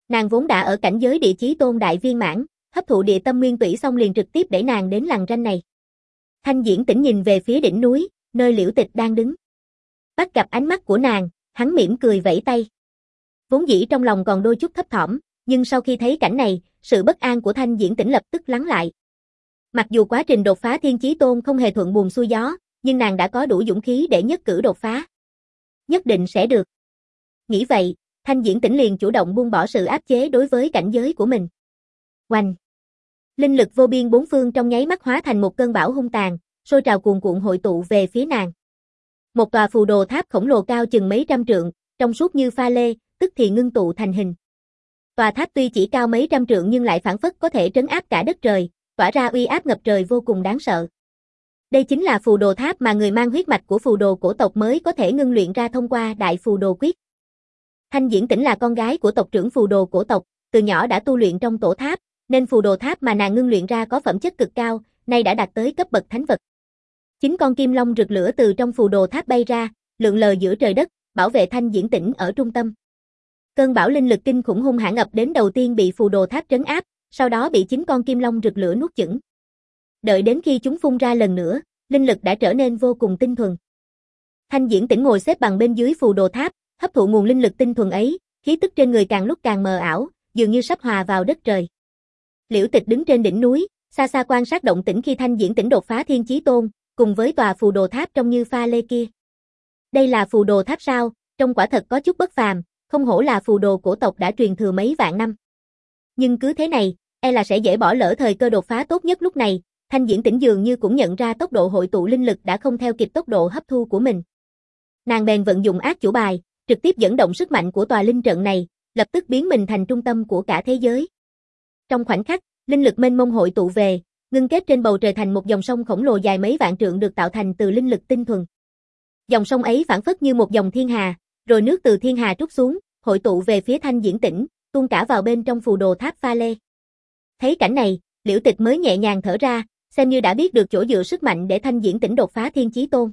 Nàng vốn đã ở cảnh giới địa chí tôn đại viên mãn, hấp thụ địa tâm nguyên tủy xong liền trực tiếp đẩy nàng đến lằn ranh này. Thanh Diễn Tĩnh nhìn về phía đỉnh núi, nơi Liễu Tịch đang đứng. Bắt gặp ánh mắt của nàng, hắn mỉm cười vẫy tay. Vốn dĩ trong lòng còn đôi chút thấp thỏm, nhưng sau khi thấy cảnh này, sự bất an của Thanh Diễn Tĩnh lập tức lắng lại. Mặc dù quá trình đột phá thiên chí tôn không hề thuận buồm xuôi gió, nhưng nàng đã có đủ dũng khí để nhất cử đột phá. Nhất định sẽ được. Nghĩ vậy, Thanh Diễn Tĩnh liền chủ động buông bỏ sự áp chế đối với cảnh giới của mình. Oanh! Linh lực vô biên bốn phương trong nháy mắt hóa thành một cơn bão hung tàn, sôi trào cuồn cuộn hội tụ về phía nàng. Một tòa phù đồ tháp khổng lồ cao chừng mấy trăm trượng, trong suốt như pha lê, tức thì ngưng tụ thành hình. Tòa tháp tuy chỉ cao mấy trăm trượng nhưng lại phảng phất có thể trấn áp cả đất trời, tỏa ra uy áp ngập trời vô cùng đáng sợ. Đây chính là phù đồ tháp mà người mang huyết mạch của phù đồ cổ tộc mới có thể ngưng luyện ra thông qua đại phù đồ quyết. Thanh Diễn Tĩnh là con gái của tộc trưởng phù đồ cổ tộc, từ nhỏ đã tu luyện trong tổ tháp, nên phù đồ tháp mà nàng ngưng luyện ra có phẩm chất cực cao, nay đã đạt tới cấp bậc thánh vật. Chính con kim long rực lửa từ trong phù đồ tháp bay ra, lượn lờ giữa trời đất, bảo vệ Thanh Diễn Tĩnh ở trung tâm. Cơn bão linh lực kinh khủng hung hãn ập đến đầu tiên bị phù đồ tháp trấn áp, sau đó bị chính con kim long rực lửa nuốt chửng. Đợi đến khi chúng phun ra lần nữa, linh lực đã trở nên vô cùng tinh thuần. Thanh Diễn Tĩnh ngồi xếp bằng bên dưới phù đồ tháp, hấp thụ nguồn linh lực tinh thuần ấy, khí tức trên người càng lúc càng mờ ảo, dường như sắp hòa vào đất trời. Liễu Tịch đứng trên đỉnh núi, xa xa quan sát động tĩnh khi Thanh Diễn Tĩnh đột phá thiên chí tôn, cùng với tòa phù đồ tháp trông như pha lê kia. Đây là phù đồ tháp sao? Trông quả thật có chút bất phàm, không hổ là phù đồ cổ tộc đã truyền thừa mấy vạn năm. Nhưng cứ thế này, e là sẽ dễ bỏ lỡ thời cơ đột phá tốt nhất lúc này. Thanh Diễn Tĩnh dường như cũng nhận ra tốc độ hội tụ linh lực đã không theo kịp tốc độ hấp thu của mình. Nàng bèn vận dụng ác chủ bài, trực tiếp dẫn động sức mạnh của tòa linh trận này, lập tức biến mình thành trung tâm của cả thế giới. Trong khoảnh khắc, linh lực mênh mông hội tụ về, ngưng kết trên bầu trời thành một dòng sông khổng lồ dài mấy vạn trượng được tạo thành từ linh lực tinh thuần. Dòng sông ấy phảng phất như một dòng thiên hà, rồi nước từ thiên hà trút xuống, hội tụ về phía Thanh Diễn Tĩnh, tuôn cả vào bên trong phù đồ tháp pha lê. Thấy cảnh này, Liễu Tịch mới nhẹ nhàng thở ra, xem như đã biết được chỗ dựa sức mạnh để Thanh Diễn Tĩnh đột phá thiên chí tôn.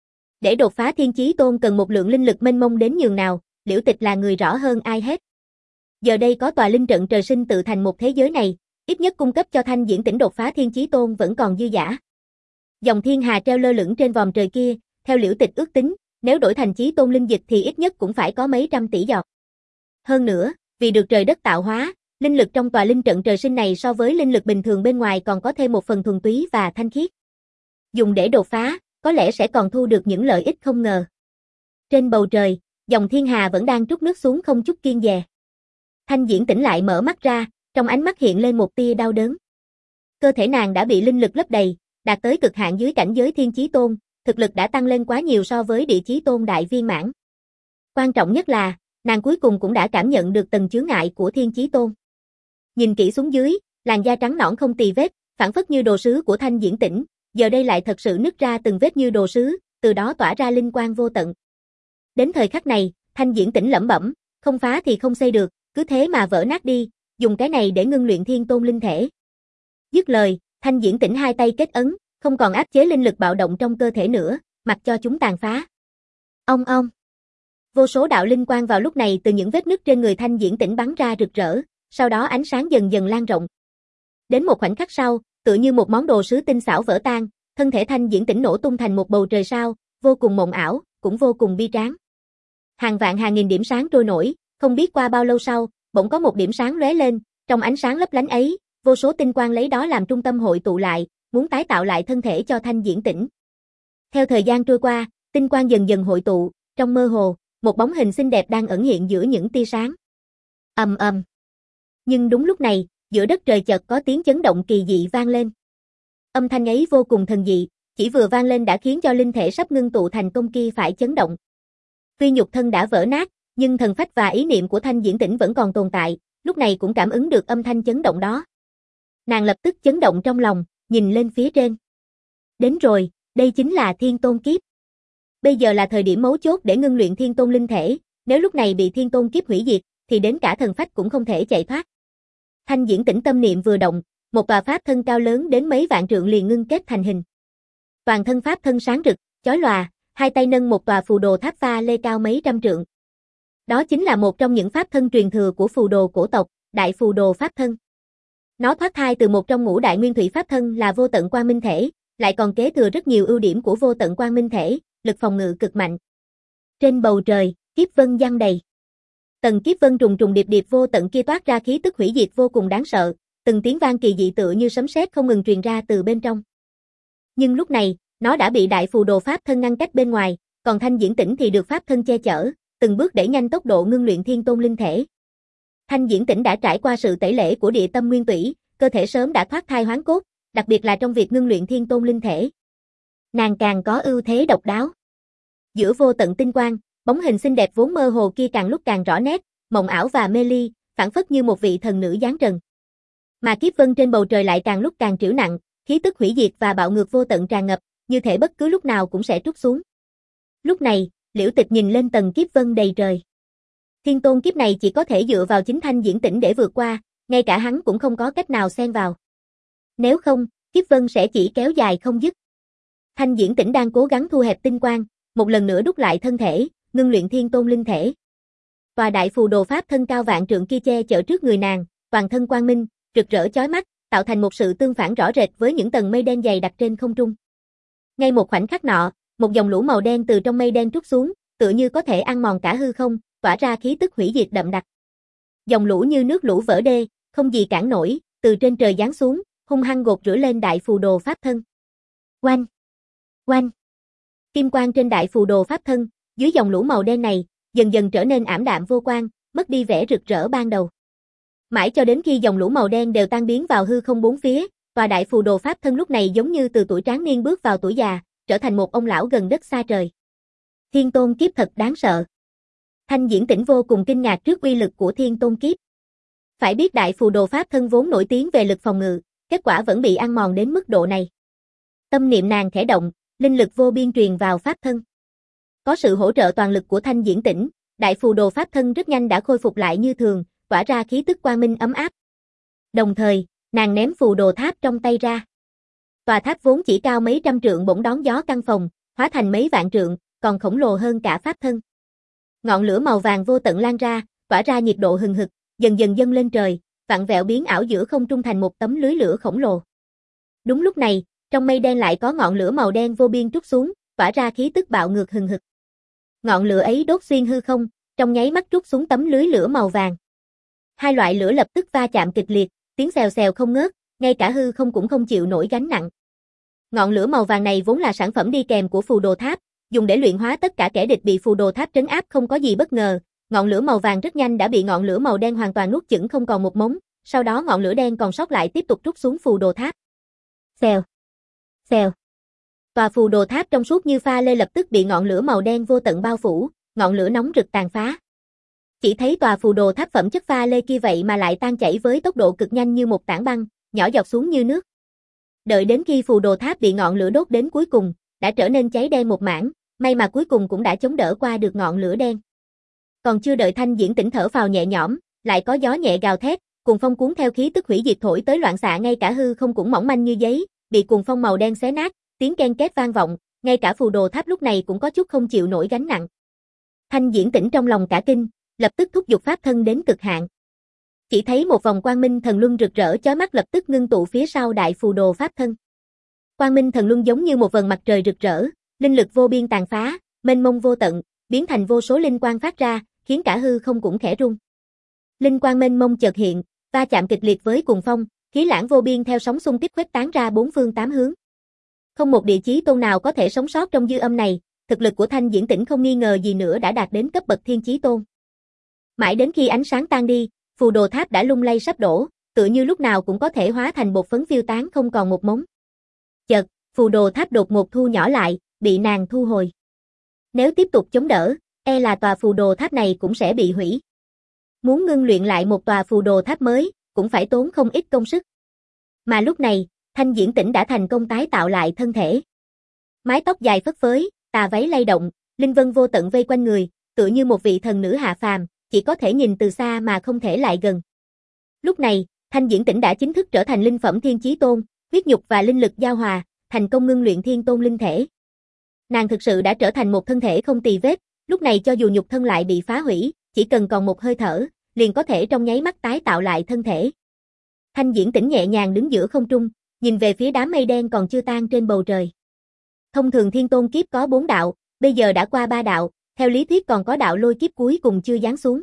Để đột phá thiên chí tôn cần một lượng linh lực mênh mông đến nhường nào, Liễu Tịch là người rõ hơn ai hết. Giờ đây có tòa linh trận trời sinh tự thành một thế giới này, ít nhất cung cấp cho Thanh Diễn Tĩnh đột phá thiên chí tôn vẫn còn dư dả. Dòng thiên hà treo lơ lửng trên vòm trời kia, theo Liễu Tịch ước tính, nếu đổi thành chí tôn linh dịch thì ít nhất cũng phải có mấy trăm tỷ giọt. Hơn nữa, vì được trời đất tạo hóa, linh lực trong tòa linh trận trời sinh này so với linh lực bình thường bên ngoài còn có thêm một phần thuần túy và thanh khiết. Dùng để đột phá, có lẽ sẽ còn thu được những lợi ích không ngờ. Trên bầu trời, dòng thiên hà vẫn đang trút nước xuống không chút kiêng dè. Thanh Diễn Tĩnh lại mở mắt ra, trong ánh mắt hiện lên một tia đau đớn. Cơ thể nàng đã bị linh lực lấp đầy, đạt tới cực hạn dưới cảnh giới thiên chí tôn, thực lực đã tăng lên quá nhiều so với địa chí tôn đại viên mãn. Quan trọng nhất là, nàng cuối cùng cũng đã cảm nhận được tầng chướng ngại của thiên chí tôn. Nhìn kỹ xuống dưới, làn da trắng nõn không tì vết, phảng phất như đồ sứ của Thanh Diễn Tĩnh, giờ đây lại thật sự nứt ra từng vết như đồ sứ, từ đó tỏa ra linh quang vô tận. Đến thời khắc này, Thanh Diễn Tĩnh lẩm bẩm, không phá thì không xây được, cứ thế mà vỡ nát đi, dùng cái này để ngưng luyện thiên tôn linh thể. Dứt lời, Thanh Diễn Tĩnh hai tay kết ấn, không còn áp chế linh lực bạo động trong cơ thể nữa, mặc cho chúng tàn phá. Ong ong. Vô số đạo linh quang vào lúc này từ những vết nứt trên người Thanh Diễn Tĩnh bắn ra rực rỡ, sau đó ánh sáng dần dần lan rộng. Đến một khoảnh khắc sau, tựa như một món đồ sứ tinh xảo vỡ tan, thân thể Thanh Diễn Tĩnh nổ tung thành một bầu trời sao, vô cùng mộng ảo, cũng vô cùng bi tráng. Hàng vạn hàng nghìn điểm sáng trôi nổi, không biết qua bao lâu sau, bỗng có một điểm sáng lóe lên, trong ánh sáng lấp lánh ấy, vô số tinh quang lấy đó làm trung tâm hội tụ lại, muốn tái tạo lại thân thể cho Thanh Diễn Tĩnh. Theo thời gian trôi qua, tinh quang dần dần hội tụ, trong mơ hồ, một bóng hình xinh đẹp đang ẩn hiện giữa những tia sáng. Ầm ầm. Nhưng đúng lúc này, giữa đất trời chợt có tiếng chấn động kỳ dị vang lên. Âm thanh ấy vô cùng thần dị, chỉ vừa vang lên đã khiến cho linh thể sắp ngưng tụ thành công kia phải chấn động. Tuy nhục thân đã vỡ nát, nhưng thần phách và ý niệm của Thanh Diễn Tĩnh vẫn còn tồn tại, lúc này cũng cảm ứng được âm thanh chấn động đó. Nàng lập tức chấn động trong lòng, nhìn lên phía trên. Đến rồi, đây chính là Thiên Tôn Kiếp. Bây giờ là thời điểm mấu chốt để ngưng luyện Thiên Tôn linh thể, nếu lúc này bị Thiên Tôn Kiếp hủy diệt, thì đến cả thần phách cũng không thể chạy thoát. Thanh Diễn Tĩnh tâm niệm vừa động, một tòa pháp thân cao lớn đến mấy vạn trượng liền ngưng kết thành hình. Toàn thân pháp thân sáng rực, chói lòa, hai tay nâng một tòa phù đồ tháp pha lê cao mấy trăm trượng. Đó chính là một trong những pháp thân truyền thừa của phù đồ cổ tộc, Đại Phù Đồ Pháp Thân. Nó thoát thai từ một trong ngũ đại nguyên thủy pháp thân là Vô Tận Quang Minh Thể, lại còn kế thừa rất nhiều ưu điểm của Vô Tận Quang Minh Thể, lực phòng ngự cực mạnh. Trên bầu trời, kiếp vân giăng đầy. Tầng kiếp vân trùng trùng điệp điệp vô tận kia toát ra khí tức hủy diệt vô cùng đáng sợ, từng tiếng vang kỳ dị tựa như sấm sét không ngừng truyền ra từ bên trong. Nhưng lúc này, nó đã bị Đại Phù Đồ Pháp Thân ngăn cách bên ngoài, còn Thanh Diễn Tĩnh thì được Pháp Thân che chở, từng bước đẩy nhanh tốc độ ngưng luyện Thiên Tôn Linh Thể. Thanh Diễn Tĩnh đã trải qua sự tẩy lễ của địa tâm nguyên tủy, cơ thể sớm đã thoát thai hoán cốt, đặc biệt là trong việc ngưng luyện Thiên Tôn Linh Thể. Nàng càng có ưu thế độc đáo. Giữa vô tận tinh quang, bóng hình xinh đẹp vốn mơ hồ kia càng lúc càng rõ nét, mộng ảo và mê ly, phảng phất như một vị thần nữ giáng trần. Mà kiếp vân trên bầu trời lại càng lúc càng trĩu nặng, khí tức hủy diệt và bạo ngược vô tận tràn ngập, như thể bất cứ lúc nào cũng sẽ trút xuống. Lúc này, Liễu Tịch nhìn lên tầng kiếp vân đầy trời. Thiên Tôn kiếp này chỉ có thể dựa vào chính Thanh Diễn Tĩnh để vượt qua, ngay cả hắn cũng không có cách nào xen vào. Nếu không, kiếp vân sẽ chỉ kéo dài không dứt. Thanh Diễn Tĩnh đang cố gắng thu hẹp tinh quang, một lần nữa đúc lại thân thể, ngưng luyện Thiên Tôn Linh Thể. Tòa Đại Phù Đồ Pháp Thân cao vạn trượng kia che chở trước người nàng, toàn thân quang minh, rực rỡ chói mắt, tạo thành một sự tương phản rõ rệt với những tầng mây đen dày đặc trên không trung. Ngay một khoảnh khắc nọ, một dòng lũ màu đen từ trong mây đen trút xuống, tựa như có thể ăn mòn cả hư không, tỏa ra khí tức hủy diệt đậm đặc. Dòng lũ như nước lũ vỡ đê, không gì cản nổi, từ trên trời giáng xuống, hung hăng gột rửa lên Đại Phù Đồ Pháp Thân. Oanh! Oanh! Kim quang trên Đại Phù Đồ Pháp Thân, dưới dòng lũ màu đen này, dần dần trở nên ảm đạm vô quang, mất đi vẻ rực rỡ ban đầu. Mãi cho đến khi dòng lũ màu đen đều tan biến vào hư không bốn phía, tòa Đại Phù Đồ Pháp Thân lúc này giống như từ tuổi tráng niên bước vào tuổi già, trở thành một ông lão gần đất xa trời. Thiên Tôn kiếp thật đáng sợ. Thanh Diễn Tĩnh vô cùng kinh ngạc trước uy lực của Thiên Tôn kiếp. Phải biết Đại Phù Đồ Pháp Thân vốn nổi tiếng về lực phòng ngự, kết quả vẫn bị ăn mòn đến mức độ này. Tâm niệm nàng khẽ động, linh lực vô biên truyền vào Pháp Thân. Có sự hỗ trợ toàn lực của Thanh Diễn Tĩnh, Đại Phù Đồ Pháp Thân rất nhanh đã khôi phục lại như thường, tỏa ra khí tức quang minh ấm áp. Đồng thời, nàng ném phù đồ tháp trong tay ra. Tòa tháp vốn chỉ cao mấy trăm trượng bỗng đón gió căng phồng, hóa thành mấy vạn trượng, còn khổng lồ hơn cả Pháp Thân. Ngọn lửa màu vàng vô tận lan ra, tỏa ra nhiệt độ hừng hực, dần dần dâng lên trời, vặn vẹo biến ảo giữa không trung thành một tấm lưới lửa khổng lồ. Đúng lúc này, trong mây đen lại có ngọn lửa màu đen vô biên trút xuống, tỏa ra khí tức bạo ngược hừng hực. Ngọn lửa ấy đốt xuyên hư không, trong nháy mắt trút xuống tấm lưới lửa màu vàng. Hai loại lửa lập tức va chạm kịch liệt, tiếng xèo xèo không ngớt, ngay cả hư không cũng không chịu nổi gánh nặng. Ngọn lửa màu vàng này vốn là sản phẩm đi kèm của phù đồ tháp, dùng để luyện hóa tất cả kẻ địch bị phù đồ tháp trấn áp không có gì bất ngờ. Ngọn lửa màu vàng rất nhanh đã bị ngọn lửa màu đen hoàn toàn nuốt chửng không còn một mống, sau đó ngọn lửa đen còn sót lại tiếp tục trút xuống phù đồ tháp. Xèo, xèo. Tòa phù đồ tháp trong suốt như pha lê lập tức bị ngọn lửa màu đen vô tận bao phủ, ngọn lửa nóng rực tàn phá. Chỉ thấy tòa phù đồ tháp phẩm chất pha lê kia vậy mà lại tan chảy với tốc độ cực nhanh như một tảng băng, nhỏ giọt xuống như nước. Đợi đến khi phù đồ tháp bị ngọn lửa đốt đến cuối cùng, đã trở nên cháy đen một mảng, may mà cuối cùng cũng đã chống đỡ qua được ngọn lửa đen. Còn chưa đợi Thanh Diễn Tĩnh thở phào nhẹ nhõm, lại có gió nhẹ gào thét, cuồng phong cuốn theo khí tức hủy diệt thổi tới loạn xạ ngay cả hư không cũng mỏng manh như giấy, bị cuồng phong màu đen xé nát, tiếng ken két vang vọng, ngay cả phù đồ tháp lúc này cũng có chút không chịu nổi gánh nặng. Thanh Diễn Tĩnh trong lòng cả kinh, lập tức thúc giục pháp thân đến cực hạn. Chỉ thấy một vòng quang minh thần luân rực rỡ chói mắt lập tức ngưng tụ phía sau Đại Phù Đồ Pháp Thân. Quang minh thần luân giống như một vầng mặt trời rực rỡ, linh lực vô biên tàn phá, mênh mông vô tận, biến thành vô số linh quang phát ra, khiến cả hư không cũng khẽ rung. Linh quang mênh mông chợt hiện, va chạm kịch liệt với cuồng phong, khí lãng vô biên theo sóng xung kích khuếch tán ra bốn phương tám hướng. Không một địa chí tôn nào có thể sống sót trong dư âm này, thực lực của Thanh Diễn Tĩnh không nghi ngờ gì nữa đã đạt đến cấp bậc thiên chí tôn. Mãi đến khi ánh sáng tan đi, phù đồ tháp đã lung lay sắp đổ, tựa như lúc nào cũng có thể hóa thành bột phấn phiêu tán không còn một mống. Chợt, phù đồ tháp đột ngột thu nhỏ lại, bị nàng thu hồi. Nếu tiếp tục chống đỡ, e là tòa phù đồ tháp này cũng sẽ bị hủy. Muốn ngưng luyện lại một tòa phù đồ tháp mới, cũng phải tốn không ít công sức. Mà lúc này, Thanh Diễn Tĩnh đã thành công tái tạo lại thân thể. Mái tóc dài phất phới, tà váy lay động, linh vân vô tận vây quanh người, tựa như một vị thần nữ hạ phàm, chỉ có thể nhìn từ xa mà không thể lại gần. Lúc này, Thanh Diễn Tĩnh đã chính thức trở thành linh phẩm thiên chí tôn, huyết nhục và linh lực giao hòa, thành công ngưng luyện thiên tôn linh thể. Nàng thực sự đã trở thành một thân thể không tì vết, lúc này cho dù nhục thân lại bị phá hủy, chỉ cần còn một hơi thở, liền có thể trong nháy mắt tái tạo lại thân thể. Thanh Diễn Tĩnh nhẹ nhàng đứng giữa không trung, nhìn về phía đám mây đen còn chưa tan trên bầu trời. Thông thường Thiên Tôn kiếp có bốn đạo, bây giờ đã qua ba đạo, theo lý thuyết còn có đạo lôi kiếp cuối cùng chưa giáng xuống.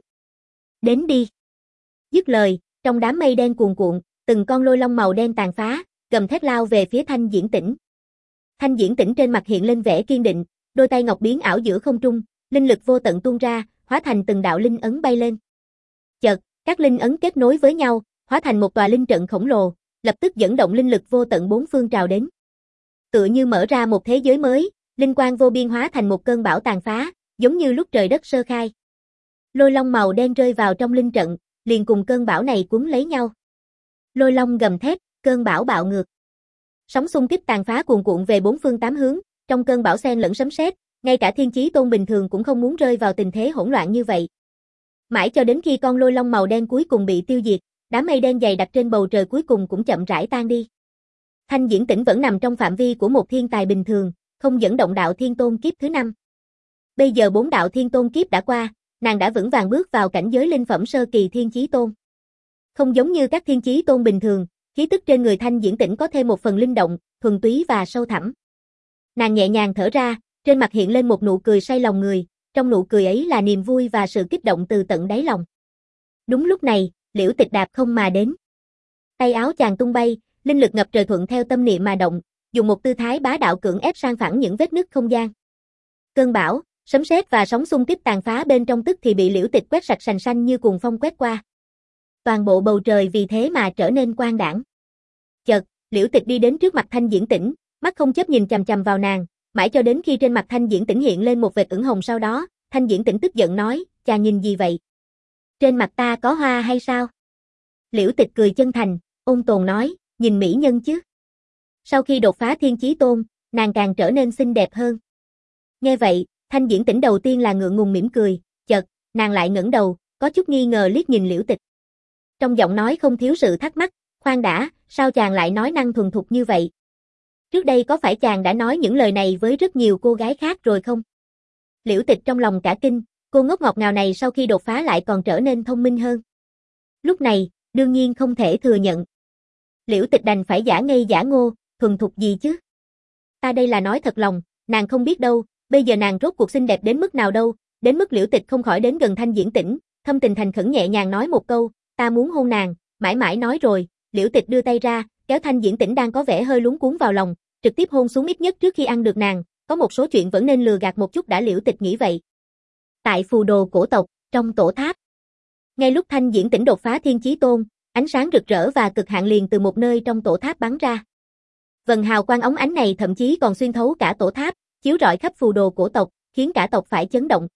Đến đi. Dứt lời, trong đám mây đen cuồn cuộn, từng con lôi long màu đen tàn phá, gầm thét lao về phía Thanh Diễn Tĩnh. Thanh Diễn Tĩnh trên mặt hiện lên vẻ kiên định, đôi tay ngọc biến ảo giữa không trung, linh lực vô tận tuôn ra, hóa thành từng đạo linh ấn bay lên. Chợt, các linh ấn kết nối với nhau, hóa thành một tòa linh trận khổng lồ, lập tức dẫn động linh lực vô tận bốn phương trào đến. Tựa như mở ra một thế giới mới, linh quang vô biên hóa thành một cơn bão tàn phá, giống như lúc trời đất sơ khai. Lôi long màu đen rơi vào trong linh trận, liền cùng cơn bão này cuốn lấy nhau. Lôi long gầm thét, cơn bão bạo ngược. Sóng xung kích tàn phá cuồn cuộn về bốn phương tám hướng, trong cơn bão xen lẫn sấm sét, ngay cả Thiên Chí Tôn bình thường cũng không muốn rơi vào tình thế hỗn loạn như vậy. Mãi cho đến khi con lôi long màu đen cuối cùng bị tiêu diệt, đám mây đen dày đặc trên bầu trời cuối cùng cũng chậm rãi tan đi. Thanh Diễn Tĩnh vẫn nằm trong phạm vi của một thiên tài bình thường, không dẫn động đạo Thiên Tôn kiếp thứ năm. Bây giờ bốn đạo Thiên Tôn kiếp đã qua, nàng đã vững vàng bước vào cảnh giới linh phẩm sơ kỳ Thiên Chí Tôn. Không giống như các Thiên Chí Tôn bình thường, khí tức trên người Thanh Diễn Tĩnh có thêm một phần linh động, thuần túy và sâu thẳm. Nàng nhẹ nhàng thở ra, trên mặt hiện lên một nụ cười say lòng người, trong nụ cười ấy là niềm vui và sự kích động từ tận đáy lòng. Đúng lúc này, Liễu Tịch đạp không mà đến. Tay áo chàng tung bay, linh lực ngập trời thuận theo tâm niệm mà động, dùng một tư thái bá đạo cưỡng ép san phẳng những vết nứt không gian. Cơn bão, sấm sét và sóng xung kích tàn phá bên trong tức thì bị Liễu Tịch quét sạch sành xanh như cuồng phong quét qua. Toàn bộ bầu trời vì thế mà trở nên quang đãng. Chợt, Liễu Tịch đi đến trước mặt Thanh Diễn Tĩnh, mắt không chớp nhìn chằm chằm vào nàng, mãi cho đến khi trên mặt Thanh Diễn Tĩnh hiện lên một vệt ửng hồng, sau đó, Thanh Diễn Tĩnh tức giận nói, chàng nhìn gì vậy? Trên mặt ta có hoa hay sao? Liễu Tịch cười chân thành, ôn tồn nói, nhìn mỹ nhân chứ. Sau khi đột phá Thiên Chí Tôn, nàng càng trở nên xinh đẹp hơn. Nghe vậy, Thanh Diễn Tĩnh đầu tiên là ngượng ngùng mỉm cười, chợt, nàng lại ngẩng đầu, có chút nghi ngờ liếc nhìn Liễu Tịch. Trong giọng nói không thiếu sự thắc mắc, khoan đã, sao chàng lại nói năng thuần thục như vậy? Trước đây có phải chàng đã nói những lời này với rất nhiều cô gái khác rồi không? Liễu Tịch trong lòng cả kinh, cô ngốc ngọt ngào này sau khi đột phá lại còn trở nên thông minh hơn. Lúc này, đương nhiên không thể thừa nhận. Liễu Tịch đành phải giả ngây giả ngô, thuần thục gì chứ? Ta đây là nói thật lòng, nàng không biết đâu, bây giờ nàng rốt cuộc xinh đẹp đến mức nào đâu, đến mức Liễu Tịch không khỏi đến gần Thanh Diễn Tĩnh, thâm tình thành khẩn nhẹ nhàng nói một câu, ta muốn hôn nàng, mãi mãi nói rồi, Liễu Tịch đưa tay ra, kéo Thanh Diễn Tĩnh đang có vẻ hơi luống cuống vào lòng, trực tiếp hôn xuống ít nhất trước khi ăn được nàng, có một số chuyện vẫn nên lừa gạt một chút đã, Liễu Tịch nghĩ vậy. Tại phù đồ cổ tộc, trong tổ tháp. Ngay lúc Thanh Diễn Tĩnh đột phá Thiên Chí Tôn, ánh sáng rực rỡ và cực hạn liền từ một nơi trong tổ tháp bắn ra. Vầng hào quang óng ánh này thậm chí còn xuyên thấu cả tổ tháp, chiếu rọi khắp phù đồ cổ tộc, khiến cả tộc phải chấn động.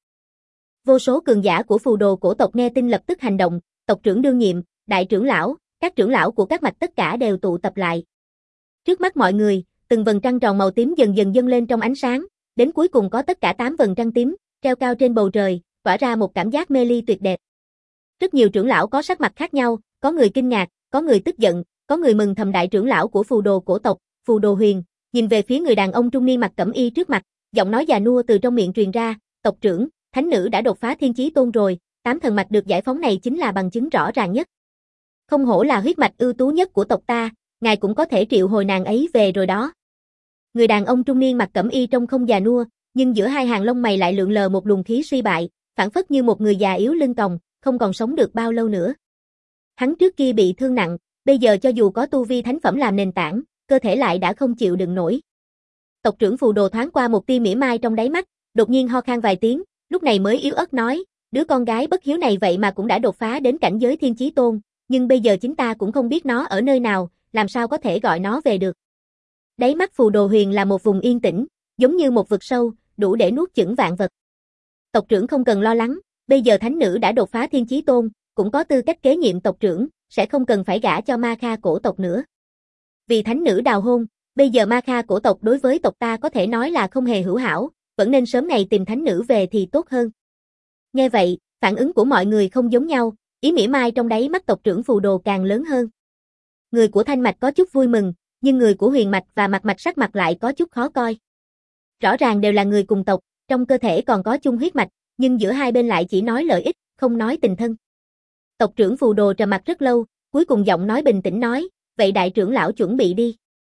Vô số cường giả của phù đồ cổ tộc nghe tin lập tức hành động, tộc trưởng đương nhiệm, đại trưởng lão, các trưởng lão của các mạch tất cả đều tụ tập lại. Trước mắt mọi người, từng vầng trăng tròn màu tím dần dần dâng lên trong ánh sáng, đến cuối cùng có tất cả tám vầng trăng tím, treo cao trên bầu trời, tỏa ra một cảm giác mê ly tuyệt đẹp. Rất nhiều trưởng lão có sắc mặt khác nhau, có người kinh ngạc, có người tức giận, có người mừng thầm. Đại trưởng lão của phù đồ cổ tộc, Phù Đồ Huyền, nhìn về phía người đàn ông trung niên mặc cẩm y trước mặt, giọng nói già nua từ trong miệng truyền ra, tộc trưởng, thánh nữ đã đột phá Thiên Chí Tôn rồi, tám thần mạch được giải phóng này chính là bằng chứng rõ ràng nhất. Không hổ là huyết mạch ưu tú nhất của tộc ta, ngài cũng có thể triệu hồi nàng ấy về rồi đó. Người đàn ông trung niên mặc cẩm y trông không già nua, nhưng giữa hai hàng lông mày lại lượn lờ một luồng khí suy bại, phảng phất như một người già yếu lưng còng, không còn sống được bao lâu nữa. Hắn trước kia bị thương nặng, bây giờ cho dù có tu vi thánh phẩm làm nền tảng, cơ thể lại đã không chịu đựng nổi. Tộc trưởng Phù Đồ thoáng qua một tia mỉa mai trong đáy mắt, đột nhiên ho khan vài tiếng, lúc này mới yếu ớt nói, đứa con gái bất hiếu này vậy mà cũng đã đột phá đến cảnh giới Thiên Chí Tôn, nhưng bây giờ chính ta cũng không biết nó ở nơi nào, làm sao có thể gọi nó về được. Đáy mắt Phù Đồ Huyền là một vùng yên tĩnh, giống như một vực sâu, đủ để nuốt chửng vạn vật. Tộc trưởng không cần lo lắng, bây giờ thánh nữ đã đột phá Thiên Chí Tôn, cũng có tư cách kế nhiệm tộc trưởng, sẽ không cần phải gả cho Ma Kha cổ tộc nữa. Vì thánh nữ đào hôn, bây giờ Ma Kha cổ tộc đối với tộc ta có thể nói là không hề hữu hảo, vẫn nên sớm ngày tìm thánh nữ về thì tốt hơn. Nghe vậy, phản ứng của mọi người không giống nhau, ý mỉa mai trong đáy mắt tộc trưởng Phù Đồ càng lớn hơn. Người của Thanh mạch có chút vui mừng, nhưng người của Huyền mạch và Mạc mạch sắc mặt lại có chút khó coi. Rõ ràng đều là người cùng tộc, trong cơ thể còn có chung huyết mạch, nhưng giữa hai bên lại chỉ nói lợi ích, không nói tình thân. Tộc trưởng Phù Đồ trầm mặt rất lâu, cuối cùng giọng nói bình tĩnh nói, vậy đại trưởng lão chuẩn bị đi.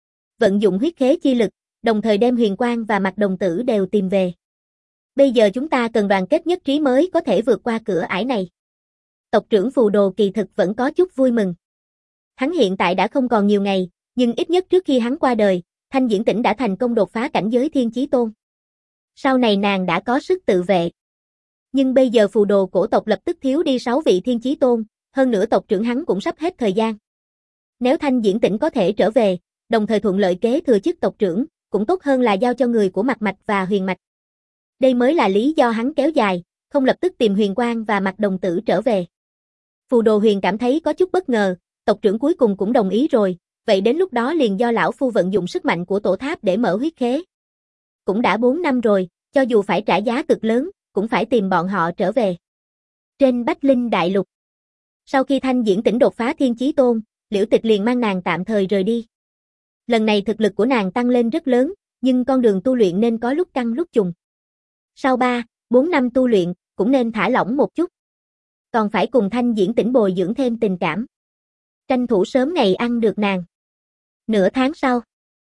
Vận dụng huyết khế chi lực, đồng thời đem Huyền Quang và Mạc Đồng Tử đều tìm về. Bây giờ chúng ta cần đoàn kết nhất trí mới có thể vượt qua cửa ải này. Tộc trưởng Phù Đồ kỳ thực vẫn có chút vui mừng. Hắn hiện tại đã không còn nhiều ngày, nhưng ít nhất trước khi hắn qua đời, Thanh Diễn Tĩnh đã thành công đột phá cảnh giới Thiên Chí Tôn. Sau này nàng đã có sức tự vệ. Nhưng bây giờ Phù Đồ cổ tộc lập tức thiếu đi sáu vị Thiên Chí Tôn, hơn nữa tộc trưởng hắn cũng sắp hết thời gian. Nếu Thanh Diễn Tĩnh có thể trở về, đồng thời thuận lợi kế thừa chức tộc trưởng, cũng tốt hơn là giao cho người của Mạc Mạch và Huyền Mạch. Đây mới là lý do hắn kéo dài, không lập tức tìm Huyền Quang và Mạc Đồng Tử trở về. Phù Đồ Huyền cảm thấy có chút bất ngờ, tộc trưởng cuối cùng cũng đồng ý rồi, vậy đến lúc đó liền do lão phu vận dụng sức mạnh của tổ tháp để mở huyết khế. Cũng đã bốn năm rồi, cho dù phải trả giá cực lớn, cũng phải tìm bọn họ trở về. Trên Bách Linh Đại Lục. Sau khi Thanh Diễn Tĩnh đột phá Thiên Chí Tôn, Liễu Tịch liền mang nàng tạm thời rời đi. Lần này thực lực của nàng tăng lên rất lớn, nhưng con đường tu luyện nên có lúc căng lúc trùng. Sau ba, bốn năm tu luyện, cũng nên thả lỏng một chút. Còn phải cùng Thanh Diễn Tĩnh bồi dưỡng thêm tình cảm. Tranh thủ sớm ngày ăn được nàng. Nửa tháng sau.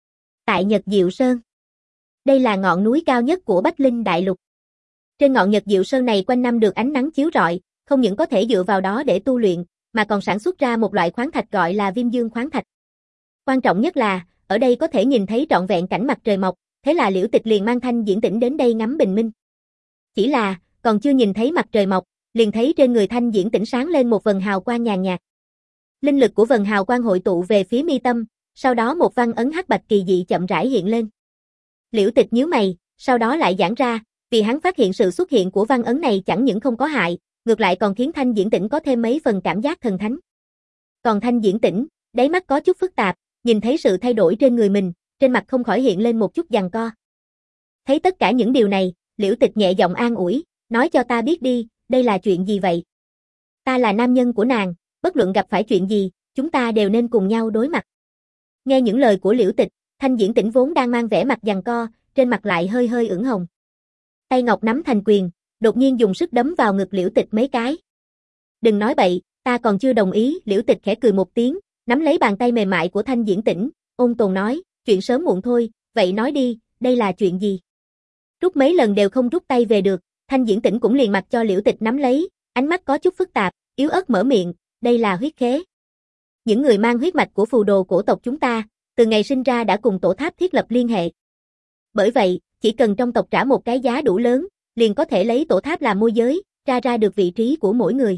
Tại Nhật Diệu Sơn. Đây là ngọn núi cao nhất của Bách Linh Đại Lục. Trên ngọn Nhật Diệu Sơn này quanh năm được ánh nắng chiếu rọi, không những có thể dựa vào đó để tu luyện, mà còn sản xuất ra một loại khoáng thạch gọi là Viêm Dương khoáng thạch. Quan trọng nhất là, ở đây có thể nhìn thấy trọn vẹn cảnh mặt trời mọc, thế là Liễu Tịch liền mang Thanh Diễn Tĩnh đến đây ngắm bình minh. Chỉ là, còn chưa nhìn thấy mặt trời mọc, liền thấy trên người Thanh Diễn Tĩnh sáng lên một vần hào quang nhàn nhạt. Linh lực của vần hào quang hội tụ về phía mi tâm, sau đó một văn ấn hắc bạch kỳ dị chậm rãi hiện lên. Liễu Tịch nhíu mày, sau đó lại giãn ra, vì hắn phát hiện sự xuất hiện của văn ấn này chẳng những không có hại, ngược lại còn khiến Thanh Diễn Tĩnh có thêm mấy phần cảm giác thần thánh. Còn Thanh Diễn Tĩnh, đáy mắt có chút phức tạp, nhìn thấy sự thay đổi trên người mình, trên mặt không khỏi hiện lên một chút giằng co. Thấy tất cả những điều này, Liễu Tịch nhẹ giọng an ủi, nói cho ta biết đi, đây là chuyện gì vậy? Ta là nam nhân của nàng, bất luận gặp phải chuyện gì, chúng ta đều nên cùng nhau đối mặt. Nghe những lời của Liễu Tịch, Thanh Diễn Tĩnh vốn đang mang vẻ mặt giằng co, trên mặt lại hơi hơi ửng hồng. Tay ngọc nắm thành quyền, đột nhiên dùng sức đấm vào ngực Liễu Tịch mấy cái. Đừng nói bậy, ta còn chưa đồng ý, Liễu Tịch khẽ cười một tiếng, nắm lấy bàn tay mềm mại của Thanh Diễn Tĩnh, ôn tồn nói, chuyện sớm muộn thôi, vậy nói đi, đây là chuyện gì? Rút mấy lần đều không rút tay về được, Thanh Diễn Tĩnh cũng liền mặc cho Liễu Tịch nắm lấy, ánh mắt có chút phức tạp, yếu ớt mở miệng, đây là huyết khế. Những người mang huyết mạch của Phù Đồ cổ tộc chúng ta, từ ngày sinh ra đã cùng tổ tháp thiết lập liên hệ. Bởi vậy, chỉ cần trong tộc trả một cái giá đủ lớn, liền có thể lấy tổ tháp làm môi giới, tra ra được vị trí của mỗi người.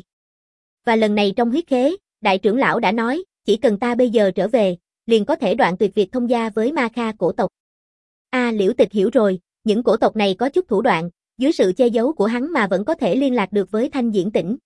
Và lần này trong huyết khế, đại trưởng lão đã nói, chỉ cần ta bây giờ trở về, liền có thể đoạn tuyệt việc thông gia với Ma Kha cổ tộc. A à, Liễu Tịch hiểu rồi, những cổ tộc này có chút thủ đoạn, dưới sự che giấu của hắn mà vẫn có thể liên lạc được với Thanh Diễn Tĩnh.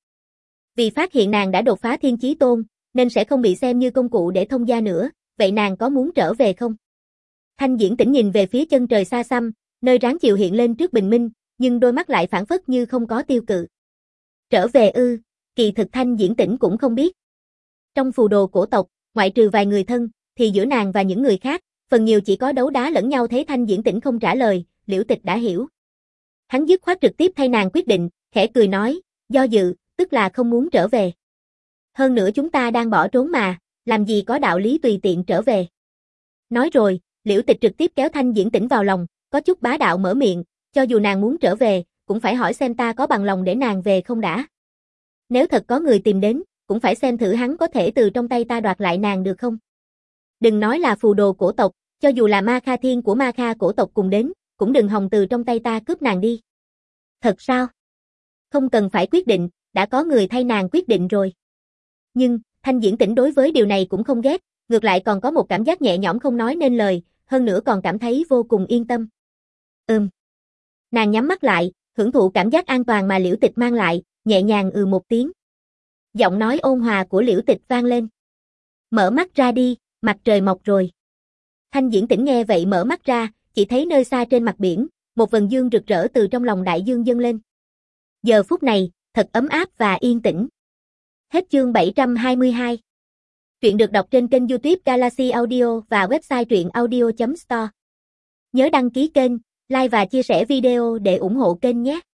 Vì phát hiện nàng đã đột phá Thiên Chí Tôn, nên sẽ không bị xem như công cụ để thông gia nữa, vậy nàng có muốn trở về không? Thanh Diễn Tĩnh nhìn về phía chân trời xa xăm, nơi ráng chiều hiện lên trước bình minh, nhưng đôi mắt lại phảng phất như không có tiêu cự. Trở về ư, kỳ thực Thanh Diễn Tĩnh cũng không biết. Trong Phù Đồ cổ tộc, ngoại trừ vài người thân, thì giữa nàng và những người khác, phần nhiều chỉ có đấu đá lẫn nhau. Thấy Thanh Diễn Tĩnh không trả lời, Liễu Tịch đã hiểu. Hắn dứt khoát trực tiếp thay nàng quyết định, khẽ cười nói, do dự, tức là không muốn trở về. Hơn nữa chúng ta đang bỏ trốn mà, làm gì có đạo lý tùy tiện trở về. Nói rồi, Liễu Tịch trực tiếp kéo Thanh Diễn Tĩnh vào lòng, có chút bá đạo mở miệng, cho dù nàng muốn trở về, cũng phải hỏi xem ta có bằng lòng để nàng về không đã. Nếu thật có người tìm đến, cũng phải xem thử hắn có thể từ trong tay ta đoạt lại nàng được không. Đừng nói là Phù Đồ cổ tộc, cho dù là Ma Kha Thiên của Ma Kha cổ tộc cùng đến, cũng đừng hòng từ trong tay ta cướp nàng đi. Thật sao? Không cần phải quyết định, đã có người thay nàng quyết định rồi. Nhưng, Thanh Diễn Tĩnh đối với điều này cũng không ghét, ngược lại còn có một cảm giác nhẹ nhõm không nói nên lời, hơn nữa còn cảm thấy vô cùng yên tâm. Ừm. Nàng nhắm mắt lại, hưởng thụ cảm giác an toàn mà Liễu Tịch mang lại, nhẹ nhàng ừ một tiếng. Giọng nói ôn hòa của Liễu Tịch vang lên. Mở mắt ra đi, mặt trời mọc rồi. Thanh Diễn Tĩnh nghe vậy mở mắt ra, chỉ thấy nơi xa trên mặt biển, một vầng dương rực rỡ từ trong lòng đại dương dâng lên. Giờ phút này, thật ấm áp và yên tĩnh. Hết chương bảy trăm hai mươi hai. Truyện được đọc trên kênh YouTube Galaxy Audio và website truyện audio chấm store. Nhớ đăng ký kênh, like và chia sẻ video để ủng hộ kênh nhé.